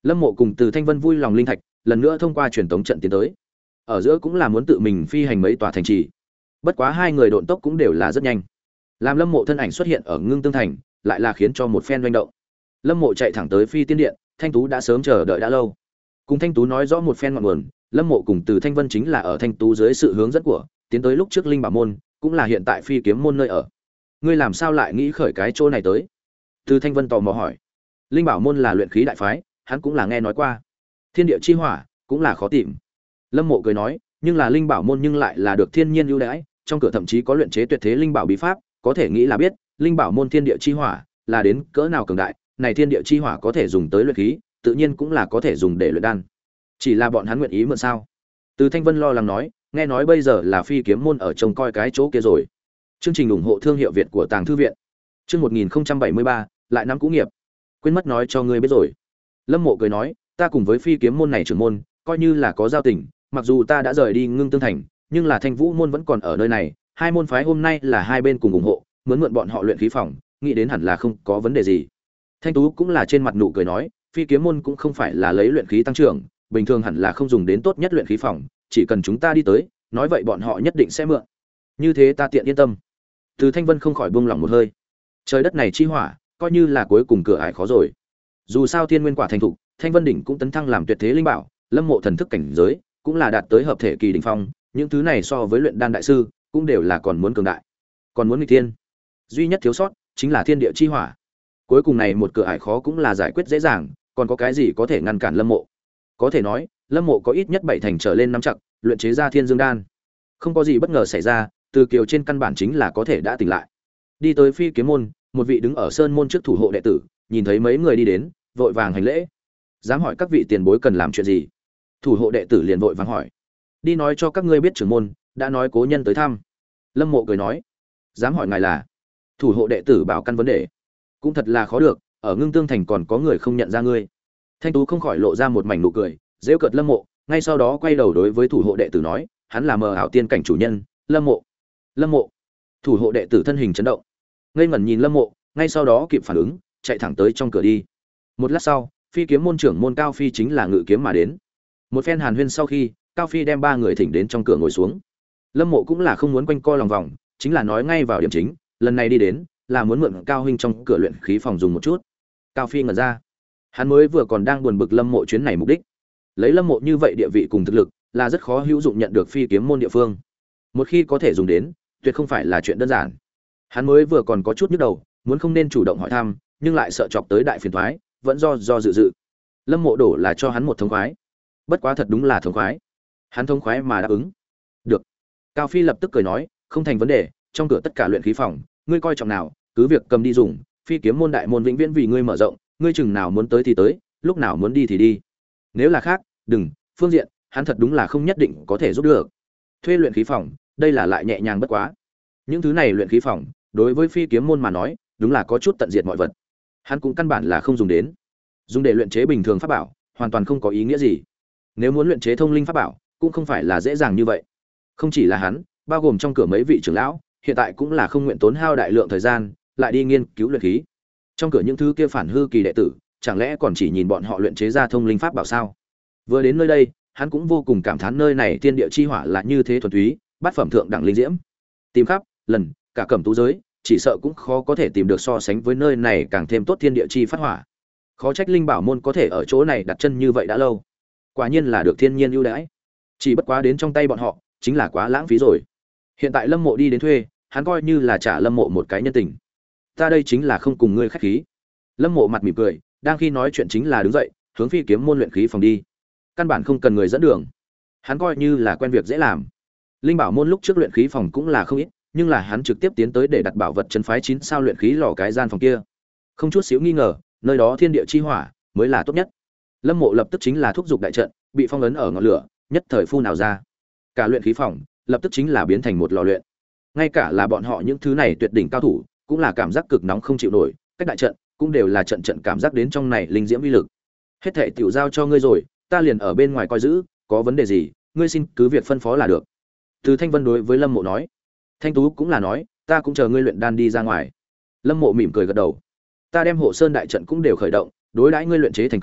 Lâm Mộ cùng Từ Thanh Vân vui lòng linh thạch, lần nữa thông qua truyền tống trận tiến tới. Ở giữa cũng là muốn tự mình phi hành mấy tòa thành trì. Bất quá hai người độn tốc cũng đều là rất nhanh. Làm Lâm Mộ thân ảnh xuất hiện ở Ngưng Tương thành, lại là khiến cho một phen doanh động. Lâm Mộ chạy thẳng tới Phi Tiên Điện, Thanh Tú đã sớm chờ đợi đã lâu. Cùng Thanh Tú nói rõ một phen ngọn nguồn, Lâm Mộ cùng Từ Thanh Vân chính là ở Thanh Tú dưới sự hướng dẫn của, tiến tới lúc trước Linh Bảo môn, cũng là hiện tại Phi Kiếm môn nơi ở. Ngươi làm sao lại nghĩ khởi cái chỗ này tới? Từ Thanh Vân tò mò hỏi. Linh Bảo môn là luyện khí đại phái, hắn cũng là nghe nói qua. Thiên địa chi hỏa cũng là khó tìm. Lâm Mộ cười nói, nhưng là Linh Bảo môn nhưng lại là được thiên nhiên ưu đãi, trong cửa thậm chí có luyện chế tuyệt thế linh bảo bí pháp, có thể nghĩ là biết, Linh Bảo môn thiên địa chi hỏa là đến cỡ nào cường đại, này thiên địa chi hỏa có thể dùng tới luyện khí, tự nhiên cũng là có thể dùng để luyện đan. Chỉ là bọn hắn nguyện ý mượn sao? Từ Thanh Vân lo lắng nói, nghe nói bây giờ là Phi Kiếm môn ở trông coi cái chỗ kia rồi. Chương trình ủng hộ thương hiệu Việt của Tàng thư viện. Chương một nghìn bảy mươi ba, lại năm cũ nghiệp. Quên mất nói cho ngươi biết rồi. Lâm Mộ cười nói, ta cùng với Phi Kiếm môn này trưởng môn, coi như là có giao tình, mặc dù ta đã rời đi Ngưng Tương thành, nhưng là Thanh Vũ môn vẫn còn ở nơi này, hai môn phái hôm nay là hai bên cùng ủng hộ, muốn mượn bọn họ luyện khí phòng, nghĩ đến hẳn là không có vấn đề gì. Thanh Tú cũng là trên mặt nụ cười nói, Phi Kiếm môn cũng không phải là lấy luyện khí tăng trưởng, bình thường hẳn là không dùng đến tốt nhất luyện khí phòng, chỉ cần chúng ta đi tới, nói vậy bọn họ nhất định sẽ mượn. Như thế ta tiện yên tâm. Từ Thanh Vân không khỏi buông lỏng một hơi. Trời đất này chi hỏa, coi như là cuối cùng cửa ải khó rồi. Dù sao thiên nguyên quả thành thục, Thanh Vân đỉnh cũng tấn thăng làm tuyệt thế linh bảo, Lâm Mộ thần thức cảnh giới cũng là đạt tới hợp thể kỳ đỉnh phong, những thứ này so với luyện đan đại sư cũng đều là còn muốn cường đại, còn muốn nghịch thiên. Duy nhất thiếu sót chính là thiên địa chi hỏa. Cuối cùng này một cửa ải khó cũng là giải quyết dễ dàng, còn có cái gì có thể ngăn cản Lâm Mộ? Có thể nói, Lâm Mộ có ít nhất bảy thành trở lên năm chặt, luyện chế ra Thiên Dương đan. Không có gì bất ngờ xảy ra, Từ Kiều trên căn bản chính là có thể đã tỉnh lại. Đi tới Phi Kiếm môn, một vị đứng ở sơn môn trước thủ hộ đệ tử, nhìn thấy mấy người đi đến, vội vàng hành lễ. Dám hỏi các vị tiền bối cần làm chuyện gì? Thủ hộ đệ tử liền vội vàng hỏi. Đi nói cho các ngươi biết trưởng môn đã nói cố nhân tới thăm. Lâm Mộ cười nói, dám hỏi ngài là? Thủ hộ đệ tử bảo căn vấn đề. Cũng thật là khó được, ở Ngưng Tương thành còn có người không nhận ra ngươi. Thanh Tú không khỏi lộ ra một mảnh nụ cười, giễu cợt Lâm Mộ, ngay sau đó quay đầu đối với thủ hộ đệ tử nói, hắn là mờ ảo tiên cảnh chủ nhân, Lâm Mộ. Lâm Mộ. Thủ hộ đệ tử thân hình chấn động, ngây ngẩn nhìn Lâm Mộ, ngay sau đó kịp phản ứng, chạy thẳng tới trong cửa đi. Một lát sau, Phi Kiếm môn trưởng môn Cao Phi chính là ngự kiếm mà đến. Một phen hàn huyên sau khi, Cao Phi đem ba người thỉnh đến trong cửa ngồi xuống. Lâm Mộ cũng là không muốn quanh co lòng vòng, chính là nói ngay vào điểm chính, lần này đi đến là muốn mượn Cao huynh trong cửa luyện khí phòng dùng một chút. Cao Phi ngẩn ra, hắn mới vừa còn đang buồn bực Lâm Mộ chuyến này mục đích. Lấy Lâm Mộ như vậy địa vị cùng thực lực, là rất khó hữu dụng nhận được Phi Kiếm môn địa phương. Một khi có thể dùng đến, tuyệt không phải là chuyện đơn giản. Hắn mới vừa còn có chút nhức đầu, muốn không nên chủ động hỏi thăm, nhưng lại sợ chọc tới đại phiền toái, vẫn do do dự dự. Lâm Mộ đổ là cho hắn một thống khoái. Bất quá thật đúng là thống khoái. Hắn thống khoái mà đáp ứng. Được. Cao Phi lập tức cười nói, không thành vấn đề, trong cửa tất cả luyện khí phòng, ngươi coi trọng nào, cứ việc cầm đi dùng, Phi Kiếm môn đại môn vĩnh viễn vì ngươi mở rộng, ngươi chừng nào muốn tới thì tới, lúc nào muốn đi thì đi. Nếu là khác, đừng, phương diện, hắn thật đúng là không nhất định có thể giúp được. Thuê luyện khí phòng, đây là lại nhẹ nhàng bất quá. Những thứ này luyện khí phòng, đối với Phi Kiếm môn mà nói, đúng là có chút tận diệt mọi vật. Hắn cũng căn bản là không dùng đến. Dùng để luyện chế bình thường pháp bảo, hoàn toàn không có ý nghĩa gì. Nếu muốn luyện chế thông linh pháp bảo, cũng không phải là dễ dàng như vậy. Không chỉ là hắn, bao gồm trong cửa mấy vị trưởng lão, hiện tại cũng là không nguyện tốn hao đại lượng thời gian, lại đi nghiên cứu luyện khí. Trong cửa những thứ kia phản hư kỳ đệ tử, chẳng lẽ còn chỉ nhìn bọn họ luyện chế ra thông linh pháp bảo sao? Vừa đến nơi đây, hắn cũng vô cùng cảm thán nơi này thiên địa chi hỏa là như thế thuần túy, bát phẩm thượng đẳng linh diễm. Tìm khắp, lần, cả cẩm tú giới, chỉ sợ cũng khó có thể tìm được so sánh với nơi này càng thêm tốt thiên địa chi phát hỏa. Khó trách linh bảo môn có thể ở chỗ này đặt chân như vậy đã lâu. Quả nhiên là được thiên nhiên ưu đãi. Chỉ bất quá đến trong tay bọn họ, chính là quá lãng phí rồi. Hiện tại Lâm Mộ đi đến thuê, hắn coi như là trả Lâm Mộ một cái nhân tình. Ta đây chính là không cùng ngươi khách khí. Lâm Mộ mặt mỉm cười, đang khi nói chuyện chính là đứng dậy, hướng Phi Kiếm môn luyện khí phòng đi. Căn bản không cần người dẫn đường. Hắn coi như là quen việc dễ làm. Linh bảo môn lúc trước luyện khí phòng cũng là không ít, nhưng là hắn trực tiếp tiến tới để đặt bảo vật chân phái chín sao luyện khí lò cái gian phòng kia. Không chút xíu nghi ngờ, nơi đó thiên địa chi hỏa mới là tốt nhất. Lâm Mộ lập tức chính là thúc giục đại trận, bị phong ấn ở ngọn lửa, nhất thời phun nào ra. Cả luyện khí phòng lập tức chính là biến thành một lò luyện. Ngay cả là bọn họ những thứ này tuyệt đỉnh cao thủ, cũng là cảm giác cực nóng không chịu nổi, cách đại trận cũng đều là trận trận cảm giác đến trong này linh diễm uy lực. Hết thảy tiểu giao cho ngươi rồi, ta liền ở bên ngoài coi giữ, có vấn đề gì, ngươi xin cứ việc phân phó là được. Từ Thanh Vân đối với Lâm Mộ nói. Thanh Tú cũng là nói, ta cũng chờ ngươi luyện đan đi ra ngoài. Lâm Mộ mỉm cười gật đầu. Ta đem Hộ Sơn đại trận cũng đều khởi động, đối đãi ngươi luyện chế thành công,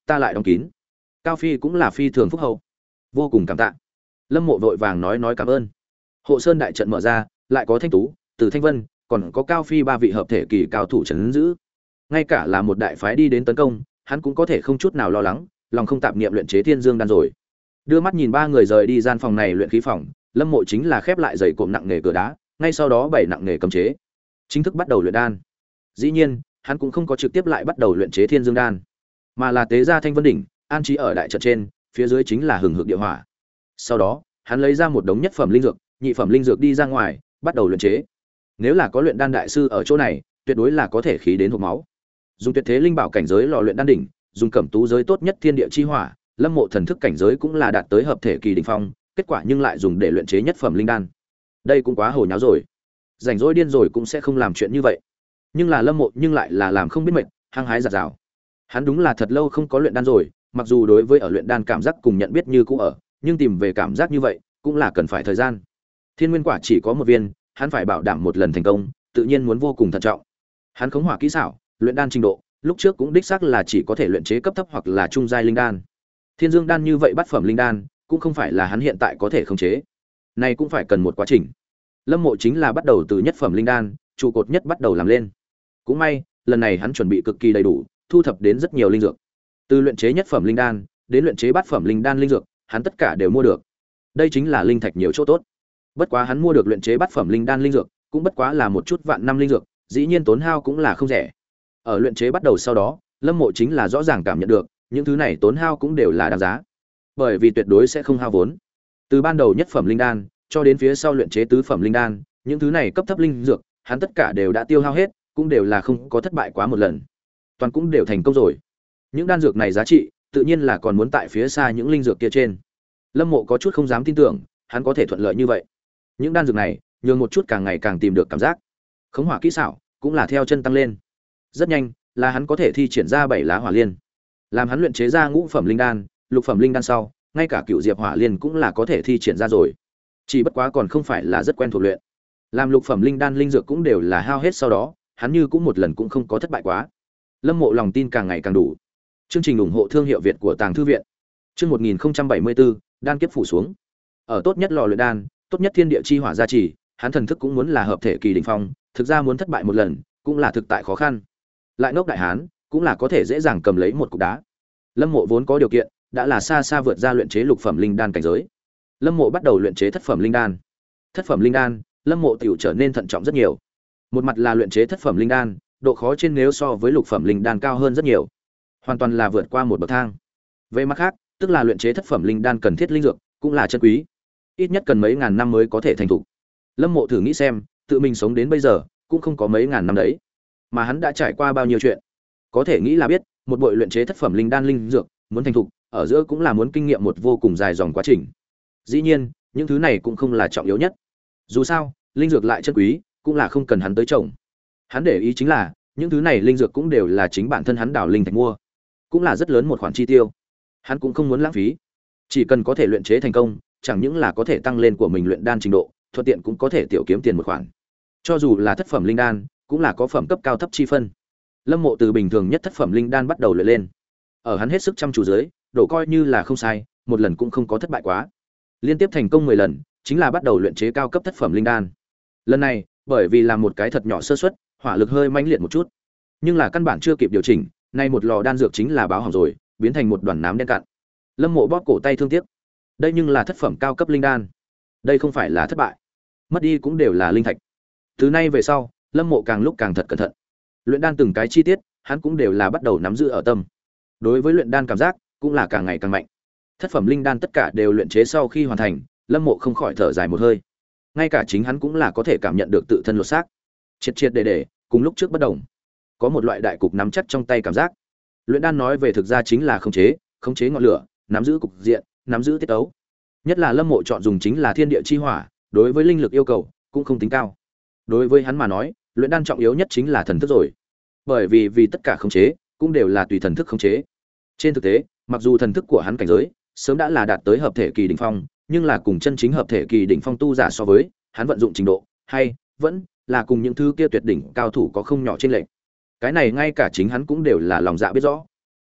ta lại đóng kín. Cao Phi cũng là phi thường phúc hậu, vô cùng cảm tạ. Lâm Mộ vội vàng nói nói cảm ơn. Hộ Sơn đại trận mở ra, lại có Thanh Tú, Từ Thanh Vân, còn có Cao Phi ba vị hợp thể kỳ cao thủ trấn giữ. Ngay cả là một đại phái đi đến tấn công, hắn cũng có thể không chút nào lo lắng, lòng không tạp niệm luyện chế Thiên Dương đan rồi. Đưa mắt nhìn ba người rời đi gian phòng này luyện khí phòng, Lâm Mộ chính là khép lại giày cộm nặng nghề cửa đá, ngay sau đó bảy nặng nghề cấm chế, chính thức bắt đầu luyện đan. Dĩ nhiên, hắn cũng không có trực tiếp lại bắt đầu luyện chế Thiên Dương đan, mà là tế ra Thanh Vân đỉnh, an trí ở đại trận trên, phía dưới chính là hừng hực địa hỏa. Sau đó, hắn lấy ra một đống nhất phẩm linh dược, nhị phẩm linh dược đi ra ngoài, bắt đầu luyện chế. Nếu là có luyện đan đại sư ở chỗ này, tuyệt đối là có thể khí đến hộc máu. Dùng tuyệt thế linh bảo cảnh giới lò luyện đan đỉnh, dùng cẩm tú giới tốt nhất thiên địa chi hỏa, Lâm Mộ thần thức cảnh giới cũng là đạt tới hợp thể kỳ đỉnh phong, kết quả nhưng lại dùng để luyện chế nhất phẩm linh đan. Đây cũng quá hồ nháo rồi. Rảnh rỗi điên rồi cũng sẽ không làm chuyện như vậy. Nhưng là Lâm Mộ nhưng lại là làm không biết mệt, hăng hái dạt dào. Hắn đúng là thật lâu không có luyện đan rồi, mặc dù đối với ở luyện đan cảm giác cùng nhận biết như cũ ở, nhưng tìm về cảm giác như vậy cũng là cần phải thời gian. Thiên nguyên quả chỉ có một viên, hắn phải bảo đảm một lần thành công, tự nhiên muốn vô cùng thận trọng. Hắn khống hỏa kỹ xảo, luyện đan trình độ, lúc trước cũng đích xác là chỉ có thể luyện chế cấp thấp hoặc là trung giai linh đan. Thiên Dương đan như vậy bát phẩm linh đan, cũng không phải là hắn hiện tại có thể khống chế. Này cũng phải cần một quá trình. Lâm Mộ chính là bắt đầu từ nhất phẩm linh đan, trụ cột nhất bắt đầu làm lên. Cũng may, lần này hắn chuẩn bị cực kỳ đầy đủ, thu thập đến rất nhiều linh dược. Từ luyện chế nhất phẩm linh đan đến luyện chế bát phẩm linh đan linh dược, hắn tất cả đều mua được. Đây chính là linh thạch nhiều chỗ tốt. Bất quá hắn mua được luyện chế bát phẩm linh đan linh dược, cũng bất quá là một chút vạn năm linh dược, dĩ nhiên tốn hao cũng là không rẻ. Ở luyện chế bắt đầu sau đó, Lâm Mộ chính là rõ ràng cảm nhận được, những thứ này tốn hao cũng đều là đáng giá. Bởi vì tuyệt đối sẽ không hao vốn. Từ ban đầu nhất phẩm linh đan cho đến phía sau luyện chế tứ phẩm linh đan, những thứ này cấp thấp linh dược, hắn tất cả đều đã tiêu hao hết, cũng đều là không có thất bại quá một lần. Toàn cũng đều thành công rồi. Những đan dược này giá trị, tự nhiên là còn muốn tại phía xa những linh dược kia trên. Lâm Mộ có chút không dám tin tưởng, hắn có thể thuận lợi như vậy. Những đan dược này, nhường một chút càng ngày càng tìm được cảm giác. Khống hỏa kỹ xảo cũng là theo chân tăng lên. Rất nhanh, là hắn có thể thi triển ra bảy lá hỏa liên. Làm hắn luyện chế ra ngũ phẩm linh đan, lục phẩm linh đan sau, ngay cả cựu diệp hỏa liên cũng là có thể thi triển ra rồi. Chỉ bất quá còn không phải là rất quen thuộc luyện. Làm lục phẩm linh đan linh dược cũng đều là hao hết sau đó, hắn như cũng một lần cũng không có thất bại quá. Lâm Mộ lòng tin càng ngày càng đủ. Chương trình ủng hộ thương hiệu Việt của Tàng Thư viện. Chương một nghìn không trăm bảy mươi bốn, đan kiếp phủ xuống. Ở tốt nhất lò luyện đan, tốt nhất thiên địa chi hỏa gia trì, hắn thần thức cũng muốn là hợp thể kỳ đỉnh phong, thực ra muốn thất bại một lần, cũng là thực tại khó khăn. Lại ngốc đại hán, cũng là có thể dễ dàng cầm lấy một cục đá. Lâm Mộ vốn có điều kiện, đã là xa xa vượt ra luyện chế lục phẩm linh đan cảnh giới. Lâm Mộ bắt đầu luyện chế thất phẩm linh đan. Thất phẩm linh đan, Lâm Mộ tiểu trở nên thận trọng rất nhiều. Một mặt là luyện chế thất phẩm linh đan, độ khó trên nếu so với lục phẩm linh đan cao hơn rất nhiều, hoàn toàn là vượt qua một bậc thang. Về mặt khác, tức là luyện chế thất phẩm linh đan cần thiết linh dược cũng là chân quý, ít nhất cần mấy ngàn năm mới có thể thành thục. Lâm Mộ thử nghĩ xem, tự mình sống đến bây giờ cũng không có mấy ngàn năm đấy, mà hắn đã trải qua bao nhiêu chuyện, có thể nghĩ là biết, một bội luyện chế thất phẩm linh đan linh dược muốn thành thục, ở giữa cũng là muốn kinh nghiệm một vô cùng dài dòng quá trình. Dĩ nhiên, những thứ này cũng không là trọng yếu nhất. Dù sao, linh dược lại chân quý, cũng là không cần hắn tới trồng. Hắn để ý chính là, những thứ này linh dược cũng đều là chính bản thân hắn đào linh thạch mua, cũng là rất lớn một khoản chi tiêu. Hắn cũng không muốn lãng phí, chỉ cần có thể luyện chế thành công, chẳng những là có thể tăng lên của mình luyện đan trình độ, thuận tiện cũng có thể tiểu kiếm tiền một khoản. Cho dù là thất phẩm linh đan, cũng là có phẩm cấp cao thấp chi phân. Lâm Mộ từ bình thường nhất thất phẩm linh đan bắt đầu luyện lên. Ở hắn hết sức chăm chú dưới, độ coi như là không sai, một lần cũng không có thất bại quá. Liên tiếp thành công mười lần, chính là bắt đầu luyện chế cao cấp thất phẩm linh đan. Lần này, bởi vì làm một cái thật nhỏ sơ suất, hỏa lực hơi mãnh liệt một chút, nhưng là căn bản chưa kịp điều chỉnh, nay một lò đan dược chính là báo hỏng rồi, biến thành một đoàn nám đen cạn. Lâm Mộ bóp cổ tay thương tiếc. Đây nhưng là thất phẩm cao cấp linh đan, đây không phải là thất bại, mất đi cũng đều là linh thạch. Từ nay về sau, Lâm Mộ càng lúc càng thật cẩn thận. Luyện đan từng cái chi tiết, hắn cũng đều là bắt đầu nắm giữ ở tâm. Đối với luyện đan cảm giác, cũng là càng ngày càng mạnh. Thất phẩm linh đan tất cả đều luyện chế sau khi hoàn thành, Lâm Mộ không khỏi thở dài một hơi. Ngay cả chính hắn cũng là có thể cảm nhận được tự thân lột xác, triệt triệt để để, cùng lúc trước bất đồng. Có một loại đại cục nắm chắc trong tay cảm giác. Luyện đan nói về thực ra chính là khống chế, khống chế ngọn lửa, nắm giữ cục diện, nắm giữ tiết tấu. Nhất là Lâm Mộ chọn dùng chính là thiên địa chi hỏa, đối với linh lực yêu cầu cũng không tính cao. Đối với hắn mà nói, luyện đan trọng yếu nhất chính là thần thức rồi. Bởi vì vì tất cả khống chế cũng đều là tùy thần thức khống chế. Trên thực tế, mặc dù thần thức của hắn cảnh giới sớm đã là đạt tới hợp thể kỳ đỉnh phong, nhưng là cùng chân chính hợp thể kỳ đỉnh phong tu giả so với, hắn vận dụng trình độ hay vẫn là cùng những thứ kia tuyệt đỉnh cao thủ có không nhỏ trên lệch. Cái này ngay cả chính hắn cũng đều là lòng dạ biết rõ.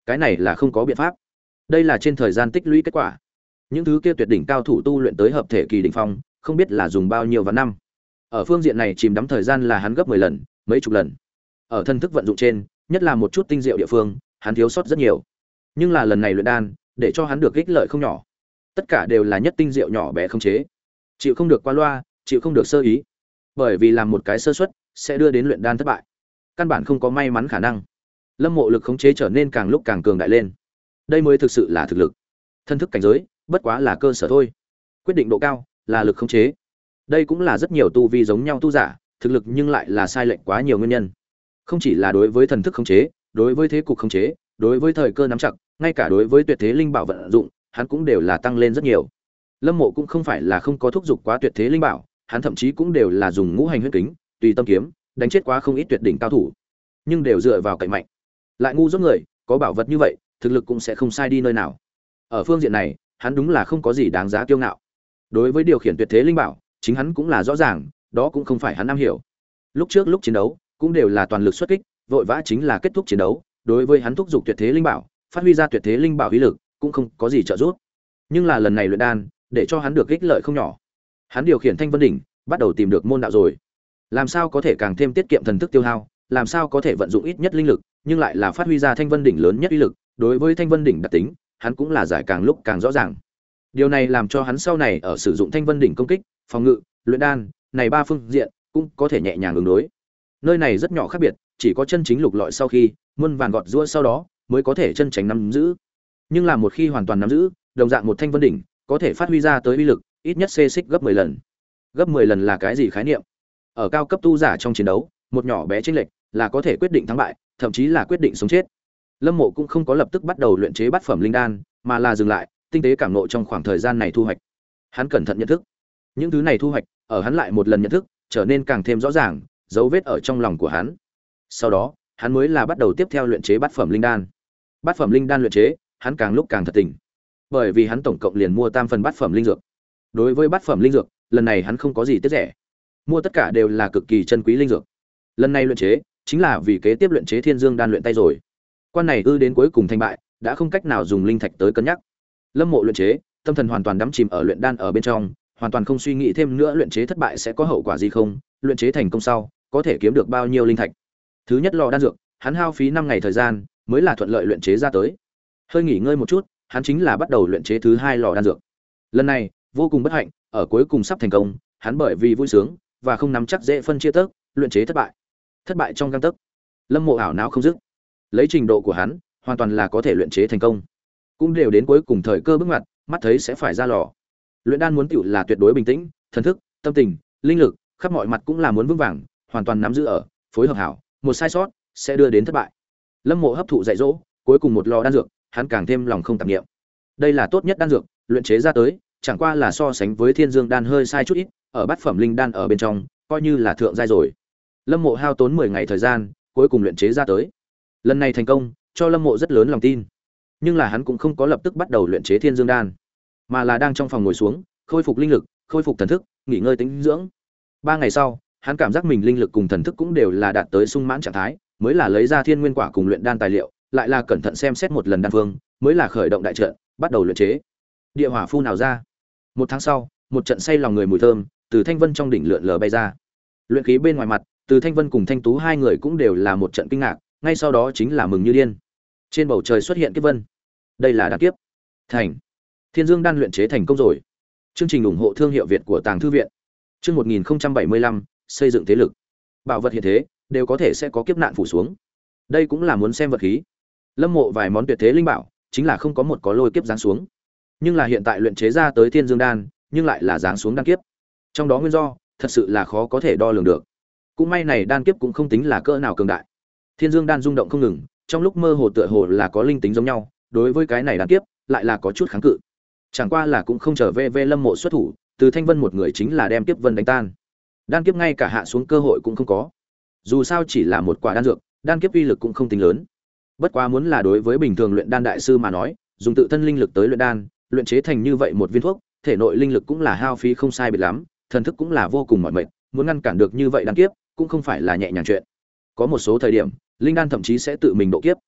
cái này là không có biện pháp. Đây là trên thời gian tích lũy kết quả. Những thứ kia tuyệt đỉnh cao thủ tu luyện tới hợp thể kỳ đỉnh phong, không biết là dùng bao nhiêu vạn năm. Ở phương diện này chìm đắm thời gian là hắn gấp mười lần, mấy chục lần. Ở thân thức vận dụng trên, nhất là một chút tinh diệu địa phương, hắn thiếu sót rất nhiều. Nhưng là lần này luyện đan, để cho hắn được ích lợi không nhỏ. Tất cả đều là nhất tinh diệu nhỏ bé không chế. Chịu không được qua loa, chịu không được sơ ý. Bởi vì làm một cái sơ suất sẽ đưa đến luyện đan thất bại. Căn bản không có may mắn khả năng. Lâm Mộ lực khống chế trở nên càng lúc càng cường đại lên. Đây mới thực sự là thực lực. Thân thức cảnh giới, bất quá là cơ sở thôi. Quyết định độ cao là lực khống chế. Đây cũng là rất nhiều tu vi giống nhau tu giả, thực lực nhưng lại là sai lệch quá nhiều nguyên nhân. Không chỉ là đối với thần thức khống chế, đối với thế cục khống chế, đối với thời cơ nắm chặt, ngay cả đối với tuyệt thế linh bảo vận dụng, hắn cũng đều là tăng lên rất nhiều. Lâm Mộ cũng không phải là không có thúc giục quá tuyệt thế linh bảo, hắn thậm chí cũng đều là dùng ngũ hành huyết kính, tùy tâm kiếm, đánh chết quá không ít tuyệt đỉnh cao thủ, nhưng đều dựa vào cậy mạnh. Lại ngu dốt người, có bảo vật như vậy, thực lực cũng sẽ không sai đi nơi nào. Ở phương diện này, hắn đúng là không có gì đáng giá kiêu ngạo. Đối với điều khiển tuyệt thế linh bảo, chính hắn cũng là rõ ràng, đó cũng không phải hắn am hiểu. Lúc trước lúc chiến đấu, cũng đều là toàn lực xuất kích, vội vã chính là kết thúc chiến đấu, đối với hắn thúc giục tuyệt thế linh bảo, phát huy ra tuyệt thế linh bảo uy lực, cũng không có gì trợ giúp. Nhưng là lần này luyện đan, để cho hắn được ích lợi không nhỏ. Hắn điều khiển Thanh Vân đỉnh, bắt đầu tìm được môn đạo rồi. Làm sao có thể càng thêm tiết kiệm thần thức tiêu hao, làm sao có thể vận dụng ít nhất linh lực, nhưng lại là phát huy ra Thanh Vân đỉnh lớn nhất uy lực, đối với Thanh Vân đỉnh đặc tính, hắn cũng là giải càng lúc càng rõ ràng. Điều này làm cho hắn sau này ở sử dụng Thanh Vân đỉnh công kích, phòng ngự, luyện đan, này ba phương diện cũng có thể nhẹ nhàng ứng đối. Nơi này rất nhỏ khác biệt, chỉ có chân chính lục lọi sau khi, muôn vàn gọt giũa sau đó mới có thể chân tránh nắm giữ. Nhưng là một khi hoàn toàn nắm giữ, đồng dạng một Thanh Vân đỉnh có thể phát huy ra tới uy lực, ít nhất xê xích gấp mười lần. Gấp mười lần là cái gì khái niệm? Ở cao cấp tu giả trong chiến đấu, một nhỏ bé chênh lệch là có thể quyết định thắng bại, thậm chí là quyết định sống chết. Lâm Mộ cũng không có lập tức bắt đầu luyện chế bát phẩm linh đan, mà là dừng lại, tinh tế cảm ngộ trong khoảng thời gian này thu hoạch. Hắn cẩn thận nhận thức. Những thứ này thu hoạch, ở hắn lại một lần nhận thức, trở nên càng thêm rõ ràng, dấu vết ở trong lòng của hắn. Sau đó, hắn mới là bắt đầu tiếp theo luyện chế bát phẩm linh đan. Bát phẩm linh đan luyện chế, hắn càng lúc càng thật tình. Bởi vì hắn tổng cộng liền mua tam phần bát phẩm linh dược. Đối với bát phẩm linh dược, lần này hắn không có gì tiếc rẻ. Mua tất cả đều là cực kỳ chân quý linh dược. Lần này luyện chế, chính là vì kế tiếp luyện chế Thiên Dương đan luyện tay rồi. Quan này ư đến cuối cùng thành bại, đã không cách nào dùng linh thạch tới cân nhắc. Lâm Mộ luyện chế, tâm thần hoàn toàn đắm chìm ở luyện đan ở bên trong, hoàn toàn không suy nghĩ thêm nữa luyện chế thất bại sẽ có hậu quả gì không, luyện chế thành công sau, có thể kiếm được bao nhiêu linh thạch. Thứ nhất lò đan dược, hắn hao phí năm ngày thời gian, mới là thuận lợi luyện chế ra tới. Hơi nghỉ ngơi một chút, hắn chính là bắt đầu luyện chế thứ hai lò đan dược. Lần này, vô cùng bất hạnh, ở cuối cùng sắp thành công, hắn bởi vì vui sướng và không nắm chắc dễ phân chia tấc, luyện chế thất bại. Thất bại trong gang tấc. Lâm Mộ ảo não không dứt. Lấy trình độ của hắn, hoàn toàn là có thể luyện chế thành công. Cũng đều đến cuối cùng thời cơ bước ngoặt, mắt thấy sẽ phải ra lò. Luyện đan muốn tiểu là tuyệt đối bình tĩnh, thần thức, tâm tình, linh lực, khắp mọi mặt cũng là muốn vững vàng, hoàn toàn nắm giữ ở, phối hợp hảo, một sai sót sẽ đưa đến thất bại. Lâm Mộ hấp thụ dạy dỗ, cuối cùng một lò đan dược, hắn càng thêm lòng không tạp niệm. Đây là tốt nhất đan dược, luyện chế ra tới, chẳng qua là so sánh với Thiên Dương đan hơi sai chút ít, ở bát phẩm linh đan ở bên trong, coi như là thượng giai rồi. Lâm Mộ hao tốn mười ngày thời gian, cuối cùng luyện chế ra tới. Lần này thành công, cho Lâm Mộ rất lớn lòng tin. Nhưng là hắn cũng không có lập tức bắt đầu luyện chế Thiên Dương đan, mà là đang trong phòng ngồi xuống, khôi phục linh lực, khôi phục thần thức, nghỉ ngơi tĩnh dưỡng. Ba ngày sau, hắn cảm giác mình linh lực cùng thần thức cũng đều là đạt tới sung mãn trạng thái, mới là lấy ra Thiên Nguyên Quả cùng luyện đan tài liệu, lại là cẩn thận xem xét một lần đan phương, mới là khởi động đại trận, bắt đầu luyện chế. Địa hỏa phun nào ra. Một tháng sau, một trận say lòng người mùi thơm từ Thanh Vân trong đỉnh lượn lờ bay ra. Luyện khí bên ngoài mặt, từ Thanh Vân cùng Thanh Tú hai người cũng đều là một trận kinh ngạc, ngay sau đó chính là mừng như điên. Trên bầu trời xuất hiện kiếp vân. Đây là đan kiếp. Thành. Thiên Dương đan luyện chế thành công rồi. Chương trình ủng hộ thương hiệu Việt của Tàng Thư viện. Chương một nghìn bảy mươi lăm, xây dựng thế lực. Bảo vật hiện thế đều có thể sẽ có kiếp nạn phủ xuống. Đây cũng là muốn xem vật khí. Lâm Mộ vài món tuyệt thế linh bảo, chính là không có một có lôi kiếp giáng xuống. Nhưng là hiện tại luyện chế ra tới Thiên Dương đan, nhưng lại là giáng xuống đan kiếp. Trong đó nguyên do, thật sự là khó có thể đo lường được. Cũng may này đan kiếp cũng không tính là cỡ nào cường đại. Thiên Dương đan rung động không ngừng, trong lúc mơ hồ tựa hồ là có linh tính giống nhau, đối với cái này đan kiếp, lại là có chút kháng cự. Chẳng qua là cũng không trở về về Lâm Mộ xuất thủ, từ Thanh Vân một người chính là đem kiếp vân đánh tan. Đan kiếp ngay cả hạ xuống cơ hội cũng không có. Dù sao chỉ là một quả đan dược, đan kiếp uy lực cũng không tính lớn. Bất quá muốn là đối với bình thường luyện đan đại sư mà nói, dùng tự thân linh lực tới luyện đan, luyện chế thành như vậy một viên thuốc, thể nội linh lực cũng là hao phí không sai biệt lắm, thần thức cũng là vô cùng mỏi mệt, muốn ngăn cản được như vậy đan kiếp, cũng không phải là nhẹ nhàng chuyện. Có một số thời điểm, linh đan thậm chí sẽ tự mình độ kiếp.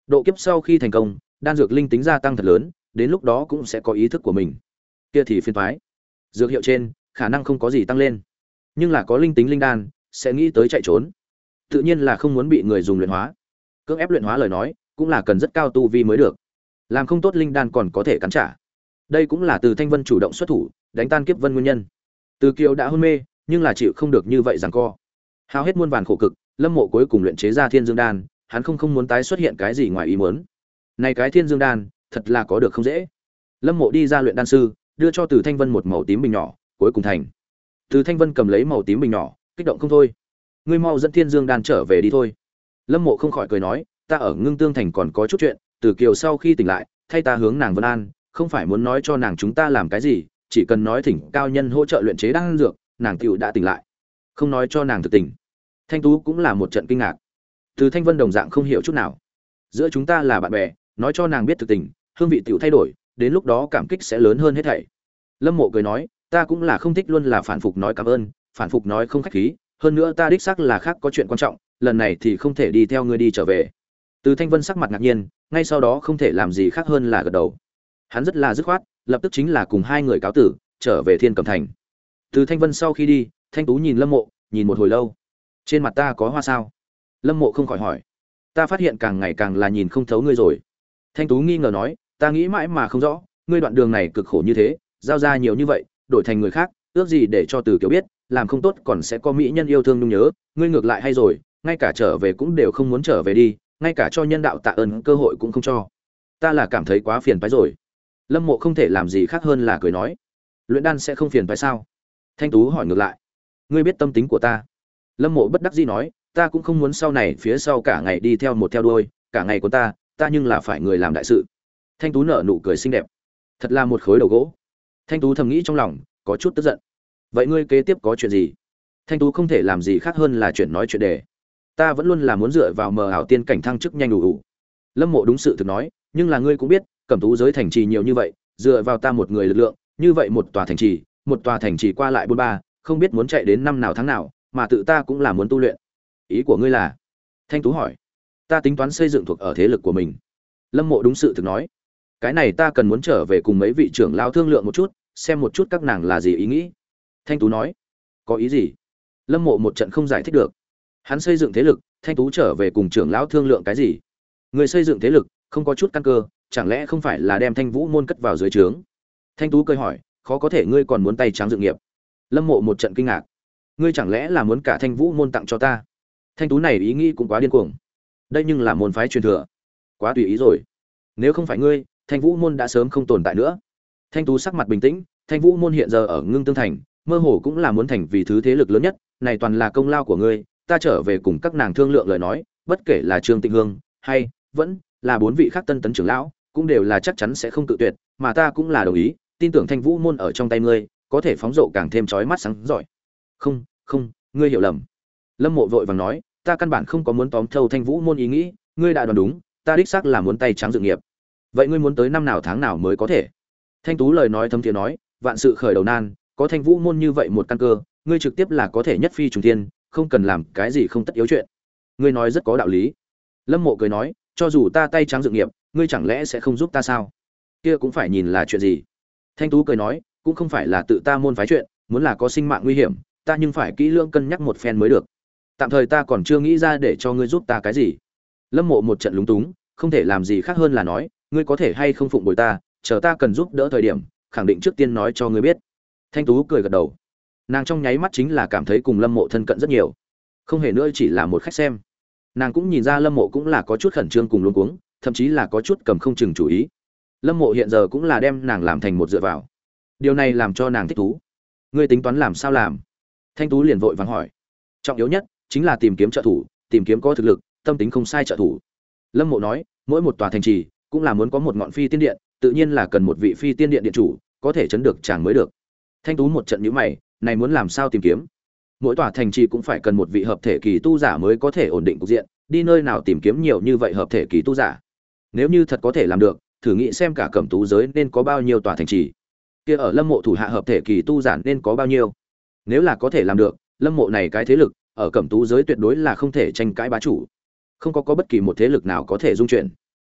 Độ kiếp sau khi thành công, đan dược linh tính gia tăng thật lớn, đến lúc đó cũng sẽ có ý thức của mình. Kia thì phiền toái. Dược hiệu trên, khả năng không có gì tăng lên, nhưng là có linh tính linh đan, sẽ nghĩ tới chạy trốn. Tự nhiên là không muốn bị người dùng luyện hóa. Cưỡng ép luyện hóa lời nói, cũng là cần rất cao tu vi mới được. Làm không tốt linh đan còn có thể cắn trả. Đây cũng là Từ Thanh Vân chủ động xuất thủ, đánh tan Kiếp Vân nguyên nhân. Từ Kiều đã hôn mê, nhưng là chịu không được như vậy giằng co. Hao hết muôn vàn khổ cực, Lâm Mộ cuối cùng luyện chế ra Thiên Dương đan, hắn không không muốn tái xuất hiện cái gì ngoài ý muốn. Này cái Thiên Dương đan, thật là có được không dễ. Lâm Mộ đi ra luyện đan sư, đưa cho Từ Thanh Vân một màu tím bình nhỏ, cuối cùng thành. Từ Thanh Vân cầm lấy màu tím bình nhỏ, kích động không thôi. Ngươi mau dẫn Thiên Dương đan trở về đi thôi. Lâm Mộ không khỏi cười nói, ta ở Ngưng Tương thành còn có chút chuyện, Từ Kiều sau khi tỉnh lại, thay ta hướng nàng vân an, không phải muốn nói cho nàng chúng ta làm cái gì, chỉ cần nói thỉnh cao nhân hỗ trợ luyện chế đan dược, nàng tiểu đã tỉnh lại. Không nói cho nàng thực tình. Thanh Tú cũng là một trận kinh ngạc. Từ Thanh Vân đồng dạng không hiểu chút nào. Giữa chúng ta là bạn bè, nói cho nàng biết thực tình, hương vị tiểu thay đổi, đến lúc đó cảm kích sẽ lớn hơn hết thảy. Lâm Mộ cười nói, ta cũng là không thích luôn là phản phục nói cảm ơn, phản phục nói không khách khí, hơn nữa ta đích xác là khác có chuyện quan trọng, lần này thì không thể đi theo ngươi đi trở về. Từ Thanh Vân sắc mặt ngạc nhiên, ngay sau đó không thể làm gì khác hơn là gật đầu. Hắn rất là dứt khoát, lập tức chính là cùng hai người cáo tử, trở về Thiên Cẩm Thành. Từ Thanh Vân sau khi đi, Thanh Tú nhìn Lâm Mộ, nhìn một hồi lâu. Trên mặt ta có hoa sao? Lâm Mộ không khỏi hỏi. Ta phát hiện càng ngày càng là nhìn không thấu ngươi rồi. Thanh Tú nghi ngờ nói, ta nghĩ mãi mà không rõ, ngươi đoạn đường này cực khổ như thế, giao ra nhiều như vậy, đổi thành người khác, ước gì để cho Từ Kiều biết, làm không tốt còn sẽ có mỹ nhân yêu thương nhung nhớ, ngươi ngược lại hay rồi, ngay cả trở về cũng đều không muốn trở về đi, ngay cả cho nhân đạo tạ ơn cơ hội cũng không cho. Ta là cảm thấy quá phiền phái rồi. Lâm Mộ không thể làm gì khác hơn là cười nói, luyện đan sẽ không phiền phái sao? Thanh Tú hỏi ngược lại, ngươi biết tâm tính của ta. Lâm Mộ bất đắc dĩ nói, ta cũng không muốn sau này phía sau cả ngày đi theo một theo đuôi, cả ngày của ta, ta nhưng là phải người làm đại sự. Thanh Tú nở nụ cười xinh đẹp, thật là một khối đầu gỗ. Thanh Tú thầm nghĩ trong lòng, có chút tức giận. Vậy ngươi kế tiếp có chuyện gì? Thanh Tú không thể làm gì khác hơn là chuyện nói chuyện đề. Ta vẫn luôn là muốn dựa vào mờ ảo tiên cảnh thăng chức nhanh đủ đủ. Lâm Mộ đúng sự thực nói, nhưng là ngươi cũng biết, Cẩm Tú giới thành trì nhiều như vậy, dựa vào ta một người lực lượng, như vậy một tòa thành trì, một tòa thành trì qua lại bốn ba, không biết muốn chạy đến năm nào tháng nào, mà tự ta cũng là muốn tu luyện. Ý của ngươi là? Thanh Tú hỏi. Ta tính toán xây dựng thuộc ở thế lực của mình. Lâm Mộ đúng sự thực nói. Cái này ta cần muốn trở về cùng mấy vị trưởng lao thương lượng một chút, xem một chút các nàng là gì ý nghĩ. Thanh Tú nói. Có ý gì? Lâm Mộ một trận không giải thích được. Hắn xây dựng thế lực, Thanh Tú trở về cùng trưởng lão thương lượng cái gì? Người xây dựng thế lực, không có chút căn cơ, chẳng lẽ không phải là đem Thanh Vũ môn cất vào dưới trướng? Thanh Tú cười hỏi, khó có thể ngươi còn muốn tay trắng dựng nghiệp? Lâm Mộ một trận kinh ngạc. Ngươi chẳng lẽ là muốn cả Thanh Vũ môn tặng cho ta? Thanh Tú này ý nghĩ cũng quá điên cuồng. Đây nhưng là môn phái truyền thừa, quá tùy ý rồi. Nếu không phải ngươi, Thanh Vũ môn đã sớm không tồn tại nữa. Thanh Tú sắc mặt bình tĩnh, Thanh Vũ môn hiện giờ ở Ngưng Tương thành, mơ hồ cũng là muốn thành vì thứ thế lực lớn nhất, này toàn là công lao của ngươi, ta trở về cùng các nàng thương lượng lời nói, bất kể là Trương Tịnh Hương hay vẫn là bốn vị khác tân tấn trưởng lão, cũng đều là chắc chắn sẽ không tự tuyệt, mà ta cũng là đồng ý, tin tưởng Thanh Vũ môn ở trong tay ngươi, có thể phóng rộ càng thêm chói mắt sáng giỏi. Không, không, ngươi hiểu lầm. Lâm Mộ vội vàng nói, ta căn bản không có muốn tóm thâu Thanh Vũ môn ý nghĩ, ngươi đã đoán đúng, ta đích xác là muốn tay trắng dự nghiệp. Vậy ngươi muốn tới năm nào tháng nào mới có thể? Thanh Tú lời nói thâm thiế nói, vạn sự khởi đầu nan, có Thanh Vũ môn như vậy một căn cơ, ngươi trực tiếp là có thể nhất phi trùng thiên, không cần làm cái gì không tất yếu chuyện. Ngươi nói rất có đạo lý. Lâm Mộ cười nói, cho dù ta tay trắng dự nghiệp, ngươi chẳng lẽ sẽ không giúp ta sao? Kia cũng phải nhìn là chuyện gì. Thanh Tú cười nói, cũng không phải là tự ta môn phái chuyện, muốn là có sinh mạng nguy hiểm, ta nhưng phải kỹ lưỡng cân nhắc một phen mới được. Tạm thời ta còn chưa nghĩ ra để cho ngươi giúp ta cái gì. Lâm Mộ một trận lúng túng, không thể làm gì khác hơn là nói, ngươi có thể hay không phụng bồi ta, chờ ta cần giúp đỡ thời điểm, khẳng định trước tiên nói cho ngươi biết. Thanh Tú cười gật đầu. Nàng trong nháy mắt chính là cảm thấy cùng Lâm Mộ thân cận rất nhiều, không hề nữa chỉ là một khách xem. Nàng cũng nhìn ra Lâm Mộ cũng là có chút khẩn trương cùng luống cuống, thậm chí là có chút cầm không chừng chủ ý. Lâm Mộ hiện giờ cũng là đem nàng làm thành một dựa vào. Điều này làm cho nàng thích thú. Ngươi tính toán làm sao làm? Thanh Tú liền vội vàng hỏi. Trọng yếu nhất chính là tìm kiếm trợ thủ, tìm kiếm có thực lực, tâm tính không sai trợ thủ. Lâm Mộ nói, mỗi một tòa thành trì cũng là muốn có một ngọn phi tiên điện, tự nhiên là cần một vị phi tiên điện điện chủ, có thể chấn được chàng mới được. Thanh Tú một trận nhíu mày, này muốn làm sao tìm kiếm? Mỗi tòa thành trì cũng phải cần một vị hợp thể kỳ tu giả mới có thể ổn định cục diện, đi nơi nào tìm kiếm nhiều như vậy hợp thể kỳ tu giả? Nếu như thật có thể làm được, thử nghĩ xem cả Cẩm Tú giới nên có bao nhiêu tòa thành trì. Kia ở Lâm Mộ thủ hạ hợp thể kỳ tu giả nên có bao nhiêu? Nếu là có thể làm được, Lâm Mộ này cái thế lực, ở Cẩm Tú giới tuyệt đối là không thể tranh cãi bá chủ. Không có có bất kỳ một thế lực nào có thể dung chuyển.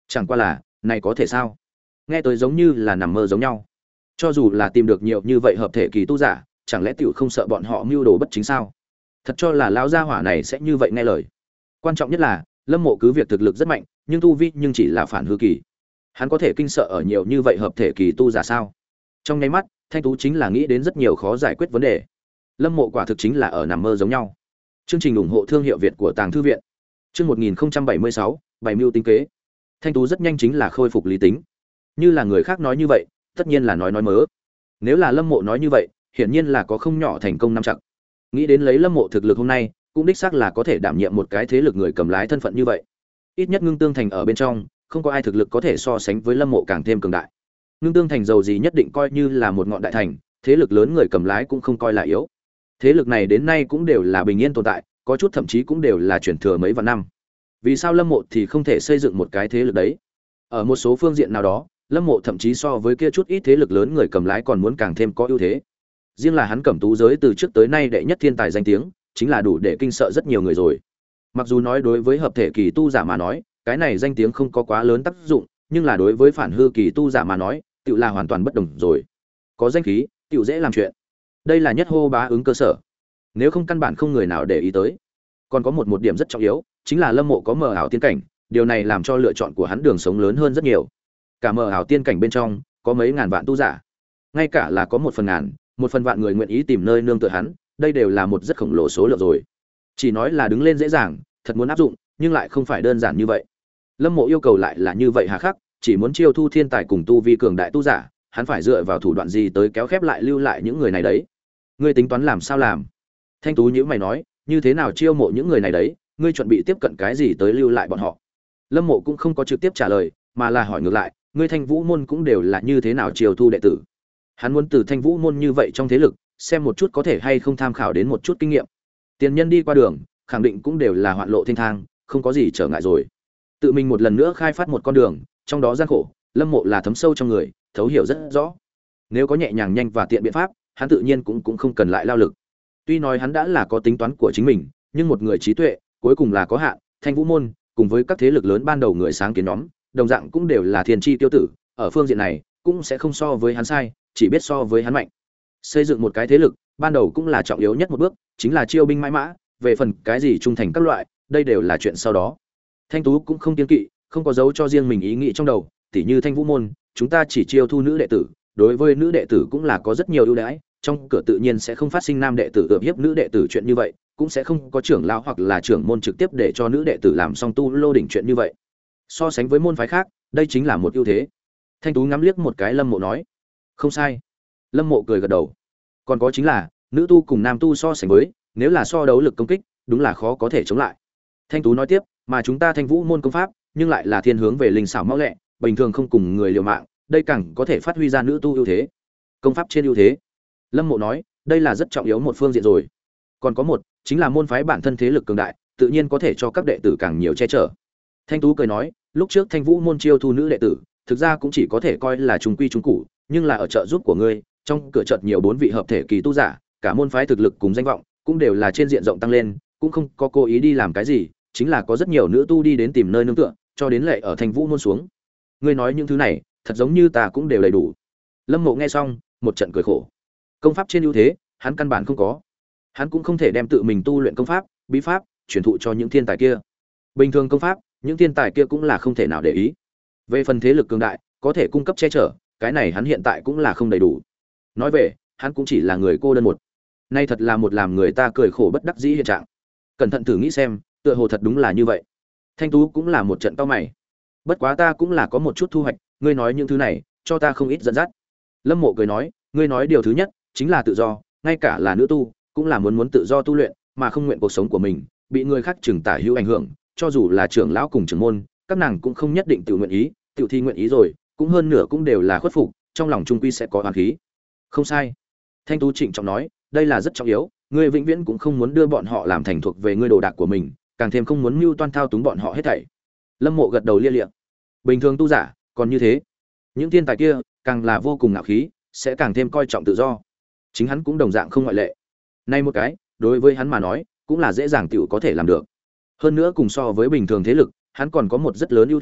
Chẳng qua là, này có thể sao? Nghe tới giống như là nằm mơ giống nhau. Cho dù là tìm được nhiều như vậy hợp thể kỳ tu giả, chẳng lẽ tiểu không sợ bọn họ mưu đồ bất chính sao? Thật cho là lão gia hỏa này sẽ như vậy nghe lời. Quan trọng nhất là, Lâm Mộ cứ việc thực lực rất mạnh, nhưng tu vi nhưng chỉ là phản hư kỳ. Hắn có thể kinh sợ ở nhiều như vậy hợp thể kỳ tu giả sao? Trong nháy mắt, Thanh Tú chính là nghĩ đến rất nhiều khó giải quyết vấn đề. Lâm Mộ quả thực chính là ở nằm mơ giống nhau. Chương trình ủng hộ thương hiệu Việt của Tàng thư viện. Chương một nghìn không trăm bảy mươi sáu, bảy mưu tính kế. Thanh Tú rất nhanh chính là khôi phục lý tính. Như là người khác nói như vậy, tất nhiên là nói nói mớ. Nếu là Lâm Mộ nói như vậy, hiển nhiên là có không nhỏ thành công năm chặng. Nghĩ đến lấy Lâm Mộ thực lực hôm nay, cũng đích xác là có thể đảm nhiệm một cái thế lực người cầm lái thân phận như vậy. Ít nhất Ngưng Tương Thành ở bên trong, không có ai thực lực có thể so sánh với Lâm Mộ càng thêm cường đại. Ngưng Tương Thành giàu gì nhất định coi như là một ngọn đại thành, thế lực lớn người cầm lái cũng không coi là yếu. Thế lực này đến nay cũng đều là bình yên tồn tại, có chút thậm chí cũng đều là truyền thừa mấy vạn năm. Vì sao Lâm Mộ thì không thể xây dựng một cái thế lực đấy? Ở một số phương diện nào đó, Lâm Mộ thậm chí so với kia chút ít thế lực lớn người cầm lái còn muốn càng thêm có ưu thế. Riêng là hắn Cẩm Tú giới từ trước tới nay đệ nhất thiên tài danh tiếng, chính là đủ để kinh sợ rất nhiều người rồi. Mặc dù nói đối với hợp thể kỳ tu giả mà nói, cái này danh tiếng không có quá lớn tác dụng, nhưng là đối với phản hư kỳ tu giả mà nói, tựu là hoàn toàn bất đồng rồi. Có danh khí, tựu dễ làm chuyện. Đây là nhất hô bá ứng cơ sở. Nếu không căn bản không người nào để ý tới. Còn có một một điểm rất trọng yếu, chính là Lâm Mộ có mờ ảo tiên cảnh, điều này làm cho lựa chọn của hắn đường sống lớn hơn rất nhiều. Cả mờ ảo tiên cảnh bên trong, có mấy ngàn vạn tu giả. Ngay cả là có một phần ngàn, một phần vạn người nguyện ý tìm nơi nương tựa hắn, đây đều là một rất khổng lồ số lượng rồi. Chỉ nói là đứng lên dễ dàng, thật muốn áp dụng, nhưng lại không phải đơn giản như vậy. Lâm Mộ yêu cầu lại là như vậy hà khắc, chỉ muốn chiêu thu thiên tài cùng tu vi cường đại tu giả, hắn phải dựa vào thủ đoạn gì tới kéo khép lại lưu lại những người này đấy? Ngươi tính toán làm sao làm? Thanh Tú nhíu mày nói, như thế nào chiêu mộ những người này đấy, ngươi chuẩn bị tiếp cận cái gì tới lưu lại bọn họ? Lâm Mộ cũng không có trực tiếp trả lời, mà là hỏi ngược lại, ngươi Thanh Vũ môn cũng đều là như thế nào chiêu thu đệ tử? Hắn muốn từ Thanh Vũ môn như vậy trong thế lực, xem một chút có thể hay không tham khảo đến một chút kinh nghiệm. Tiền nhân đi qua đường, khẳng định cũng đều là hoạn lộ thiên thang, không có gì trở ngại rồi. Tự mình một lần nữa khai phát một con đường, trong đó gian khổ, Lâm Mộ là thấm sâu trong người, thấu hiểu rất rõ. Nếu có nhẹ nhàng nhanh và tiện biện pháp, hắn tự nhiên cũng cũng không cần lại lao lực. Tuy nói hắn đã là có tính toán của chính mình, nhưng một người trí tuệ, cuối cùng là có hạn, Thanh Vũ môn, cùng với các thế lực lớn ban đầu người sáng kiến nhóm, đồng dạng cũng đều là thiên chi tiêu tử, ở phương diện này, cũng sẽ không so với hắn sai, chỉ biết so với hắn mạnh. Xây dựng một cái thế lực, ban đầu cũng là trọng yếu nhất một bước, chính là chiêu binh mãi mã, về phần cái gì trung thành các loại, đây đều là chuyện sau đó. Thanh Tú cũng không kiêng kỵ, không có giấu cho riêng mình ý nghĩ trong đầu, tỉ như Thanh Vũ môn, chúng ta chỉ chiêu thu nữ đệ tử, đối với nữ đệ tử cũng là có rất nhiều ưu đãi, trong cửa tự nhiên sẽ không phát sinh nam đệ tử ước hiếp nữ đệ tử chuyện như vậy, cũng sẽ không có trưởng lão hoặc là trưởng môn trực tiếp để cho nữ đệ tử làm song tu lô đỉnh chuyện như vậy. So sánh với môn phái khác, đây chính là một ưu thế. Thanh Tú ngắm liếc một cái Lâm Mộ nói, không sai. Lâm Mộ cười gật đầu. Còn có chính là, nữ tu cùng nam tu so sánh với, nếu là so đấu lực công kích, đúng là khó có thể chống lại. Thanh Tú nói tiếp, mà chúng ta Thanh Vũ môn công pháp, nhưng lại là thiên hướng về linh xảo mau lẹ, bình thường không cùng người liều mạng, đây càng có thể phát huy ra nữ tu ưu thế. Công pháp trên ưu thế. Lâm Mộ nói, đây là rất trọng yếu một phương diện rồi. Còn có một, chính là môn phái bản thân thế lực cường đại, tự nhiên có thể cho các đệ tử càng nhiều che chở. Thanh Tú cười nói, lúc trước Thanh Vũ môn chiêu thu nữ đệ tử, thực ra cũng chỉ có thể coi là trung quy trung cụ, nhưng là ở trợ giúp của ngươi, trong cửa chợt nhiều bốn vị hợp thể kỳ tu giả, cả môn phái thực lực cùng danh vọng cũng đều là trên diện rộng tăng lên, cũng không có cố ý đi làm cái gì, chính là có rất nhiều nữ tu đi đến tìm nơi nương tựa, cho đến lệ ở Thanh Vũ môn xuống. Ngươi nói những thứ này, thật giống như ta cũng đều đầy đủ. Lâm Mộ nghe xong, một trận cười khổ. Công pháp trên ưu thế, hắn căn bản không có. Hắn cũng không thể đem tự mình tu luyện công pháp, bí pháp truyền thụ cho những thiên tài kia. Bình thường công pháp, những thiên tài kia cũng là không thể nào để ý. Về phần thế lực cường đại, có thể cung cấp che chở, cái này hắn hiện tại cũng là không đầy đủ. Nói về, hắn cũng chỉ là người cô đơn một. Nay thật là một làm người ta cười khổ bất đắc dĩ hiện trạng. Cẩn thận thử nghĩ xem, tựa hồ thật đúng là như vậy. Thanh Tú cũng là một trận cau mày. Bất quá ta cũng là có một chút thu hoạch, ngươi nói những thứ này, cho ta không ít dẫn dắt. Lâm Mộ cười nói, ngươi nói điều thứ nhất chính là tự do, ngay cả là nữ tu, cũng là muốn muốn tự do tu luyện, mà không nguyện cuộc sống của mình bị người khác trừng tả hữu ảnh hưởng, cho dù là trưởng lão cùng trưởng môn, các nàng cũng không nhất định tự nguyện ý, tự thi nguyện ý rồi, cũng hơn nửa cũng đều là khuất phục, trong lòng trung quy sẽ có oán khí. Không sai. Thanh Tú trịnh trọng nói, đây là rất trọng yếu, ngươi vĩnh viễn cũng không muốn đưa bọn họ làm thành thuộc về ngươi đồ đạc của mình, càng thêm không muốn mưu toan thao túng bọn họ hết thảy. Lâm Mộ gật đầu lia lịa. Bình thường tu giả, còn như thế. Những thiên tài kia, càng là vô cùng ngạo khí, sẽ càng thêm coi trọng tự do. Chính hắn cũng đồng dạng không ngoại lệ. Nay một cái, đối với hắn mà nói, cũng là dễ dàng tiểu có thể làm được. Hơn nữa cùng so với bình thường thế lực, hắn còn có một rất lớn ưu thế,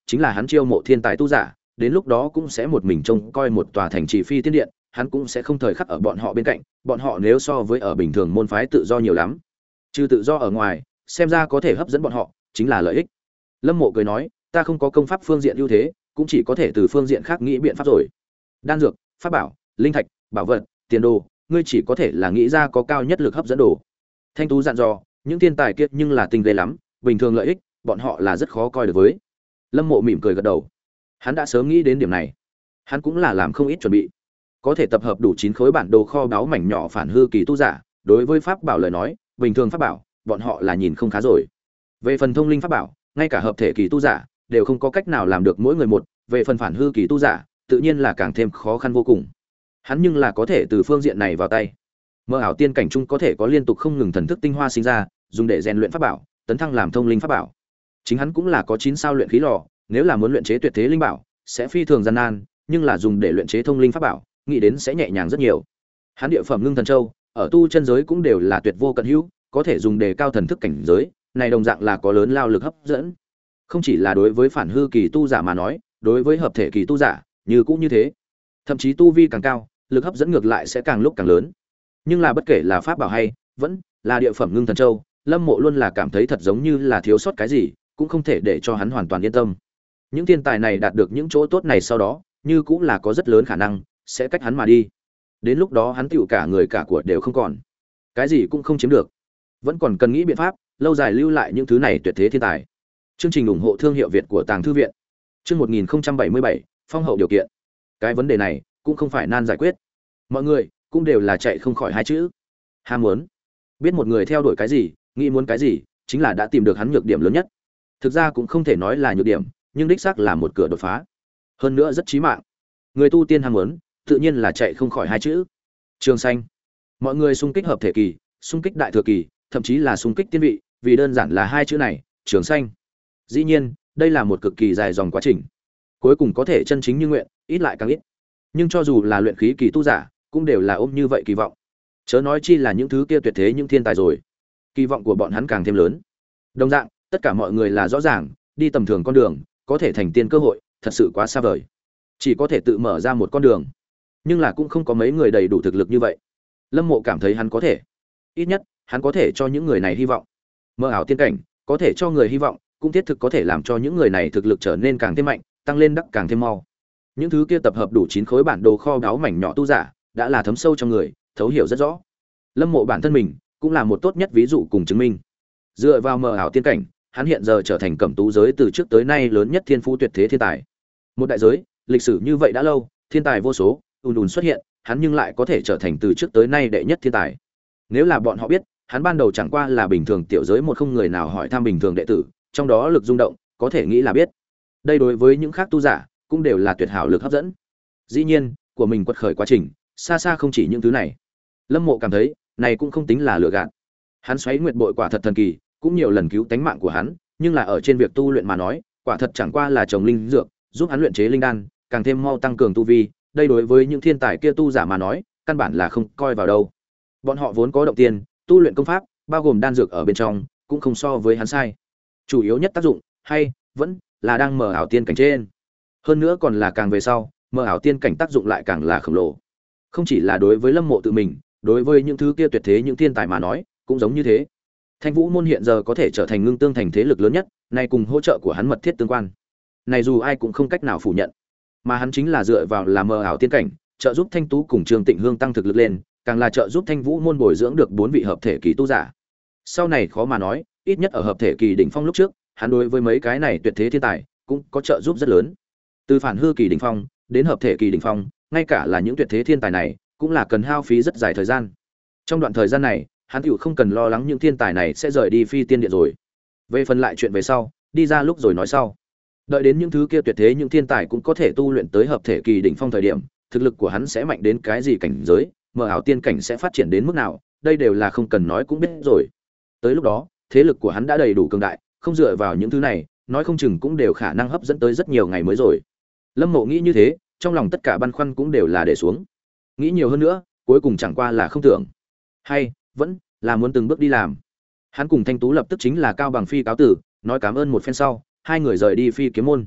chính là hắn chiêu mộ thiên tài tu giả, đến lúc đó cũng sẽ một mình trông coi một tòa thành trì phi tiên điện, hắn cũng sẽ không thời khắc ở bọn họ bên cạnh, bọn họ nếu so với ở bình thường môn phái tự do nhiều lắm. Trừ tự do ở ngoài, xem ra có thể hấp dẫn bọn họ chính là lợi ích. Lâm Mộ cười nói, ta không có công pháp phương diện ưu thế, cũng chỉ có thể từ phương diện khác nghĩ biện pháp rồi. Đan dược, pháp bảo, linh thạch, bảo vật, tiền đồ, ngươi chỉ có thể là nghĩ ra có cao nhất lực hấp dẫn đồ. Thanh Tú dặn dò, những thiên tài kiệt nhưng là tinh ghê lắm, bình thường lợi ích, bọn họ là rất khó coi được với. Lâm Mộ mỉm cười gật đầu. Hắn đã sớm nghĩ đến điểm này. Hắn cũng là làm không ít chuẩn bị. Có thể tập hợp đủ chín khối bản đồ kho báu mảnh nhỏ phản hư kỳ tu giả, đối với pháp bảo lời nói, bình thường pháp bảo, bọn họ là nhìn không khá rồi. Về phần thông linh pháp bảo, ngay cả hợp thể kỳ tu giả đều không có cách nào làm được mỗi người một, về phần phản hư kỳ tu giả, tự nhiên là càng thêm khó khăn vô cùng. Hắn nhưng là có thể từ phương diện này vào tay. Mơ ảo tiên cảnh trung có thể có liên tục không ngừng thần thức tinh hoa sinh ra, dùng để rèn luyện pháp bảo, tấn thăng làm thông linh pháp bảo. Chính hắn cũng là có chín sao luyện khí lò, nếu là muốn luyện chế tuyệt thế linh bảo, sẽ phi thường gian nan, nhưng là dùng để luyện chế thông linh pháp bảo, nghĩ đến sẽ nhẹ nhàng rất nhiều. Hắn địa phẩm ngưng thần châu, ở tu chân giới cũng đều là tuyệt vô cận hữu, có thể dùng để cao thần thức cảnh giới, này đồng dạng là có lớn lao lực hấp dẫn. Không chỉ là đối với phản hư kỳ tu giả mà nói, đối với hợp thể kỳ tu giả, như cũng như thế. Thậm chí tu vi càng cao, lực hấp dẫn ngược lại sẽ càng lúc càng lớn. Nhưng là bất kể là pháp bảo hay vẫn là địa phẩm ngưng thần châu, Lâm Mộ luôn là cảm thấy thật giống như là thiếu sót cái gì, cũng không thể để cho hắn hoàn toàn yên tâm. Những thiên tài này đạt được những chỗ tốt này sau đó, như cũng là có rất lớn khả năng sẽ cách hắn mà đi. Đến lúc đó hắn tựu cả người cả của đều không còn, cái gì cũng không chiếm được. Vẫn còn cần nghĩ biện pháp lâu dài lưu lại những thứ này tuyệt thế thiên tài. Chương trình ủng hộ thương hiệu Việt của Tàng Thư viện. Chương một nghìn bảy mươi bảy, phong hậu điều kiện. Cái vấn đề này cũng không phải nan giải quyết. Mọi người cũng đều là chạy không khỏi hai chữ: ham muốn. Biết một người theo đuổi cái gì, nghĩ muốn cái gì, chính là đã tìm được hắn nhược điểm lớn nhất. Thực ra cũng không thể nói là nhược điểm, nhưng đích xác là một cửa đột phá. Hơn nữa rất chí mạng. Người tu tiên ham muốn, tự nhiên là chạy không khỏi hai chữ: trường xanh. Mọi người xung kích hợp thể kỳ, xung kích đại thừa kỳ, thậm chí là xung kích tiên vị, vì đơn giản là hai chữ này, trường xanh. Dĩ nhiên, đây là một cực kỳ dài dòng quá trình. Cuối cùng có thể chân chính như nguyện, ít lại càng ít. Nhưng cho dù là luyện khí kỳ tu giả, cũng đều là ôm như vậy kỳ vọng. Chớ nói chi là những thứ kia tuyệt thế những thiên tài rồi. Kỳ vọng của bọn hắn càng thêm lớn. Đồng dạng, tất cả mọi người là rõ ràng, đi tầm thường con đường, có thể thành tiên cơ hội, thật sự quá xa vời. Chỉ có thể tự mở ra một con đường. Nhưng là cũng không có mấy người đầy đủ thực lực như vậy. Lâm Mộ cảm thấy hắn có thể. Ít nhất, hắn có thể cho những người này hy vọng. Mơ ảo tiên cảnh, có thể cho người hy vọng, cũng thiết thực có thể làm cho những người này thực lực trở nên càng thêm mạnh, tăng lên đắc càng thêm mau. Những thứ kia tập hợp đủ chín khối bản đồ kho báu mảnh nhỏ tu giả, đã là thấm sâu trong người, thấu hiểu rất rõ. Lâm Mộ bản thân mình cũng là một tốt nhất ví dụ cùng chứng minh. Dựa vào mơ ảo tiên cảnh, hắn hiện giờ trở thành cẩm tú giới từ trước tới nay lớn nhất thiên phú tuyệt thế thiên tài. Một đại giới, lịch sử như vậy đã lâu, thiên tài vô số, ùn ùn xuất hiện, hắn nhưng lại có thể trở thành từ trước tới nay đệ nhất thiên tài. Nếu là bọn họ biết, hắn ban đầu chẳng qua là bình thường tiểu giới một không người nào hỏi thăm bình thường đệ tử, trong đó lực rung động, có thể nghĩ là biết. Đây đối với những khác tu giả, cũng đều là tuyệt hảo lực hấp dẫn. Dĩ nhiên, của mình quật khởi quá trình, xa xa không chỉ những thứ này. Lâm Mộ cảm thấy, này cũng không tính là lừa gạt. Hắn xoáy nguyệt bội quả thật thần kỳ, cũng nhiều lần cứu tánh mạng của hắn, nhưng là ở trên việc tu luyện mà nói, quả thật chẳng qua là trồng linh dược, giúp hắn luyện chế linh đan, càng thêm mau tăng cường tu vi, đây đối với những thiên tài kia tu giả mà nói, căn bản là không coi vào đâu. Bọn họ vốn có động tiền, tu luyện công pháp, bao gồm đan dược ở bên trong, cũng không so với hắn sai. Chủ yếu nhất tác dụng, hay vẫn là đang mở ảo tiên cảnh trên. Hơn nữa còn là càng về sau, mở ảo tiên cảnh tác dụng lại càng là khổng lồ. Không chỉ là đối với Lâm Mộ tự mình, đối với những thứ kia tuyệt thế những thiên tài mà nói, cũng giống như thế. Thanh Vũ môn hiện giờ có thể trở thành ngưng tương thành thế lực lớn nhất, này cùng hỗ trợ của hắn mật thiết tương quan. Này dù ai cũng không cách nào phủ nhận, mà hắn chính là dựa vào làm mờ ảo tiên cảnh, trợ giúp Thanh Tú cùng Trương Tịnh Hương tăng thực lực lên, càng là trợ giúp Thanh Vũ môn bồi dưỡng được bốn vị hợp thể kỳ tu giả. Sau này khó mà nói, ít nhất ở hợp thể kỳ đỉnh phong lúc trước, hắn đối với mấy cái này tuyệt thế thiên tài cũng có trợ giúp rất lớn. Từ phản hư kỳ đỉnh phong đến hợp thể kỳ đỉnh phong, ngay cả là những tuyệt thế thiên tài này, cũng là cần hao phí rất dài thời gian. Trong đoạn thời gian này, hắn tiểu không cần lo lắng những thiên tài này sẽ rời đi phi tiên điện rồi. Về phần lại chuyện về sau, đi ra lúc rồi nói sau. Đợi đến những thứ kia tuyệt thế những thiên tài cũng có thể tu luyện tới hợp thể kỳ đỉnh phong thời điểm, thực lực của hắn sẽ mạnh đến cái gì cảnh giới, mở ảo tiên cảnh sẽ phát triển đến mức nào, đây đều là không cần nói cũng biết rồi. Tới lúc đó, thế lực của hắn đã đầy đủ cường đại, không dựa vào những thứ này, nói không chừng cũng đều khả năng hấp dẫn tới rất nhiều ngày mới rồi. Lâm Mộ nghĩ như thế, trong lòng tất cả băn khoăn cũng đều là để xuống. Nghĩ nhiều hơn nữa, cuối cùng chẳng qua là không tưởng, hay vẫn là muốn từng bước đi làm. Hắn cùng Thanh Tú lập tức chính là cao bằng phi cáo tử, nói cảm ơn một phen sau, hai người rời đi phi kiếm môn.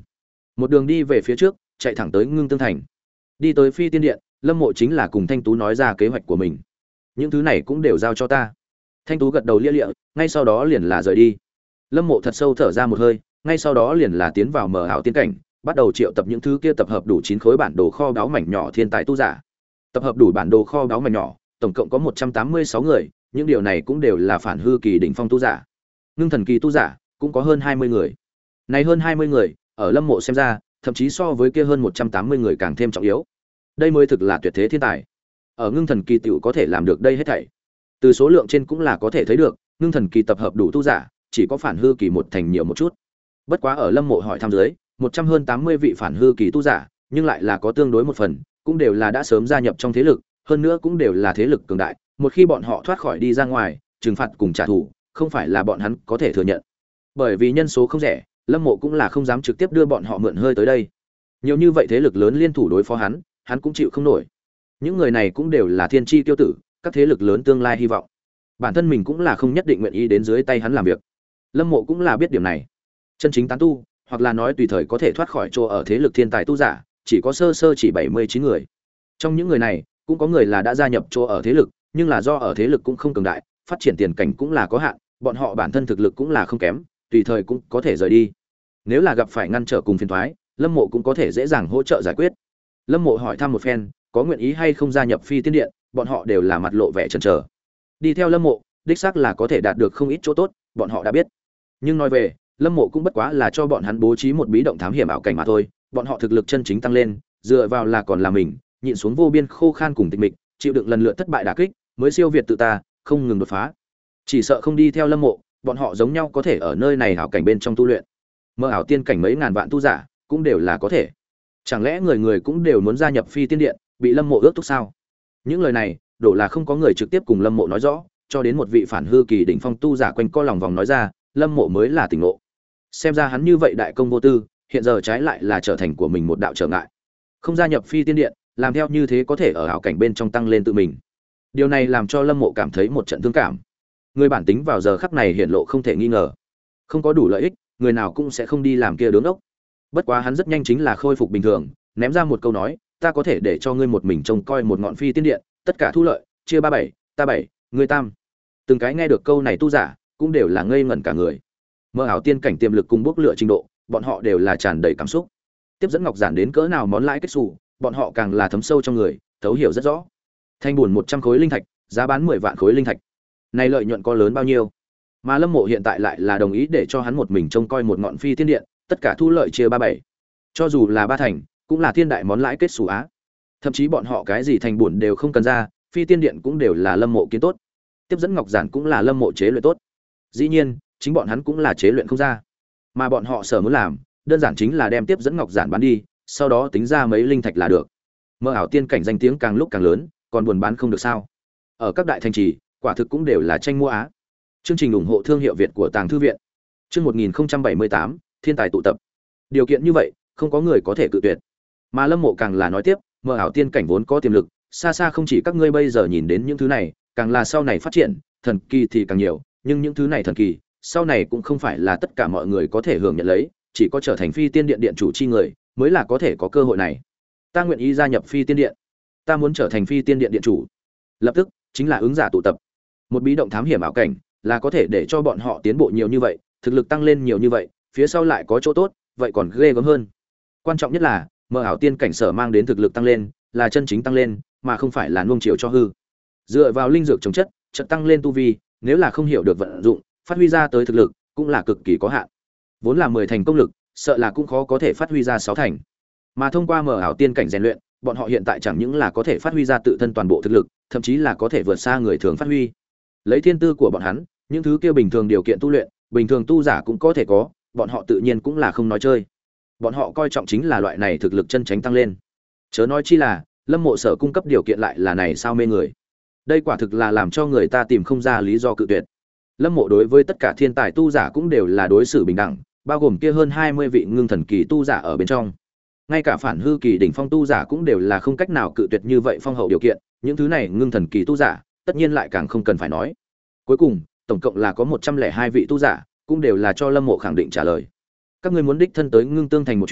một đường đi về phía trước, chạy thẳng tới Ngưng Tương Thành. Đi tới Phi Tiên Điện, Lâm Mộ chính là cùng Thanh Tú nói ra kế hoạch của mình. Những thứ này cũng đều giao cho ta. Thanh Tú gật đầu lia lịa, ngay sau đó liền là rời đi. Lâm Mộ thật sâu thở ra một hơi, ngay sau đó liền là tiến vào Mờ Ảo tiên cảnh, bắt đầu triệu tập những thứ kia tập hợp đủ chín khối bản đồ kho báu mảnh nhỏ thiên tài tu giả. Tập hợp đủ bản đồ kho báu mảnh nhỏ, tổng cộng có một trăm tám mươi sáu người, những điều này cũng đều là phản hư kỳ đỉnh phong tu giả. Ngưng thần kỳ tu giả cũng có hơn hai mươi người. Này hơn hai mươi người, ở Lâm Mộ xem ra, thậm chí so với kia hơn một trăm tám mươi người càng thêm trọng yếu. Đây mới thực là tuyệt thế thiên tài. Ở ngưng thần kỳ tiểu có thể làm được đây hết thảy. Từ số lượng trên cũng là có thể thấy được, ngưng thần kỳ tập hợp đủ tu giả, chỉ có phản hư kỳ một thành nhiều một chút. Bất quá ở Lâm Mộ hỏi thăm dưới, một trăm hơn tám mươi vị phản hư kỳ tu giả, nhưng lại là có tương đối một phần, cũng đều là đã sớm gia nhập trong thế lực, hơn nữa cũng đều là thế lực cường đại, một khi bọn họ thoát khỏi đi ra ngoài, trừng phạt cùng trả thù, không phải là bọn hắn có thể thừa nhận. Bởi vì nhân số không rẻ, Lâm Mộ cũng là không dám trực tiếp đưa bọn họ mượn hơi tới đây. Nhiều như vậy thế lực lớn liên thủ đối phó hắn, hắn cũng chịu không nổi. Những người này cũng đều là thiên chi tiêu tử, các thế lực lớn tương lai hy vọng. Bản thân mình cũng là không nhất định nguyện ý đến dưới tay hắn làm việc. Lâm Mộ cũng là biết điểm này. Chân chính tán tu, hoặc là nói tùy thời có thể thoát khỏi chỗ ở thế lực thiên tài tu giả, chỉ có sơ sơ chỉ bảy mươi chín người. Trong những người này, cũng có người là đã gia nhập chỗ ở thế lực, nhưng là do ở thế lực cũng không cường đại, phát triển tiền cảnh cũng là có hạn, bọn họ bản thân thực lực cũng là không kém, tùy thời cũng có thể rời đi. Nếu là gặp phải ngăn trở cùng phiền toái, Lâm Mộ cũng có thể dễ dàng hỗ trợ giải quyết. Lâm Mộ hỏi thăm một phen, có nguyện ý hay không gia nhập Phi Tiên Điện, bọn họ đều là mặt lộ vẻ chần chờ. Đi theo Lâm Mộ, đích xác là có thể đạt được không ít chỗ tốt, bọn họ đã biết. Nhưng nói về, Lâm Mộ cũng bất quá là cho bọn hắn bố trí một bí động thám hiểm ảo cảnh mà thôi, bọn họ thực lực chân chính tăng lên, dựa vào là còn là mình, nhịn xuống vô biên khô khan cùng tịch mịch, chịu đựng lần lượt thất bại đả kích, mới siêu việt tự ta, không ngừng đột phá. Chỉ sợ không đi theo Lâm Mộ, bọn họ giống nhau có thể ở nơi này ảo cảnh bên trong tu luyện. Mơ ảo tiên cảnh mấy ngàn vạn tu giả, cũng đều là có thể. Chẳng lẽ người người cũng đều muốn gia nhập Phi Tiên Điện, bị Lâm Mộ ước thúc sao? Những lời này, đổ là không có người trực tiếp cùng Lâm Mộ nói rõ, cho đến một vị phản hư kỳ đỉnh phong tu giả quanh co lòng vòng nói ra, Lâm Mộ mới là tỉnh ngộ. Xem ra hắn như vậy đại công vô tư, hiện giờ trái lại là trở thành của mình một đạo trở ngại. Không gia nhập Phi Tiên Điện, làm theo như thế có thể ở ảo cảnh bên trong tăng lên tự mình. Điều này làm cho Lâm Mộ cảm thấy một trận thương cảm. Người bản tính vào giờ khắc này hiện lộ không thể nghi ngờ. Không có đủ lợi ích, người nào cũng sẽ không đi làm kia đứng ốc. Bất quá hắn rất nhanh chính là khôi phục bình thường, ném ra một câu nói, ta có thể để cho ngươi một mình trông coi một ngọn Phi Tiên Điện, tất cả thu lợi, chia ba bảy, ta bảy, ngươi tam. Từng cái nghe được câu này tu giả, cũng đều là ngây ngẩn cả người. Mơ ảo tiên cảnh tiềm lực cùng bước lựa trình độ, bọn họ đều là tràn đầy cảm xúc. Tiếp dẫn ngọc giản đến cỡ nào món lãi kết xù, bọn họ càng là thấm sâu trong người, thấu hiểu rất rõ. Thanh buồn một trăm khối linh thạch, giá bán mười vạn khối linh thạch. Này lợi nhuận có lớn bao nhiêu? Mà Lâm Mộ hiện tại lại là đồng ý để cho hắn một mình trông coi một ngọn Phi Tiên Điện, tất cả thu lợi chia ba bảy. Cho dù là ba thành, cũng là thiên đại món lãi kết xù á. Thậm chí bọn họ cái gì thành buồn đều không cần ra, Phi Tiên Điện cũng đều là Lâm Mộ kiến tốt. Tiếp dẫn ngọc giản cũng là Lâm Mộ chế luyện tốt. Dĩ nhiên, chính bọn hắn cũng là chế luyện không ra. Mà bọn họ sở muốn làm, đơn giản chính là đem tiếp dẫn ngọc giản bán đi, sau đó tính ra mấy linh thạch là được. Mơ ảo tiên cảnh danh tiếng càng lúc càng lớn, còn buồn bán không được sao? Ở các đại thành trì, quả thực cũng đều là tranh mua á. Chương trình ủng hộ thương hiệu Việt của Tàng Thư viện. Chương một nghìn bảy mươi tám, thiên tài tụ tập. Điều kiện như vậy, không có người có thể cự tuyệt. Mà Lâm Mộ càng là nói tiếp, mơ ảo tiên cảnh vốn có tiềm lực, xa xa không chỉ các ngươi bây giờ nhìn đến những thứ này, càng là sau này phát triển, thần kỳ thì càng nhiều, nhưng những thứ này thần kỳ, sau này cũng không phải là tất cả mọi người có thể hưởng nhận lấy, chỉ có trở thành Phi Tiên Điện điện chủ chi người, mới là có thể có cơ hội này. Ta nguyện ý gia nhập Phi Tiên Điện. Ta muốn trở thành Phi Tiên Điện điện chủ. Lập tức, chính là ứng giả tụ tập. Một bí động thám hiểm ảo cảnh, là có thể để cho bọn họ tiến bộ nhiều như vậy, thực lực tăng lên nhiều như vậy, phía sau lại có chỗ tốt, vậy còn ghê gớm hơn. Quan trọng nhất là, mơ ảo tiên cảnh sở mang đến thực lực tăng lên, là chân chính tăng lên, mà không phải là nuông chiều cho hư. Dựa vào linh dược chống chất, chất tăng lên tu vi, nếu là không hiểu được vận dụng, phát huy ra tới thực lực, cũng là cực kỳ có hạn. Vốn là mười thành công lực, sợ là cũng khó có thể phát huy ra sáu thành. Mà thông qua mở ảo tiên cảnh rèn luyện, bọn họ hiện tại chẳng những là có thể phát huy ra tự thân toàn bộ thực lực, thậm chí là có thể vượt xa người thường phát huy. Lấy thiên tư của bọn hắn, những thứ kia bình thường điều kiện tu luyện, bình thường tu giả cũng có thể có, bọn họ tự nhiên cũng là không nói chơi. Bọn họ coi trọng chính là loại này thực lực chân chính tăng lên. Chớ nói chi là, Lâm Mộ sở cung cấp điều kiện lại là này sao mê người. Đây quả thực là làm cho người ta tìm không ra lý do cự tuyệt. Lâm Mộ đối với tất cả thiên tài tu giả cũng đều là đối xử bình đẳng, bao gồm kia hơn hai mươi vị ngưng thần kỳ tu giả ở bên trong. Ngay cả phản hư kỳ đỉnh phong tu giả cũng đều là không cách nào cự tuyệt như vậy phong hậu điều kiện, những thứ này ngưng thần kỳ tu giả, tất nhiên lại càng không cần phải nói. Cuối cùng, tổng cộng là có một trăm lẻ hai vị tu giả, cũng đều là cho Lâm Mộ khẳng định trả lời. Các ngươi muốn đích thân tới Ngưng Tương thành một chuyến,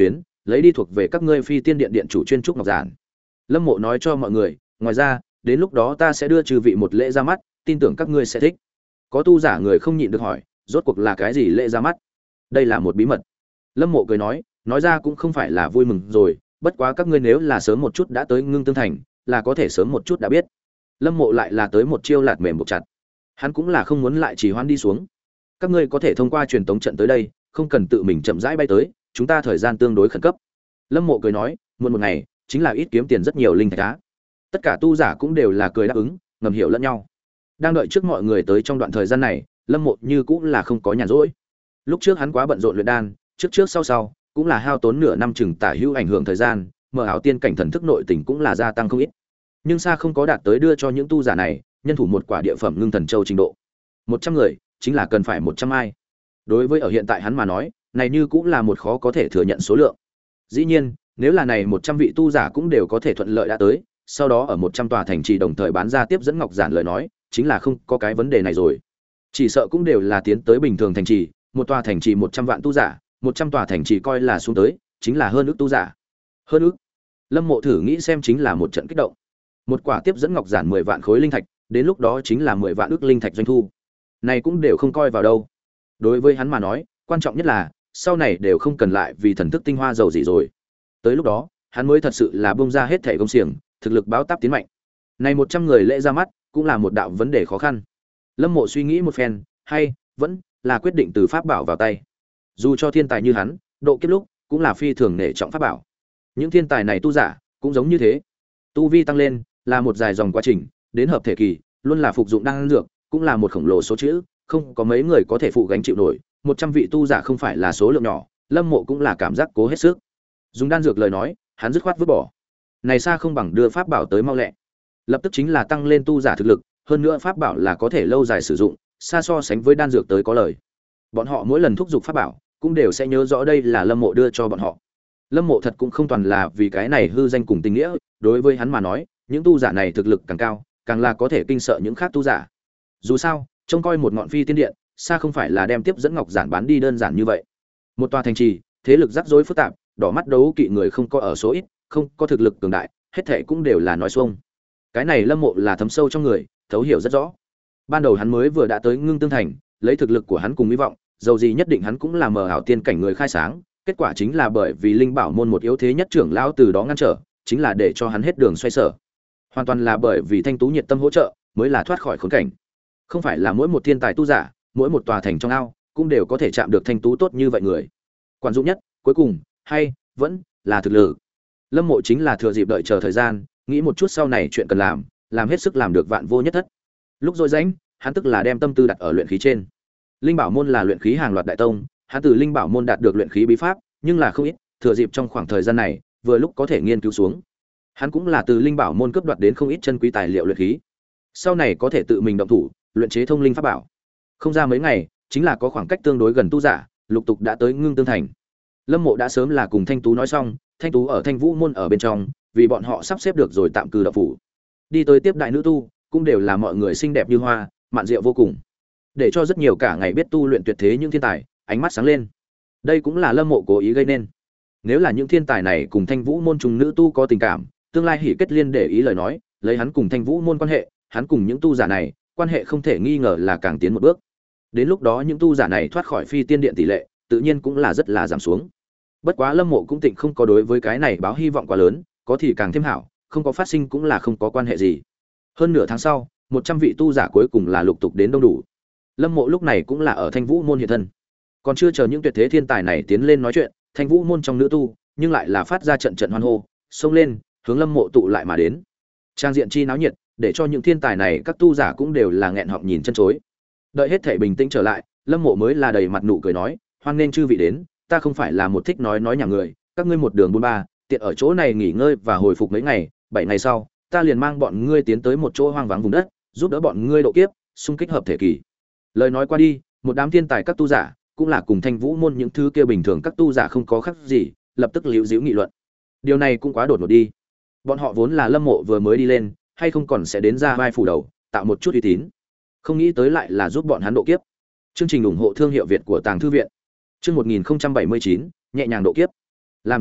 lấy đi thuộc về các ngươi phi tiên điện điện chủ chuyên trúc ngọc giản. Lâm Mộ nói cho mọi người, ngoài ra đến lúc đó ta sẽ đưa trừ vị một lễ ra mắt, tin tưởng các ngươi sẽ thích. Có tu giả người không nhịn được hỏi, rốt cuộc là cái gì lễ ra mắt? Đây là một bí mật. Lâm Mộ cười nói, nói ra cũng không phải là vui mừng rồi, bất quá các ngươi nếu là sớm một chút đã tới Ngưng Tương Thành, là có thể sớm một chút đã biết. Lâm Mộ lại là tới một chiêu lạt mềm buộc chặt. Hắn cũng là không muốn lại trì hoãn đi xuống. Các ngươi có thể thông qua truyền tống trận tới đây, không cần tự mình chậm rãi bay tới, chúng ta thời gian tương đối khẩn cấp. Lâm Mộ cười nói, muộn một ngày, chính là ít kiếm tiền rất nhiều linh thạch á. Tất cả tu giả cũng đều là cười đáp ứng, ngầm hiểu lẫn nhau. Đang đợi trước mọi người tới trong đoạn thời gian này, Lâm Mộ như cũng là không có nhàn rỗi. Lúc trước hắn quá bận rộn luyện đan, trước trước sau sau, cũng là hao tốn nửa năm chừng tả hữu ảnh hưởng thời gian, mở ảo tiên cảnh thần thức nội tình cũng là gia tăng không ít. Nhưng xa không có đạt tới đưa cho những tu giả này, nhân thủ một quả địa phẩm ngưng thần châu trình độ. Một trăm người, chính là cần phải một trăm ai. Đối với ở hiện tại hắn mà nói, này như cũng là một khó có thể thừa nhận số lượng. Dĩ nhiên, nếu là này một trăm vị tu giả cũng đều có thể thuận lợi đã tới, sau đó ở một trăm tòa thành trì đồng thời bán ra tiếp dẫn ngọc giản lời nói, chính là không có cái vấn đề này rồi. Chỉ sợ cũng đều là tiến tới bình thường thành trì, một tòa thành trì một trăm vạn tu giả, một trăm tòa thành trì coi là xuống tới, chính là hơn ước tu giả. Hơn ước. Lâm Mộ thử nghĩ xem chính là một trận kích động. Một quả tiếp dẫn ngọc giản mười vạn khối linh thạch, đến lúc đó chính là mười vạn ước linh thạch doanh thu. Này cũng đều không coi vào đâu. Đối với hắn mà nói, quan trọng nhất là sau này đều không cần lại vì thần thức tinh hoa giàu gì rồi. Tới lúc đó, hắn mới thật sự là bung ra hết thể công xiềng, thực lực báo táp tiến mạnh. Này một trăm người lễ ra mắt, cũng là một đạo vấn đề khó khăn. Lâm Mộ suy nghĩ một phen, hay vẫn là quyết định từ pháp bảo vào tay. Dù cho thiên tài như hắn, độ kiếp lúc cũng là phi thường nể trọng pháp bảo. Những thiên tài này tu giả cũng giống như thế. Tu vi tăng lên là một dài dòng quá trình, đến hợp thể kỳ, luôn là phục dụng đan dược, cũng là một khổng lồ số chữ, không có mấy người có thể phụ gánh chịu nổi. Một trăm vị tu giả không phải là số lượng nhỏ, Lâm Mộ cũng là cảm giác cố hết sức. Dùng đan dược lời nói, hắn dứt khoát vứt bỏ. Này xa không bằng đưa pháp bảo tới mau lẹ. Lập tức chính là tăng lên tu giả thực lực, hơn nữa pháp bảo là có thể lâu dài sử dụng, xa so sánh với đan dược tới có lời. Bọn họ mỗi lần thúc giục pháp bảo, cũng đều sẽ nhớ rõ đây là Lâm Mộ đưa cho bọn họ. Lâm Mộ thật cũng không toàn là vì cái này hư danh cùng tình nghĩa, đối với hắn mà nói, những tu giả này thực lực càng cao, càng là có thể kinh sợ những khác tu giả. Dù sao, trông coi một ngọn phi tiên điện, xa không phải là đem tiếp dẫn ngọc giản bán đi đơn giản như vậy. Một tòa thành trì, thế lực rắc rối phức tạp, đỏ mắt đấu kỵ người không có ở số ít, không có thực lực cường đại, hết thảy cũng đều là nói xuông. Cái này Lâm Mộ là thấm sâu trong người, thấu hiểu rất rõ. Ban đầu hắn mới vừa đã tới Ngưng Tương Thành, lấy thực lực của hắn cùng hy vọng, dầu gì nhất định hắn cũng là mờ ảo tiên cảnh người khai sáng, kết quả chính là bởi vì linh bảo môn một yếu thế nhất trưởng lão từ đó ngăn trở, chính là để cho hắn hết đường xoay sở. Hoàn toàn là bởi vì Thanh Tú nhiệt tâm hỗ trợ, mới là thoát khỏi khốn cảnh. Không phải là mỗi một thiên tài tu giả, mỗi một tòa thành trong ao, cũng đều có thể chạm được Thanh Tú tốt như vậy người. Quan trọng nhất, cuối cùng, hay vẫn là thực lực. Lâm Mộ chính là thừa dịp đợi chờ thời gian, nghĩ một chút sau này chuyện cần làm, làm hết sức làm được vạn vô nhất thất. Lúc rỗi rãnh, hắn tức là đem tâm tư đặt ở luyện khí trên. Linh bảo môn là luyện khí hàng loạt đại tông, hắn từ linh bảo môn đạt được luyện khí bí pháp, nhưng là không ít, thừa dịp trong khoảng thời gian này, vừa lúc có thể nghiên cứu xuống. Hắn cũng là từ linh bảo môn cướp đoạt đến không ít chân quý tài liệu luyện khí. Sau này có thể tự mình động thủ, luyện chế thông linh pháp bảo. Không ra mấy ngày, chính là có khoảng cách tương đối gần tu giả, lục tục đã tới Ngưng Tương Thành. Lâm Mộ đã sớm là cùng Thanh Tú nói xong, Thanh Tú ở Thanh Vũ môn ở bên trong, vì bọn họ sắp xếp được rồi tạm cư đậu phủ. Đi tới tiếp đại nữ tu, cũng đều là mọi người xinh đẹp như hoa, mạn diệu vô cùng. Để cho rất nhiều cả ngày biết tu luyện tuyệt thế những thiên tài, ánh mắt sáng lên. Đây cũng là Lâm Mộ cố ý gây nên. Nếu là những thiên tài này cùng Thanh Vũ môn trùng nữ tu có tình cảm, tương lai hỉ kết liên để ý lời nói, lấy hắn cùng Thanh Vũ môn quan hệ, hắn cùng những tu giả này, quan hệ không thể nghi ngờ là càng tiến một bước. Đến lúc đó những tu giả này thoát khỏi phi tiên điện tỷ lệ, tự nhiên cũng là rất là giảm xuống. Bất quá Lâm Mộ cũng tịnh không có đối với cái này báo hy vọng quá lớn, có thì càng thêm hảo, không có phát sinh cũng là không có quan hệ gì. Hơn nửa tháng sau, một trăm vị tu giả cuối cùng là lục tục đến đông đủ. Lâm Mộ lúc này cũng là ở Thanh Vũ môn hiện thân. Còn chưa chờ những tuyệt thế thiên tài này tiến lên nói chuyện, Thanh Vũ môn trong nữ tu, nhưng lại là phát ra trận trận hoan hô, xông lên, hướng Lâm Mộ tụ lại mà đến. Trang diện chi náo nhiệt, để cho những thiên tài này các tu giả cũng đều là nghẹn họng nhìn chân chối. Đợi hết thể bình tĩnh trở lại, Lâm Mộ mới là đầy mặt nụ cười nói, hoan nên chư vị đến, ta không phải là một thích nói nói nhà người, các ngươi một đường buôn ba, tiện ở chỗ này nghỉ ngơi và hồi phục mấy ngày, bảy ngày sau, ta liền mang bọn ngươi tiến tới một chỗ hoang vắng vùng đất, giúp đỡ bọn ngươi độ kiếp, xung kích hợp thể kỳ. Lời nói qua đi, một đám thiên tài các tu giả, cũng là cùng Thanh Vũ môn những thứ kia bình thường các tu giả không có khác gì, lập tức liễu giễu nghị luận. Điều này cũng quá đột ngột đi. Bọn họ vốn là Lâm Mộ vừa mới đi lên, hay không còn sẽ đến ra vai phủ đầu, tạo một chút uy tín. Không nghĩ tới lại là giúp bọn hắn độ kiếp. Chương trình ủng hộ thương hiệu Việt của Tàng thư viện. Chương một nghìn không trăm bảy mươi chín, nhẹ nhàng độ kiếp. Làm sao,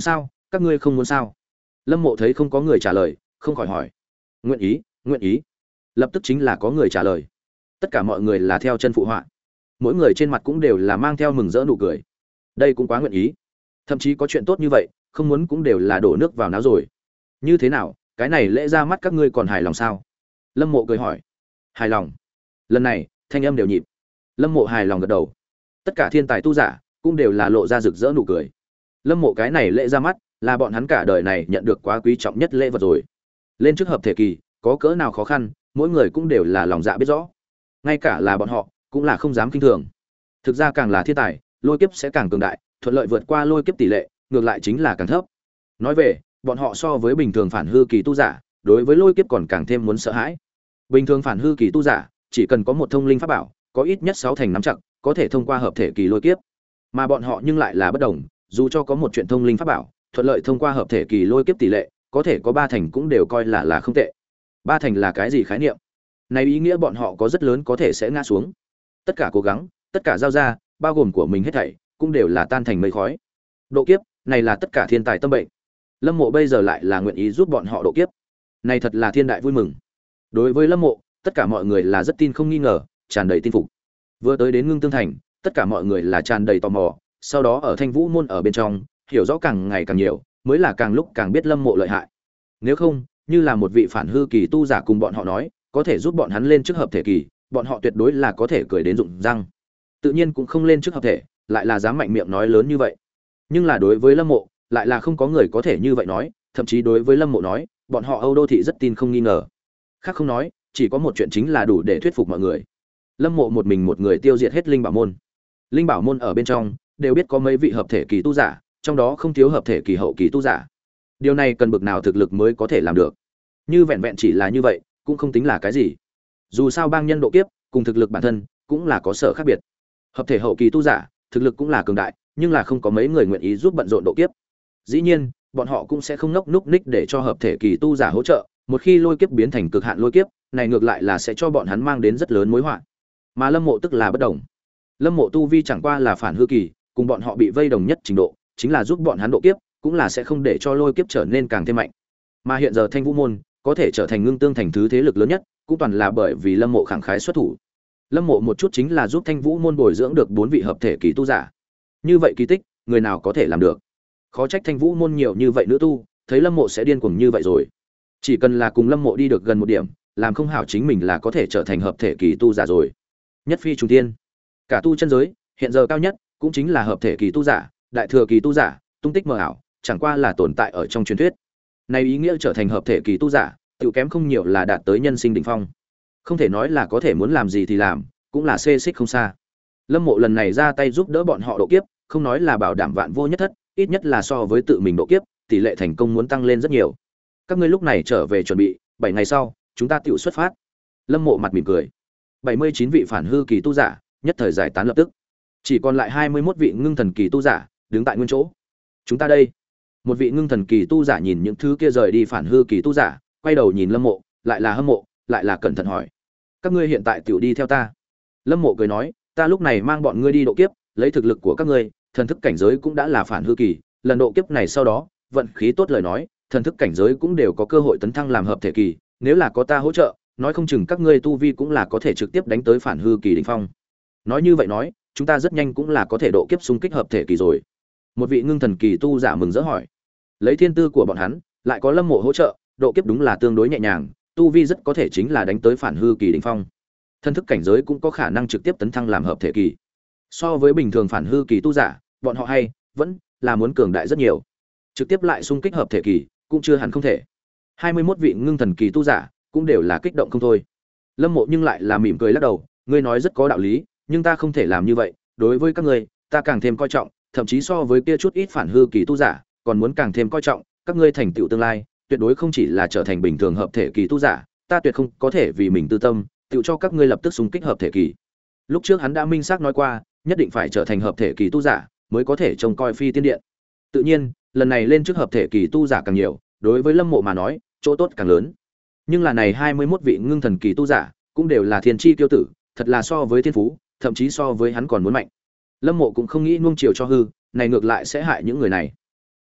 các ngươi không muốn sao? Lâm Mộ thấy không có người trả lời, không khỏi hỏi. Nguyện ý, nguyện ý. Lập tức chính là có người trả lời. Tất cả mọi người là theo chân phụ họa. Mỗi người trên mặt cũng đều là mang theo mừng rỡ nụ cười. Đây cũng quá nguyện ý. Thậm chí có chuyện tốt như vậy, không muốn cũng đều là đổ nước vào náo rồi. Như thế nào, cái này lễ ra mắt các ngươi còn hài lòng sao? Lâm Mộ cười hỏi. Hài lòng. Lần này, thanh âm đều nhịp. Lâm Mộ hài lòng gật đầu. Tất cả thiên tài tu giả cũng đều là lộ ra rực rỡ nụ cười. Lâm Mộ cái này lễ ra mắt là bọn hắn cả đời này nhận được quá quý trọng nhất lễ vật rồi. Lên trước hợp thể kỳ, có cỡ nào khó khăn, mỗi người cũng đều là lòng dạ biết rõ. Ngay cả là bọn họ, cũng là không dám kinh thường. Thực ra càng là thiên tài, lôi kiếp sẽ càng cường đại, thuận lợi vượt qua lôi kiếp tỷ lệ, ngược lại chính là càng thấp. Nói về, bọn họ so với bình thường phản hư kỳ tu giả, đối với lôi kiếp còn càng thêm muốn sợ hãi. Bình thường phản hư kỳ tu giả, chỉ cần có một thông linh pháp bảo, có ít nhất sáu thành nắm chặt, có thể thông qua hợp thể kỳ lôi kiếp. Mà bọn họ nhưng lại là bất đồng, dù cho có một chuyện thông linh pháp bảo, thuận lợi thông qua hợp thể kỳ lôi kiếp tỷ lệ, có thể có ba thành cũng đều coi là là không tệ. Ba thành là cái gì khái niệm? Này ý nghĩa bọn họ có rất lớn có thể sẽ ngã xuống. Tất cả cố gắng, tất cả giao ra, bao gồm của mình hết thảy, cũng đều là tan thành mây khói. Độ kiếp, này là tất cả thiên tài tâm bệnh. Lâm Mộ bây giờ lại là nguyện ý giúp bọn họ độ kiếp. Này thật là thiên đại vui mừng. Đối với Lâm Mộ, tất cả mọi người là rất tin không nghi ngờ, tràn đầy tin phục. Vừa tới đến Ngưng Tương Thành, tất cả mọi người là tràn đầy tò mò, sau đó ở Thanh Vũ môn ở bên trong, hiểu rõ càng ngày càng nhiều, mới là càng lúc càng biết Lâm Mộ lợi hại. Nếu không, như là một vị phản hư kỳ tu giả cùng bọn họ nói, có thể giúp bọn hắn lên trước hợp thể kỳ, bọn họ tuyệt đối là có thể cười đến rụng răng. Tự nhiên cũng không lên trước hợp thể, lại là dám mạnh miệng nói lớn như vậy. Nhưng là đối với Lâm Mộ, lại là không có người có thể như vậy nói, thậm chí đối với Lâm Mộ nói, bọn họ Âu Đô thị rất tin không nghi ngờ. Khác không nói, chỉ có một chuyện chính là đủ để thuyết phục mọi người. Lâm Mộ một mình một người tiêu diệt hết linh bảo môn. Linh bảo môn ở bên trong đều biết có mấy vị hợp thể kỳ tu giả, trong đó không thiếu hợp thể kỳ hậu kỳ tu giả. Điều này cần bực nào thực lực mới có thể làm được. Như vẹn vẹn chỉ là như vậy, cũng không tính là cái gì. Dù sao bang nhân độ kiếp, cùng thực lực bản thân cũng là có sở khác biệt. Hợp thể hậu kỳ tu giả, thực lực cũng là cường đại, nhưng là không có mấy người nguyện ý giúp bận rộn độ kiếp. Dĩ nhiên, bọn họ cũng sẽ không nốc núc ních để cho hợp thể kỳ tu giả hỗ trợ, một khi lôi kiếp biến thành cực hạn lôi kiếp, này ngược lại là sẽ cho bọn hắn mang đến rất lớn mối họa. Mà Lâm Mộ tức là bất đồng. Lâm Mộ tu vi chẳng qua là phản hư kỳ, cùng bọn họ bị vây đồng nhất trình độ, chính là giúp bọn hắn độ kiếp, cũng là sẽ không để cho lôi kiếp trở nên càng thêm mạnh. Mà hiện giờ Thanh Vũ môn có thể trở thành Ngưng Tương Thành thứ thế lực lớn nhất, cũng toàn là bởi vì Lâm Mộ khẳng khái xuất thủ. Lâm Mộ một chút chính là giúp Thanh Vũ môn bồi dưỡng được bốn vị hợp thể kỳ tu giả. Như vậy kỳ tích, người nào có thể làm được? Khó trách Thanh Vũ môn nhiều như vậy nữ tu, thấy Lâm Mộ sẽ điên cuồng như vậy rồi. Chỉ cần là cùng Lâm Mộ đi được gần một điểm, làm không hảo chính mình là có thể trở thành hợp thể kỳ tu giả rồi. Nhất phi trùng thiên. Cả tu chân giới, hiện giờ cao nhất cũng chính là hợp thể kỳ tu giả, đại thừa kỳ tu giả, tung tích mờ ảo, chẳng qua là tồn tại ở trong truyền thuyết. Này ý nghĩa trở thành hợp thể kỳ tu giả, tiểu kém không nhiều là đạt tới nhân sinh đỉnh phong. Không thể nói là có thể muốn làm gì thì làm, cũng là xê xích không xa. Lâm Mộ lần này ra tay giúp đỡ bọn họ độ kiếp, không nói là bảo đảm vạn vô nhất thất, ít nhất là so với tự mình độ kiếp, tỷ lệ thành công muốn tăng lên rất nhiều. Các ngươi lúc này trở về chuẩn bị, bảy ngày sau, chúng ta tiểu xuất phát. Lâm Mộ mặt mỉm cười. bảy mươi chín vị phản hư kỳ tu giả, nhất thời giải tán lập tức. Chỉ còn lại hai mươi mốt vị ngưng thần kỳ tu giả, đứng tại nguyên chỗ. Chúng ta đây. Một vị ngưng thần kỳ tu giả nhìn những thứ kia rời đi phản hư kỳ tu giả, quay đầu nhìn Lâm Mộ, lại là hâm mộ, lại là cẩn thận hỏi: các ngươi hiện tại tiểu đi theo ta? Lâm Mộ cười nói: ta lúc này mang bọn ngươi đi độ kiếp, lấy thực lực của các ngươi, thần thức cảnh giới cũng đã là phản hư kỳ, lần độ kiếp này sau đó, vận khí tốt lời nói, thần thức cảnh giới cũng đều có cơ hội tấn thăng làm hợp thể kỳ, nếu là có ta hỗ trợ, nói không chừng các ngươi tu vi cũng là có thể trực tiếp đánh tới phản hư kỳ đỉnh phong. Nói như vậy nói, chúng ta rất nhanh cũng là có thể độ kiếp xung kích hợp thể kỳ rồi. Một vị ngưng thần kỳ tu giả mừng rỡ hỏi. Lấy thiên tư của bọn hắn, lại có Lâm Mộ hỗ trợ, độ kiếp đúng là tương đối nhẹ nhàng, tu vi rất có thể chính là đánh tới phản hư kỳ đỉnh phong. Thân thức cảnh giới cũng có khả năng trực tiếp tấn thăng làm hợp thể kỳ. So với bình thường phản hư kỳ tu giả, bọn họ hay vẫn là muốn cường đại rất nhiều. Trực tiếp lại xung kích hợp thể kỳ, cũng chưa hẳn không thể. hai mươi mốt vị ngưng thần kỳ tu giả, cũng đều là kích động không thôi. Lâm Mộ nhưng lại là mỉm cười lắc đầu, ngươi nói rất có đạo lý, nhưng ta không thể làm như vậy, đối với các ngươi, ta càng thêm coi trọng, thậm chí so với kia chút ít phản hư kỳ tu giả, còn muốn càng thêm coi trọng, các ngươi thành tựu tương lai, tuyệt đối không chỉ là trở thành bình thường hợp thể kỳ tu giả, ta tuyệt không có thể vì mình tư tâm, tựu cho các ngươi lập tức xung kích hợp thể kỳ. Lúc trước hắn đã minh xác nói qua, nhất định phải trở thành hợp thể kỳ tu giả, mới có thể trông coi phi tiên điện. Tự nhiên, lần này lên trước hợp thể kỳ tu giả càng nhiều, đối với Lâm Mộ mà nói, chỗ tốt càng lớn. Nhưng là này hai mươi mốt vị ngưng thần kỳ tu giả, cũng đều là thiên chi tiêu tử, thật là so với thiên phú, thậm chí so với hắn còn muốn mạnh. Lâm Mộ cũng không nghĩ nuông chiều cho hư, này ngược lại sẽ hại những người này.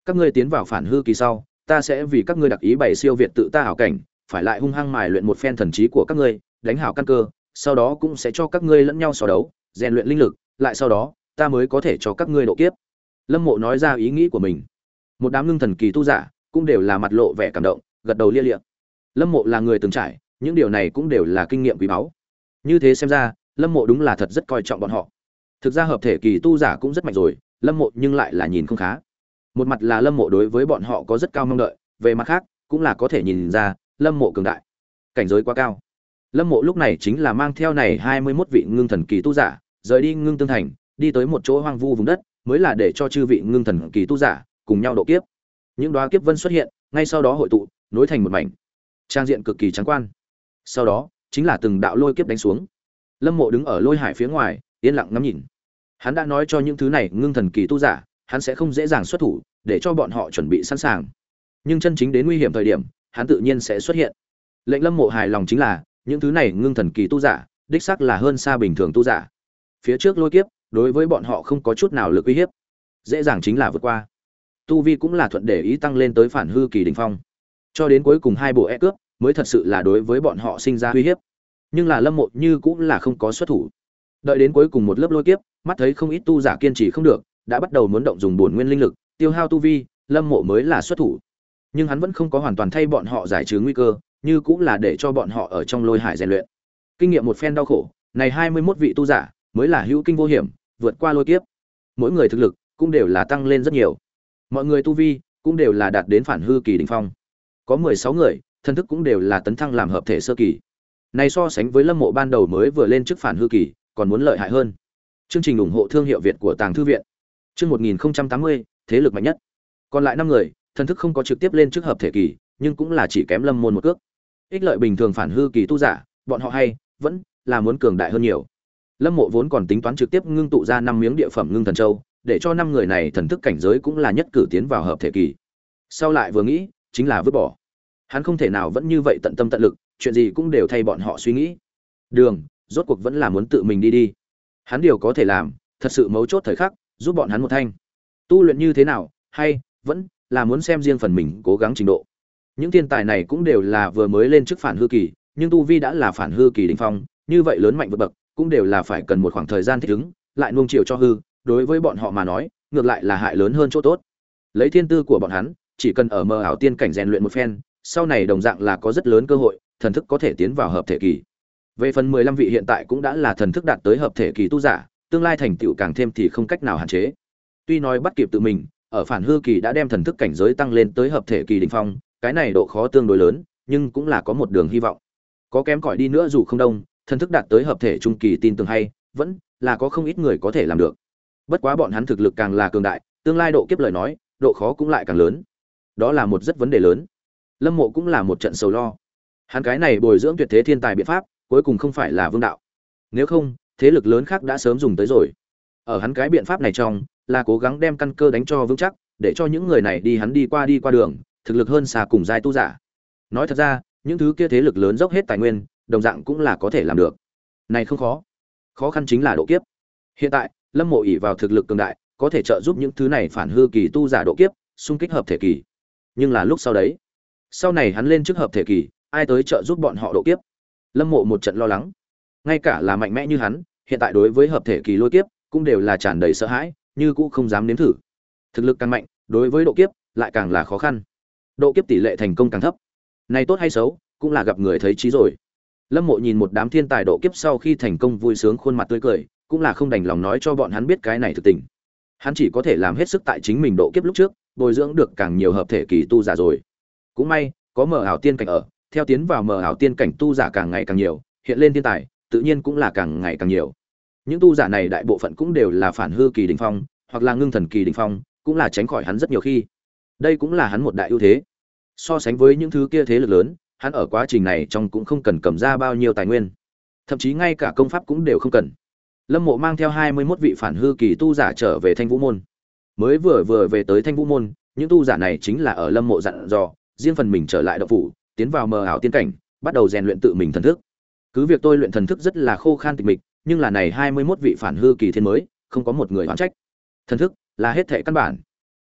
Các ngươi tiến vào phản hư kỳ sau, ta sẽ vì các ngươi đặc ý bày siêu việt tự ta hảo cảnh, phải lại hung hăng mài luyện một phen thần trí của các ngươi, đánh hảo căn cơ, sau đó cũng sẽ cho các ngươi lẫn nhau so đấu, rèn luyện linh lực, lại sau đó, ta mới có thể cho các ngươi độ kiếp. Lâm Mộ nói ra ý nghĩ của mình. Một đám ngưng thần kỳ tu giả cũng đều là mặt lộ vẻ cảm động, gật đầu lia lịa. Lâm Mộ là người từng trải, những điều này cũng đều là kinh nghiệm quý báu. Như thế xem ra, Lâm Mộ đúng là thật rất coi trọng bọn họ. Thực ra hợp thể kỳ tu giả cũng rất mạnh rồi, Lâm Mộ nhưng lại là nhìn không khá. Một mặt là Lâm Mộ đối với bọn họ có rất cao mong đợi, về mặt khác, cũng là có thể nhìn ra, Lâm Mộ cường đại, cảnh giới quá cao. Lâm Mộ lúc này chính là mang theo này hai mươi mốt vị ngưng thần kỳ tu giả, rời đi Ngưng Tương Thành, đi tới một chỗ hoang vu vùng đất, mới là để cho chư vị ngưng thần kỳ tu giả cùng nhau độ kiếp. Những đóa kiếp vân xuất hiện, ngay sau đó hội tụ, nối thành một mảnh. Trang diện cực kỳ trắng quan. Sau đó, chính là từng đạo lôi kiếp đánh xuống. Lâm Mộ đứng ở lôi hải phía ngoài, yên lặng ngắm nhìn. Hắn đã nói cho những thứ này ngưng thần kỳ tu giả, hắn sẽ không dễ dàng xuất thủ, để cho bọn họ chuẩn bị sẵn sàng. Nhưng chân chính đến nguy hiểm thời điểm, hắn tự nhiên sẽ xuất hiện. Lệnh Lâm Mộ hài lòng chính là, những thứ này ngưng thần kỳ tu giả, đích xác là hơn xa bình thường tu giả. Phía trước lôi kiếp, đối với bọn họ không có chút nào lực uy hiếp, dễ dàng chính là vượt qua. Tu vi cũng là thuận để ý tăng lên tới phản hư kỳ đỉnh phong. Cho đến cuối cùng hai bộ e cướp, mới thật sự là đối với bọn họ sinh ra uy hiếp. Nhưng là Lâm Mộ như cũng là không có xuất thủ. Đợi đến cuối cùng một lớp lôi kiếp, mắt thấy không ít tu giả kiên trì không được, đã bắt đầu muốn động dùng bổn nguyên linh lực, tiêu hao tu vi, Lâm Mộ mới là xuất thủ. Nhưng hắn vẫn không có hoàn toàn thay bọn họ giải trừ nguy cơ, như cũng là để cho bọn họ ở trong lôi hải rèn luyện. Kinh nghiệm một phen đau khổ, này hai mươi mốt vị tu giả mới là hữu kinh vô hiểm, vượt qua lôi kiếp. Mỗi người thực lực cũng đều là tăng lên rất nhiều. Mọi người tu vi cũng đều là đạt đến phản hư kỳ đỉnh phong. Có mười sáu người, thân thức cũng đều là tấn thăng làm hợp thể sơ kỳ. Này so sánh với Lâm Mộ ban đầu mới vừa lên chức phản hư kỳ, còn muốn lợi hại hơn. Chương trình ủng hộ thương hiệu Việt của Tàng Thư viện. Chương một nghìn tám mươi, thế lực mạnh nhất. Còn lại năm người, thân thức không có trực tiếp lên chức hợp thể kỳ, nhưng cũng là chỉ kém Lâm Môn một cước. Ích lợi bình thường phản hư kỳ tu giả, bọn họ hay vẫn là muốn cường đại hơn nhiều. Lâm Mộ vốn còn tính toán trực tiếp ngưng tụ ra năm miếng địa phẩm ngưng thần châu, để cho năm người này thần thức cảnh giới cũng là nhất cử tiến vào hợp thể kỳ. Sau lại vừa nghĩ, chính là vứt bỏ. Hắn không thể nào vẫn như vậy tận tâm tận lực, chuyện gì cũng đều thay bọn họ suy nghĩ. Đường, rốt cuộc vẫn là muốn tự mình đi đi. Hắn điều có thể làm, thật sự mấu chốt thời khắc, giúp bọn hắn một thanh. Tu luyện như thế nào, hay vẫn là muốn xem riêng phần mình cố gắng trình độ. Những thiên tài này cũng đều là vừa mới lên chức phản hư kỳ, nhưng tu vi đã là phản hư kỳ đỉnh phong, như vậy lớn mạnh vượt bậc, cũng đều là phải cần một khoảng thời gian thích ứng, lại nuông chiều cho hư, đối với bọn họ mà nói, ngược lại là hại lớn hơn chỗ tốt. Lấy thiên tư của bọn hắn, chỉ cần ở mơ ảo tiên cảnh rèn luyện một phen, sau này đồng dạng là có rất lớn cơ hội, thần thức có thể tiến vào hợp thể kỳ. Về phần mười lăm vị hiện tại cũng đã là thần thức đạt tới hợp thể kỳ tu giả, tương lai thành tựu càng thêm thì không cách nào hạn chế. Tuy nói bắt kịp tự mình, ở phản hư kỳ đã đem thần thức cảnh giới tăng lên tới hợp thể kỳ đỉnh phong, cái này độ khó tương đối lớn, nhưng cũng là có một đường hy vọng. Có kém cỏi đi nữa dù không đông, thần thức đạt tới hợp thể trung kỳ tin tưởng hay, vẫn là có không ít người có thể làm được. Bất quá bọn hắn thực lực càng là cường đại, tương lai độ kiếp lời nói, độ khó cũng lại càng lớn. Đó là một rất vấn đề lớn. Lâm Mộ cũng là một trận sầu lo. Hắn cái này bồi dưỡng tuyệt thế thiên tài biện pháp, cuối cùng không phải là vương đạo. Nếu không, thế lực lớn khác đã sớm dùng tới rồi. Ở hắn cái biện pháp này trong, là cố gắng đem căn cơ đánh cho vững chắc, để cho những người này đi hắn đi qua đi qua đường, thực lực hơn xa cùng giai tu giả. Nói thật ra, những thứ kia thế lực lớn dốc hết tài nguyên, đồng dạng cũng là có thể làm được. Này không khó. Khó khăn chính là độ kiếp. Hiện tại, Lâm Mộ ỷ vào thực lực cường đại, có thể trợ giúp những thứ này phản hư kỳ tu giả độ kiếp, xung kích hợp thể kỳ. Nhưng là lúc sau đấy, sau này hắn lên trước hợp thể kỳ, ai tới trợ giúp bọn họ độ kiếp? Lâm Mộ một trận lo lắng. Ngay cả là mạnh mẽ như hắn, hiện tại đối với hợp thể kỳ lôi kiếp, cũng đều là tràn đầy sợ hãi, như cũng không dám nếm thử. Thực lực càng mạnh, đối với độ kiếp lại càng là khó khăn. Độ kiếp tỷ lệ thành công càng thấp. Này tốt hay xấu, cũng là gặp người thấy trí rồi. Lâm Mộ nhìn một đám thiên tài độ kiếp sau khi thành công vui sướng khuôn mặt tươi cười, cũng là không đành lòng nói cho bọn hắn biết cái này thực tình. Hắn chỉ có thể làm hết sức tại chính mình độ kiếp lúc trước, bồi dưỡng được càng nhiều hợp thể kỳ tu giả rồi. Cũng may, có mở ảo tiên cảnh ở, theo tiến vào mở ảo tiên cảnh tu giả càng ngày càng nhiều, hiện lên thiên tài, tự nhiên cũng là càng ngày càng nhiều. Những tu giả này đại bộ phận cũng đều là phản hư kỳ đỉnh phong, hoặc là ngưng thần kỳ đỉnh phong, cũng là tránh khỏi hắn rất nhiều khi. Đây cũng là hắn một đại ưu thế. So sánh với những thứ kia thế lực lớn, hắn ở quá trình này trong cũng không cần cầm ra bao nhiêu tài nguyên, thậm chí ngay cả công pháp cũng đều không cần. Lâm Mộ mang theo hai mươi mốt vị phản hư kỳ tu giả trở về Thanh Vũ môn. Mới vừa vừa về tới Thanh Vũ môn, những tu giả này chính là ở Lâm Mộ dặn dò, riêng phần mình trở lại động phủ, tiến vào mờ ảo tiên cảnh, bắt đầu rèn luyện tự mình thần thức. Cứ việc tôi luyện thần thức rất là khô khan tịch mịch, nhưng là này hai mươi mốt vị phản hư kỳ thiên mới, không có một người oán trách. Thần thức là hết thảy căn bản.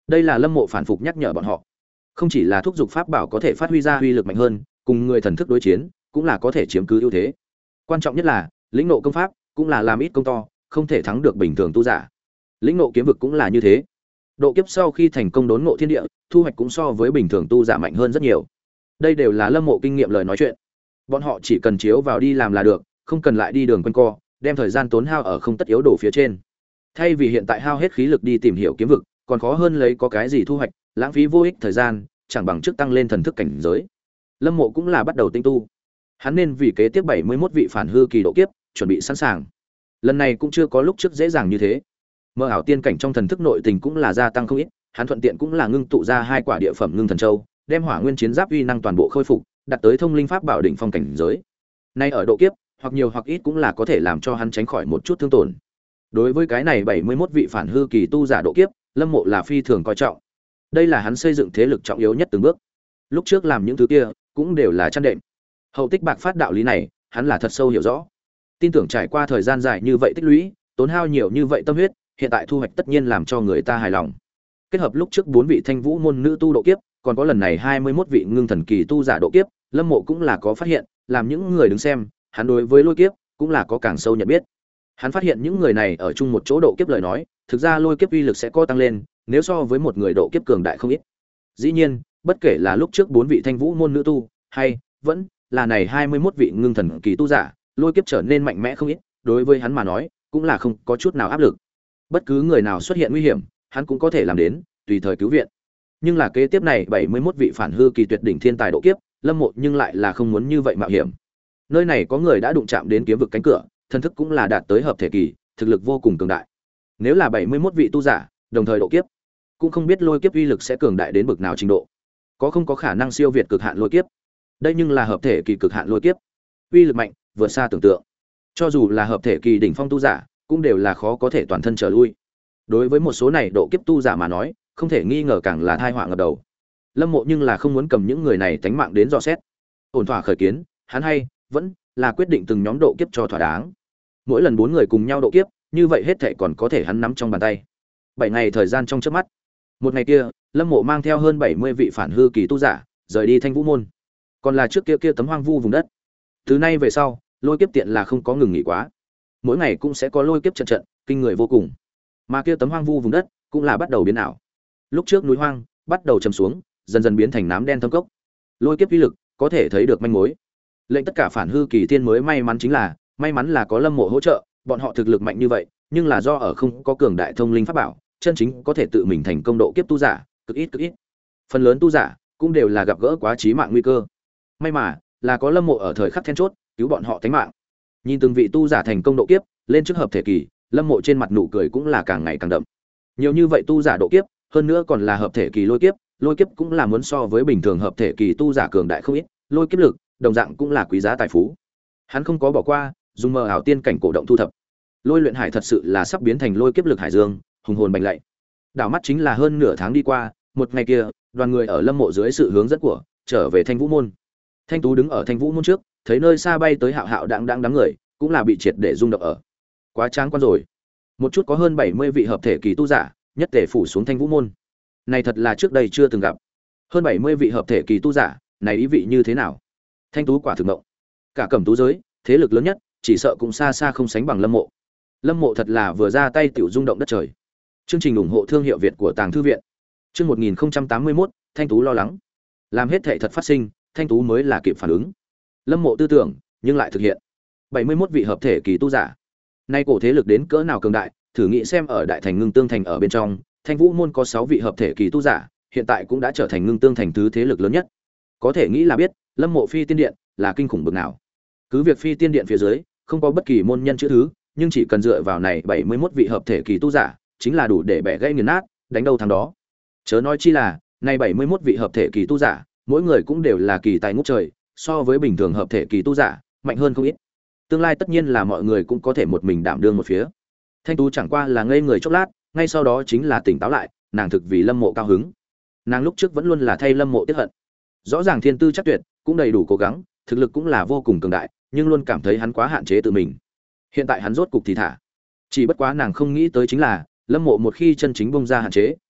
Đây là Lâm Mộ phản phục nhắc nhở bọn họ, không chỉ là thúc giục pháp bảo có thể phát huy ra uy lực mạnh hơn, cùng người thần thức đối chiến cũng là có thể chiếm cứ ưu thế. Quan trọng nhất là lĩnh nộ công pháp cũng là làm ít công to, không thể thắng được bình thường tu giả. Lĩnh nộ kiếm vực cũng là như thế. Độ kiếp sau khi thành công đốn ngộ thiên địa, thu hoạch cũng so với bình thường tu giả mạnh hơn rất nhiều. Đây đều là Lâm Mộ kinh nghiệm lời nói chuyện. Bọn họ chỉ cần chiếu vào đi làm là được, không cần lại đi đường quanh co, đem thời gian tốn hao ở không tất yếu đổ phía trên. Thay vì hiện tại hao hết khí lực đi tìm hiểu kiếm vực, còn khó hơn lấy có cái gì thu hoạch, lãng phí vô ích thời gian, chẳng bằng trước tăng lên thần thức cảnh giới. Lâm Mộ cũng là bắt đầu tinh tu. Hắn nên vì kế tiếp bảy mươi mốt vị phản hư kỳ độ kiếp, chuẩn bị sẵn sàng. Lần này cũng chưa có lúc trước dễ dàng như thế. Mơ ảo tiên cảnh trong thần thức nội tình cũng là gia tăng không ít, hắn thuận tiện cũng là ngưng tụ ra hai quả địa phẩm ngưng thần châu, đem hỏa nguyên chiến giáp uy năng toàn bộ khôi phục, đạt tới thông linh pháp bảo đỉnh phong cảnh giới. Nay ở độ kiếp, hoặc nhiều hoặc ít cũng là có thể làm cho hắn tránh khỏi một chút thương tổn. Đối với cái này bảy mươi mốt vị phản hư kỳ tu giả độ kiếp, Lâm Mộ là phi thường coi trọng. Đây là hắn xây dựng thế lực trọng yếu nhất từng bước. Lúc trước làm những thứ kia, cũng đều là chăn đệm. Hậu tích bạc phát đạo lý này, hắn là thật sâu hiểu rõ. Tin tưởng trải qua thời gian dài như vậy tích lũy, tốn hao nhiều như vậy tâm huyết, hiện tại thu hoạch tất nhiên làm cho người ta hài lòng. Kết hợp lúc trước bốn vị thanh vũ môn nữ tu độ kiếp, còn có lần này hai mươi mốt vị ngưng thần kỳ tu giả độ kiếp, Lâm Mộ cũng là có phát hiện, làm những người đứng xem, hắn đối với lôi kiếp cũng là có càng sâu nhận biết. Hắn phát hiện những người này ở chung một chỗ độ kiếp lời nói, thực ra lôi kiếp uy lực sẽ có tăng lên, nếu so với một người độ kiếp cường đại không ít. Dĩ nhiên, bất kể là lúc trước bốn vị thanh vũ môn nữ tu, hay vẫn là này hai mươi mốt vị ngưng thần kỳ tu giả, lôi kiếp trở nên mạnh mẽ không ít, đối với hắn mà nói, cũng là không có chút nào áp lực. Bất cứ người nào xuất hiện nguy hiểm, hắn cũng có thể làm đến, tùy thời cứu viện. Nhưng là kế tiếp này bảy mươi mốt vị phản hư kỳ tuyệt đỉnh thiên tài độ kiếp, Lâm Mộ nhưng lại là không muốn như vậy mạo hiểm. Nơi này có người đã đụng chạm đến kiếm vực cánh cửa, thân thức cũng là đạt tới hợp thể kỳ, thực lực vô cùng cường đại. Nếu là bảy mươi mốt vị tu giả, đồng thời độ kiếp, cũng không biết lôi kiếp uy lực sẽ cường đại đến bực nào trình độ. Có không có khả năng siêu việt cực hạn lôi kiếp? Đây nhưng là hợp thể kỳ cực hạn lôi kiếp, uy lực mạnh, vượt xa tưởng tượng. Cho dù là hợp thể kỳ đỉnh phong tu giả, cũng đều là khó có thể toàn thân trở lui. Đối với một số này độ kiếp tu giả mà nói, không thể nghi ngờ càng là tai họa ngập đầu. Lâm Mộ nhưng là không muốn cầm những người này tánh mạng đến dò xét. Ổn thỏa khởi kiến, hắn hay vẫn là quyết định từng nhóm độ kiếp cho thỏa đáng. Mỗi lần bốn người cùng nhau độ kiếp, như vậy hết thảy còn có thể hắn nắm trong bàn tay. Bảy ngày thời gian trong chớp mắt. Một ngày kia, Lâm Mộ mang theo hơn bảy mươi vị phản hư kỳ tu giả, rời đi Thanh Vũ môn. Còn là trước kia kia tấm hoang vu vùng đất. Từ nay về sau, lôi kiếp tiện là không có ngừng nghỉ quá. Mỗi ngày cũng sẽ có lôi kiếp trận trận, kinh người vô cùng. Mà kia tấm hoang vu vùng đất cũng là bắt đầu biến ảo. Lúc trước núi hoang bắt đầu trầm xuống, dần dần biến thành nám đen thâm cốc. Lôi kiếp uy lực có thể thấy được manh mối. Lệnh tất cả phản hư kỳ tiên mới may mắn chính là, may mắn là có Lâm Mộ hỗ trợ, bọn họ thực lực mạnh như vậy, nhưng là do ở không có cường đại thông linh pháp bảo, chân chính có thể tự mình thành công độ kiếp tu giả, cực ít cực ít. Phần lớn tu giả cũng đều là gặp gỡ quá chí mạng nguy cơ. May mà là có Lâm Mộ ở thời khắc then chốt, cứu bọn họ tính mạng. Nhìn từng vị tu giả thành công độ kiếp, lên trước hợp thể kỳ, Lâm Mộ trên mặt nụ cười cũng là càng ngày càng đậm. Nhiều như vậy tu giả độ kiếp, hơn nữa còn là hợp thể kỳ lôi kiếp, lôi kiếp cũng là muốn so với bình thường hợp thể kỳ tu giả cường đại không ít, lôi kiếp lực, đồng dạng cũng là quý giá tài phú. Hắn không có bỏ qua, dùng mờ ảo tiên cảnh cổ động thu thập. Lôi luyện hải thật sự là sắp biến thành lôi kiếp lực hải dương, hùng hồn bành lạy. Đảo mắt chính là hơn nửa tháng đi qua, một ngày kia, đoàn người ở Lâm Mộ dưới sự hướng dẫn của, trở về Thanh Vũ môn. Thanh Tú đứng ở Thanh Vũ môn trước, thấy nơi xa bay tới hạo hạo đãng đãng đám người, cũng là bị triệt để rung động ở. Quá tráng quan rồi. Một chút có hơn bảy mươi vị hợp thể kỳ tu giả, nhất thể phủ xuống Thanh Vũ môn. Này thật là trước đây chưa từng gặp. Hơn bảy mươi vị hợp thể kỳ tu giả, này ý vị như thế nào? Thanh Tú quả thực mộng. Cả Cẩm Tú giới, thế lực lớn nhất, chỉ sợ cũng xa xa không sánh bằng Lâm Mộ. Lâm Mộ thật là vừa ra tay tiểu rung động đất trời. Chương trình ủng hộ thương hiệu Việt của Tàng thư viện. Chương một nghìn tám mươi mốt, Thanh Tú lo lắng. Làm hết thảy thật phát sinh, Thanh Tú mới là kịp phản ứng. Lâm Mộ tư tưởng, nhưng lại thực hiện. bảy mươi mốt vị hợp thể kỳ tu giả. Nay cổ thế lực đến cỡ nào cường đại, thử nghĩ xem ở Đại Thành Ngưng Tương Thành ở bên trong, Thanh Vũ môn có sáu vị hợp thể kỳ tu giả, hiện tại cũng đã trở thành Ngưng Tương Thành thứ thế lực lớn nhất. Có thể nghĩ là biết, Lâm Mộ Phi Tiên Điện là kinh khủng bậc nào. Cứ việc Phi Tiên Điện phía dưới không có bất kỳ môn nhân chữ thứ, nhưng chỉ cần dựa vào này bảy mươi mốt vị hợp thể kỳ tu giả, chính là đủ để bẻ gãy nghiền nát, đánh đâu thắng đó. Chớ nói chi là, này bảy mươi mốt vị hợp thể kỳ tu giả, mỗi người cũng đều là kỳ tài ngút trời, so với bình thường hợp thể kỳ tu giả, mạnh hơn không ít. Tương lai tất nhiên là mọi người cũng có thể một mình đảm đương một phía. Thanh Tú chẳng qua là ngây người chốc lát, ngay sau đó chính là tỉnh táo lại, nàng thực vì Lâm Mộ cao hứng. Nàng lúc trước vẫn luôn là thay Lâm Mộ tiếc hận. Rõ ràng thiên tư chắc tuyệt, cũng đầy đủ cố gắng, thực lực cũng là vô cùng cường đại, nhưng luôn cảm thấy hắn quá hạn chế tự mình. Hiện tại hắn rốt cục thì thả. Chỉ bất quá nàng không nghĩ tới chính là, Lâm Mộ một khi chân chính bung ra hạn chế,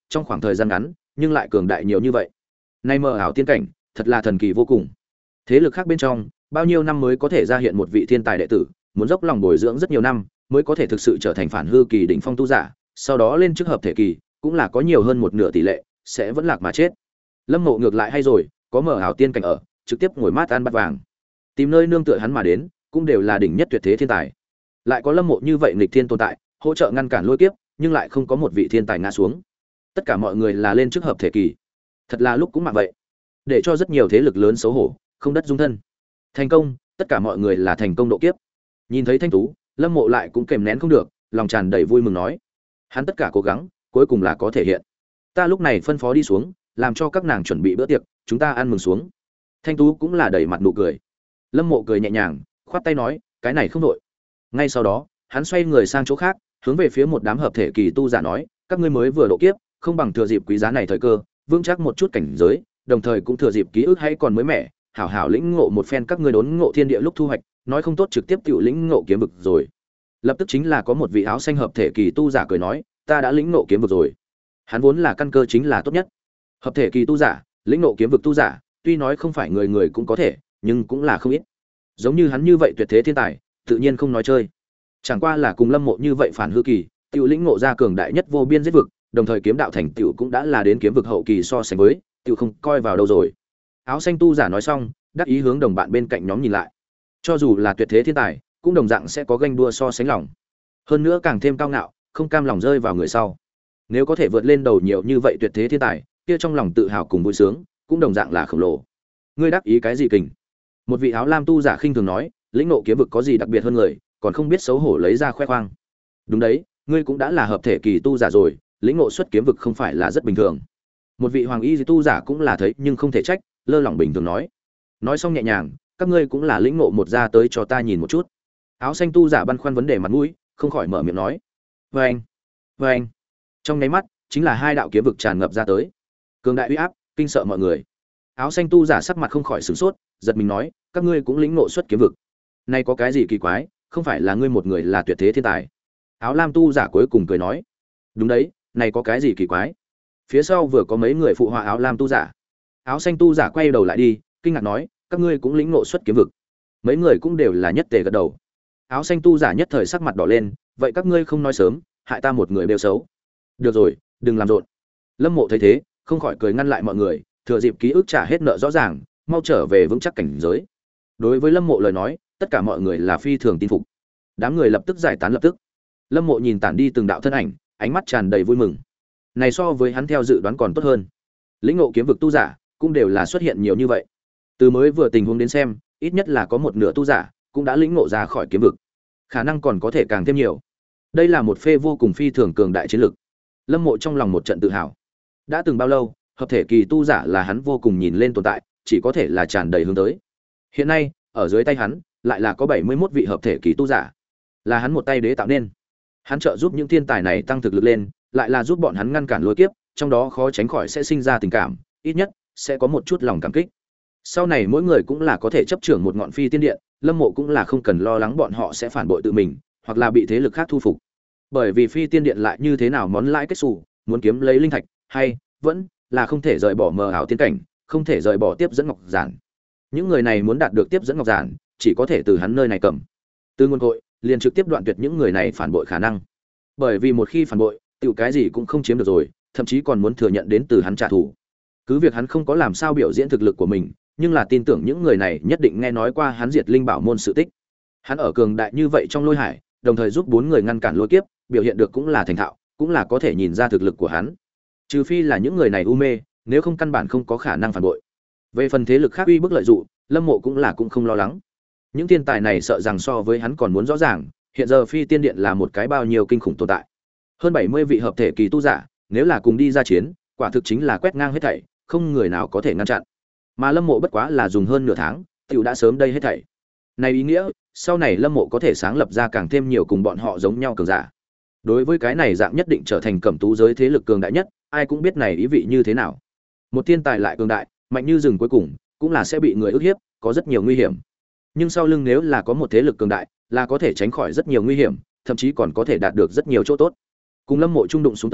trong khoảng thời gian ngắn nhưng lại cường đại nhiều như vậy. Nay mờ ảo tiên cảnh thật là thần kỳ vô cùng. Thế lực khác bên trong bao nhiêu năm mới có thể ra hiện một vị thiên tài đệ tử, muốn dốc lòng bồi dưỡng rất nhiều năm mới có thể thực sự trở thành phản hư kỳ đỉnh phong tu giả, sau đó lên chức hợp thể kỳ cũng là có nhiều hơn một nửa tỷ lệ sẽ vẫn lạc mà chết. Lâm Mộ ngược lại hay rồi, có mở ảo tiên cảnh ở, trực tiếp ngồi mát ăn bát vàng. Tìm nơi nương tựa hắn mà đến, cũng đều là đỉnh nhất tuyệt thế thiên tài. Lại có Lâm Mộ như vậy nghịch thiên tồn tại, hỗ trợ ngăn cản lôi kiếp, nhưng lại không có một vị thiên tài ngã xuống. Tất cả mọi người là lên chức hợp thể kỳ. Thật là lúc cũng mà vậy. Để cho rất nhiều thế lực lớn xấu hổ, không đất dung thân. Thành công, tất cả mọi người là thành công độ kiếp. Nhìn thấy Thanh Tú, Lâm Mộ lại cũng kềm nén không được, lòng tràn đầy vui mừng nói: hắn tất cả cố gắng, cuối cùng là có thể hiện. Ta lúc này phân phó đi xuống, làm cho các nàng chuẩn bị bữa tiệc, chúng ta ăn mừng xuống. Thanh Tú cũng là đầy mặt nụ cười. Lâm Mộ cười nhẹ nhàng, khoát tay nói: cái này không đội. Ngay sau đó, hắn xoay người sang chỗ khác, hướng về phía một đám hợp thể kỳ tu giả nói: các ngươi mới vừa độ kiếp, không bằng thừa dịp quý giá này thời cơ, vững chắc một chút cảnh giới, đồng thời cũng thừa dịp ký ức hay còn mới mẻ, hảo hảo lĩnh ngộ một phen các ngươi đốn ngộ thiên địa lúc thu hoạch, nói không tốt trực tiếp tiểu lĩnh ngộ kiếm vực rồi. Lập tức chính là có một vị áo xanh hợp thể kỳ tu giả cười nói: ta đã lĩnh ngộ kiếm vực rồi. Hắn vốn là căn cơ chính là tốt nhất. Hợp thể kỳ tu giả, lĩnh ngộ kiếm vực tu giả, tuy nói không phải người người cũng có thể, nhưng cũng là không ít. Giống như hắn như vậy tuyệt thế thiên tài, tự nhiên không nói chơi. Chẳng qua là cùng Lâm Mộ như vậy phản hư kỳ, tiểu lĩnh ngộ ra cường đại nhất vô biên giết vực, đồng thời kiếm đạo thành tiểu cũng đã là đến kiếm vực hậu kỳ so sánh với, tiểu không coi vào đâu rồi. Áo xanh tu giả nói xong, đắc ý hướng đồng bạn bên cạnh nhóm nhìn lại. Cho dù là tuyệt thế thiên tài, cũng đồng dạng sẽ có ganh đua so sánh lòng. Hơn nữa càng thêm cao ngạo, không cam lòng rơi vào người sau. Nếu có thể vượt lên đầu nhiều như vậy tuyệt thế thiên tài, kia trong lòng tự hào cùng vui sướng, cũng đồng dạng là khổng lồ. Ngươi đắc ý cái gì kình? Một vị áo lam tu giả khinh thường nói, lĩnh ngộ kiếm vực có gì đặc biệt hơn người, còn không biết xấu hổ lấy ra khoe khoang. Đúng đấy, ngươi cũng đã là hợp thể kỳ tu giả rồi, lĩnh ngộ xuất kiếm vực không phải là rất bình thường. Một vị hoàng y tu giả cũng là thấy nhưng không thể trách, lơ lỏng bình thường nói. Nói xong nhẹ nhàng, các ngươi cũng là lĩnh ngộ một ra tới cho ta nhìn một chút. Áo xanh tu giả băn khoăn vấn đề mặt mũi, không khỏi mở miệng nói. Vâng, vâng. Trong nháy mắt, chính là hai đạo kiếm vực tràn ngập ra tới. Cường đại uy áp, kinh sợ mọi người. Áo xanh tu giả sắc mặt không khỏi sửng sốt, giật mình nói, các ngươi cũng lĩnh ngộ xuất kiếm vực. Này có cái gì kỳ quái, không phải là ngươi một người là tuyệt thế thiên tài. Áo lam tu giả cuối cùng cười nói, đúng đấy, này có cái gì kỳ quái. Phía sau vừa có mấy người phụ họa áo lam tu giả. Áo xanh tu giả quay đầu lại đi, kinh ngạc nói, các ngươi cũng lĩnh ngộ xuất kiếm vực. Mấy người cũng đều là nhất tề gật đầu. Áo xanh tu giả nhất thời sắc mặt đỏ lên, vậy các ngươi không nói sớm, hại ta một người bêu xấu. Được rồi, đừng làm rộn. Lâm Mộ thấy thế, không khỏi cười ngăn lại mọi người, thừa dịp ký ức trả hết nợ rõ ràng, mau trở về vững chắc cảnh giới. Đối với Lâm Mộ lời nói, tất cả mọi người là phi thường tin phục. Đám người lập tức giải tán lập tức. Lâm Mộ nhìn tản đi từng đạo thân ảnh, ánh mắt tràn đầy vui mừng. Này so với hắn theo dự đoán còn tốt hơn. Lĩnh ngộ kiếm vực tu giả cũng đều là xuất hiện nhiều như vậy. Từ mới vừa tình huống đến xem, ít nhất là có một nửa tu giả cũng đã lĩnh ngộ ra khỏi kiếm vực. Khả năng còn có thể càng thêm nhiều. Đây là một phê vô cùng phi thường cường đại chiến lực. Lâm Mộ trong lòng một trận tự hào. Đã từng bao lâu, hợp thể kỳ tu giả là hắn vô cùng nhìn lên tồn tại, chỉ có thể là tràn đầy hướng tới. Hiện nay, ở dưới tay hắn, lại là có bảy mươi mốt vị hợp thể kỳ tu giả. Là hắn một tay đế tạo nên. Hắn trợ giúp những thiên tài này tăng thực lực lên, lại là giúp bọn hắn ngăn cản lôi kiếp, trong đó khó tránh khỏi sẽ sinh ra tình cảm, ít nhất sẽ có một chút lòng cảm kích. Sau này mỗi người cũng là có thể chấp trưởng một ngọn phi tiên điện, Lâm Mộ cũng là không cần lo lắng bọn họ sẽ phản bội tự mình, hoặc là bị thế lực khác thu phục. Bởi vì phi tiên điện lại như thế nào món lãi kết xù, muốn kiếm lấy linh thạch, hay vẫn là không thể rời bỏ mờ ảo tiên cảnh, không thể rời bỏ tiếp dẫn ngọc giản. Những người này muốn đạt được tiếp dẫn ngọc giản, chỉ có thể từ hắn nơi này cầm. Từ nguồn cội, liền trực tiếp đoạn tuyệt những người này phản bội khả năng. Bởi vì một khi phản bội, tiểu cái gì cũng không chiếm được rồi, thậm chí còn muốn thừa nhận đến từ hắn trả thù. Cứ việc hắn không có làm sao biểu diễn thực lực của mình, nhưng là tin tưởng những người này nhất định nghe nói qua hắn diệt linh bảo môn sự tích. Hắn ở cường đại như vậy trong lôi hải, đồng thời giúp bốn người ngăn cản lôi kiếp, biểu hiện được cũng là thành thạo, cũng là có thể nhìn ra thực lực của hắn. Trừ phi là những người này u mê, nếu không căn bản không có khả năng phản bội. Về phần thế lực khác uy bức lợi dụng, Lâm Mộ cũng là cũng không lo lắng. Những thiên tài này sợ rằng so với hắn còn muốn rõ ràng, hiện giờ phi tiên điện là một cái bao nhiêu kinh khủng tồn tại. Hơn bảy mươi vị hợp thể kỳ tu giả, nếu là cùng đi ra chiến, quả thực chính là quét ngang hết thảy, không người nào có thể ngăn chặn. Mà Lâm Mộ bất quá là dùng hơn nửa tháng, tiểu đã sớm đây hết thảy. Này ý nghĩa, sau này Lâm Mộ có thể sáng lập ra càng thêm nhiều cùng bọn họ giống nhau cường giả. Đối với cái này dạng nhất định trở thành cẩm tú giới thế lực cường đại nhất, ai cũng biết này ý vị như thế nào. Một thiên tài lại cường đại, mạnh như rừng cuối cùng, cũng là sẽ bị người ức hiếp, có rất nhiều nguy hiểm. Nhưng sau lưng nếu là có một thế lực cường đại, là có thể tránh khỏi rất nhiều nguy hiểm, thậm chí còn có thể đạt được rất nhiều chỗ tốt. Cùng Lâm Mộ trung đụng xuống tới,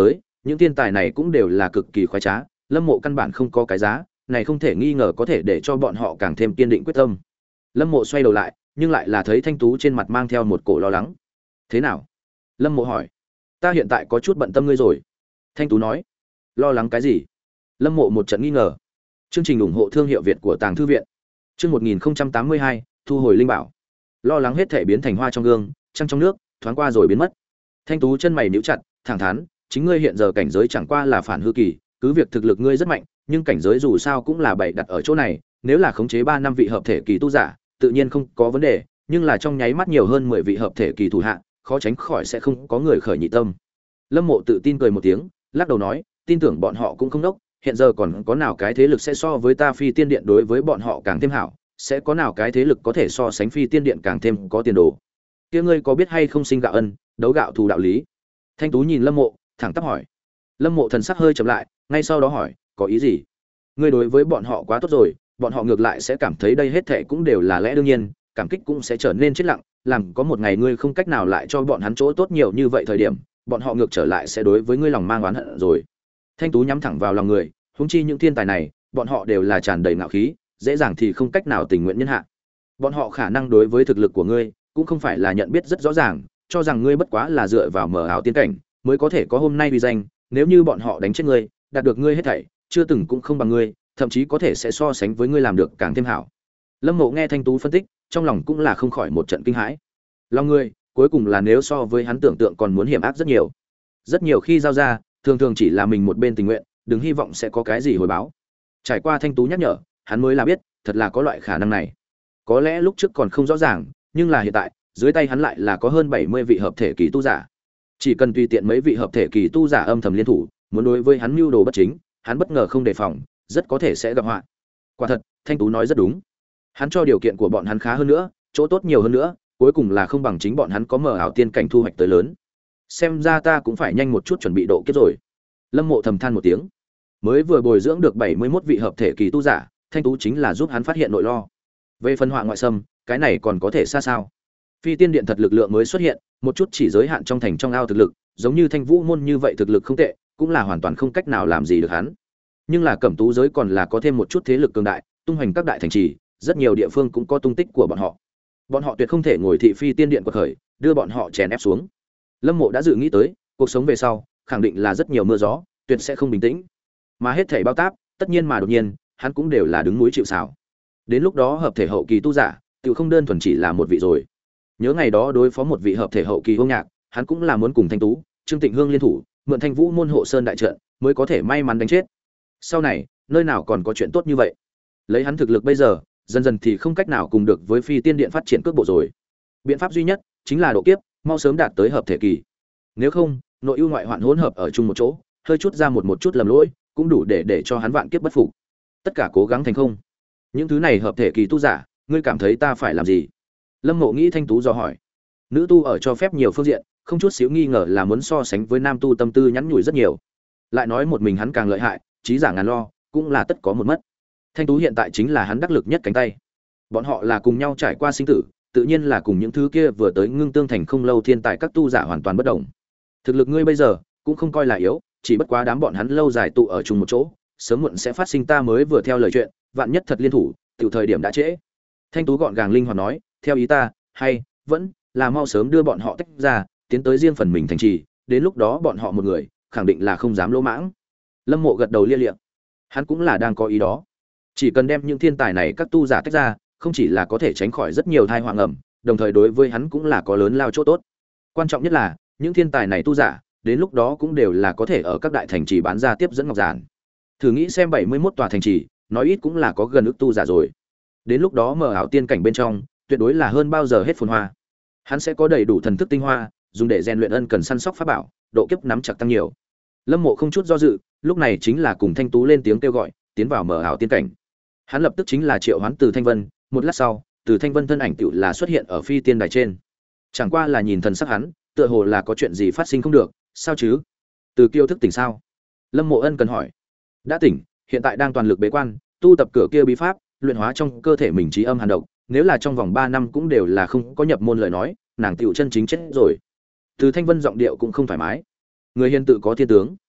những thiên tài này cũng đều là cực kỳ khoái trá, Lâm Mộ căn bản không có cái giá, này không thể nghi ngờ có thể để cho bọn họ càng thêm kiên định quyết tâm. Lâm Mộ xoay đầu lại, nhưng lại là thấy Thanh Tú trên mặt mang theo một cổ lo lắng. "Thế nào?" Lâm Mộ hỏi. "Ta hiện tại có chút bận tâm ngươi rồi." Thanh Tú nói. "Lo lắng cái gì?" Lâm Mộ một trận nghi ngờ. Chương trình ủng hộ thương hiệu Việt của Tàng thư viện. Chương một nghìn không trăm tám mươi hai, thu hồi linh bảo. Lo lắng hết thể biến thành hoa trong gương, trăng trong nước, thoáng qua rồi biến mất. Thanh Tú chân mày nhíu chặt, thẳng thắn, chính ngươi hiện giờ cảnh giới chẳng qua là phản hư kỳ, cứ việc thực lực ngươi rất mạnh, nhưng cảnh giới dù sao cũng là bảy đặt ở chỗ này, nếu là khống chế ba năm vị hợp thể kỳ tu giả, tự nhiên không có vấn đề, nhưng là trong nháy mắt nhiều hơn mười vị hợp thể kỳ thủ hạ, khó tránh khỏi sẽ không có người khởi nhị tâm. Lâm Mộ tự tin cười một tiếng, lắc đầu nói, tin tưởng bọn họ cũng không đốc, hiện giờ còn có nào cái thế lực sẽ so với ta Phi Tiên Điện đối với bọn họ càng thêm hảo, sẽ có nào cái thế lực có thể so sánh Phi Tiên Điện càng thêm có tiền đồ. Kia ngươi có biết hay không sinh gạo ân, đấu gạo thù đạo lý? Thanh Tú nhìn Lâm Mộ, thẳng tắp hỏi. Lâm Mộ thần sắc hơi chậm lại, ngay sau đó hỏi, có ý gì? Ngươi đối với bọn họ quá tốt rồi, bọn họ ngược lại sẽ cảm thấy đây hết thảy cũng đều là lẽ đương nhiên, cảm kích cũng sẽ trở nên chết lặng, làm có một ngày ngươi không cách nào lại cho bọn hắn chỗ tốt nhiều như vậy thời điểm, bọn họ ngược trở lại sẽ đối với ngươi lòng mang oán hận rồi. Thanh Tú nhắm thẳng vào lòng người, huống chi những thiên tài này, bọn họ đều là tràn đầy ngạo khí, dễ dàng thì không cách nào tình nguyện nhân hạ. Bọn họ khả năng đối với thực lực của ngươi cũng không phải là nhận biết rất rõ ràng, cho rằng ngươi bất quá là dựa vào mở ảo tiên cảnh mới có thể có hôm nay uy danh, nếu như bọn họ đánh chết ngươi, đạt được ngươi hết thảy, chưa từng cũng không bằng ngươi, thậm chí có thể sẽ so sánh với ngươi làm được càng thêm hảo. Lâm Mộ nghe Thanh Tú phân tích, trong lòng cũng là không khỏi một trận kinh hãi. Lòng ngươi, cuối cùng là nếu so với hắn tưởng tượng còn muốn hiểm ác rất nhiều. Rất nhiều khi giao ra, thường thường chỉ là mình một bên tình nguyện, đừng hy vọng sẽ có cái gì hồi báo. Trải qua Thanh Tú nhắc nhở, hắn mới là biết, thật là có loại khả năng này. Có lẽ lúc trước còn không rõ ràng, nhưng là hiện tại, dưới tay hắn lại là có hơn bảy mươi vị hợp thể kỳ tu giả. Chỉ cần tùy tiện mấy vị hợp thể kỳ tu giả âm thầm liên thủ, muốn đối với hắn mưu đồ bất chính, hắn bất ngờ không đề phòng, rất có thể sẽ gặp họa. Quả thật, Thanh Tú nói rất đúng. Hắn cho điều kiện của bọn hắn khá hơn nữa, chỗ tốt nhiều hơn nữa, cuối cùng là không bằng chính bọn hắn có mở ảo tiên cảnh thu hoạch tới lớn. Xem ra ta cũng phải nhanh một chút chuẩn bị độ kiếp rồi. Lâm Mộ thầm than một tiếng. Mới vừa bồi dưỡng được bảy mươi mốt vị hợp thể kỳ tu giả, Thanh Tú chính là giúp hắn phát hiện nội lo. Về phân họa ngoại xâm, cái này còn có thể xa sao? Phi Tiên Điện thật lực lượng mới xuất hiện, một chút chỉ giới hạn trong thành trong ao thực lực, giống như Thanh Vũ môn như vậy thực lực không tệ, cũng là hoàn toàn không cách nào làm gì được hắn. Nhưng là Cẩm Tú giới còn là có thêm một chút thế lực cường đại, tung hoành các đại thành trì, rất nhiều địa phương cũng có tung tích của bọn họ. Bọn họ tuyệt không thể ngồi thị Phi Tiên Điện quật khởi, đưa bọn họ chèn ép xuống. Lâm Mộ đã dự nghĩ tới, cuộc sống về sau, khẳng định là rất nhiều mưa gió, tuyệt sẽ không bình tĩnh. Mà hết thảy bao táp, tất nhiên mà đột nhiên, hắn cũng đều là đứng núi chịu sào. Đến lúc đó hợp thể hậu kỳ tu giả, tự không đơn thuần chỉ là một vị rồi. Nhớ ngày đó đối phó một vị hợp thể hậu kỳ Hông Nhạc, hắn cũng là muốn cùng Thanh Tú, Trương Tịnh Hương liên thủ, mượn Thanh Vũ môn hộ sơn đại trận, mới có thể may mắn đánh chết. Sau này, nơi nào còn có chuyện tốt như vậy? Lấy hắn thực lực bây giờ, dần dần thì không cách nào cùng được với Phi Tiên Điện phát triển cước bộ rồi. Biện pháp duy nhất chính là độ kiếp, mau sớm đạt tới hợp thể kỳ. Nếu không, nội ưu ngoại hoạn hỗn hợp ở chung một chỗ, hơi chút ra một một chút lầm lỗi, cũng đủ để để cho hắn vạn kiếp bất phục. Tất cả cố gắng thành không. Những thứ này hợp thể kỳ tu giả, ngươi cảm thấy ta phải làm gì? Lâm Mộ nghĩ Thanh Tú dò hỏi. Nữ tu ở cho phép nhiều phương diện, không chút xíu nghi ngờ là muốn so sánh với nam tu tâm tư nhắn nhủi rất nhiều. Lại nói một mình hắn càng lợi hại, trí giả ngàn lo, cũng là tất có một mất. Thanh Tú hiện tại chính là hắn đắc lực nhất cánh tay. Bọn họ là cùng nhau trải qua sinh tử, tự nhiên là cùng những thứ kia vừa tới ngưng tương thành không lâu thiên tài các tu giả hoàn toàn bất đồng. Thực lực ngươi bây giờ cũng không coi là yếu, chỉ bất quá đám bọn hắn lâu dài tụ ở chung một chỗ, sớm muộn sẽ phát sinh ta mới vừa theo lời chuyện, vạn nhất thật liên thủ, tiểu thời điểm đã trễ. Thanh Tú gọn gàng linh hoạt nói, theo ý ta, hay vẫn là mau sớm đưa bọn họ tách ra, tiến tới riêng phần mình thành trì, đến lúc đó bọn họ một người, khẳng định là không dám lỗ mãng. Lâm Mộ gật đầu lia lịa. Hắn cũng là đang có ý đó. Chỉ cần đem những thiên tài này các tu giả tách ra, không chỉ là có thể tránh khỏi rất nhiều tai họa ngầm, đồng thời đối với hắn cũng là có lớn lao chỗ tốt. Quan trọng nhất là, những thiên tài này tu giả, đến lúc đó cũng đều là có thể ở các đại thành trì bán ra tiếp dẫn ngọc giản. Thử nghĩ xem bảy mươi mốt tòa thành trì, nói ít cũng là có gần ức tu giả rồi. Đến lúc đó mở ảo tiên cảnh bên trong, tuyệt đối là hơn bao giờ hết phồn hoa. Hắn sẽ có đầy đủ thần thức tinh hoa, dùng để rèn luyện ân cần săn sóc pháp bảo, độ kiếp nắm chặt tăng nhiều. Lâm Mộ không chút do dự, lúc này chính là cùng Thanh Tú lên tiếng kêu gọi, tiến vào mở ảo tiên cảnh. Hắn lập tức chính là triệu hoán Từ Thanh Vân, một lát sau, Từ Thanh Vân thân ảnh tựu là xuất hiện ở phi tiên đài trên. Chẳng qua là nhìn thần sắc hắn, tựa hồ là có chuyện gì phát sinh không được, sao chứ? Từ Kiêu thức tỉnh sao? Lâm Mộ ân cần hỏi. Đã tỉnh, hiện tại đang toàn lực bế quan, tu tập cửa kia bí pháp, luyện hóa trong cơ thể mình trí âm hàn độc, nếu là trong vòng ba năm cũng đều là không có nhập môn lời nói, nàng tựu chân chính chết rồi. Từ Thanh Vân giọng điệu cũng không thoải mái. Người hiền tự có thiên tướng.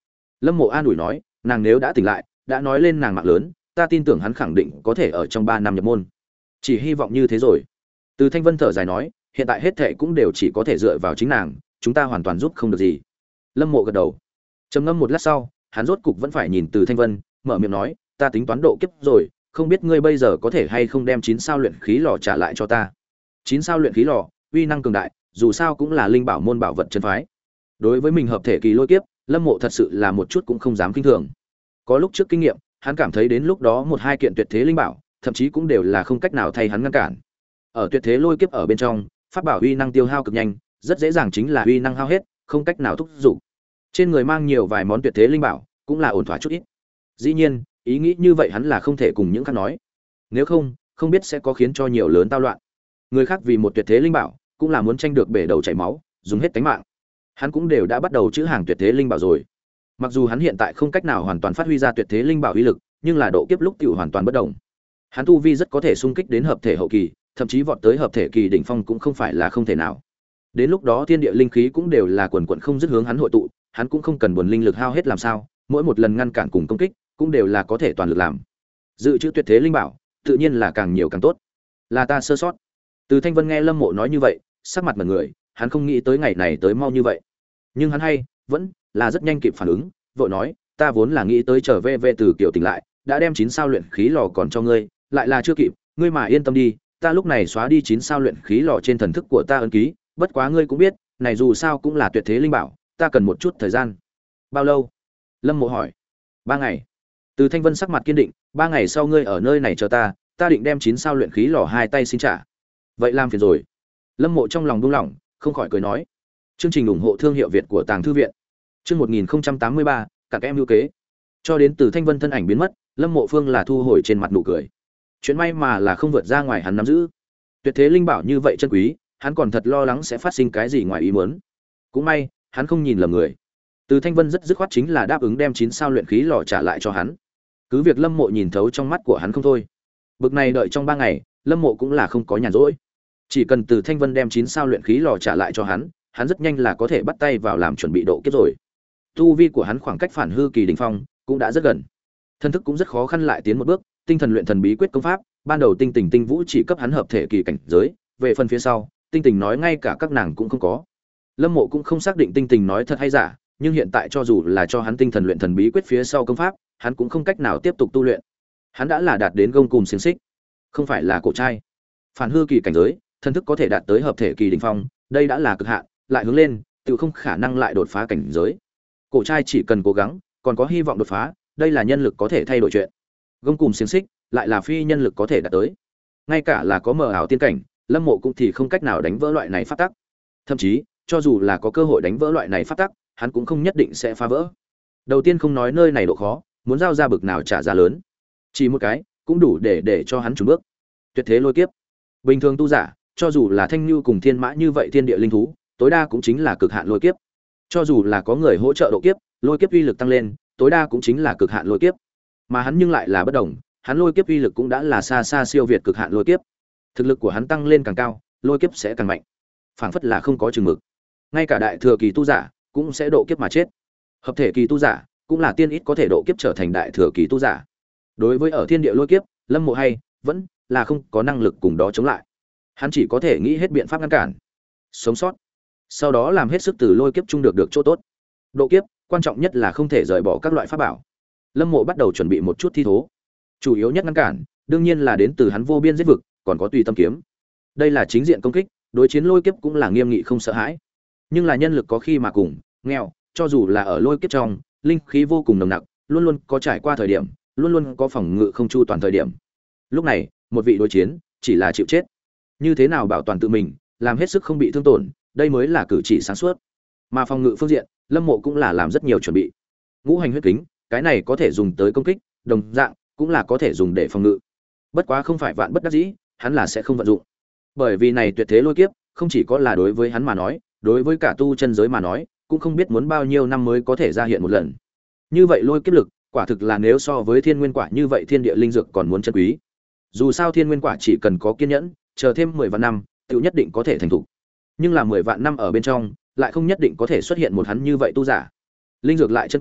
Lâm Mộ an ủi nói, nàng nếu đã tỉnh lại, đã nói lên nàng mạng lớn, ta tin tưởng hắn khẳng định có thể ở trong ba năm nhập môn. Chỉ hy vọng như thế rồi. Từ Thanh Vân thở dài nói, hiện tại hết thệ cũng đều chỉ có thể dựa vào chính nàng, chúng ta hoàn toàn giúp không được gì. Lâm Mộ gật đầu. Trầm ngâm một lát sau, hắn rốt cục vẫn phải nhìn Từ Thanh Vân, mở miệng nói, ta tính toán độ kiếp rồi, không biết ngươi bây giờ có thể hay không đem chín sao luyện khí lò trả lại cho ta. Chín sao luyện khí lò, uy năng cường đại, dù sao cũng là linh bảo môn bảo vật chân phái. Đối với mình hợp thể kỳ lôi kiếp, Lâm Mộ thật sự là một chút cũng không dám kinh thường. Có lúc trước kinh nghiệm, hắn cảm thấy đến lúc đó một hai kiện tuyệt thế linh bảo, thậm chí cũng đều là không cách nào thay hắn ngăn cản. Ở tuyệt thế lôi kiếp ở bên trong, pháp bảo uy năng tiêu hao cực nhanh, rất dễ dàng chính là uy năng hao hết, không cách nào thúc dục. Trên người mang nhiều vài món tuyệt thế linh bảo, cũng là ổn thỏa chút ít. Dĩ nhiên, ý nghĩ như vậy hắn là không thể cùng những khác nói. Nếu không, không biết sẽ có khiến cho nhiều lớn tao loạn. Người khác vì một tuyệt thế linh bảo, cũng là muốn tranh được bể đầu chảy máu, dùng hết tính mạng. Hắn cũng đều đã bắt đầu chữ hàng tuyệt thế linh bảo rồi. Mặc dù hắn hiện tại không cách nào hoàn toàn phát huy ra tuyệt thế linh bảo uy lực, nhưng là độ kiếp lúc tiểu hoàn toàn bất động. Hắn tu vi rất có thể xung kích đến hợp thể hậu kỳ, thậm chí vọt tới hợp thể kỳ đỉnh phong cũng không phải là không thể nào. Đến lúc đó thiên địa linh khí cũng đều là quần quần không dứt hướng hắn hội tụ, hắn cũng không cần buồn linh lực hao hết làm sao, mỗi một lần ngăn cản cùng công kích, cũng đều là có thể toàn lực làm. Dự trữ tuyệt thế linh bảo, tự nhiên là càng nhiều càng tốt. Là ta sơ sót. Từ Thanh Vân nghe Lâm Mộ nói như vậy, sắc mặt mặt người, hắn không nghĩ tới ngày này tới mau như vậy. Nhưng hắn hay, vẫn là rất nhanh kịp phản ứng, vội nói, ta vốn là nghĩ tới trở về về từ kiểu tỉnh lại, đã đem chín sao luyện khí lò còn cho ngươi, lại là chưa kịp, ngươi mà yên tâm đi, ta lúc này xóa đi chín sao luyện khí lò trên thần thức của ta ấn ký, bất quá ngươi cũng biết, này dù sao cũng là tuyệt thế linh bảo, ta cần một chút thời gian. Bao lâu? Lâm Mộ hỏi. Ba ngày. Từ Thanh Vân sắc mặt kiên định, ba ngày sau ngươi ở nơi này chờ ta, ta định đem chín sao luyện khí lò hai tay xin trả. Vậy làm phiền rồi. Lâm Mộ trong lòng buông lỏng, không khỏi cười nói. Chương trình ủng hộ thương hiệu Việt của Tàng Thư viện. Chương một nghìn tám mươi ba, cả em lưu kế. Cho đến Từ Thanh Vân thân ảnh biến mất, Lâm Mộ Phương là thu hồi trên mặt nụ cười. Chuyện may mà là không vượt ra ngoài hắn nắm giữ. Tuyệt thế linh bảo như vậy chân quý, hắn còn thật lo lắng sẽ phát sinh cái gì ngoài ý muốn. Cũng may, hắn không nhìn lầm người. Từ Thanh Vân rất dứt khoát chính là đáp ứng đem chín sao luyện khí lò trả lại cho hắn. Cứ việc Lâm Mộ nhìn thấu trong mắt của hắn không thôi. Bực này đợi trong ba ngày, Lâm Mộ cũng là không có nhàn rỗi. Chỉ cần Từ Thanh Vân đem chín sao luyện khí lò trả lại cho hắn, hắn rất nhanh là có thể bắt tay vào làm chuẩn bị độ kiếp rồi. Tu vi của hắn khoảng cách phản hư kỳ đỉnh phong cũng đã rất gần. Thân thức cũng rất khó khăn lại tiến một bước, tinh thần luyện thần bí quyết công pháp, ban đầu tinh tình tinh vũ chỉ cấp hắn hợp thể kỳ cảnh giới, về phần phía sau, tinh tình nói ngay cả các nàng cũng không có. Lâm Mộ cũng không xác định tinh tình nói thật hay giả, nhưng hiện tại cho dù là cho hắn tinh thần luyện thần bí quyết phía sau công pháp, hắn cũng không cách nào tiếp tục tu luyện. Hắn đã là đạt đến gông cùm xiềng xích, không phải là cổ trai. Phản hư kỳ cảnh giới, thân thức có thể đạt tới hợp thể kỳ đỉnh phong, đây đã là cực hạn, lại hướng lên, tự không khả năng lại đột phá cảnh giới. Cổ trai chỉ cần cố gắng, còn có hy vọng đột phá, đây là nhân lực có thể thay đổi chuyện. Gông cùm xiềng xích, lại là phi nhân lực có thể đạt tới. Ngay cả là có mờ ảo tiên cảnh, Lâm Mộ cũng thì không cách nào đánh vỡ loại này pháp tắc. Thậm chí, cho dù là có cơ hội đánh vỡ loại này pháp tắc, hắn cũng không nhất định sẽ phá vỡ. Đầu tiên không nói nơi này độ khó, muốn giao ra bực nào trả giá lớn. Chỉ một cái, cũng đủ để để cho hắn chùn bước. Tuyệt thế lôi kiếp. Bình thường tu giả, cho dù là Thanh Nhu cùng Thiên Mã như vậy thiên địa linh thú, tối đa cũng chính là cực hạn lôi kiếp. Cho dù là có người hỗ trợ độ kiếp, lôi kiếp uy lực tăng lên, tối đa cũng chính là cực hạn lôi kiếp. Mà hắn nhưng lại là bất đồng, hắn lôi kiếp uy lực cũng đã là xa xa siêu việt cực hạn lôi kiếp. Thực lực của hắn tăng lên càng cao, lôi kiếp sẽ càng mạnh. Phảng phất là không có chừng mực. Ngay cả đại thừa kỳ tu giả cũng sẽ độ kiếp mà chết. Hợp thể kỳ tu giả cũng là tiên ít có thể độ kiếp trở thành đại thừa kỳ tu giả. Đối với ở thiên địa lôi kiếp, Lâm Mộ hay vẫn là không có năng lực cùng đó chống lại. Hắn chỉ có thể nghĩ hết biện pháp ngăn cản, sống sót. Sau đó làm hết sức từ lôi kiếp chung được được chỗ tốt. Độ kiếp, quan trọng nhất là không thể rời bỏ các loại pháp bảo. Lâm Mộ bắt đầu chuẩn bị một chút thi thố. Chủ yếu nhất ngăn cản, đương nhiên là đến từ hắn vô biên giết vực, còn có tùy tâm kiếm. Đây là chính diện công kích, đối chiến lôi kiếp cũng là nghiêm nghị không sợ hãi. Nhưng là nhân lực có khi mà cùng, nghèo, cho dù là ở lôi kiếp trong, linh khí vô cùng nồng nặc, luôn luôn có trải qua thời điểm, luôn luôn có phòng ngự không chu toàn thời điểm. Lúc này, một vị đối chiến, chỉ là chịu chết. Như thế nào bảo toàn tự mình, làm hết sức không bị thương tổn, đây mới là cử chỉ sáng suốt. Mà phòng ngự phương diện, Lâm Mộ cũng là làm rất nhiều chuẩn bị. Ngũ hành huyết kính, cái này có thể dùng tới công kích, đồng dạng cũng là có thể dùng để phòng ngự. Bất quá không phải vạn bất đắc dĩ, hắn là sẽ không vận dụng. Bởi vì này tuyệt thế lôi kiếp, không chỉ có là đối với hắn mà nói, đối với cả tu chân giới mà nói, cũng không biết muốn bao nhiêu năm mới có thể ra hiện một lần. Như vậy lôi kiếp lực, quả thực là nếu so với thiên nguyên quả như vậy thiên địa linh dược còn muốn chân quý. Dù sao thiên nguyên quả chỉ cần có kiên nhẫn, chờ thêm mười vạn năm, tựu nhất định có thể thành thục. Nhưng là mười vạn năm ở bên trong, lại không nhất định có thể xuất hiện một hắn như vậy tu giả. Linh dược lại chân quý,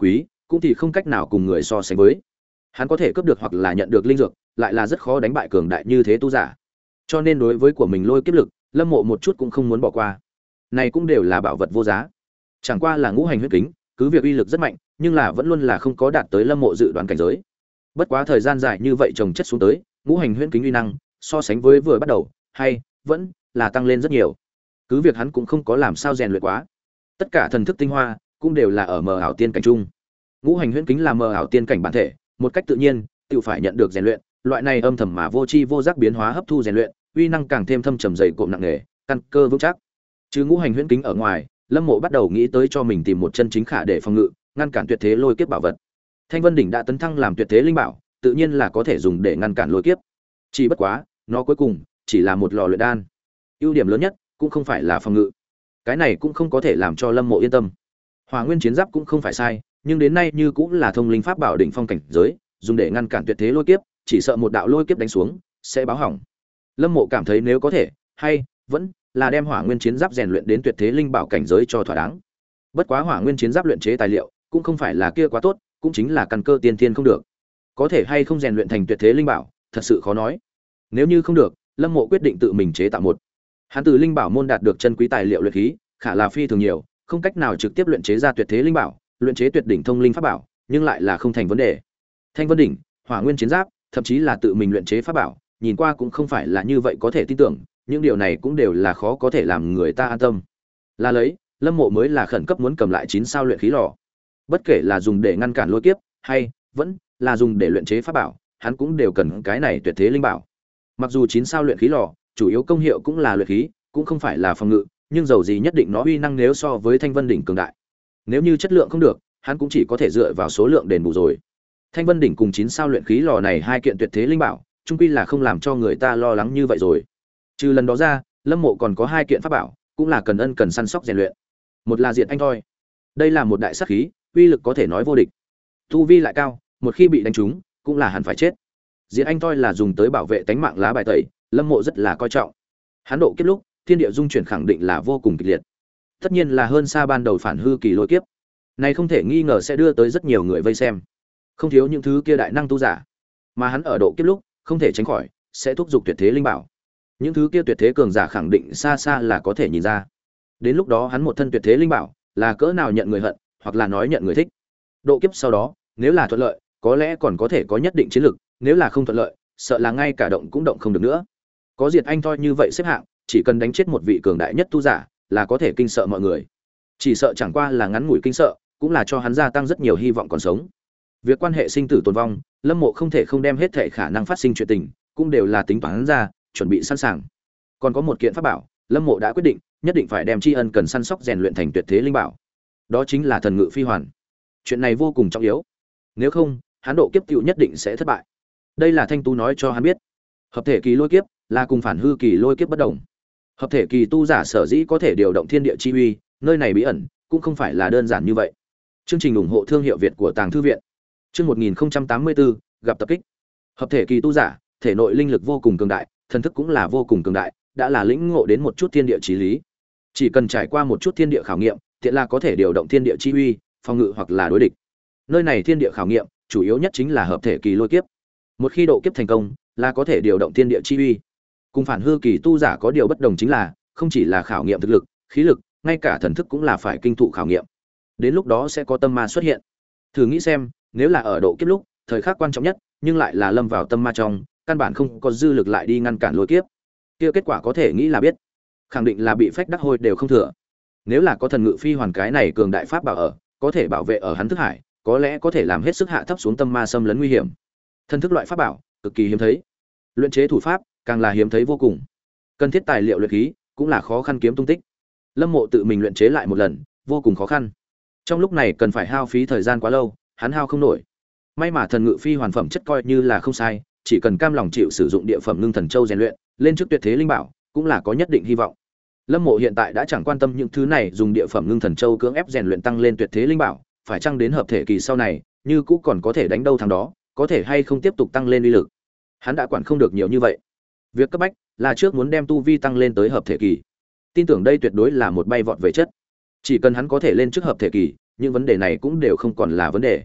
cũng thì không cách nào cùng người so sánh với. Hắn có thể cướp được hoặc là nhận được linh dược, lại là rất khó đánh bại cường đại như thế tu giả. Cho nên đối với của mình lôi kiếp lực, Lâm Mộ một chút cũng không muốn bỏ qua. Này cũng đều là bảo vật vô giá. Chẳng qua là ngũ hành huyết kính, cứ việc uy lực rất mạnh, nhưng là vẫn luôn là không có đạt tới Lâm Mộ dự đoán cảnh giới. Bất quá thời gian dài như vậy chồng chất xuống tới, ngũ hành huyễn kính uy năng, so sánh với vừa bắt đầu, hay vẫn là tăng lên rất nhiều. Cứ việc hắn cũng không có làm sao rèn luyện quá. Tất cả thần thức tinh hoa cũng đều là ở mờ ảo tiên cảnh trung. Ngũ hành huyễn kính là mờ ảo tiên cảnh bản thể, một cách tự nhiên, tự phải nhận được rèn luyện, loại này âm thầm mà vô tri vô giác biến hóa hấp thu rèn luyện, uy năng càng thêm thâm trầm dày cộm nặng nề, căn cơ vững chắc. Trừ ngũ hành huyễn kính ở ngoài, Lâm Mộ bắt đầu nghĩ tới cho mình tìm một chân chính khả để phòng ngự, ngăn cản tuyệt thế lôi kiếp bảo vật. Thanh Vân đỉnh đã tấn thăng làm tuyệt thế linh bảo, tự nhiên là có thể dùng để ngăn cản lôi kiếp. Chỉ bất quá, nó cuối cùng chỉ là một lò luyện đan. Ưu điểm lớn nhất cũng không phải là phòng ngự. Cái này cũng không có thể làm cho Lâm Mộ yên tâm. Hỏa Nguyên chiến giáp cũng không phải sai, nhưng đến nay như cũng là thông linh pháp bảo đỉnh phong cảnh giới, dùng để ngăn cản tuyệt thế lôi kiếp, chỉ sợ một đạo lôi kiếp đánh xuống sẽ báo hỏng. Lâm Mộ cảm thấy nếu có thể, hay vẫn là đem Hỏa Nguyên chiến giáp rèn luyện đến tuyệt thế linh bảo cảnh giới cho thỏa đáng. Bất quá Hỏa Nguyên chiến giáp luyện chế tài liệu cũng không phải là kia quá tốt, cũng chính là căn cơ tiên thiên không được. Có thể hay không rèn luyện thành tuyệt thế linh bảo, thật sự khó nói. Nếu như không được, Lâm Mộ quyết định tự mình chế tạo một. Hắn từ linh bảo môn đạt được chân quý tài liệu luyện khí, khả là phi thường nhiều, không cách nào trực tiếp luyện chế ra tuyệt thế linh bảo, luyện chế tuyệt đỉnh thông linh pháp bảo, nhưng lại là không thành vấn đề. Thanh Vân đỉnh, Hỏa Nguyên chiến giáp, thậm chí là tự mình luyện chế pháp bảo, nhìn qua cũng không phải là như vậy có thể tin tưởng, những điều này cũng đều là khó có thể làm người ta an tâm. Là lấy, Lâm Mộ mới là khẩn cấp muốn cầm lại chín sao luyện khí lò. Bất kể là dùng để ngăn cản lôi kiếp, hay vẫn là dùng để luyện chế pháp bảo, hắn cũng đều cần cái này tuyệt thế linh bảo. Mặc dù chín sao luyện khí lò, chủ yếu công hiệu cũng là luyện khí, cũng không phải là phòng ngự, nhưng dầu gì nhất định nó uy năng nếu so với Thanh Vân đỉnh cường đại. Nếu như chất lượng không được, hắn cũng chỉ có thể dựa vào số lượng đền bù rồi. Thanh Vân đỉnh cùng chín sao luyện khí lò này hai kiện tuyệt thế linh bảo, chung quy là không làm cho người ta lo lắng như vậy rồi. Trừ lần đó ra, Lâm Mộ còn có hai kiện pháp bảo, cũng là cần ân cần săn sóc rèn luyện. Một là Diệt Anh Thoi. Đây là một đại sát khí, uy lực có thể nói vô địch. Tu vi lại cao, một khi bị đánh trúng, cũng là hẳn phải chết. Diệt Anh Thoi là dùng tới bảo vệ tánh mạng lá bài tẩy, Lâm Mộ rất là coi trọng. Hắn độ kiếp lúc, thiên địa dung chuyển khẳng định là vô cùng kịch liệt. Tất nhiên là hơn xa ban đầu phản hư kỳ lôi kiếp. Này không thể nghi ngờ sẽ đưa tới rất nhiều người vây xem. Không thiếu những thứ kia đại năng tu giả, mà hắn ở độ kiếp lúc, không thể tránh khỏi sẽ thúc giục tuyệt thế linh bảo. Những thứ kia tuyệt thế cường giả khẳng định xa xa là có thể nhìn ra. Đến lúc đó hắn một thân tuyệt thế linh bảo, là cỡ nào nhận người hận, hoặc là nói nhận người thích. Độ kiếp sau đó, nếu là thuận lợi, có lẽ còn có thể có nhất định chiến lực, nếu là không thuận lợi, sợ là ngay cả động cũng động không được nữa. Có Diệt Anh Thoi như vậy xếp hạng, chỉ cần đánh chết một vị cường đại nhất tu giả, là có thể kinh sợ mọi người. Chỉ sợ chẳng qua là ngắn ngủi kinh sợ, cũng là cho hắn gia tăng rất nhiều hy vọng còn sống. Việc quan hệ sinh tử tồn vong, Lâm Mộ không thể không đem hết thể khả năng phát sinh chuyện tình, cũng đều là tính toán ra, chuẩn bị sẵn sàng. Còn có một kiện pháp bảo, Lâm Mộ đã quyết định, nhất định phải đem tri ân cần săn sóc rèn luyện thành tuyệt thế linh bảo. Đó chính là thần ngự phi hoàn. Chuyện này vô cùng trọng yếu. Nếu không, hắn độ kiếp tiểu nhất định sẽ thất bại. Đây là Thanh Tú nói cho hắn biết. Hợp thể kỳ lôi kiếp là cùng phản hư kỳ lôi kiếp bất đồng. Hợp thể kỳ tu giả sở dĩ có thể điều động thiên địa chi uy, nơi này bí ẩn cũng không phải là đơn giản như vậy. Chương trình ủng hộ thương hiệu Việt của Tàng Thư viện. Chương một nghìn không trăm tám mươi tư, gặp tập kích. Hợp thể kỳ tu giả, thể nội linh lực vô cùng cường đại, thần thức cũng là vô cùng cường đại, đã là lĩnh ngộ đến một chút thiên địa chí lý. Chỉ cần trải qua một chút thiên địa khảo nghiệm, tiện là có thể điều động thiên địa chi uy, phòng ngự hoặc là đối địch. Nơi này thiên địa khảo nghiệm, chủ yếu nhất chính là hợp thể kỳ lôi kiếp. Một khi độ kiếp thành công, là có thể điều động thiên địa chi uy. Cùng phản hư kỳ tu giả có điều bất đồng chính là, không chỉ là khảo nghiệm thực lực, khí lực, ngay cả thần thức cũng là phải kinh thụ khảo nghiệm. Đến lúc đó sẽ có tâm ma xuất hiện. Thử nghĩ xem, nếu là ở độ kiếp lúc, thời khắc quan trọng nhất, nhưng lại là lâm vào tâm ma trong, căn bản không có dư lực lại đi ngăn cản lôi kiếp. Kia kết quả có thể nghĩ là biết, khẳng định là bị phách đắc hôi đều không thừa. Nếu là có thần ngự phi hoàn cái này cường đại pháp bảo ở, có thể bảo vệ ở hắn thức hải, có lẽ có thể làm hết sức hạ thấp xuống tâm ma xâm lấn nguy hiểm. Thần thức loại pháp bảo, cực kỳ hiếm thấy. Luyện chế thủ pháp, càng là hiếm thấy vô cùng. Cần thiết tài liệu luyện khí, cũng là khó khăn kiếm tung tích. Lâm Mộ tự mình luyện chế lại một lần, vô cùng khó khăn. Trong lúc này cần phải hao phí thời gian quá lâu, hắn hao không nổi. May mà thần ngự phi hoàn phẩm chất coi như là không sai, chỉ cần cam lòng chịu sử dụng địa phẩm ngưng thần châu rèn luyện, lên trước tuyệt thế linh bảo, cũng là có nhất định hy vọng. Lâm Mộ hiện tại đã chẳng quan tâm những thứ này, dùng địa phẩm ngưng thần châu cưỡng ép rèn luyện tăng lên tuyệt thế linh bảo, phải chăng đến hợp thể kỳ sau này, như cũ còn có thể đánh đâu thằng đó, có thể hay không tiếp tục tăng lên uy lực. Hắn đã quản không được nhiều như vậy. Việc cấp bách là trước muốn đem tu vi tăng lên tới hợp thể kỳ. Tin tưởng đây tuyệt đối là một bay vọt về chất. Chỉ cần hắn có thể lên trước hợp thể kỳ, những vấn đề này cũng đều không còn là vấn đề.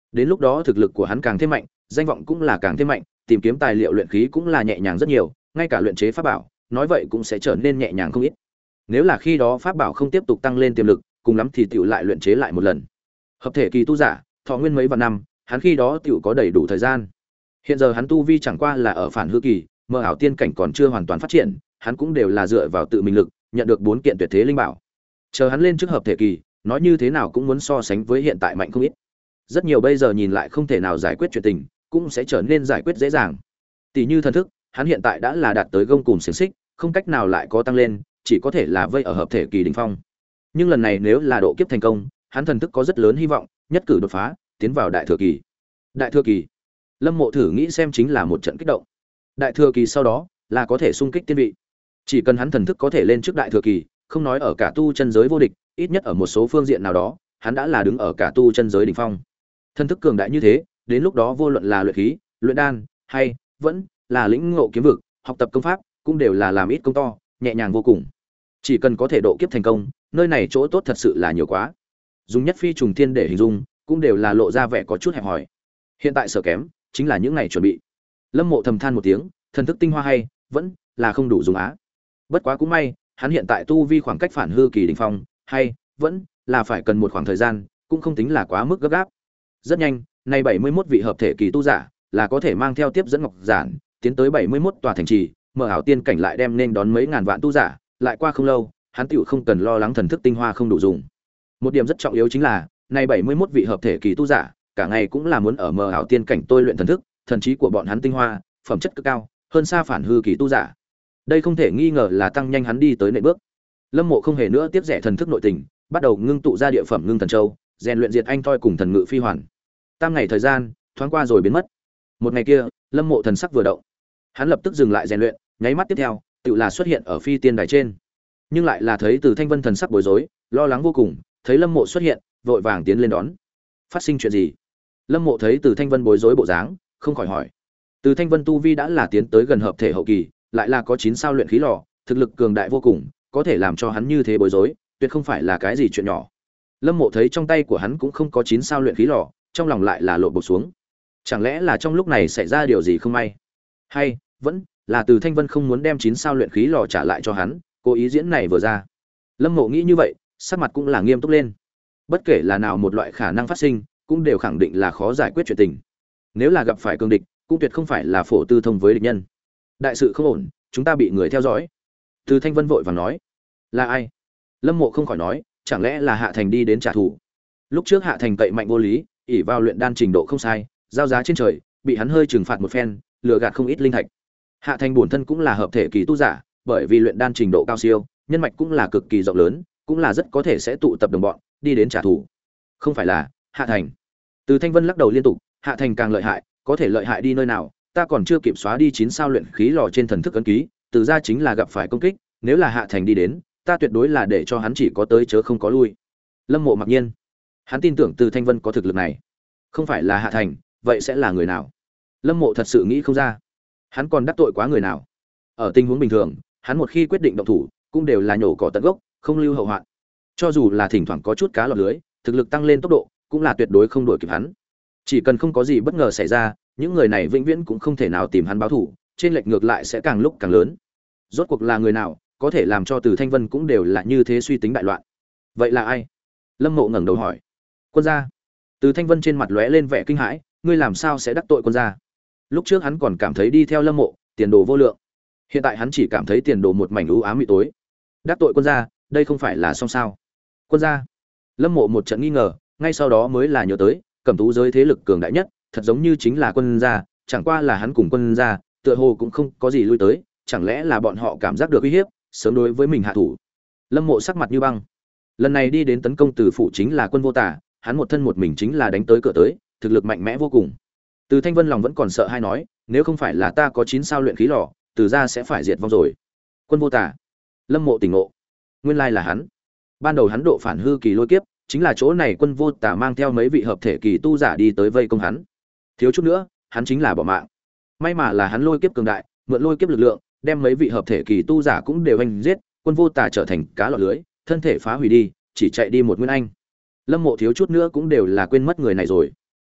Đến lúc đó thực lực của hắn càng thêm mạnh, danh vọng cũng là càng thêm mạnh, tìm kiếm tài liệu luyện khí cũng là nhẹ nhàng rất nhiều, ngay cả luyện chế pháp bảo, nói vậy cũng sẽ trở nên nhẹ nhàng không ít. Nếu là khi đó pháp bảo không tiếp tục tăng lên tiềm lực, cùng lắm thì tiểu lại luyện chế lại một lần. Hợp thể kỳ tu giả, thọ nguyên mấy vạn năm, hắn khi đó tiểu có đầy đủ thời gian. Hiện giờ hắn tu vi chẳng qua là ở phản hư kỳ, mơ ảo tiên cảnh còn chưa hoàn toàn phát triển, hắn cũng đều là dựa vào tự mình lực, nhận được bốn kiện tuyệt thế linh bảo. Chờ hắn lên trước hợp thể kỳ, nói như thế nào cũng muốn so sánh với hiện tại mạnh không ít. Rất nhiều bây giờ nhìn lại không thể nào giải quyết chuyện tình, cũng sẽ trở nên giải quyết dễ dàng. Tỷ như thần thức, hắn hiện tại đã là đạt tới gông cùm xiển xích, không cách nào lại có tăng lên, chỉ có thể là vây ở hợp thể kỳ đỉnh phong. Nhưng lần này nếu là độ kiếp thành công, hắn thần thức có rất lớn hy vọng, nhất cử đột phá, tiến vào đại thừa kỳ. Đại thừa kỳ. Lâm Mộ thử nghĩ xem chính là một trận kích động. Đại thừa kỳ sau đó là có thể xung kích tiên vị. Chỉ cần hắn thần thức có thể lên trước đại thừa kỳ, không nói ở cả tu chân giới vô địch, ít nhất ở một số phương diện nào đó, hắn đã là đứng ở cả tu chân giới đỉnh phong. Thần thức cường đại như thế, đến lúc đó vô luận là luyện khí, luyện đan, hay vẫn là lĩnh ngộ kiếm vực, học tập công pháp, cũng đều là làm ít công to, nhẹ nhàng vô cùng. Chỉ cần có thể độ kiếp thành công, nơi này chỗ tốt thật sự là nhiều quá. Dùng nhất phi trùng thiên để hình dung, cũng đều là lộ ra vẻ có chút hẹp hòi. Hiện tại sở kém chính là những này chuẩn bị. Lâm Mộ thầm than một tiếng, thần thức tinh hoa hay vẫn là không đủ dùng á. Bất quá cũng may, hắn hiện tại tu vi khoảng cách phản hư kỳ đỉnh phong, hay vẫn là phải cần một khoảng thời gian, cũng không tính là quá mức gấp gáp. Rất nhanh, nay bảy mươi mốt vị hợp thể kỳ tu giả, là có thể mang theo tiếp dẫn ngọc giản, tiến tới bảy mươi mốt tòa thành trì, mở ảo tiên cảnh lại đem nên đón mấy ngàn vạn tu giả, lại qua không lâu, hắn tiểu không cần lo lắng thần thức tinh hoa không đủ dùng. Một điểm rất trọng yếu chính là, nay bảy mươi mốt vị hợp thể kỳ tu giả, cả ngày cũng là muốn ở mở ảo tiên cảnh tôi luyện thần thức, thần trí của bọn hắn tinh hoa, phẩm chất cực cao, hơn xa phản hư kỳ tu giả. Đây không thể nghi ngờ là tăng nhanh hắn đi tới nệm bước. Lâm Mộ không hề nữa tiếp rẻ thần thức nội tình, bắt đầu ngưng tụ ra địa phẩm ngưng thần châu, rèn luyện diệt anh toi cùng thần ngự phi hoàn. Tam ngày thời gian thoáng qua rồi biến mất. Một ngày kia, Lâm Mộ thần sắc vừa động, hắn lập tức dừng lại rèn luyện, nháy mắt tiếp theo, tự là xuất hiện ở phi tiên đài trên. Nhưng lại là thấy Từ Thanh Vân thần sắc bối rối, lo lắng vô cùng, thấy Lâm Mộ xuất hiện, vội vàng tiến lên đón. Phát sinh chuyện gì? Lâm Mộ thấy Từ Thanh Vân bối rối bộ dáng, không khỏi hỏi. Từ Thanh Vân tu vi đã là tiến tới gần hợp thể hậu kỳ, lại là có chín sao luyện khí lò, thực lực cường đại vô cùng, có thể làm cho hắn như thế bối rối, tuyệt không phải là cái gì chuyện nhỏ. Lâm Mộ thấy trong tay của hắn cũng không có chín sao luyện khí lò, trong lòng lại là lộ bột xuống. Chẳng lẽ là trong lúc này xảy ra điều gì không may? Hay vẫn là Từ Thanh Vân không muốn đem chín sao luyện khí lò trả lại cho hắn, cố ý diễn này vừa ra. Lâm Mộ nghĩ như vậy, sắc mặt cũng là nghiêm túc lên. Bất kể là nào một loại khả năng phát sinh, cũng đều khẳng định là khó giải quyết chuyện tình. Nếu là gặp phải cương địch, cũng tuyệt không phải là phổ tư thông với địch nhân. Đại sự không ổn, chúng ta bị người theo dõi. Từ Thanh Vân vội vàng nói. Là ai? Lâm Mộ không khỏi nói, chẳng lẽ là Hạ Thành đi đến trả thù? Lúc trước Hạ Thành cậy mạnh vô lý, ỷ vào luyện đan trình độ không sai, giao giá trên trời, bị hắn hơi trừng phạt một phen, lừa gạt không ít linh thạch. Hạ Thành bổn thân cũng là hợp thể kỳ tu giả, bởi vì luyện đan trình độ cao siêu, nhân mạch cũng là cực kỳ rộng lớn, cũng là rất có thể sẽ tụ tập đồng bọn, đi đến trả thù. Không phải là Hạ Thành? Từ Thanh Vân lắc đầu liên tục, Hạ Thành càng lợi hại, có thể lợi hại đi nơi nào, ta còn chưa kịp xóa đi chín sao luyện khí lò trên thần thức ấn ký, từ ra chính là gặp phải công kích, nếu là Hạ Thành đi đến, ta tuyệt đối là để cho hắn chỉ có tới chớ không có lui. Lâm Mộ mặc nhiên, hắn tin tưởng Từ Thanh Vân có thực lực này. Không phải là Hạ Thành, vậy sẽ là người nào? Lâm Mộ thật sự nghĩ không ra. Hắn còn đắc tội quá người nào? Ở tình huống bình thường, hắn một khi quyết định động thủ, cũng đều là nhổ cỏ tận gốc, không lưu hậu hoạn. Cho dù là thỉnh thoảng có chút cá lọt lưới, thực lực tăng lên tốc độ, cũng là tuyệt đối không đuổi kịp hắn. Chỉ cần không có gì bất ngờ xảy ra, những người này vĩnh viễn cũng không thể nào tìm hắn báo thù, trên lệch ngược lại sẽ càng lúc càng lớn. Rốt cuộc là người nào, có thể làm cho Từ Thanh Vân cũng đều là như thế suy tính đại loạn? Vậy là ai? Lâm Mộ ngẩng đầu hỏi. Quân gia. Từ Thanh Vân trên mặt lóe lên vẻ kinh hãi, ngươi làm sao sẽ đắc tội quân gia? Lúc trước hắn còn cảm thấy đi theo Lâm Mộ, tiền đồ vô lượng. Hiện tại hắn chỉ cảm thấy tiền đồ một mảnh u ám mịt tối. Đắc tội quân gia, đây không phải là xong sao? Quân gia? Lâm Mộ một trận nghi ngờ, ngay sau đó mới là nhớ tới, Cẩm Tú giới thế lực cường đại nhất, thật giống như chính là quân gia, chẳng qua là hắn cùng quân gia, tựa hồ cũng không có gì lui tới, chẳng lẽ là bọn họ cảm giác được uy hiếp, sớm đối với mình hạ thủ. Lâm Mộ sắc mặt như băng. Lần này đi đến tấn công Từ phủ chính là Quân Vô Tả, hắn một thân một mình chính là đánh tới cửa tới, thực lực mạnh mẽ vô cùng. Từ Thanh Vân lòng vẫn còn sợ hai nói, nếu không phải là ta có chín sao luyện khí lò, Từ gia sẽ phải diệt vong rồi. Quân Vô Tả. Lâm Mộ tỉnh ngộ. Nguyên lai là hắn. Ban đầu hắn độ phản hư kỳ lôi kiếp, chính là chỗ này Quân Vô Tả mang theo mấy vị hợp thể kỳ tu giả đi tới vây công hắn. Thiếu chút nữa, hắn chính là bỏ mạng. May mà là hắn lôi kiếp cường đại, mượn lôi kiếp lực lượng, đem mấy vị hợp thể kỳ tu giả cũng đều anh giết, Quân Vô Tả trở thành cá lọt lưới, thân thể phá hủy đi, chỉ chạy đi một nguyên anh. Lâm Mộ thiếu chút nữa cũng đều là quên mất người này rồi.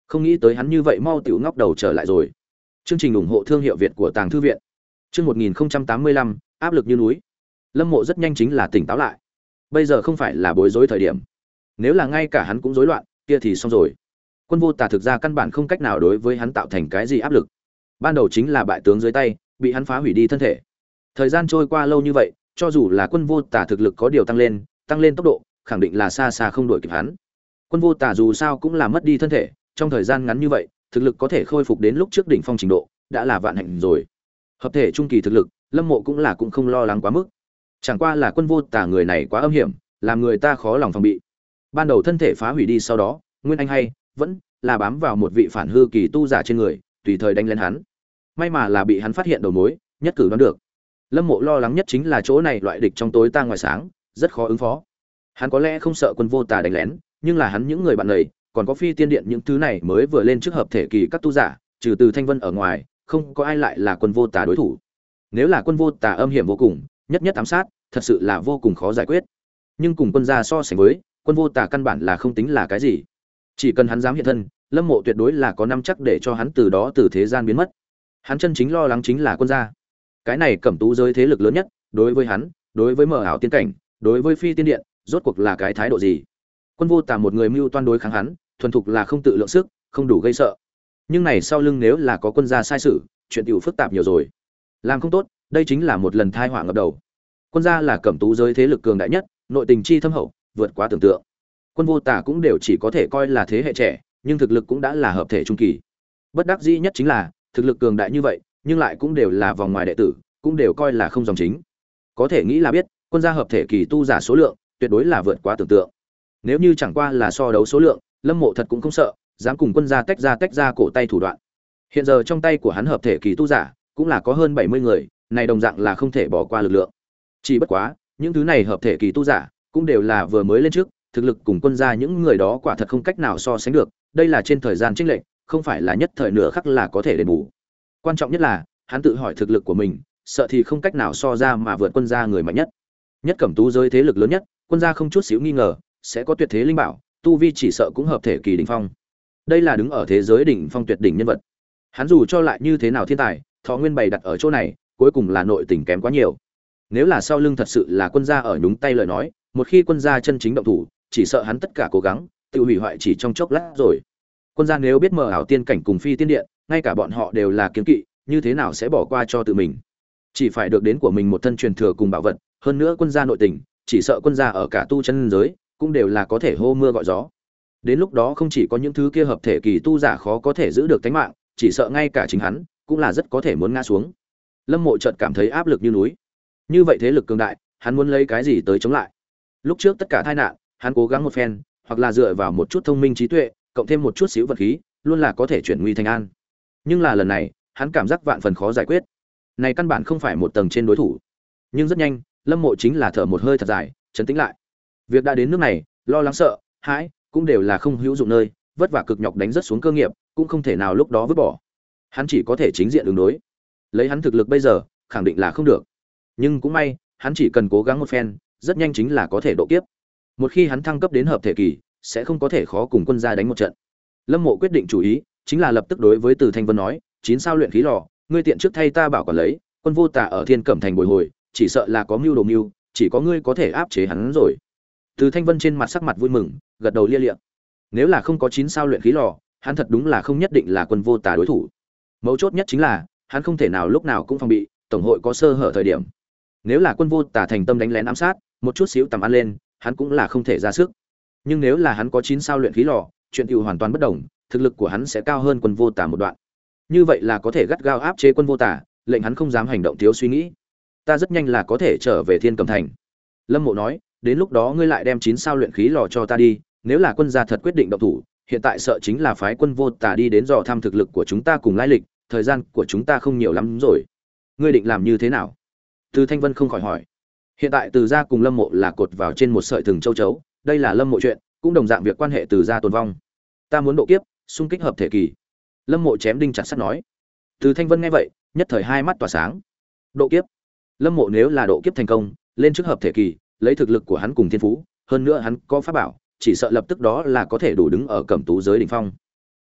Không nghĩ tới hắn như vậy mau tiểu ngóc đầu trở lại rồi. Chương trình ủng hộ thương hiệu Việt của Tàng Thư viện. Chương một nghìn tám mươi lăm, áp lực như núi. Lâm Mộ rất nhanh chính là tỉnh táo lại. Bây giờ không phải là bối rối thời điểm. Nếu là ngay cả hắn cũng rối loạn, kia thì xong rồi. Quân Vô Tà thực ra căn bản không cách nào đối với hắn tạo thành cái gì áp lực. Ban đầu chính là bại tướng dưới tay, bị hắn phá hủy đi thân thể. Thời gian trôi qua lâu như vậy, cho dù là Quân Vô Tà thực lực có điều tăng lên, tăng lên tốc độ, khẳng định là xa xa không đuổi kịp hắn. Quân Vô Tà dù sao cũng là mất đi thân thể, trong thời gian ngắn như vậy, thực lực có thể khôi phục đến lúc trước đỉnh phong trình độ, đã là vạn hạnh rồi. Hợp thể trung kỳ thực lực, Lâm Mộ cũng là cũng không lo lắng quá mức. Chẳng qua là Quân Vô Tà người này quá âm hiểm, làm người ta khó lòng phòng bị. Ban đầu thân thể phá hủy đi sau đó, nguyên anh hay vẫn là bám vào một vị phản hư kỳ tu giả trên người, tùy thời đánh lên hắn. May mà là bị hắn phát hiện đầu mối, nhất cử đoán được. Lâm Mộ lo lắng nhất chính là chỗ này loại địch trong tối ta ngoài sáng, rất khó ứng phó. Hắn có lẽ không sợ Quân Vô Tà đánh lén, nhưng là hắn những người bạn này, còn có Phi Tiên Điện những thứ này mới vừa lên trước hợp thể kỳ các tu giả, trừ từ Thanh Vân ở ngoài, không có ai lại là Quân Vô Tà đối thủ. Nếu là Quân Vô Tà âm hiểm vô cùng, nhất nhất ám sát, thật sự là vô cùng khó giải quyết. Nhưng cùng Quân gia so sánh với, Quân Vô Tà căn bản là không tính là cái gì. Chỉ cần hắn dám hiện thân, Lâm Mộ tuyệt đối là có nắm chắc để cho hắn từ đó từ thế gian biến mất. Hắn chân chính lo lắng chính là Quân gia. Cái này Cẩm Tú giới thế lực lớn nhất, đối với hắn, đối với Mở Ảo Tiên Cảnh, đối với Phi Tiên Điện, rốt cuộc là cái thái độ gì? Quân Vô Tà một người mưu toan đối kháng hắn, thuần thục là không tự lượng sức, không đủ gây sợ. Nhưng này sau lưng nếu là có Quân gia sai sự, chuyện tiểu phức tạp nhiều rồi. Làm không tốt, đây chính là một lần tai họa ngập đầu. Quân gia là Cẩm Tú giới thế lực cường đại nhất, nội tình chi thâm hậu, vượt quá tưởng tượng. Quân Vô Tà cũng đều chỉ có thể coi là thế hệ trẻ, nhưng thực lực cũng đã là hợp thể trung kỳ. Bất đắc dĩ nhất chính là, thực lực cường đại như vậy, nhưng lại cũng đều là vòng ngoài đệ tử, cũng đều coi là không dòng chính. Có thể nghĩ là biết, Quân gia hợp thể kỳ tu giả số lượng, tuyệt đối là vượt quá tưởng tượng. Nếu như chẳng qua là so đấu số lượng, Lâm Mộ thật cũng không sợ, dám cùng Quân gia tách ra tách ra cổ tay thủ đoạn. Hiện giờ trong tay của hắn hợp thể kỳ tu giả, cũng là có hơn bảy mươi người, này đồng dạng là không thể bỏ qua lực lượng. Chỉ bất quá, những thứ này hợp thể kỳ tu giả, cũng đều là vừa mới lên trước, thực lực cùng Quân gia những người đó quả thật không cách nào so sánh được, đây là trên thời gian chênh lệch, không phải là nhất thời nửa khắc là có thể đền bù. Quan trọng nhất là, hắn tự hỏi thực lực của mình, sợ thì không cách nào so ra mà vượt Quân gia người mạnh nhất. Nhất Cẩm Tú giới thế lực lớn nhất, Quân gia không chút xíu nghi ngờ, sẽ có tuyệt thế linh bảo, tu vi chỉ sợ cũng hợp thể kỳ đỉnh phong. Đây là đứng ở thế giới đỉnh phong tuyệt đỉnh nhân vật. Hắn dù cho lại như thế nào thiên tài, thọ nguyên bày đặt ở chỗ này, cuối cùng là nội tình kém quá nhiều. Nếu là sau lưng thật sự là Quân gia ở nhúng tay lời nói, một khi Quân gia chân chính động thủ, chỉ sợ hắn tất cả cố gắng, tự hủy hoại chỉ trong chốc lát rồi. Quân gia nếu biết Mở Ảo Tiên Cảnh cùng Phi Tiên Điện, ngay cả bọn họ đều là kiêng kỵ, như thế nào sẽ bỏ qua cho tự mình? Chỉ phải được đến của mình một thân truyền thừa cùng bảo vật, hơn nữa Quân gia nội tình, chỉ sợ Quân gia ở cả tu chân giới cũng đều là có thể hô mưa gọi gió. Đến lúc đó không chỉ có những thứ kia hợp thể kỳ tu giả khó có thể giữ được tính mạng, chỉ sợ ngay cả chính hắn cũng là rất có thể muốn ngã xuống. Lâm Mộ chợt cảm thấy áp lực như núi. Như vậy thế lực cường đại, hắn muốn lấy cái gì tới chống lại? Lúc trước tất cả tai nạn, hắn cố gắng một phen, hoặc là dựa vào một chút thông minh trí tuệ, cộng thêm một chút xíu vật khí, luôn là có thể chuyển nguy thành an. Nhưng là lần này, hắn cảm giác vạn phần khó giải quyết. Này căn bản không phải một tầng trên đối thủ. Nhưng rất nhanh, Lâm Mộ chính là thở một hơi thật dài, trấn tĩnh lại. Việc đã đến nước này, lo lắng sợ, hãi, cũng đều là không hữu dụng nơi, vất vả cực nhọc đánh rất xuống cơ nghiệp, cũng không thể nào lúc đó vứt bỏ. Hắn chỉ có thể chính diện ứng đối. Lấy hắn thực lực bây giờ, khẳng định là không được. Nhưng cũng may, hắn chỉ cần cố gắng một phen, rất nhanh chính là có thể độ kiếp. Một khi hắn thăng cấp đến hợp thể kỳ, sẽ không có thể khó cùng Quân gia đánh một trận. Lâm Mộ quyết định chủ ý, chính là lập tức đối với Từ Thanh Vân nói, chín sao luyện khí lò, ngươi tiện trước thay ta bảo quản lấy, Quân Vô Tà ở Thiên Cẩm thành bồi hồi, chỉ sợ là có mưu đồ mưu, chỉ có ngươi có thể áp chế hắn rồi. Từ Thanh Vân trên mặt sắc mặt vui mừng, gật đầu lia lịa. Nếu là không có chín sao luyện khí lò, hắn thật đúng là không nhất định là Quân Vô Tà đối thủ. Mấu chốt nhất chính là, hắn không thể nào lúc nào cũng phòng bị, tổng hội có sơ hở thời điểm. Nếu là Quân Vô Tà thành tâm đánh lén ám sát, một chút xíu tầm ăn lên, hắn cũng là không thể ra sức. Nhưng nếu là hắn có chín sao luyện khí lò, chuyện tiểu hoàn toàn bất đồng, thực lực của hắn sẽ cao hơn Quân Vô Tà một đoạn. Như vậy là có thể gắt gao áp chế Quân Vô Tà, lệnh hắn không dám hành động thiếu suy nghĩ. Ta rất nhanh là có thể trở về Thiên Cẩm thành. Lâm Mộ nói, đến lúc đó ngươi lại đem chín sao luyện khí lò cho ta đi, nếu là Quân gia thật quyết định động thủ, hiện tại sợ chính là phái Quân Vô Tà đi đến dò thăm thực lực của chúng ta cùng lai lịch, thời gian của chúng ta không nhiều lắm rồi. Ngươi định làm như thế nào? Từ Thanh Vân không khỏi hỏi. Hiện tại Từ gia cùng Lâm Mộ là cột vào trên một sợi thừng châu chấu, đây là Lâm Mộ chuyện, cũng đồng dạng việc quan hệ Từ gia tồn vong. Ta muốn độ kiếp, xung kích hợp thể kỳ. Lâm Mộ chém đinh chặt sắt nói. Từ Thanh Vân nghe vậy, nhất thời hai mắt tỏa sáng. Độ kiếp? Lâm Mộ nếu là độ kiếp thành công, lên trước hợp thể kỳ, lấy thực lực của hắn cùng thiên phú, hơn nữa hắn có pháp bảo, chỉ sợ lập tức đó là có thể đủ đứng ở Cẩm Tú giới đỉnh phong.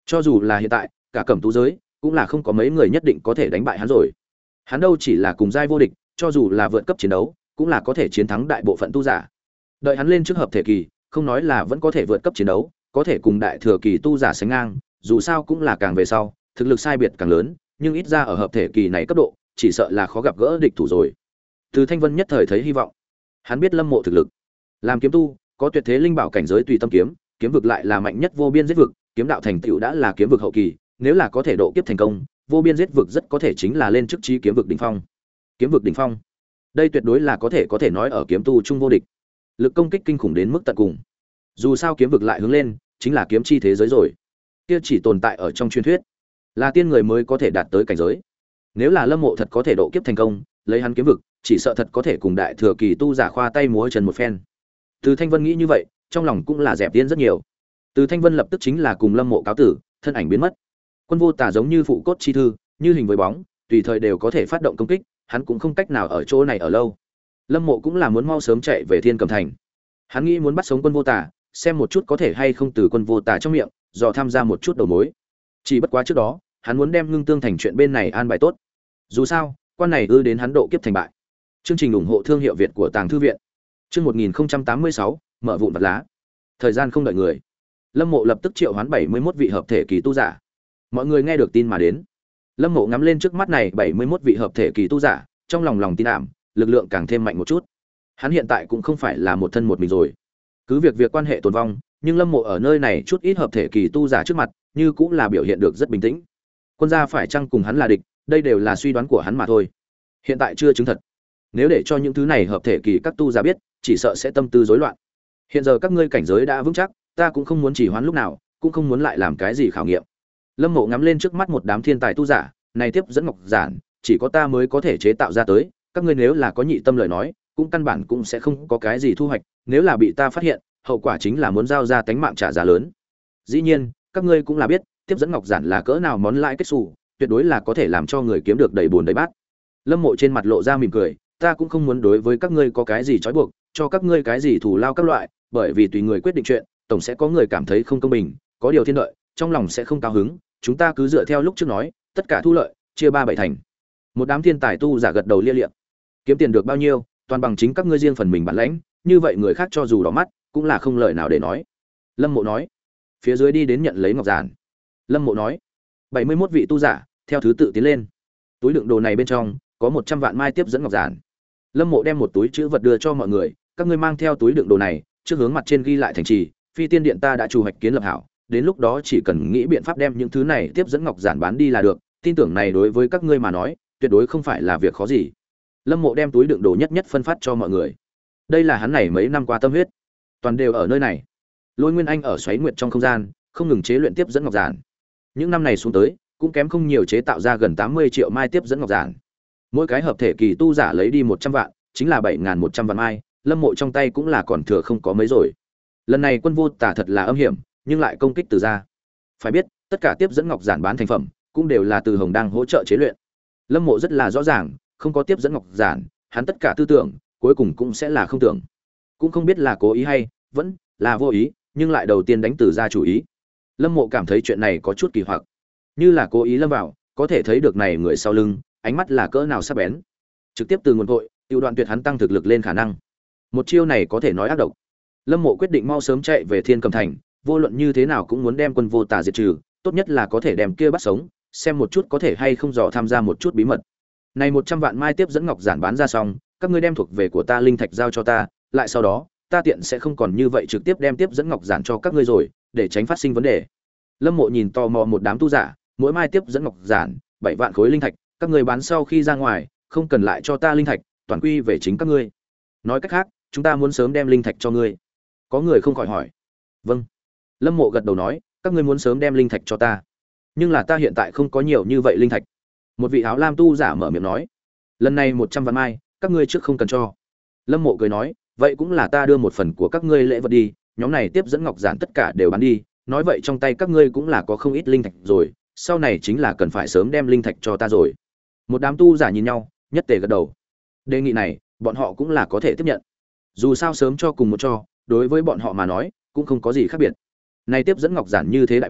Cho dù là hiện tại, cả cẩm tú giới cũng là không có mấy người nhất định có thể đánh bại hắn rồi. Hắn đâu chỉ là cùng giai vô địch, cho dù là vượt cấp chiến đấu, cũng là có thể chiến thắng đại bộ phận tu giả. Đợi hắn lên trước hợp thể kỳ, không nói là vẫn có thể vượt cấp chiến đấu, có thể cùng đại thừa kỳ tu giả sánh ngang, dù sao cũng là càng về sau, thực lực sai biệt càng lớn, nhưng ít ra ở hợp thể kỳ này cấp độ, chỉ sợ là khó gặp gỡ địch thủ rồi. Từ Thanh Vân nhất thời thấy hy vọng. Hắn biết Lâm Mộ thực lực, làm kiếm tu, có tuyệt thế linh bảo cảnh giới tùy tâm kiếm, kiếm vực lại là mạnh nhất vô biên giết vực, kiếm đạo thành tựu đã là kiếm vực hậu kỳ, nếu là có thể độ kiếp thành công, vô biên giết vực rất có thể chính là lên trước chí kiếm vực đỉnh phong. Kiếm vực đỉnh phong, đây tuyệt đối là có thể có thể nói ở kiếm tu trung vô địch. Lực công kích kinh khủng đến mức tận cùng. Dù sao kiếm vực lại hướng lên, chính là kiếm chi thế giới rồi. Kia chỉ tồn tại ở trong truyền thuyết, là tiên người mới có thể đạt tới cảnh giới. Nếu là Lâm Mộ thật có thể độ kiếp thành công, lấy hắn kiếm vực, chỉ sợ thật có thể cùng đại thừa kỳ tu giả khoa tay múa chân một phen. Từ Thanh Vân nghĩ như vậy, trong lòng cũng là dẹp tiên rất nhiều. Từ Thanh Vân lập tức chính là cùng Lâm Mộ cáo tử, thân ảnh biến mất. Quân Vô Tả giống như phụ cốt chi thư, như hình với bóng, tùy thời đều có thể phát động công kích, hắn cũng không cách nào ở chỗ này ở lâu. Lâm Mộ cũng là muốn mau sớm chạy về Thiên Cầm Thành. Hắn nghĩ muốn bắt sống Quân Vô Tả, xem một chút có thể hay không từ Quân Vô Tả trong miệng dò tham gia một chút đầu mối. Chỉ bất quá trước đó, hắn muốn đem Ngưng Tương Thành chuyện bên này an bài tốt. Dù sao, quan này ư đến hắn độ kiếp thành bại. Chương trình ủng hộ thương hiệu Việt của Tàng Thư viện. Chương một nghìn không trăm tám mươi sáu, mở vụn vật lá. Thời gian không đợi người. Lâm Mộ lập tức triệu hoán bảy mươi mốt vị hợp thể kỳ tu giả. Mọi người nghe được tin mà đến. Lâm Mộ ngắm lên trước mắt này bảy mươi mốt vị hợp thể kỳ tu giả, trong lòng lòng tin ảm, lực lượng càng thêm mạnh một chút. Hắn hiện tại cũng không phải là một thân một mình rồi. Cứ việc việc quan hệ tồn vong, nhưng Lâm Mộ ở nơi này chút ít hợp thể kỳ tu giả trước mặt, như cũng là biểu hiện được rất bình tĩnh. Quân gia phải chăng cùng hắn là địch, đây đều là suy đoán của hắn mà thôi. Hiện tại chưa chứng thật. Nếu để cho những thứ này hợp thể kỳ các tu giả biết, chỉ sợ sẽ tâm tư rối loạn. Hiện giờ các ngươi cảnh giới đã vững chắc, ta cũng không muốn chỉ hoãn lúc nào, cũng không muốn lại làm cái gì khảo nghiệm. Lâm Mộ ngắm lên trước mắt một đám thiên tài tu giả, này tiếp dẫn ngọc giản, chỉ có ta mới có thể chế tạo ra tới, các ngươi nếu là có nhị tâm lời nói, cũng căn bản cũng sẽ không có cái gì thu hoạch, nếu là bị ta phát hiện, hậu quả chính là muốn giao ra tánh mạng trả giá lớn. Dĩ nhiên, các ngươi cũng là biết, tiếp dẫn ngọc giản là cỡ nào món lãi kết xù, tuyệt đối là có thể làm cho người kiếm được đầy buồn đầy bát. Lâm Mộ trên mặt lộ ra mỉm cười, ta cũng không muốn đối với các ngươi có cái gì trói buộc, cho các ngươi cái gì thù lao các loại, bởi vì tùy người quyết định chuyện, tổng sẽ có người cảm thấy không công bình, có điều thiên đợi, trong lòng sẽ không cao hứng, chúng ta cứ dựa theo lúc trước nói, tất cả thu lợi, chia ba bảy thành. Một đám thiên tài tu giả gật đầu lia liệm. Kiếm tiền được bao nhiêu, toàn bằng chính các ngươi riêng phần mình bản lãnh, như vậy người khác cho dù đỏ mắt, cũng là không lời nào để nói. Lâm Mộ nói. Phía dưới đi đến nhận lấy ngọc giản. Lâm Mộ nói, bảy mươi mốt vị tu giả, theo thứ tự tiến lên. Túi đựng đồ này bên trong có một trăm vạn mai tiếp dẫn ngọc giản. Lâm Mộ đem một túi chữ vật đưa cho mọi người, các ngươi mang theo túi đựng đồ này, trước hướng mặt trên ghi lại thành trì, Phi Tiên Điện ta đã chủ hoạch kiến lập hảo, đến lúc đó chỉ cần nghĩ biện pháp đem những thứ này tiếp dẫn ngọc giản bán đi là được, tin tưởng này đối với các ngươi mà nói, tuyệt đối không phải là việc khó gì. Lâm Mộ đem túi đựng đồ nhất nhất phân phát cho mọi người. Đây là hắn này mấy năm qua tâm huyết, toàn đều ở nơi này. Lôi Nguyên Anh ở Xoáy Nguyệt trong không gian, không ngừng chế luyện tiếp dẫn ngọc giản. Những năm này xuống tới, cũng kém không nhiều chế tạo ra gần tám mươi triệu mai tiếp dẫn ngọc giản. Mỗi cái hợp thể kỳ tu giả lấy đi một trăm vạn, chính là bảy nghìn một trăm vạn mai, Lâm Mộ trong tay cũng là còn thừa không có mấy rồi. Lần này Quân Vô Tả thật là âm hiểm, nhưng lại công kích từ ra. Phải biết, tất cả tiếp dẫn ngọc giản bán thành phẩm cũng đều là từ Hồng đang hỗ trợ chế luyện. Lâm Mộ rất là rõ ràng, không có tiếp dẫn ngọc giản, hắn tất cả tư tưởng cuối cùng cũng sẽ là không tưởng. Cũng không biết là cố ý hay vẫn là vô ý, nhưng lại đầu tiên đánh từ ra chủ ý. Lâm Mộ cảm thấy chuyện này có chút kỳ hoặc, như là cố ý lâm vào, có thể thấy được này người sau lưng, ánh mắt là cỡ nào sắc bén. Trực tiếp từ nguồn cội, tiêu đoạn tuyệt hắn tăng thực lực lên khả năng. Một chiêu này có thể nói ác độc. Lâm Mộ quyết định mau sớm chạy về Thiên Cầm Thành, vô luận như thế nào cũng muốn đem Quân Vô Tả diệt trừ, tốt nhất là có thể đem kia bắt sống, xem một chút có thể hay không dò tham gia một chút bí mật. Này một trăm vạn mai tiếp dẫn ngọc giản bán ra xong, các ngươi đem thuộc về của ta linh thạch giao cho ta, lại sau đó, ta tiện sẽ không còn như vậy trực tiếp đem tiếp dẫn ngọc giản cho các ngươi rồi, để tránh phát sinh vấn đề. Lâm Mộ nhìn tò mò một đám tu giả, mỗi mai tiếp dẫn ngọc giản bảy vạn khối linh thạch, các ngươi bán sau khi ra ngoài, không cần lại cho ta linh thạch, toàn quy về chính các ngươi. Nói cách khác, chúng ta muốn sớm đem linh thạch cho ngươi. Có người không khỏi hỏi. Vâng. Lâm Mộ gật đầu nói, các ngươi muốn sớm đem linh thạch cho ta. Nhưng là ta hiện tại không có nhiều như vậy linh thạch. Một vị áo lam tu giả mở miệng nói. Lần này một trăm vạn mai, các ngươi trước không cần cho. Lâm Mộ cười nói, vậy cũng là ta đưa một phần của các ngươi lễ vật đi, nhóm này tiếp dẫn ngọc giản tất cả đều bán đi, nói vậy trong tay các ngươi cũng là có không ít linh thạch rồi, sau này chính là cần phải sớm đem linh thạch cho ta rồi. Một đám tu giả nhìn nhau, nhất tề gật đầu. Đề nghị này, bọn họ cũng là có thể tiếp nhận. Dù sao sớm cho cùng một cho, đối với bọn họ mà nói, cũng không có gì khác biệt. Này tiếp dẫn ngọc giản như thế đại bán,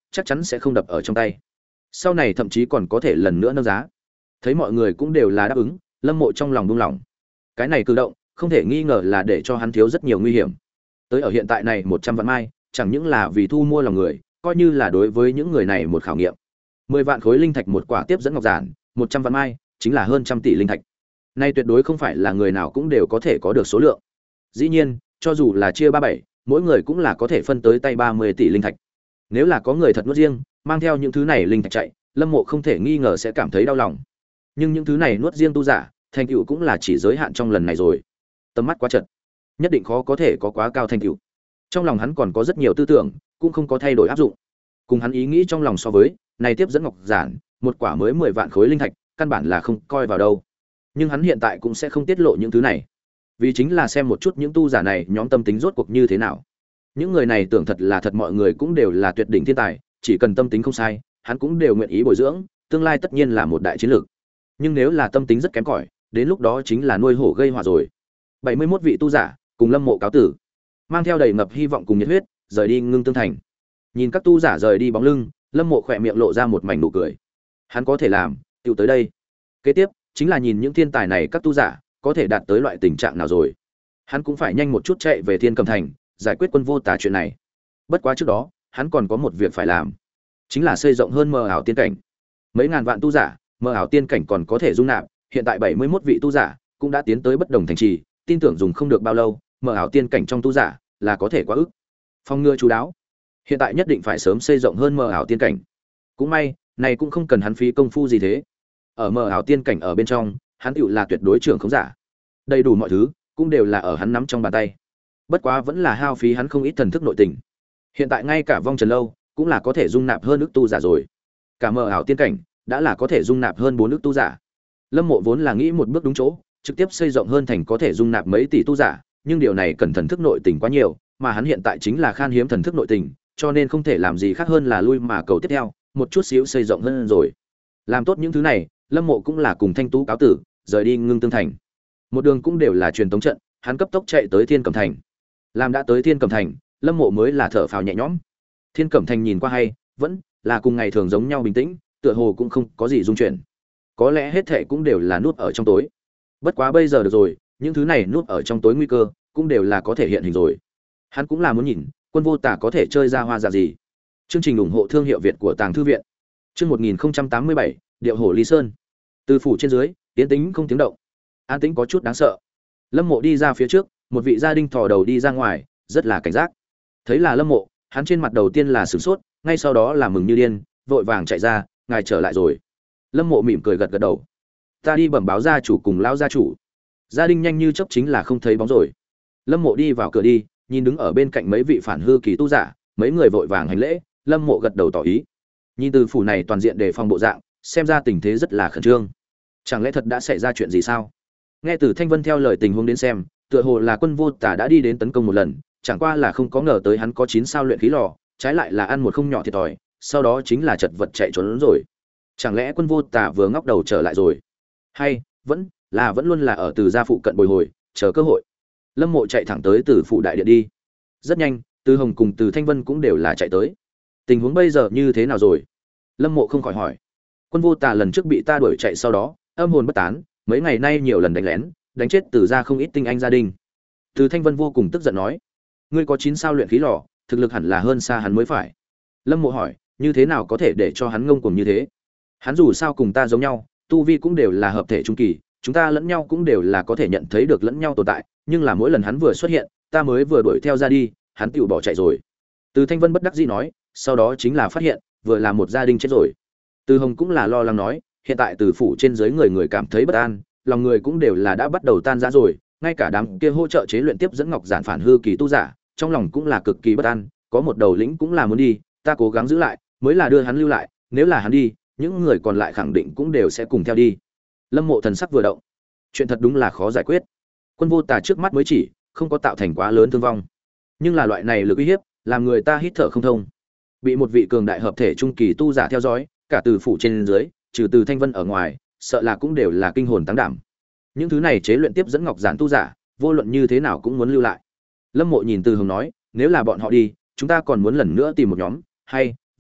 chắc chắn sẽ không đập ở trong tay. Sau này thậm chí còn có thể lần nữa nâng giá. Thấy mọi người cũng đều là đáp ứng, Lâm Mộ trong lòng buông lỏng. Cái này cử động, không thể nghi ngờ là để cho hắn thiếu rất nhiều nguy hiểm. Tới ở hiện tại này một trăm vạn mai, chẳng những là vì thu mua lòng người, coi như là đối với những người này một khảo nghiệm. Mười vạn khối linh thạch một quả tiếp dẫn ngọc giản, một trăm vạn mai, chính là hơn trăm tỷ linh thạch. Nay tuyệt đối không phải là người nào cũng đều có thể có được số lượng. Dĩ nhiên, cho dù là chia ba bảy, mỗi người cũng là có thể phân tới tay ba mươi tỷ linh thạch. Nếu là có người thật nuốt riêng, mang theo những thứ này linh thạch chạy, Lâm Mộ không thể nghi ngờ sẽ cảm thấy đau lòng. Nhưng những thứ này nuốt riêng tu giả, thành tựu cũng là chỉ giới hạn trong lần này rồi. Tầm mắt quá chật, nhất định khó có thể có quá cao thành tựu. Trong lòng hắn còn có rất nhiều tư tưởng, cũng không có thay đổi áp dụng. Cùng hắn ý nghĩ trong lòng so với, này tiếp dẫn ngọc giản, một quả mới mười vạn khối linh thạch, căn bản là không coi vào đâu. Nhưng hắn hiện tại cũng sẽ không tiết lộ những thứ này, vì chính là xem một chút những tu giả này nhóm tâm tính rốt cuộc như thế nào. Những người này tưởng thật là thật, mọi người cũng đều là tuyệt đỉnh thiên tài, chỉ cần tâm tính không sai, hắn cũng đều nguyện ý bồi dưỡng, tương lai tất nhiên là một đại chiến lược. Nhưng nếu là tâm tính rất kém cỏi, đến lúc đó chính là nuôi hổ gây họa rồi. bảy mươi mốt vị tu giả cùng Lâm Mộ cáo tử, mang theo đầy ngập hy vọng cùng nhiệt huyết, rời đi Ngưng Tương Thành. Nhìn các tu giả rời đi bóng lưng, Lâm Mộ khỏe miệng lộ ra một mảnh nụ cười. Hắn có thể làm, tựu tới đây. Kế tiếp, chính là nhìn những thiên tài này các tu giả có thể đạt tới loại tình trạng nào rồi. Hắn cũng phải nhanh một chút chạy về Thiên Cầm Thành, giải quyết Quân Vô Tà chuyện này. Bất quá trước đó, hắn còn có một việc phải làm, chính là xây rộng hơn mờ ảo tiên cảnh. Mấy ngàn vạn tu giả, mờ ảo tiên cảnh còn có thể dung nạp, hiện tại bảy mươi mốt vị tu giả cũng đã tiến tới bất đồng thành trì, tin tưởng dùng không được bao lâu, mờ ảo tiên cảnh trong tu giả là có thể quá ức. Phong ngừa chú đáo, hiện tại nhất định phải sớm xây rộng hơn mờ ảo tiên cảnh. Cũng may, này cũng không cần hắn phí công phu gì thế. Ở mờ ảo tiên cảnh ở bên trong, hắn tựu là tuyệt đối trưởng khống giả. Đầy đủ mọi thứ cũng đều là ở hắn nắm trong bàn tay. Bất quá vẫn là hao phí hắn không ít thần thức nội tình. Hiện tại ngay cả Vong Trần lâu cũng là có thể dung nạp hơn ức tu giả rồi. Cả mờ ảo tiên cảnh đã là có thể dung nạp hơn bốn ức tu giả. Lâm Mộ vốn là nghĩ một bước đúng chỗ, trực tiếp xây rộng hơn thành có thể dung nạp mấy tỷ tu giả, nhưng điều này cần thần thức nội tình quá nhiều, mà hắn hiện tại chính là khan hiếm thần thức nội tình, cho nên không thể làm gì khác hơn là lui mà cầu tiếp theo, một chút xíu xây rộng hơn rồi. Làm tốt những thứ này, Lâm Mộ cũng là cùng Thanh Tú cáo tử, rời đi Ngưng Tương Thành. Một đường cũng đều là truyền tống trận, hắn cấp tốc chạy tới Thiên Cẩm Thành. Làm đã tới Thiên Cẩm Thành, Lâm Mộ mới là thở phào nhẹ nhõm. Thiên Cẩm Thành nhìn qua hay, vẫn là cùng ngày thường giống nhau bình tĩnh, tựa hồ cũng không có gì rung chuyển. Có lẽ hết thảy cũng đều là nút ở trong tối. Bất quá bây giờ được rồi, những thứ này nút ở trong tối nguy cơ, cũng đều là có thể hiện hình rồi. Hắn cũng là muốn nhìn, Quân Vô Tà có thể chơi ra hoa dạng gì. Chương trình ủng hộ thương hiệu Việt của Tàng Thư viện. Chương một nghìn không trăm tám mươi bảy, Điệu Hổ Ly Sơn. Từ phủ trên dưới, tiến tĩnh không tiếng động. An tĩnh có chút đáng sợ. Lâm Mộ đi ra phía trước, một vị gia đình thò đầu đi ra ngoài, rất là cảnh giác. Thấy là Lâm Mộ, hắn trên mặt đầu tiên là sửng sốt, ngay sau đó là mừng như điên, vội vàng chạy ra, ngài trở lại rồi. Lâm Mộ mỉm cười gật gật đầu. Ta đi bẩm báo gia chủ cùng lão gia chủ. Gia đình nhanh như chớp chính là không thấy bóng rồi. Lâm Mộ đi vào cửa đi, nhìn đứng ở bên cạnh mấy vị phản hư kỳ tu giả, mấy người vội vàng hành lễ, Lâm Mộ gật đầu tỏ ý. Nhìn từ phủ này toàn diện đề phòng bộ dạng, xem ra tình thế rất là khẩn trương. Chẳng lẽ thật đã xảy ra chuyện gì sao? Nghe từ Thanh Vân theo lời tình huống đến xem, tựa hồ là Quân Vô Tà đã đi đến tấn công một lần, chẳng qua là không có ngờ tới hắn có chín sao luyện khí lò, trái lại là ăn một không nhỏ thiệt thòi, sau đó chính là chật vật chạy trốn rồi. Chẳng lẽ Quân Vô Tà vừa ngóc đầu trở lại rồi? Hay vẫn là vẫn luôn là ở từ gia phụ cận bồi hồi, chờ cơ hội. Lâm Mộ chạy thẳng tới từ phụ đại điện đi. Rất nhanh, Từ Hồng cùng Từ Thanh Vân cũng đều là chạy tới. Tình huống bây giờ như thế nào rồi? Lâm Mộ không khỏi hỏi. Quân Vô Tà lần trước bị ta đuổi chạy, sau đó âm hồn bất tán, mấy ngày nay nhiều lần đánh lén, đánh chết từ gia không ít tinh anh gia đình. Từ Thanh Vân vô cùng tức giận nói, ngươi có chín sao luyện khí lò, thực lực hẳn là hơn xa hắn mới phải. Lâm Mộ hỏi, như thế nào có thể để cho hắn ngông cuồng như thế? Hắn dù sao cùng ta giống nhau, tu vi cũng đều là hợp thể trung kỳ, chúng ta lẫn nhau cũng đều là có thể nhận thấy được lẫn nhau tồn tại, nhưng là mỗi lần hắn vừa xuất hiện, ta mới vừa đuổi theo ra đi, hắn tựu bỏ chạy rồi. Từ Thanh Vân bất đắc dĩ nói, sau đó chính là phát hiện, vừa là một gia đình chết rồi. Từ Hồng cũng là lo lắng nói, hiện tại từ phủ trên dưới người người cảm thấy bất an, lòng người cũng đều là đã bắt đầu tan rã rồi, ngay cả đám kia hỗ trợ chế luyện tiếp dẫn ngọc giản phản hư kỳ tu giả, trong lòng cũng là cực kỳ bất an, có một đầu lĩnh cũng là muốn đi, ta cố gắng giữ lại, mới là đưa hắn lưu lại, nếu là hắn đi, những người còn lại khẳng định cũng đều sẽ cùng theo đi. Lâm Mộ thần sắc vừa động, chuyện thật đúng là khó giải quyết. Quân Vô Tà trước mắt mới chỉ không có tạo thành quá lớn thương vong, nhưng là loại này lực uy hiếp, làm người ta hít thở không thông. Bị một vị cường đại hợp thể trung kỳ tu giả theo dõi, cả từ phủ trên dưới, trừ từ Thanh Vân ở ngoài, sợ là cũng đều là kinh hồn táng đảm. Những thứ này chế luyện tiếp dẫn ngọc giản tu giả, vô luận như thế nào cũng muốn lưu lại. Lâm Mộ nhìn Từ Hồng nói, nếu là bọn họ đi, chúng ta còn muốn lần nữa tìm một nhóm, hay vẫn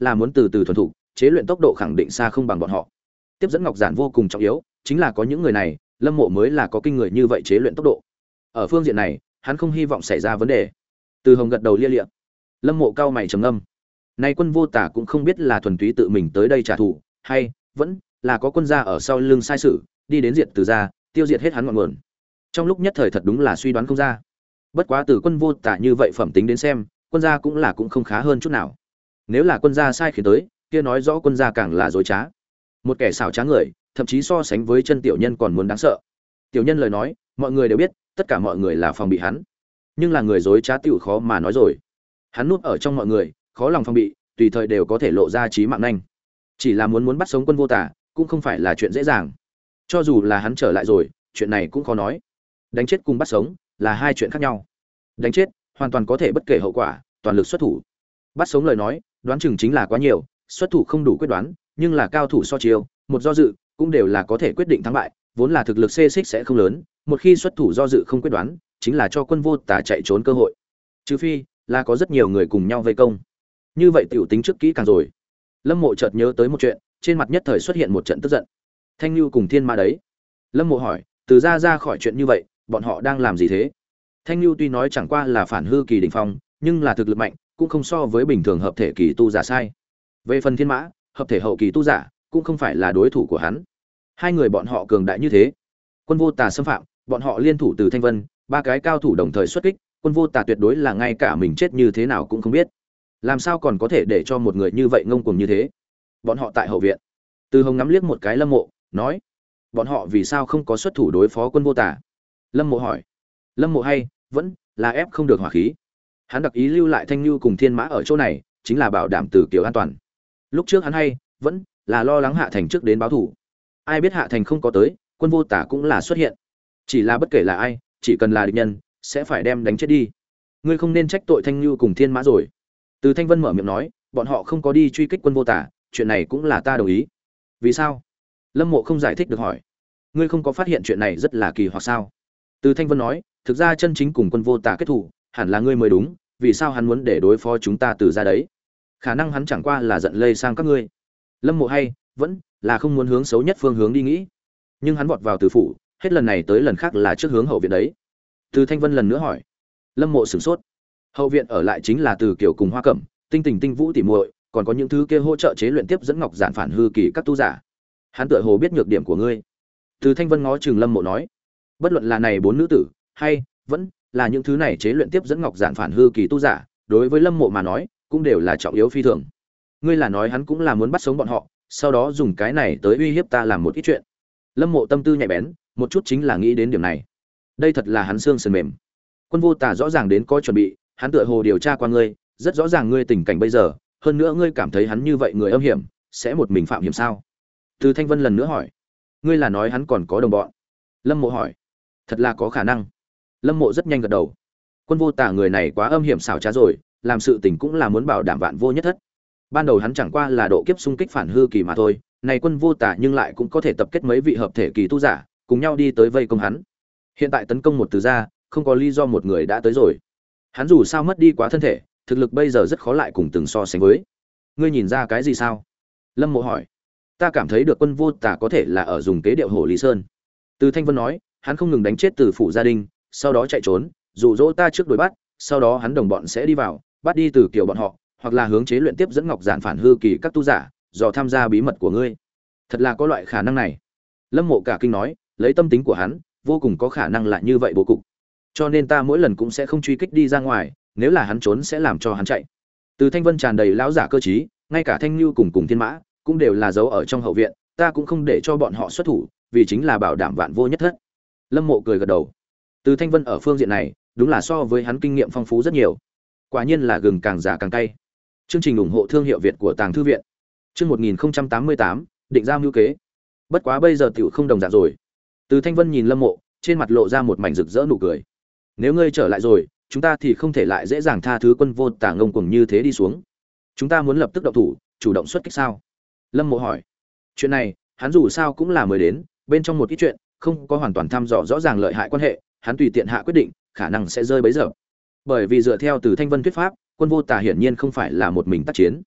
là muốn từ từ thuần thục, chế luyện tốc độ khẳng định xa không bằng bọn họ. Tiếp dẫn ngọc giản vô cùng trọng yếu, chính là có những người này, Lâm Mộ mới là có kinh người như vậy chế luyện tốc độ. Ở phương diện này, hắn không hy vọng xảy ra vấn đề. Từ Hồng gật đầu lia lịa. Lâm Mộ cao mày trầm ngâm. Nay Quân Vô Tả cũng không biết là thuần túy tự mình tới đây trả thù, hay vẫn là có quân gia ở sau lưng sai sự, đi đến diệt Từ gia, tiêu diệt hết hắn ngọn nguồn. Trong lúc nhất thời thật đúng là suy đoán không ra. Bất quá từ Quân Vô Tả như vậy phẩm tính đến xem, quân gia cũng là cũng không khá hơn chút nào. Nếu là quân gia sai khiến tới, kia nói rõ quân gia càng là dối trá. Một kẻ xảo trá người, thậm chí so sánh với chân tiểu nhân còn muốn đáng sợ. Tiểu nhân lời nói, mọi người đều biết, tất cả mọi người là phòng bị hắn. Nhưng là người dối trá tiểu khó mà nói rồi. Hắn núp ở trong mọi người, khó lòng phòng bị, tùy thời đều có thể lộ ra chí mạng nhanh. Chỉ là muốn muốn bắt sống Quân Vô Tả, cũng không phải là chuyện dễ dàng. Cho dù là hắn trở lại rồi, chuyện này cũng khó nói. Đánh chết cùng bắt sống là hai chuyện khác nhau. Đánh chết, hoàn toàn có thể bất kể hậu quả, toàn lực xuất thủ. Bắt sống lời nói, đoán chừng chính là quá nhiều, xuất thủ không đủ quyết đoán, nhưng là cao thủ so chiêu, một do dự, cũng đều là có thể quyết định thắng bại, vốn là thực lực xê xích sẽ không lớn, một khi xuất thủ do dự không quyết đoán, chính là cho Quân Vô Tả chạy trốn cơ hội. Trừ phi là có rất nhiều người cùng nhau vây công. Như vậy tiểu tính trước kỹ càng rồi. Lâm Mộ chợt nhớ tới một chuyện, trên mặt nhất thời xuất hiện một trận tức giận. Thanh Nưu cùng Thiên Ma đấy. Lâm Mộ hỏi, từ ra ra khỏi chuyện như vậy, bọn họ đang làm gì thế? Thanh Nưu tuy nói chẳng qua là phản hư kỳ đỉnh phong, nhưng là thực lực mạnh, cũng không so với bình thường hợp thể kỳ tu giả sai. Về phần Thiên Mã, hợp thể hậu kỳ tu giả, cũng không phải là đối thủ của hắn. Hai người bọn họ cường đại như thế, Quân Vô Tả xâm phạm, bọn họ liên thủ từ Thanh Vân, ba cái cao thủ đồng thời xuất kích, Quân Vô Tả tuyệt đối là ngay cả mình chết như thế nào cũng không biết. Làm sao còn có thể để cho một người như vậy ngông cuồng như thế? Bọn họ tại hậu viện. Từ Hồng ngắm liếc một cái Lâm Mộ, nói: "Bọn họ vì sao không có xuất thủ đối phó Quân Vô Tả?" Lâm Mộ hỏi. Lâm Mộ hay vẫn là ép không được hỏa khí. Hắn đặc ý lưu lại Thanh Nưu cùng Thiên Mã ở chỗ này, chính là bảo đảm Từ Kiều an toàn. Lúc trước hắn hay vẫn là lo lắng Hạ Thành trước đến báo thủ. Ai biết Hạ Thành không có tới, Quân Vô Tả cũng là xuất hiện. Chỉ là bất kể là ai, chỉ cần là địch nhân, sẽ phải đem đánh chết đi. Ngươi không nên trách tội Thanh Nưu cùng Thiên Mã rồi. Từ Thanh Vân mở miệng nói, bọn họ không có đi truy kích Quân Vô Tả, chuyện này cũng là ta đồng ý. Vì sao? Lâm Mộ không giải thích được hỏi. Ngươi không có phát hiện chuyện này rất là kỳ hoặc sao? Từ Thanh Vân nói, thực ra chân chính cùng Quân Vô Tả kết thủ, hẳn là ngươi mới đúng, vì sao hắn muốn để đối phó chúng ta từ ra đấy? Khả năng hắn chẳng qua là giận lây sang các ngươi. Lâm Mộ hay vẫn là không muốn hướng xấu nhất phương hướng đi nghĩ. Nhưng hắn vọt vào Từ phủ, hết lần này tới lần khác là trước hướng hậu viện đấy. Từ Thanh Vân lần nữa hỏi. Lâm Mộ sửng sốt. Hậu viện ở lại chính là Từ Kiều cùng Hoa Cẩm, Tinh Tình Tinh Vũ tỉ muội, còn có những thứ kia hỗ trợ chế luyện tiếp dẫn ngọc giản phản hư kỳ các tu giả. Hắn tựa hồ biết nhược điểm của ngươi. Từ Thanh Vân ngó chừng Lâm Mộ nói, bất luận là này bốn nữ tử, hay vẫn là những thứ này chế luyện tiếp dẫn ngọc giản phản hư kỳ tu giả, đối với Lâm Mộ mà nói, cũng đều là trọng yếu phi thường. Ngươi là nói hắn cũng là muốn bắt sống bọn họ, sau đó dùng cái này tới uy hiếp ta làm một ít chuyện. Lâm Mộ tâm tư nhạy bén, một chút chính là nghĩ đến điểm này. Đây thật là hắn xương sườn mềm. Quân Vô Tả rõ ràng đến có chuẩn bị, hắn tựa hồ điều tra qua ngươi, rất rõ ràng ngươi tình cảnh bây giờ, hơn nữa ngươi cảm thấy hắn như vậy người âm hiểm, sẽ một mình phạm hiểm sao? Từ Thanh Vân lần nữa hỏi, ngươi là nói hắn còn có đồng bọn? Lâm Mộ hỏi, thật là có khả năng. Lâm Mộ rất nhanh gật đầu. Quân Vô Tả người này quá âm hiểm xảo trá rồi, làm sự tình cũng là muốn bảo đảm vạn vô nhất thất. Ban đầu hắn chẳng qua là độ kiếp xung kích phản hư kỳ mà thôi, này Quân Vô Tả nhưng lại cũng có thể tập kết mấy vị hợp thể kỳ tu giả, cùng nhau đi tới vây công hắn. Hiện tại tấn công một từ ra, không có lý do một người đã tới rồi. Hắn dù sao mất đi quá thân thể, thực lực bây giờ rất khó lại cùng từng so sánh với. Ngươi nhìn ra cái gì sao? Lâm Mộ hỏi. Ta cảm thấy được Quân Vô Tả có thể là ở dùng kế điệu Hồ Lý Sơn. Từ Thanh Vân nói, hắn không ngừng đánh chết Từ phủ gia đình, sau đó chạy trốn, dụ dỗ ta trước đuổi bắt, sau đó hắn đồng bọn sẽ đi vào, bắt đi Từ Kiều bọn họ, hoặc là hướng chế luyện tiếp dẫn ngọc giản phản hư kỳ các tu giả, dò tham gia bí mật của ngươi. Thật là có loại khả năng này. Lâm Mộ cả kinh nói, lấy tâm tính của hắn, vô cùng có khả năng là như vậy bố cục. Cho nên ta mỗi lần cũng sẽ không truy kích đi ra ngoài, nếu là hắn trốn sẽ làm cho hắn chạy. Từ Thanh Vân tràn đầy lão giả cơ trí, ngay cả Thanh Nưu cùng cùng Thiên Mã cũng đều là giấu ở trong hậu viện, ta cũng không để cho bọn họ xuất thủ, vì chính là bảo đảm vạn vô nhất thất. Lâm Mộ cười gật đầu. Từ Thanh Vân ở phương diện này, đúng là so với hắn kinh nghiệm phong phú rất nhiều. Quả nhiên là gừng càng già càng cay. Chương trình ủng hộ thương hiệu Việt của Tàng thư viện. Chương một nghìn không trăm tám mươi tám, định ra mưu kế. Bất quá bây giờ tiểu không đồng dạng rồi. Từ Thanh Vân nhìn Lâm Mộ, trên mặt lộ ra một mảnh rực rỡ nụ cười. Nếu ngươi trở lại rồi, chúng ta thì không thể lại dễ dàng tha thứ Quân Vô Tả ngông cuồng như thế đi xuống. Chúng ta muốn lập tức động thủ, chủ động xuất kích sao? Lâm Mộ hỏi. Chuyện này, hắn dù sao cũng là mới đến, bên trong một ít chuyện, không có hoàn toàn thăm dò rõ ràng lợi hại quan hệ, hắn tùy tiện hạ quyết định, khả năng sẽ rơi bấy giờ. Bởi vì dựa theo Từ Thanh Vân thuyết pháp, Quân Vô Tả hiển nhiên không phải là một mình tác chiến.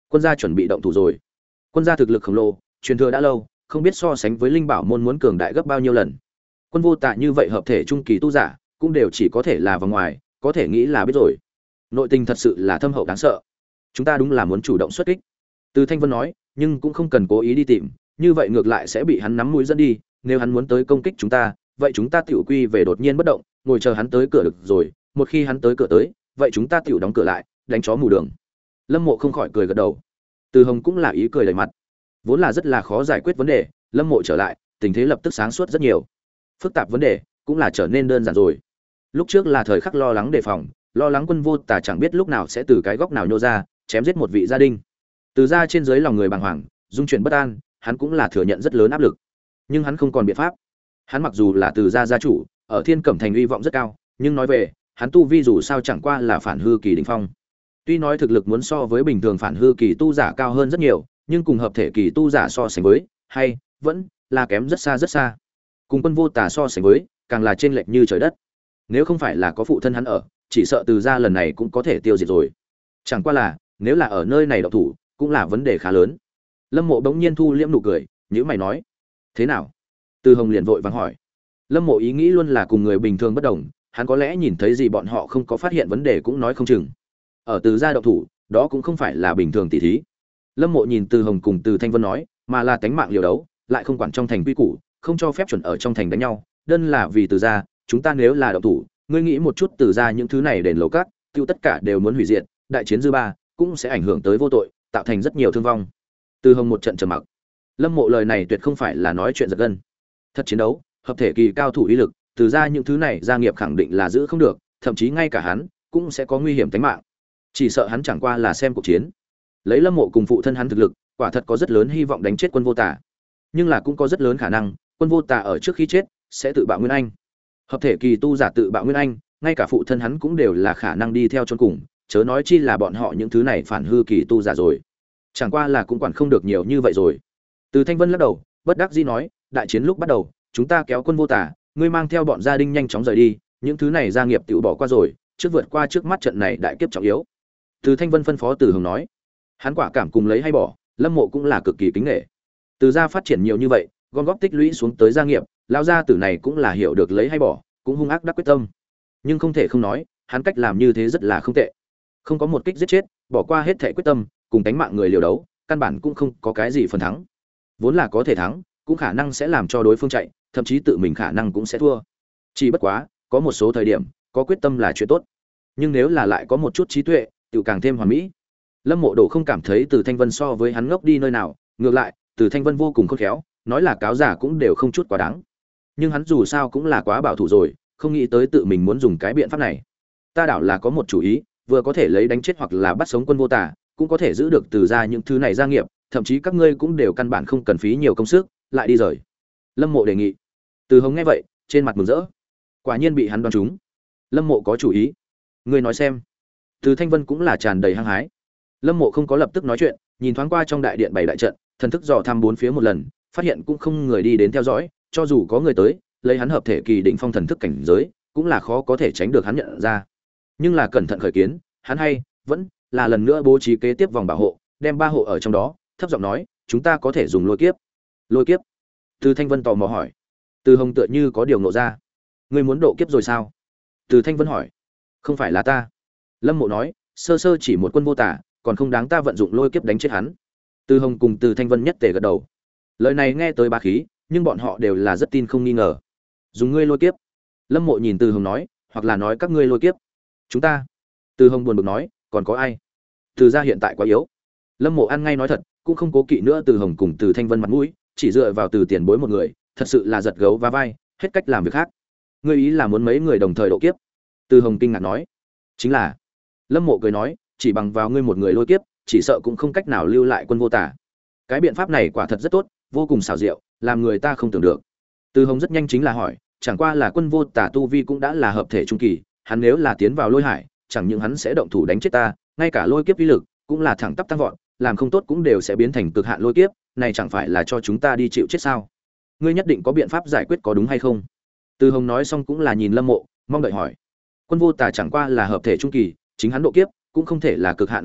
Quân gia chuẩn bị động thủ rồi. Quân gia thực lực khổng lồ, truyền thừa đã lâu, không biết so sánh với linh bảo môn muốn cường đại gấp bao nhiêu lần. Quân vô tà như vậy hợp thể trung kỳ tu giả, cũng đều chỉ có thể là vào ngoài, có thể nghĩ là biết rồi. Nội tình thật sự là thâm hậu đáng sợ. Chúng ta đúng là muốn chủ động xuất kích. Từ Thanh Vân nói, nhưng cũng không cần cố ý đi tìm, như vậy ngược lại sẽ bị hắn nắm mũi dẫn đi, nếu hắn muốn tới công kích chúng ta, vậy chúng ta tiểu quy về đột nhiên bất động, ngồi chờ hắn tới cửa được rồi, một khi hắn tới cửa tới, vậy chúng ta tiểu đóng cửa lại, đánh chó mù đường. Lâm Mộ không khỏi cười gật đầu. Từ Hồng cũng là ý cười đầy mặt. Vốn là rất là khó giải quyết vấn đề, Lâm Mộ trở lại, tình thế lập tức sáng suốt rất nhiều. Phức tạp vấn đề cũng là trở nên đơn giản rồi. Lúc trước là thời khắc lo lắng đề phòng, lo lắng Quân Vô Tà chẳng biết lúc nào sẽ từ cái góc nào nhô ra, chém giết một vị gia đình. Từ ra trên dưới lòng người bàng hoàng, dung chuyển bất an, hắn cũng là thừa nhận rất lớn áp lực. Nhưng hắn không còn biện pháp. Hắn mặc dù là từ gia gia chủ, ở Thiên Cẩm Thành uy vọng rất cao, nhưng nói về, hắn tu vi dù sao chẳng qua là phản hư kỳ đỉnh phong. Tuy nói thực lực muốn so với bình thường phản hư kỳ tu giả cao hơn rất nhiều, nhưng cùng hợp thể kỳ tu giả so sánh với, hay vẫn là kém rất xa rất xa. Cùng Quân Vô Tà so sánh với, càng là chênh lệch như trời đất. Nếu không phải là có phụ thân hắn ở, chỉ sợ từ gia lần này cũng có thể tiêu diệt rồi. Chẳng qua là, nếu là ở nơi này động thủ, cũng là vấn đề khá lớn. Lâm Mộ bỗng nhiên thu liễm nụ cười, nhíu mày nói: "Thế nào?" Từ Hồng liền vội vàng hỏi. Lâm Mộ ý nghĩ luôn là cùng người bình thường bất đồng, hắn có lẽ nhìn thấy gì bọn họ không có phát hiện vấn đề cũng nói không chừng. Ở Từ gia động thủ, đó cũng không phải là bình thường tỷ thí. Lâm Mộ nhìn Từ Hồng cùng Từ Thanh Vân nói, mà là tánh mạng liều đấu, lại không quản trong thành quy củ, không cho phép chuẩn ở trong thành đánh nhau, đơn là vì Từ gia, chúng ta nếu là động thủ, ngươi nghĩ một chút Từ gia những thứ này đền lầu cát, tiêu tất cả đều muốn hủy diệt, đại chiến dư ba, cũng sẽ ảnh hưởng tới vô tội, tạo thành rất nhiều thương vong. Từ Hồng một trận trầm mặc. Lâm Mộ lời này tuyệt không phải là nói chuyện giật gân. Thật chiến đấu, hợp thể kỳ cao thủ uy lực, Từ gia những thứ này gia nghiệp khẳng định là giữ không được, thậm chí ngay cả hắn cũng sẽ có nguy hiểm tính mạng. Chỉ sợ hắn chẳng qua là xem cuộc chiến. Lấy Lâm Mộ cùng phụ thân hắn thực lực, quả thật có rất lớn hy vọng đánh chết Quân Vô Tà. Nhưng là cũng có rất lớn khả năng, Quân Vô Tà ở trước khi chết sẽ tự bạo nguyên anh. Hợp thể kỳ tu giả tự bạo nguyên anh, ngay cả phụ thân hắn cũng đều là khả năng đi theo chôn cùng, chớ nói chi là bọn họ những thứ này phản hư kỳ tu giả rồi. Chẳng qua là cũng quản không được nhiều như vậy rồi. Từ Thanh Vân lắc đầu, bất đắc dĩ nói, đại chiến lúc bắt đầu, chúng ta kéo Quân Vô Tà, ngươi mang theo bọn gia đình nhanh chóng rời đi, những thứ này gia nghiệp tiểu bỏ qua rồi, trước vượt qua trước mắt trận này đại kiếp trọng yếu. Từ Thanh Vân phân phó Từ Hồng nói, hắn quả cảm cùng lấy hay bỏ, Lâm Mộ cũng là cực kỳ kính nể. Từ gia phát triển nhiều như vậy, gom góp tích lũy xuống tới gia nghiệp, lão gia tử này cũng là hiểu được lấy hay bỏ, cũng hung ác đắc quyết tâm. Nhưng không thể không nói, hắn cách làm như thế rất là không tệ. Không có một kích giết chết, bỏ qua hết thể quyết tâm, cùng đánh mạng người liều đấu, căn bản cũng không có cái gì phần thắng. Vốn là có thể thắng, cũng khả năng sẽ làm cho đối phương chạy, thậm chí tự mình khả năng cũng sẽ thua. Chỉ bất quá, có một số thời điểm, có quyết tâm là chuyện tốt. Nhưng nếu là lại có một chút trí tuệ, tự càng thêm hoàn mỹ. Lâm Mộ Đồ không cảm thấy Từ Thanh Vân so với hắn ngốc đi nơi nào, ngược lại, Từ Thanh Vân vô cùng khôn khéo, nói là cáo giả cũng đều không chút quá đáng. Nhưng hắn dù sao cũng là quá bảo thủ rồi, không nghĩ tới tự mình muốn dùng cái biện pháp này. Ta đảo là có một chủ ý, vừa có thể lấy đánh chết hoặc là bắt sống Quân Vô Tà, cũng có thể giữ được Từ gia những thứ này gia nghiệp, thậm chí các ngươi cũng đều căn bản không cần phí nhiều công sức, lại đi rời. Lâm Mộ đề nghị. Từ Hồng nghe vậy, trên mặt mừng rỡ. Quả nhiên bị hắn đoán trúng. Lâm Mộ có chủ ý. Ngươi nói xem. Từ Thanh Vân cũng là tràn đầy hăng hái. Lâm Mộ không có lập tức nói chuyện, nhìn thoáng qua trong đại điện bảy đại trận, thần thức dò thăm bốn phía một lần, phát hiện cũng không người đi đến theo dõi, cho dù có người tới, lấy hắn hợp thể kỳ đỉnh phong thần thức cảnh giới, cũng là khó có thể tránh được hắn nhận ra. Nhưng là cẩn thận khởi kiến, hắn hay vẫn là lần nữa bố trí kế tiếp vòng bảo hộ, đem ba hộ ở trong đó, thấp giọng nói, chúng ta có thể dùng lôi kiếp. Lôi kiếp? Từ Thanh Vân tò mò hỏi. Từ Hồng tựa như có điều ngộ ra. Ngươi muốn độ kiếp rồi sao? Từ Thanh Vân hỏi. Không phải là ta. Lâm Mộ nói, sơ sơ chỉ một Quân Vô Tà, còn không đáng ta vận dụng lôi kiếp đánh chết hắn. Từ Hồng cùng Từ Thanh Vân nhất tề gật đầu. Lời này nghe tới bá khí, nhưng bọn họ đều là rất tin không nghi ngờ. Dùng ngươi lôi kiếp? Lâm Mộ nhìn Từ Hồng nói, hoặc là nói các ngươi lôi kiếp. Chúng ta? Từ Hồng buồn bực nói, còn có ai? Từ gia hiện tại quá yếu. Lâm Mộ ăn ngay nói thật, cũng không cố kỵ nữa Từ Hồng cùng Từ Thanh Vân mặt mũi, chỉ dựa vào Từ tiền bối một người, thật sự là giật gấu va vai, hết cách làm việc khác. Ngươi ý là muốn mấy người đồng thời độ kiếp? Từ Hồng kinh ngạc nói. Chính là. Lâm Mộ cười nói, chỉ bằng vào ngươi một người lôi kiếp, chỉ sợ cũng không cách nào lưu lại Quân Vô Tà. Cái biện pháp này quả thật rất tốt, vô cùng xảo diệu, làm người ta không tưởng được. Từ Hồng rất nhanh chính là hỏi, chẳng qua là Quân Vô Tà tu vi cũng đã là hợp thể trung kỳ, hắn nếu là tiến vào lôi hải, chẳng những hắn sẽ động thủ đánh chết ta, ngay cả lôi kiếp uy lực cũng là thẳng tắp tăng vọt, làm không tốt cũng đều sẽ biến thành cực hạn lôi kiếp, này chẳng phải là cho chúng ta đi chịu chết sao? Ngươi nhất định có biện pháp giải quyết có đúng hay không? Từ Hồng nói xong cũng là nhìn Lâm Mộ, mong đợi hỏi. Quân Vô Tà chẳng qua là hợp thể trung kỳ, chính hắn độ kiếp cũng không thể là cực hạn lôi kiếp,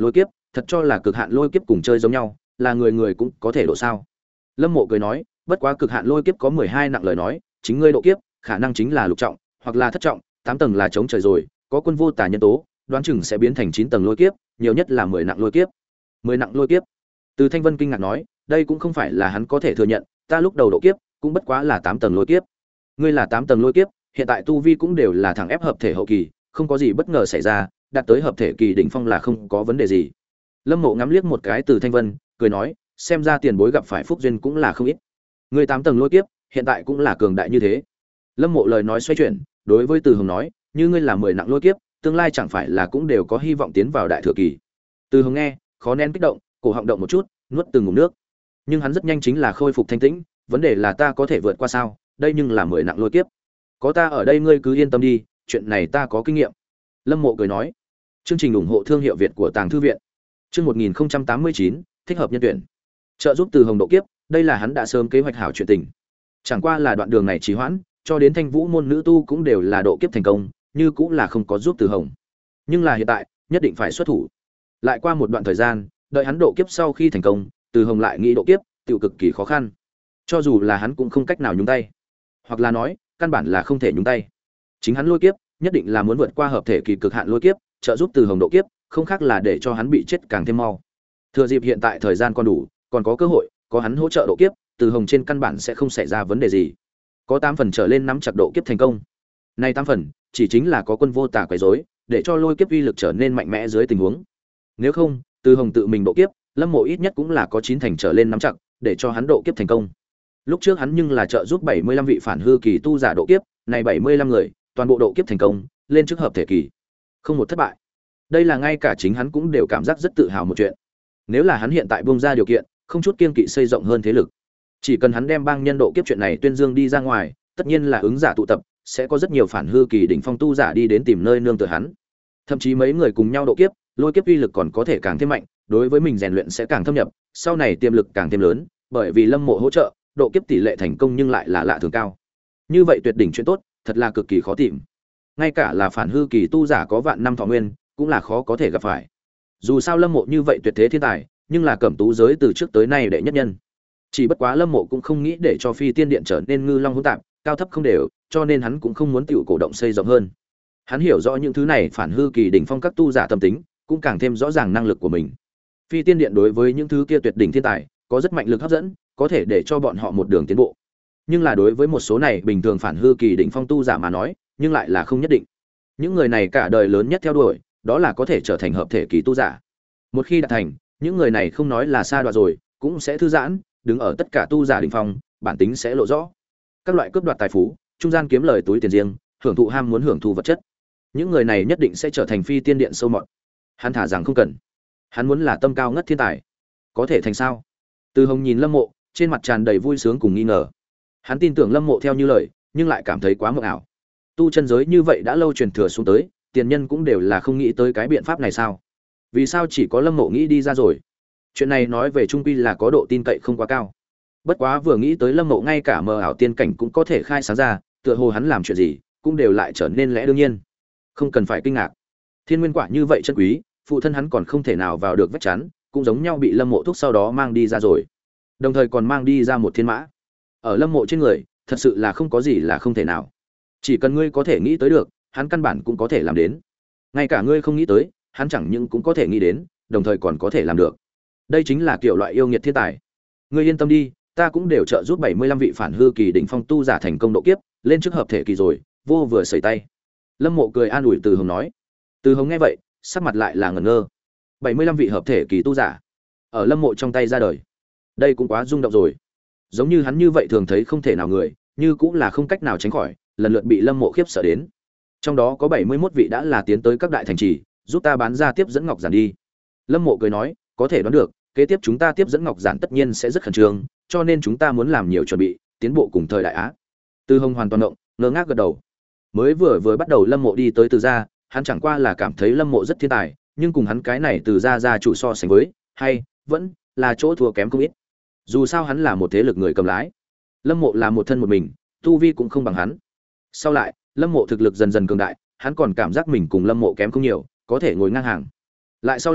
thật cho là cực hạn lôi kiếp cùng chơi giống nhau, là người người cũng có thể độ sao? Lâm Mộ cười nói, bất quá cực hạn lôi kiếp có mười hai nặng lời nói, chính ngươi độ kiếp, khả năng chính là lục trọng, hoặc là thất trọng, tám tầng là chống trời rồi, có quân vô tà nhân tố, đoán chừng sẽ biến thành chín tầng lôi kiếp, nhiều nhất là mười nặng lôi kiếp. mười nặng lôi kiếp. Từ Thanh Vân kinh ngạc nói, đây cũng không phải là hắn có thể thừa nhận, ta lúc đầu độ kiếp cũng bất quá là tám tầng lôi kiếp. Ngươi là tám tầng lôi kiếp, hiện tại tu vi cũng đều là thẳng ép hợp thể hậu kỳ, không có gì bất ngờ xảy ra, đạt tới hợp thể kỳ đỉnh phong là không có vấn đề gì. Lâm Mộ ngắm liếc một cái Từ Thanh Vân, cười nói, xem ra tiền bối gặp phải phúc duyên cũng là không ít. Ngươi tám tầng lôi kiếp, hiện tại cũng là cường đại như thế. Lâm Mộ lời nói xoay chuyển, đối với Từ Hồng nói, như ngươi là mười nặng lôi kiếp, tương lai chẳng phải là cũng đều có hy vọng tiến vào đại thừa kỳ. Từ Hồng nghe, khó nén kích động, cổ họng động một chút, nuốt từng ngụm nước. Nhưng hắn rất nhanh chính là khôi phục thanh tĩnh, vấn đề là ta có thể vượt qua sao? Đây nhưng là mười nặng lôi kiếp. Có ta ở đây ngươi cứ yên tâm đi, chuyện này ta có kinh nghiệm. Lâm Mộ cười nói. Chương trình ủng hộ thương hiệu Việt của Tàng Thư viện. Chương một nghìn tám mươi chín, thích hợp nhân tuyển. Trợ giúp Từ Hồng độ kiếp, đây là hắn đã sớm kế hoạch hảo chuyện tình. Chẳng qua là đoạn đường này trì hoãn, cho đến Thanh Vũ môn nữ tu cũng đều là độ kiếp thành công, như cũng là không có giúp Từ Hồng. Nhưng là hiện tại, nhất định phải xuất thủ. Lại qua một đoạn thời gian, đợi hắn độ kiếp sau khi thành công, Từ Hồng lại nghĩ độ kiếp, tiểu cực kỳ khó khăn. Cho dù là hắn cũng không cách nào nhúng tay, hoặc là nói, căn bản là không thể nhúng tay. Chính hắn lôi kiếp, nhất định là muốn vượt qua hợp thể kỳ cực hạn lôi kiếp, trợ giúp Từ Hồng độ kiếp, không khác là để cho hắn bị chết càng thêm mau. Thừa dịp hiện tại thời gian còn đủ, còn có cơ hội, có hắn hỗ trợ độ kiếp, Từ Hồng trên căn bản sẽ không xảy ra vấn đề gì. Có tám phần trở lên nắm chặt độ kiếp thành công. Nay tám phần, chỉ chính là có quân vô tà quấy rối, để cho lôi kiếp uy lực trở nên mạnh mẽ dưới tình huống. Nếu không, Từ Hồng tự mình độ kiếp, Lâm Mộ ít nhất cũng là có chín thành trở lên nắm chặt, để cho hắn độ kiếp thành công. Lúc trước hắn nhưng là trợ giúp bảy mươi lăm vị phản hư kỳ tu giả độ kiếp, này bảy mươi lăm người, toàn bộ độ kiếp thành công, lên trước hợp thể kỳ. Không một thất bại. Đây là ngay cả chính hắn cũng đều cảm giác rất tự hào một chuyện. Nếu là hắn hiện tại buông ra điều kiện, không chút kiên kỵ xây rộng hơn thế lực, chỉ cần hắn đem bang nhân độ kiếp chuyện này tuyên dương đi ra ngoài, tất nhiên là ứng giả tụ tập, sẽ có rất nhiều phản hư kỳ đỉnh phong tu giả đi đến tìm nơi nương tựa hắn. Thậm chí mấy người cùng nhau độ kiếp, lôi kiếp uy lực còn có thể càng thêm mạnh, đối với mình rèn luyện sẽ càng thâm nhập, sau này tiềm lực càng thêm lớn, bởi vì Lâm Mộ hỗ trợ, độ kiếp tỷ lệ thành công nhưng lại là lạ thường cao. Như vậy tuyệt đỉnh chuyện tốt, thật là cực kỳ khó tìm. Ngay cả là phản hư kỳ tu giả có vạn năm thọ nguyên, cũng là khó có thể gặp phải. Dù sao Lâm Mộ như vậy tuyệt thế thiên tài, nhưng là cẩm tú giới từ trước tới nay đệ nhất nhân. Chỉ bất quá Lâm Mộ cũng không nghĩ để cho Phi Tiên Điện trở nên ngư long hỗn tạp, cao thấp không đều, cho nên hắn cũng không muốn tiểu cổ động xây rộng hơn. Hắn hiểu rõ những thứ này phản hư kỳ đỉnh phong các tu giả tâm tính, cũng càng thêm rõ ràng năng lực của mình. Phi Tiên Điện đối với những thứ kia tuyệt đỉnh thiên tài, có rất mạnh lực hấp dẫn, có thể để cho bọn họ một đường tiến bộ. Nhưng là đối với một số này bình thường phản hư kỳ đỉnh phong tu giả mà nói, nhưng lại là không nhất định. Những người này cả đời lớn nhất theo đuổi, đó là có thể trở thành hợp thể kỳ tu giả. Một khi đạt thành, những người này không nói là sa đọa rồi, cũng sẽ thư giãn, đứng ở tất cả tu giả đỉnh phong, bản tính sẽ lộ rõ. Các loại cướp đoạt tài phú, trung gian kiếm lời túi tiền riêng, hưởng thụ ham muốn hưởng thụ vật chất. Những người này nhất định sẽ trở thành Phi Tiên Điện sâu mọt. Hắn thả rằng không cần. Hắn muốn là tâm cao ngất thiên tài. Có thể thành sao? Từ Hồng nhìn Lâm Mộ, trên mặt tràn đầy vui sướng cùng nghi ngờ. Hắn tin tưởng Lâm Mộ theo như lời, nhưng lại cảm thấy quá mộng ảo. Tu chân giới như vậy đã lâu truyền thừa xuống tới, tiền nhân cũng đều là không nghĩ tới cái biện pháp này sao? Vì sao chỉ có Lâm Mộ nghĩ đi ra rồi? Chuyện này nói về trung quy là có độ tin cậy không quá cao. Bất quá vừa nghĩ tới Lâm Mộ ngay cả mờ ảo tiên cảnh cũng có thể khai sáng ra, tựa hồ hắn làm chuyện gì, cũng đều lại trở nên lẽ đương nhiên. Không cần phải kinh ngạc. Thiên nguyên quả như vậy chân quý, phụ thân hắn còn không thể nào vào được vách chắn, cũng giống nhau bị Lâm Mộ thúc sau đó mang đi ra rồi. Đồng thời còn mang đi ra một thiên mã. Ở Lâm Mộ trên người, thật sự là không có gì là không thể nào. Chỉ cần ngươi có thể nghĩ tới được, hắn căn bản cũng có thể làm đến. Ngay cả ngươi không nghĩ tới, hắn chẳng những cũng có thể nghĩ đến, đồng thời còn có thể làm được. Đây chính là kiểu loại yêu nghiệt thiên tài. Ngươi yên tâm đi, ta cũng đều trợ giúp bảy mươi lăm vị phản hư kỳ đỉnh phong tu giả thành công độ kiếp, lên trước hợp thể kỳ rồi, vô vừa sẩy tay. Lâm Mộ cười an ủi Từ Hồng nói. Từ Hồng nghe vậy, sắc mặt lại là ngẩn ngơ. bảy mươi lăm vị hợp thể kỳ tu giả, ở Lâm Mộ trong tay ra đời. Đây cũng quá rung động rồi. Giống như hắn như vậy thường thấy không thể nào người, như cũng là không cách nào tránh khỏi, lần lượt bị Lâm Mộ khiếp sợ đến. Trong đó có bảy mươi mốt vị đã là tiến tới các đại thành trì, giúp ta bán ra tiếp dẫn ngọc giản đi. Lâm Mộ cười nói, có thể đoán được, kế tiếp chúng ta tiếp dẫn ngọc giản tất nhiên sẽ rất khẩn trương, cho nên chúng ta muốn làm nhiều chuẩn bị, tiến bộ cùng thời đại Á. Từ Hồng hoàn toàn động, ngơ ngác gật đầu. Mới vừa vừa bắt đầu Lâm Mộ đi tới Từ gia, hắn chẳng qua là cảm thấy Lâm Mộ rất thiên tài, nhưng cùng hắn cái này Từ gia gia chủ so sánh với, hay vẫn là chỗ thua kém không ít. Dù sao hắn là một thế lực người cầm lái, Lâm Mộ là một thân một mình, tu vi cũng không bằng hắn. Sau lại, Lâm Mộ thực lực dần dần cường đại, hắn còn cảm giác mình cùng Lâm Mộ kém không nhiều, có thể ngồi ngang hàng. Lại sau lại,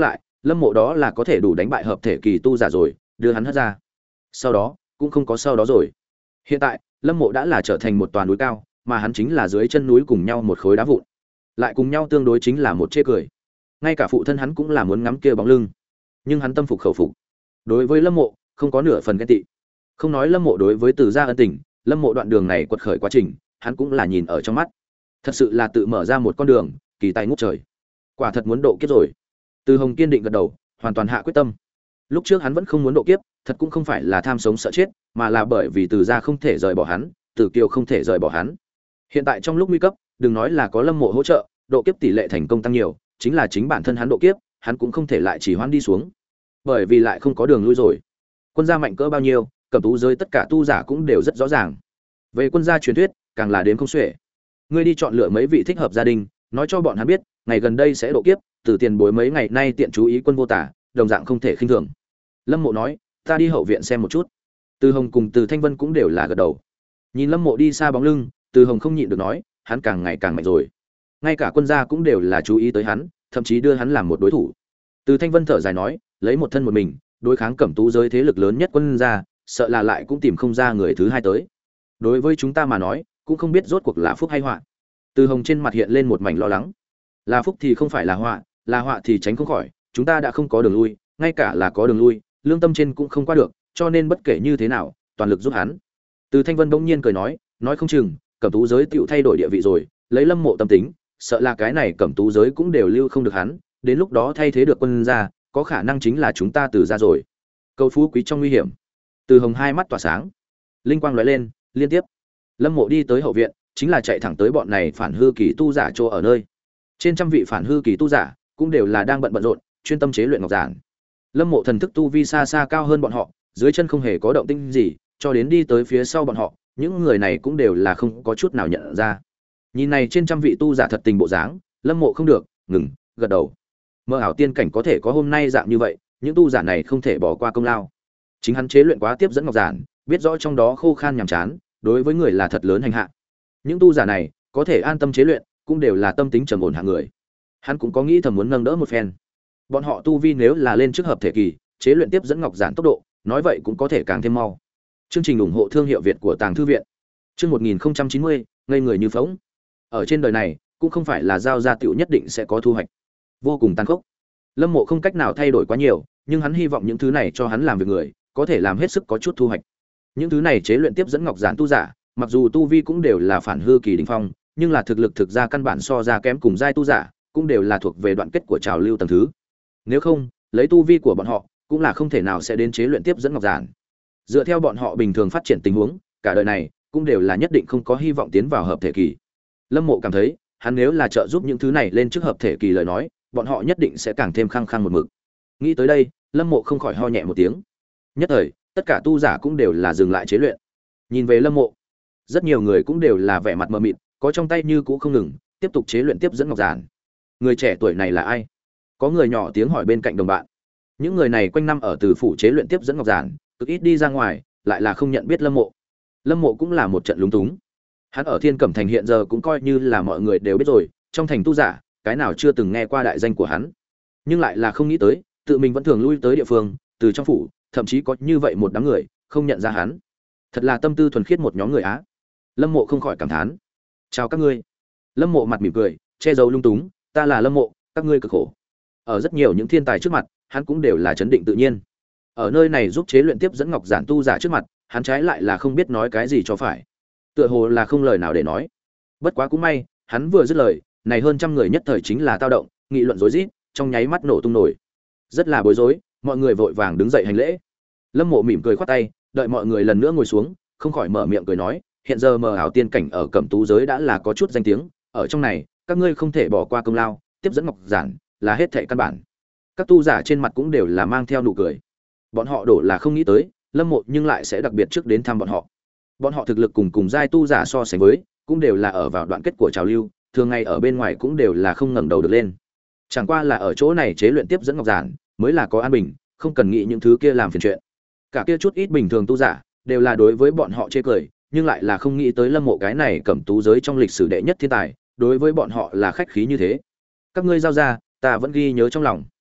Lâm Mộ đó là có thể đủ đánh bại hợp thể kỳ tu giả rồi, đưa hắn hất ra. Sau đó, cũng không có sau đó rồi. Hiện tại, Lâm Mộ đã là trở thành một toàn núi cao, mà hắn chính là dưới chân núi cùng nhau một khối đá vụn. Lại cùng nhau tương đối chính là một chê cười. Ngay cả phụ thân hắn cũng là muốn ngắm kia bóng lưng, nhưng hắn tâm phục khẩu phục. Đối với Lâm Mộ, không có nửa phần ghen tị. Không nói Lâm Mộ đối với Từ gia ân tình, Lâm Mộ đoạn đường này quật khởi quá trình, hắn cũng là nhìn ở trong mắt. Thật sự là tự mở ra một con đường, kỳ tài ngút trời. Quả thật muốn độ kiếp rồi. Từ Hồng kiên định gật đầu, hoàn toàn hạ quyết tâm. Lúc trước hắn vẫn không muốn độ kiếp, thật cũng không phải là tham sống sợ chết, mà là bởi vì Từ gia không thể rời bỏ hắn, Từ Kiều không thể rời bỏ hắn. Hiện tại trong lúc nguy cấp, đừng nói là có Lâm Mộ hỗ trợ, độ kiếp tỷ lệ thành công tăng nhiều, chính là chính bản thân hắn độ kiếp, hắn cũng không thể lại chỉ hoãn đi xuống, bởi vì lại không có đường lui rồi. Quân gia mạnh cỡ bao nhiêu, Cẩm Tú giới tất cả tu giả cũng đều rất rõ ràng. Về quân gia truyền thuyết, càng là đến không xuể. Ngươi đi chọn lựa mấy vị thích hợp gia đình, nói cho bọn hắn biết, ngày gần đây sẽ độ kiếp, từ tiền bối mấy ngày nay tiện chú ý quân vô tả, đồng dạng không thể khinh thường. Lâm Mộ nói, ta đi hậu viện xem một chút. Từ Hồng cùng Từ Thanh Vân cũng đều là gật đầu. Nhìn Lâm Mộ đi xa bóng lưng, Từ Hồng không nhịn được nói, hắn càng ngày càng mạnh rồi. Ngay cả quân gia cũng đều là chú ý tới hắn, thậm chí đưa hắn làm một đối thủ. Từ Thanh Vân thở dài nói, lấy một thân một mình, đối kháng Cẩm Tú giới thế lực lớn nhất quân gia, sợ là lại cũng tìm không ra người thứ hai tới. Đối với chúng ta mà nói, cũng không biết rốt cuộc là phúc hay họa. Từ Hồng trên mặt hiện lên một mảnh lo lắng. Là phúc thì không phải là họa, là họa thì tránh không khỏi, chúng ta đã không có đường lui, ngay cả là có đường lui, lương tâm trên cũng không qua được, cho nên bất kể như thế nào, toàn lực giúp hắn. Từ Thanh Vân bỗng nhiên cười nói, nói không chừng, Cẩm Tú giới tựu thay đổi địa vị rồi, lấy Lâm Mộ tâm tính, sợ là cái này Cẩm Tú giới cũng đều lưu không được hắn, đến lúc đó thay thế được quân gia, có khả năng chính là chúng ta Từ gia rồi. Câu phú quý trong nguy hiểm. Từ Hồng hai mắt tỏa sáng, linh quang lóe lên, liên tiếp. Lâm Mộ đi tới hậu viện, chính là chạy thẳng tới bọn này phản hư kỳ tu giả chỗ ở nơi. Trên trăm vị phản hư kỳ tu giả, cũng đều là đang bận bận rộn, chuyên tâm chế luyện ngọc giản. Lâm Mộ thần thức tu vi xa xa cao hơn bọn họ, dưới chân không hề có động tĩnh gì, cho đến đi tới phía sau bọn họ, những người này cũng đều là không có chút nào nhận ra. Nhìn này trên trăm vị tu giả thật tình bộ dáng, Lâm Mộ không được, ngừng, gật đầu. Mơ ảo tiên cảnh có thể có hôm nay dạng như vậy, những tu giả này không thể bỏ qua công lao. Chính hắn chế luyện quá tiếp dẫn ngọc giản, biết rõ trong đó khô khan nhàm chán, đối với người là thật lớn hành hạ. Những tu giả này có thể an tâm chế luyện, cũng đều là tâm tính trầm ổn hạng người. Hắn cũng có nghĩ thầm muốn nâng đỡ một phen. Bọn họ tu vi nếu là lên trước hợp thể kỳ, chế luyện tiếp dẫn ngọc giản tốc độ, nói vậy cũng có thể càng thêm mau. Chương trình ủng hộ thương hiệu Việt của Tàng Thư viện. Chương một nghìn chín mươi, ngây người như phỗng. Ở trên đời này, cũng không phải là giao ra tiểu nhất định sẽ có thu hoạch. Vô cùng tàn khốc. Lâm Mộ không cách nào thay đổi quá nhiều, nhưng hắn hy vọng những thứ này cho hắn làm việc người, có thể làm hết sức có chút thu hoạch. Những thứ này chế luyện tiếp dẫn ngọc giản tu giả, mặc dù tu vi cũng đều là phản hư kỳ đỉnh phong, nhưng là thực lực thực ra căn bản so ra kém cùng giai tu giả, cũng đều là thuộc về đoạn kết của trào lưu tầng thứ. Nếu không, lấy tu vi của bọn họ, cũng là không thể nào sẽ đến chế luyện tiếp dẫn ngọc giản. Dựa theo bọn họ bình thường phát triển tình huống, cả đời này cũng đều là nhất định không có hy vọng tiến vào hợp thể kỳ. Lâm Mộ cảm thấy, hắn nếu là trợ giúp những thứ này lên trước hợp thể kỳ lời nói, bọn họ nhất định sẽ càng thêm khăng khăng một mực. Nghĩ tới đây, Lâm Mộ không khỏi ho nhẹ một tiếng. Nhất thời, tất cả tu giả cũng đều là dừng lại chế luyện. Nhìn về Lâm Mộ, rất nhiều người cũng đều là vẻ mặt mờ mịt, có trong tay như cũ không ngừng, tiếp tục chế luyện tiếp dẫn ngọc giản. Người trẻ tuổi này là ai? Có người nhỏ tiếng hỏi bên cạnh đồng bạn. Những người này quanh năm ở Từ phủ chế luyện tiếp dẫn ngọc giản, cực ít đi ra ngoài, lại là không nhận biết Lâm Mộ. Lâm Mộ cũng là một trận lúng túng. Hắn ở Thiên Cẩm thành hiện giờ cũng coi như là mọi người đều biết rồi, trong thành tu giả, cái nào chưa từng nghe qua đại danh của hắn. Nhưng lại là không nghĩ tới, tự mình vẫn thường lui tới địa phương, từ trong phủ, thậm chí có như vậy một đám người không nhận ra hắn. Thật là tâm tư thuần khiết một nhóm người á. Lâm Mộ không khỏi cảm thán. Chào các ngươi. Lâm Mộ mặt mỉm cười, che giấu lung túng, ta là Lâm Mộ, các ngươi cực khổ. Ở rất nhiều những thiên tài trước mặt, hắn cũng đều là chấn định tự nhiên. Ở nơi này giúp chế luyện tiếp dẫn ngọc giản tu giả trước mặt, hắn trái lại là không biết nói cái gì cho phải. Tựa hồ là không lời nào để nói. Bất quá cũng may, hắn vừa dứt lời, này hơn trăm người nhất thời chính là tao động, nghị luận rối rít, trong nháy mắt nổ tung nổi. Rất là bối rối, mọi người vội vàng đứng dậy hành lễ. Lâm Mộ mỉm cười khoát tay, đợi mọi người lần nữa ngồi xuống, không khỏi mở miệng cười nói, hiện giờ mờ ảo tiên cảnh ở Cẩm Tú giới đã là có chút danh tiếng, ở trong này, các ngươi không thể bỏ qua công lao, tiếp dẫn ngọc giản là hết thảy căn bản. Các tu giả trên mặt cũng đều là mang theo nụ cười. Bọn họ đổ là không nghĩ tới, Lâm Mộ nhưng lại sẽ đặc biệt trước đến thăm bọn họ. Bọn họ thực lực cùng cùng giai tu giả so sánh với, cũng đều là ở vào đoạn kết của trào lưu, thường ngày ở bên ngoài cũng đều là không ngẩng đầu được lên. Chẳng qua là ở chỗ này chế luyện tiếp dẫn ngọc giản, mới là có an bình, không cần nghĩ những thứ kia làm phiền chuyện. Cả kia chút ít bình thường tu giả, đều là đối với bọn họ chê cười, nhưng lại là không nghĩ tới Lâm Mộ cái này Cẩm Tú giới trong lịch sử đệ nhất thiên tài, đối với bọn họ là khách khí như thế. Các ngươi giao ra, ta vẫn ghi nhớ trong lòng.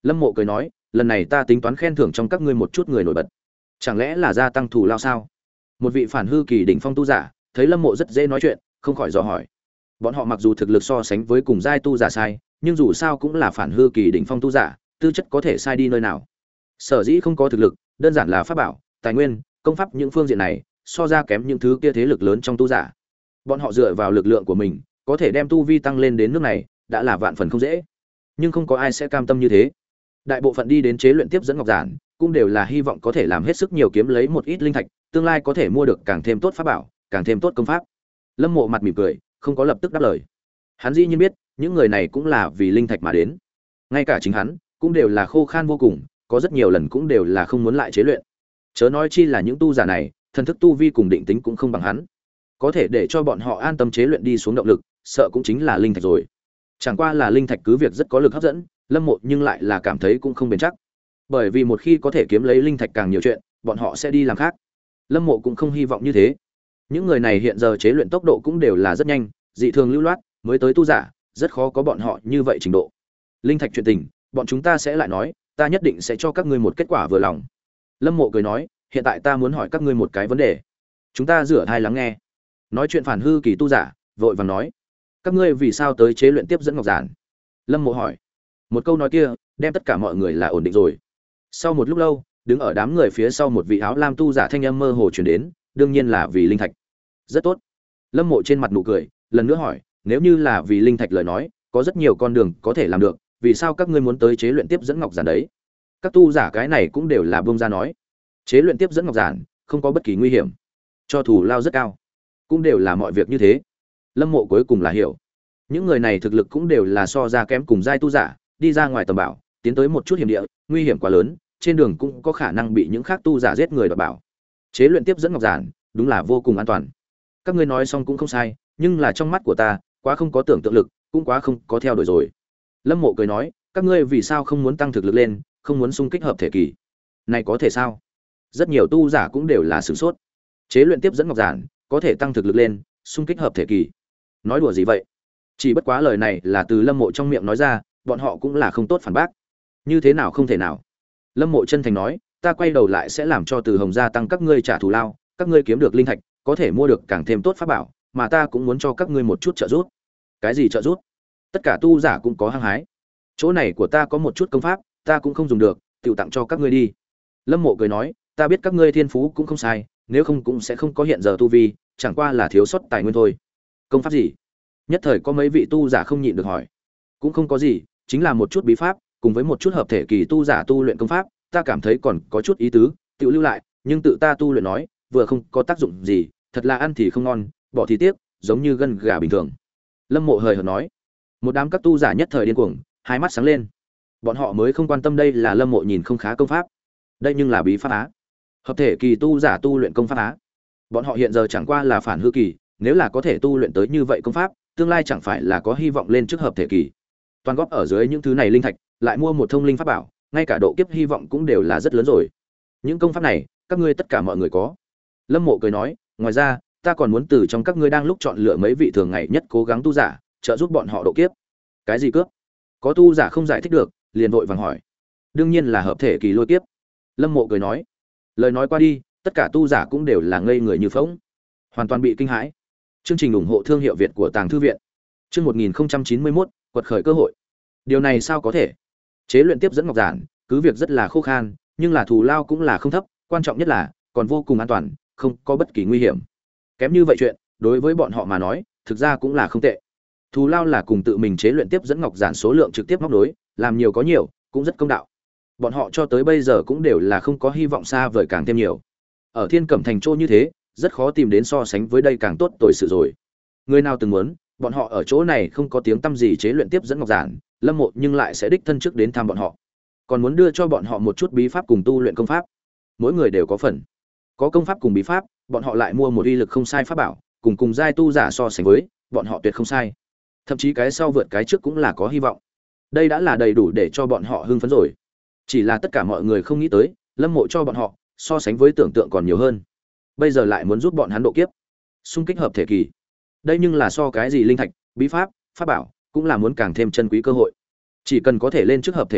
Lâm Mộ cười nói, lần này ta tính toán khen thưởng trong các ngươi một chút người nổi bật. Chẳng lẽ là gia tăng thù lao sao? Một vị phản hư kỳ đỉnh phong tu giả, thấy Lâm Mộ rất dễ nói chuyện, không khỏi dò hỏi. Bọn họ mặc dù thực lực so sánh với cùng giai tu giả sai, nhưng dù sao cũng là phản hư kỳ đỉnh phong tu giả, tư chất có thể sai đi nơi nào. Sở dĩ không có thực lực, đơn giản là pháp bảo, tài nguyên, công pháp những phương diện này, so ra kém những thứ kia thế lực lớn trong tu giả. Bọn họ dựa vào lực lượng của mình, có thể đem tu vi tăng lên đến nước này, đã là vạn phần không dễ. Nhưng không có ai sẽ cam tâm như thế. Đại bộ phận đi đến chế luyện tiếp dẫn ngọc giản, cũng đều là hy vọng có thể làm hết sức nhiều kiếm lấy một ít linh thạch, tương lai có thể mua được càng thêm tốt pháp bảo, càng thêm tốt công pháp. Lâm Mộ mặt mỉm cười, không có lập tức đáp lời. Hắn dĩ nhiên biết, những người này cũng là vì linh thạch mà đến. Ngay cả chính hắn, cũng đều là khô khan vô cùng, có rất nhiều lần cũng đều là không muốn lại chế luyện. Chớ nói chi là những tu giả này, thần thức tu vi cùng định tính cũng không bằng hắn. Có thể để cho bọn họ an tâm chế luyện đi xuống động lực, sợ cũng chính là linh thạch rồi. Chẳng qua là linh thạch cứ việc rất có lực hấp dẫn, Lâm Mộ nhưng lại là cảm thấy cũng không bền chắc. Bởi vì một khi có thể kiếm lấy linh thạch càng nhiều chuyện, bọn họ sẽ đi làm khác. Lâm Mộ cũng không hy vọng như thế. Những người này hiện giờ chế luyện tốc độ cũng đều là rất nhanh, dị thường lưu loát, mới tới tu giả, rất khó có bọn họ như vậy trình độ. Linh thạch chuyện tình, bọn chúng ta sẽ lại nói, ta nhất định sẽ cho các ngươi một kết quả vừa lòng. Lâm Mộ cười nói, hiện tại ta muốn hỏi các ngươi một cái vấn đề. Chúng ta rửa tai lắng nghe. Nói chuyện phản hư kỳ tu giả, vội vàng nói, các ngươi vì sao tới chế luyện tiếp dẫn ngọc giản? Lâm Mộ hỏi. Một câu nói kia, đem tất cả mọi người là ổn định rồi. Sau một lúc lâu, đứng ở đám người phía sau một vị áo lam tu giả thanh âm mơ hồ truyền đến, đương nhiên là vì linh thạch. Rất tốt. Lâm Mộ trên mặt nụ cười, lần nữa hỏi, nếu như là vì linh thạch lời nói, có rất nhiều con đường có thể làm được, vì sao các ngươi muốn tới chế luyện tiếp dẫn ngọc giản đấy? Các tu giả cái này cũng đều là buông ra nói, chế luyện tiếp dẫn ngọc giản không có bất kỳ nguy hiểm, cho thù lao rất cao, cũng đều là mọi việc như thế. Lâm Mộ cuối cùng là hiểu, những người này thực lực cũng đều là so ra kém cùng giai tu giả, đi ra ngoài tầm bảo, tiến tới một chút hiểm địa, nguy hiểm quá lớn, trên đường cũng có khả năng bị những khác tu giả giết người đoạt bảo. Chế luyện tiếp dẫn ngọc giản, đúng là vô cùng an toàn. Các ngươi nói xong cũng không sai, nhưng là trong mắt của ta, quá không có tưởng tượng lực, cũng quá không có theo đuổi rồi. Lâm Mộ cười nói, các ngươi vì sao không muốn tăng thực lực lên, không muốn xung kích hợp thể kỳ? Này có thể sao? Rất nhiều tu giả cũng đều là sửng sốt. Chế luyện tiếp dẫn ngọc giản, có thể tăng thực lực lên, xung kích hợp thể kỳ. Nói đùa gì vậy? Chỉ bất quá lời này là từ Lâm Mộ trong miệng nói ra, bọn họ cũng là không tốt phản bác. Như thế nào không thể nào? Lâm Mộ chân thành nói, ta quay đầu lại sẽ làm cho Từ Hồng gia tăng các ngươi trả thù lao, các ngươi kiếm được linh thạch, có thể mua được càng thêm tốt pháp bảo, mà ta cũng muốn cho các ngươi một chút trợ giúp. Cái gì trợ giúp? Tất cả tu giả cũng có hăng hái. Chỗ này của ta có một chút công pháp, ta cũng không dùng được, tiểu tặng cho các ngươi đi. Lâm Mộ cười nói, ta biết các ngươi thiên phú cũng không sai, nếu không cũng sẽ không có hiện giờ tu vi, chẳng qua là thiếu sót tài nguyên thôi. Công pháp gì? Nhất thời có mấy vị tu giả không nhịn được hỏi. Cũng không có gì, chính là một chút bí pháp, cùng với một chút hợp thể kỳ tu giả tu luyện công pháp, ta cảm thấy còn có chút ý tứ, tiểu lưu lại, nhưng tự ta tu luyện nói, vừa không có tác dụng gì, thật là ăn thì không ngon, bỏ thì tiếc, giống như gân gà bình thường. Lâm Mộ hời hợt nói. Một đám các tu giả nhất thời điên cuồng, hai mắt sáng lên. Bọn họ mới không quan tâm đây là Lâm Mộ nhìn không khá công pháp. Đây nhưng là bí pháp á. Hợp thể kỳ tu giả tu luyện công pháp á. Bọn họ hiện giờ chẳng qua là phản hư kỳ, nếu là có thể tu luyện tới như vậy công pháp, tương lai chẳng phải là có hy vọng lên trước hợp thể kỳ. Toàn góp ở dưới những thứ này linh thạch, lại mua một thông linh pháp bảo, ngay cả độ kiếp hy vọng cũng đều là rất lớn rồi. Những công pháp này, các ngươi tất cả mọi người có. Lâm Mộ cười nói, ngoài ra, ta còn muốn từ trong các ngươi đang lúc chọn lựa mấy vị thường ngày nhất cố gắng tu giả, trợ giúp bọn họ độ kiếp. Cái gì cướp? Có tu giả không giải thích được, liền vội vàng hỏi. Đương nhiên là hợp thể kỳ lôi kiếp. Lâm Mộ cười nói. Lời nói qua đi, tất cả tu giả cũng đều là ngây người như phỗng, hoàn toàn bị kinh hãi. Chương trình ủng hộ thương hiệu Việt của Tàng Thư viện. Chương một nghìn chín mươi mốt, quật khởi cơ hội. Điều này sao có thể? Chế luyện tiếp dẫn ngọc giản, cứ việc rất là khô khan, nhưng là thù lao cũng là không thấp, quan trọng nhất là còn vô cùng an toàn, không có bất kỳ nguy hiểm. Kém như vậy chuyện, đối với bọn họ mà nói, thực ra cũng là không tệ. Thù lao là cùng tự mình chế luyện tiếp dẫn ngọc giản số lượng trực tiếp móc đối, làm nhiều có nhiều, cũng rất công đạo. Bọn họ cho tới bây giờ cũng đều là không có hy vọng xa vời càng thêm nhiều. Ở Thiên Cẩm Thành Trô như thế, rất khó tìm đến so sánh với đây càng tốt tội sự rồi. Người nào từng muốn, bọn họ ở chỗ này không có tiếng tăm gì chế luyện tiếp dẫn ngọc giản, Lâm Mộ nhưng lại sẽ đích thân trước đến thăm bọn họ. Còn muốn đưa cho bọn họ một chút bí pháp cùng tu luyện công pháp. Mỗi người đều có phần. Có công pháp cùng bí pháp, bọn họ lại mua một uy lực không sai pháp bảo, cùng cùng giai tu giả so sánh với, bọn họ tuyệt không sai. Thậm chí cái sau vượt cái trước cũng là có hy vọng. Đây đã là đầy đủ để cho bọn họ hưng phấn rồi. Chỉ là tất cả mọi người không nghĩ tới, Lâm Mộ cho bọn họ, so sánh với tưởng tượng còn nhiều hơn. Bây giờ lại muốn giúp bọn hắn độ kiếp, xung kích hợp thể kỳ. Đây nhưng là so cái gì linh thạch, bí pháp, pháp bảo, cũng là muốn càng thêm chân quý cơ hội. Chỉ cần có thể lên trước hợp thể kỳ,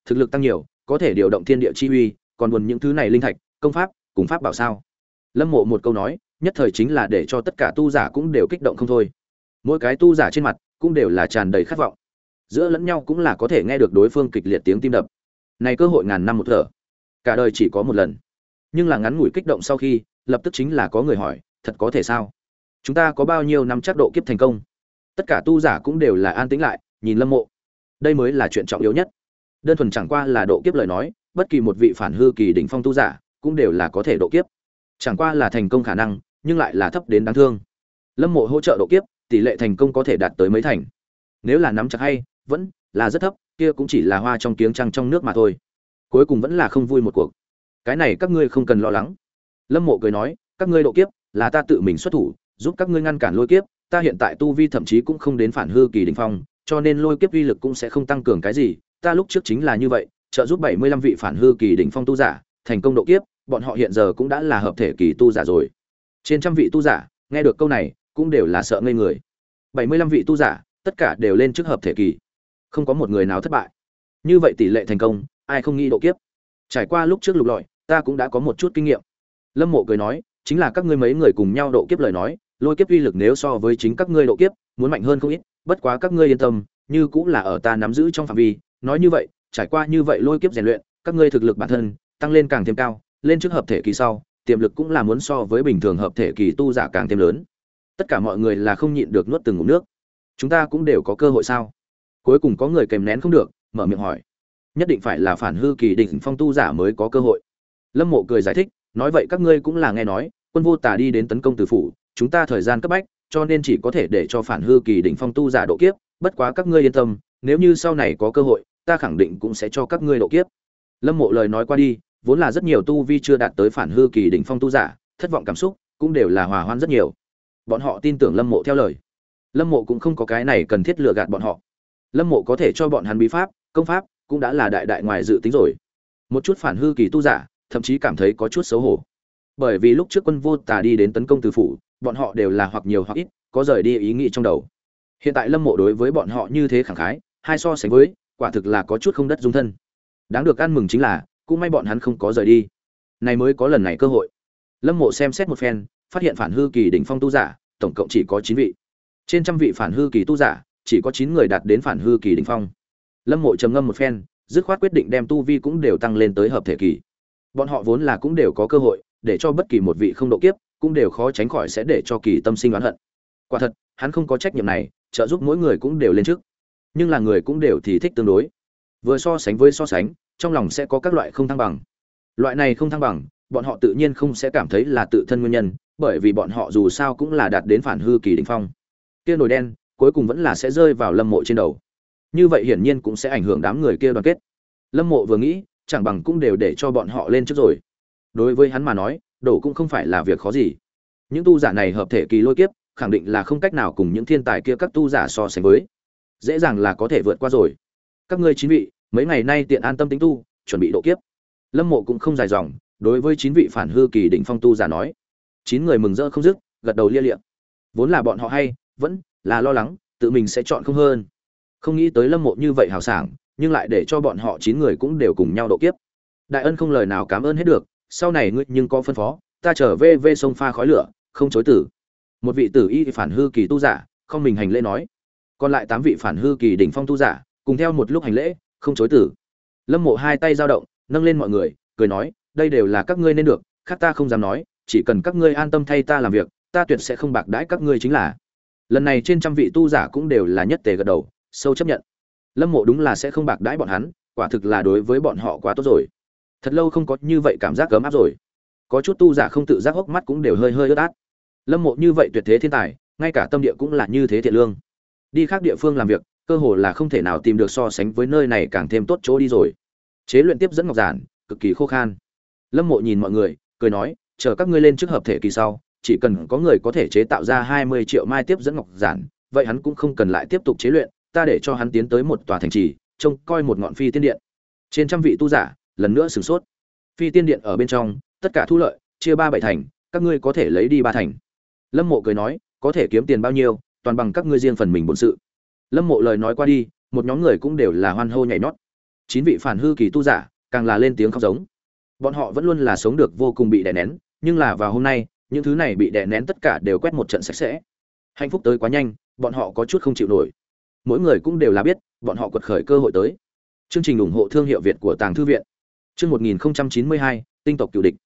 thực lực tăng nhiều có thể điều động thiên địa chi uy, còn buồn những thứ này linh thạch công pháp cùng pháp bảo sao? Lâm Mộ một câu nói nhất thời chính là để cho tất cả tu giả cũng đều kích động không thôi. Mỗi cái tu giả trên mặt cũng đều là tràn đầy khát vọng, giữa lẫn nhau cũng là có thể nghe được đối phương kịch liệt tiếng tim đập. Này cơ hội ngàn năm một thở, cả đời chỉ có một lần. Nhưng là ngắn ngủi kích động sau khi, lập tức chính là có người hỏi, thật có thể sao? Chúng ta có bao nhiêu năm chắc độ kiếp thành công? Tất cả tu giả cũng đều là an tĩnh lại, nhìn Lâm Mộ. Đây mới là chuyện trọng yếu nhất. Đơn thuần chẳng qua là độ kiếp lời nói, bất kỳ một vị phản hư kỳ đỉnh phong tu giả cũng đều là có thể độ kiếp. Chẳng qua là thành công khả năng, nhưng lại là thấp đến đáng thương. Lâm Mộ hỗ trợ độ kiếp, tỷ lệ thành công có thể đạt tới mấy thành. Nếu là nắm chặt hay, vẫn là rất thấp, kia cũng chỉ là hoa trong kiếng trăng trong nước mà thôi. Cuối cùng vẫn là không vui một cuộc. Cái này các ngươi không cần lo lắng. Lâm Mộ cười nói, các ngươi độ kiếp là ta tự mình xuất thủ, giúp các ngươi ngăn cản lôi kiếp, ta hiện tại tu vi thậm chí cũng không đến phản hư kỳ đỉnh phong, cho nên lôi kiếp uy lực cũng sẽ không tăng cường cái gì, ta lúc trước chính là như vậy, trợ giúp bảy mươi lăm vị phản hư kỳ đỉnh phong tu giả, thành công độ kiếp, bọn họ hiện giờ cũng đã là hợp thể kỳ tu giả rồi. Trên trăm vị tu giả, nghe được câu này, cũng đều là sợ ngây người. bảy mươi lăm vị tu giả, tất cả đều lên trước hợp thể kỳ. Không có một người nào thất bại. Như vậy tỷ lệ thành công, ai không nghĩ độ kiếp. Trải qua lúc trước lục lọi, ta cũng đã có một chút kinh nghiệm. Lâm Mộ cười nói, chính là các ngươi mấy người cùng nhau độ kiếp lời nói, lôi kiếp uy lực nếu so với chính các ngươi độ kiếp, muốn mạnh hơn không ít, bất quá các ngươi yên tâm, như cũng là ở ta nắm giữ trong phạm vi, nói như vậy, trải qua như vậy lôi kiếp rèn luyện, các ngươi thực lực bản thân tăng lên càng thêm cao, lên trước hợp thể kỳ sau, tiềm lực cũng là muốn so với bình thường hợp thể kỳ tu giả càng thêm lớn. Tất cả mọi người là không nhịn được nuốt từng ngụm nước. Chúng ta cũng đều có cơ hội sao? Cuối cùng có người kèm nén không được, mở miệng hỏi. Nhất định phải là phản hư kỳ đỉnh phong tu giả mới có cơ hội. Lâm Mộ cười giải thích, nói vậy các ngươi cũng là nghe nói, quân vô tà đi đến tấn công Từ phủ, chúng ta thời gian cấp bách, cho nên chỉ có thể để cho phản hư kỳ đỉnh phong tu giả độ kiếp, bất quá các ngươi yên tâm, nếu như sau này có cơ hội, ta khẳng định cũng sẽ cho các ngươi độ kiếp. Lâm Mộ lời nói qua đi, vốn là rất nhiều tu vi chưa đạt tới phản hư kỳ đỉnh phong tu giả, thất vọng cảm xúc, cũng đều là hòa hoan rất nhiều. Bọn họ tin tưởng Lâm Mộ theo lời. Lâm Mộ cũng không có cái này cần thiết lừa gạt bọn họ. Lâm Mộ có thể cho bọn hắn bí pháp, công pháp, cũng đã là đại đại ngoài dự tính rồi. Một chút phản hư kỳ tu giả, thậm chí cảm thấy có chút xấu hổ. Bởi vì lúc trước quân vô tà đi đến tấn công Từ phủ, bọn họ đều là hoặc nhiều hoặc ít có rời đi ý nghĩ trong đầu. Hiện tại Lâm Mộ đối với bọn họ như thế khẳng khái, hai so sánh với, quả thực là có chút không đất dung thân. Đáng được ăn mừng chính là, cũng may bọn hắn không có rời đi. Này mới có lần này cơ hội. Lâm Mộ xem xét một phen, phát hiện phản hư kỳ đỉnh phong tu giả, tổng cộng chỉ có chín vị. Trên trăm vị phản hư kỳ tu giả, chỉ có chín người đạt đến phản hư kỳ đỉnh phong. Lâm Mộ trầm ngâm một phen, dứt khoát quyết định đem tu vi cũng đều tăng lên tới hợp thể kỳ. Bọn họ vốn là cũng đều có cơ hội, để cho bất kỳ một vị không độ kiếp, cũng đều khó tránh khỏi sẽ để cho kỳ tâm sinh oán hận. Quả thật, hắn không có trách nhiệm này, trợ giúp mỗi người cũng đều lên trước. Nhưng là người cũng đều thì thích tương đối. Vừa so sánh với so sánh, trong lòng sẽ có các loại không thăng bằng. Loại này không thăng bằng, bọn họ tự nhiên không sẽ cảm thấy là tự thân nguyên nhân, bởi vì bọn họ dù sao cũng là đạt đến phản hư kỳ đỉnh phong. Kia nồi đen, cuối cùng vẫn là sẽ rơi vào Lâm Mộ trên đầu. Như vậy hiển nhiên cũng sẽ ảnh hưởng đám người kia đoàn kết. Lâm Mộ vừa nghĩ, chẳng bằng cũng đều để cho bọn họ lên trước rồi. Đối với hắn mà nói, đổ cũng không phải là việc khó gì. Những tu giả này hợp thể kỳ lôi kiếp, khẳng định là không cách nào cùng những thiên tài kia các tu giả so sánh với. Dễ dàng là có thể vượt qua rồi. Các ngươi chín vị, mấy ngày nay tiện an tâm tính tu, chuẩn bị độ kiếp. Lâm Mộ cũng không dài dòng, đối với chín vị phản hư kỳ đỉnh phong tu giả nói. Chín người mừng rỡ không dứt, gật đầu lia lịa. Vốn là bọn họ hay, vẫn là lo lắng, tự mình sẽ chọn không hơn. Không nghĩ tới Lâm Mộ như vậy hào sảng, nhưng lại để cho bọn họ chín người cũng đều cùng nhau độ kiếp. Đại ân không lời nào cảm ơn hết được, sau này ngươi nhưng có phân phó, ta trở về về sông pha khói lửa, không chối từ. Một vị tử y phản hư kỳ tu giả, không mình hành lễ nói. Còn lại tám vị phản hư kỳ đỉnh phong tu giả, cùng theo một lúc hành lễ, không chối từ. Lâm Mộ hai tay dao động, nâng lên mọi người, cười nói, đây đều là các ngươi nên được, khác ta không dám nói, chỉ cần các ngươi an tâm thay ta làm việc, ta tuyệt sẽ không bạc đãi các ngươi chính là. Lần này trên trăm vị tu giả cũng đều là nhất tề gật đầu, sâu chấp nhận. Lâm Mộ đúng là sẽ không bạc đãi bọn hắn, quả thực là đối với bọn họ quá tốt rồi. Thật lâu không có như vậy cảm giác ấm áp rồi. Có chút tu giả không tự giác hốc mắt cũng đều hơi hơi ướt át. Lâm Mộ như vậy tuyệt thế thiên tài, ngay cả tâm địa cũng là như thế thiện lương. Đi khác địa phương làm việc, cơ hồ là không thể nào tìm được so sánh với nơi này càng thêm tốt chỗ đi rồi. Chế luyện tiếp dẫn ngọc giản, cực kỳ khô khan. Lâm Mộ nhìn mọi người, cười nói, chờ các ngươi lên trước hợp thể kỳ sau, chỉ cần có người có thể chế tạo ra hai mươi triệu mai tiếp dẫn ngọc giản, vậy hắn cũng không cần lại tiếp tục chế luyện, ta để cho hắn tiến tới một tòa thành trì, trông coi một ngọn phi tiên điện. Trên trăm vị tu giả, lần nữa sửng sốt. Phi tiên điện ở bên trong, tất cả thu lợi, chia ba bảy thành, các ngươi có thể lấy đi ba thành. Lâm Mộ cười nói, có thể kiếm tiền bao nhiêu, toàn bằng các ngươi riêng phần mình bổn sự. Lâm Mộ lời nói qua đi, một nhóm người cũng đều là hoan hô nhảy nhót. Chín vị phản hư kỳ tu giả càng là lên tiếng khóc giống. Bọn họ vẫn luôn là sống được vô cùng bị đè nén, nhưng là vào hôm nay, những thứ này bị đè nén tất cả đều quét một trận sạch sẽ. Hạnh phúc tới quá nhanh, bọn họ có chút không chịu nổi. Mỗi người cũng đều là biết, bọn họ quật khởi cơ hội tới. Chương trình ủng hộ thương hiệu Việt của Tàng Thư viện. Chương một nghìn chín mươi hai, tinh tộc cửu địch.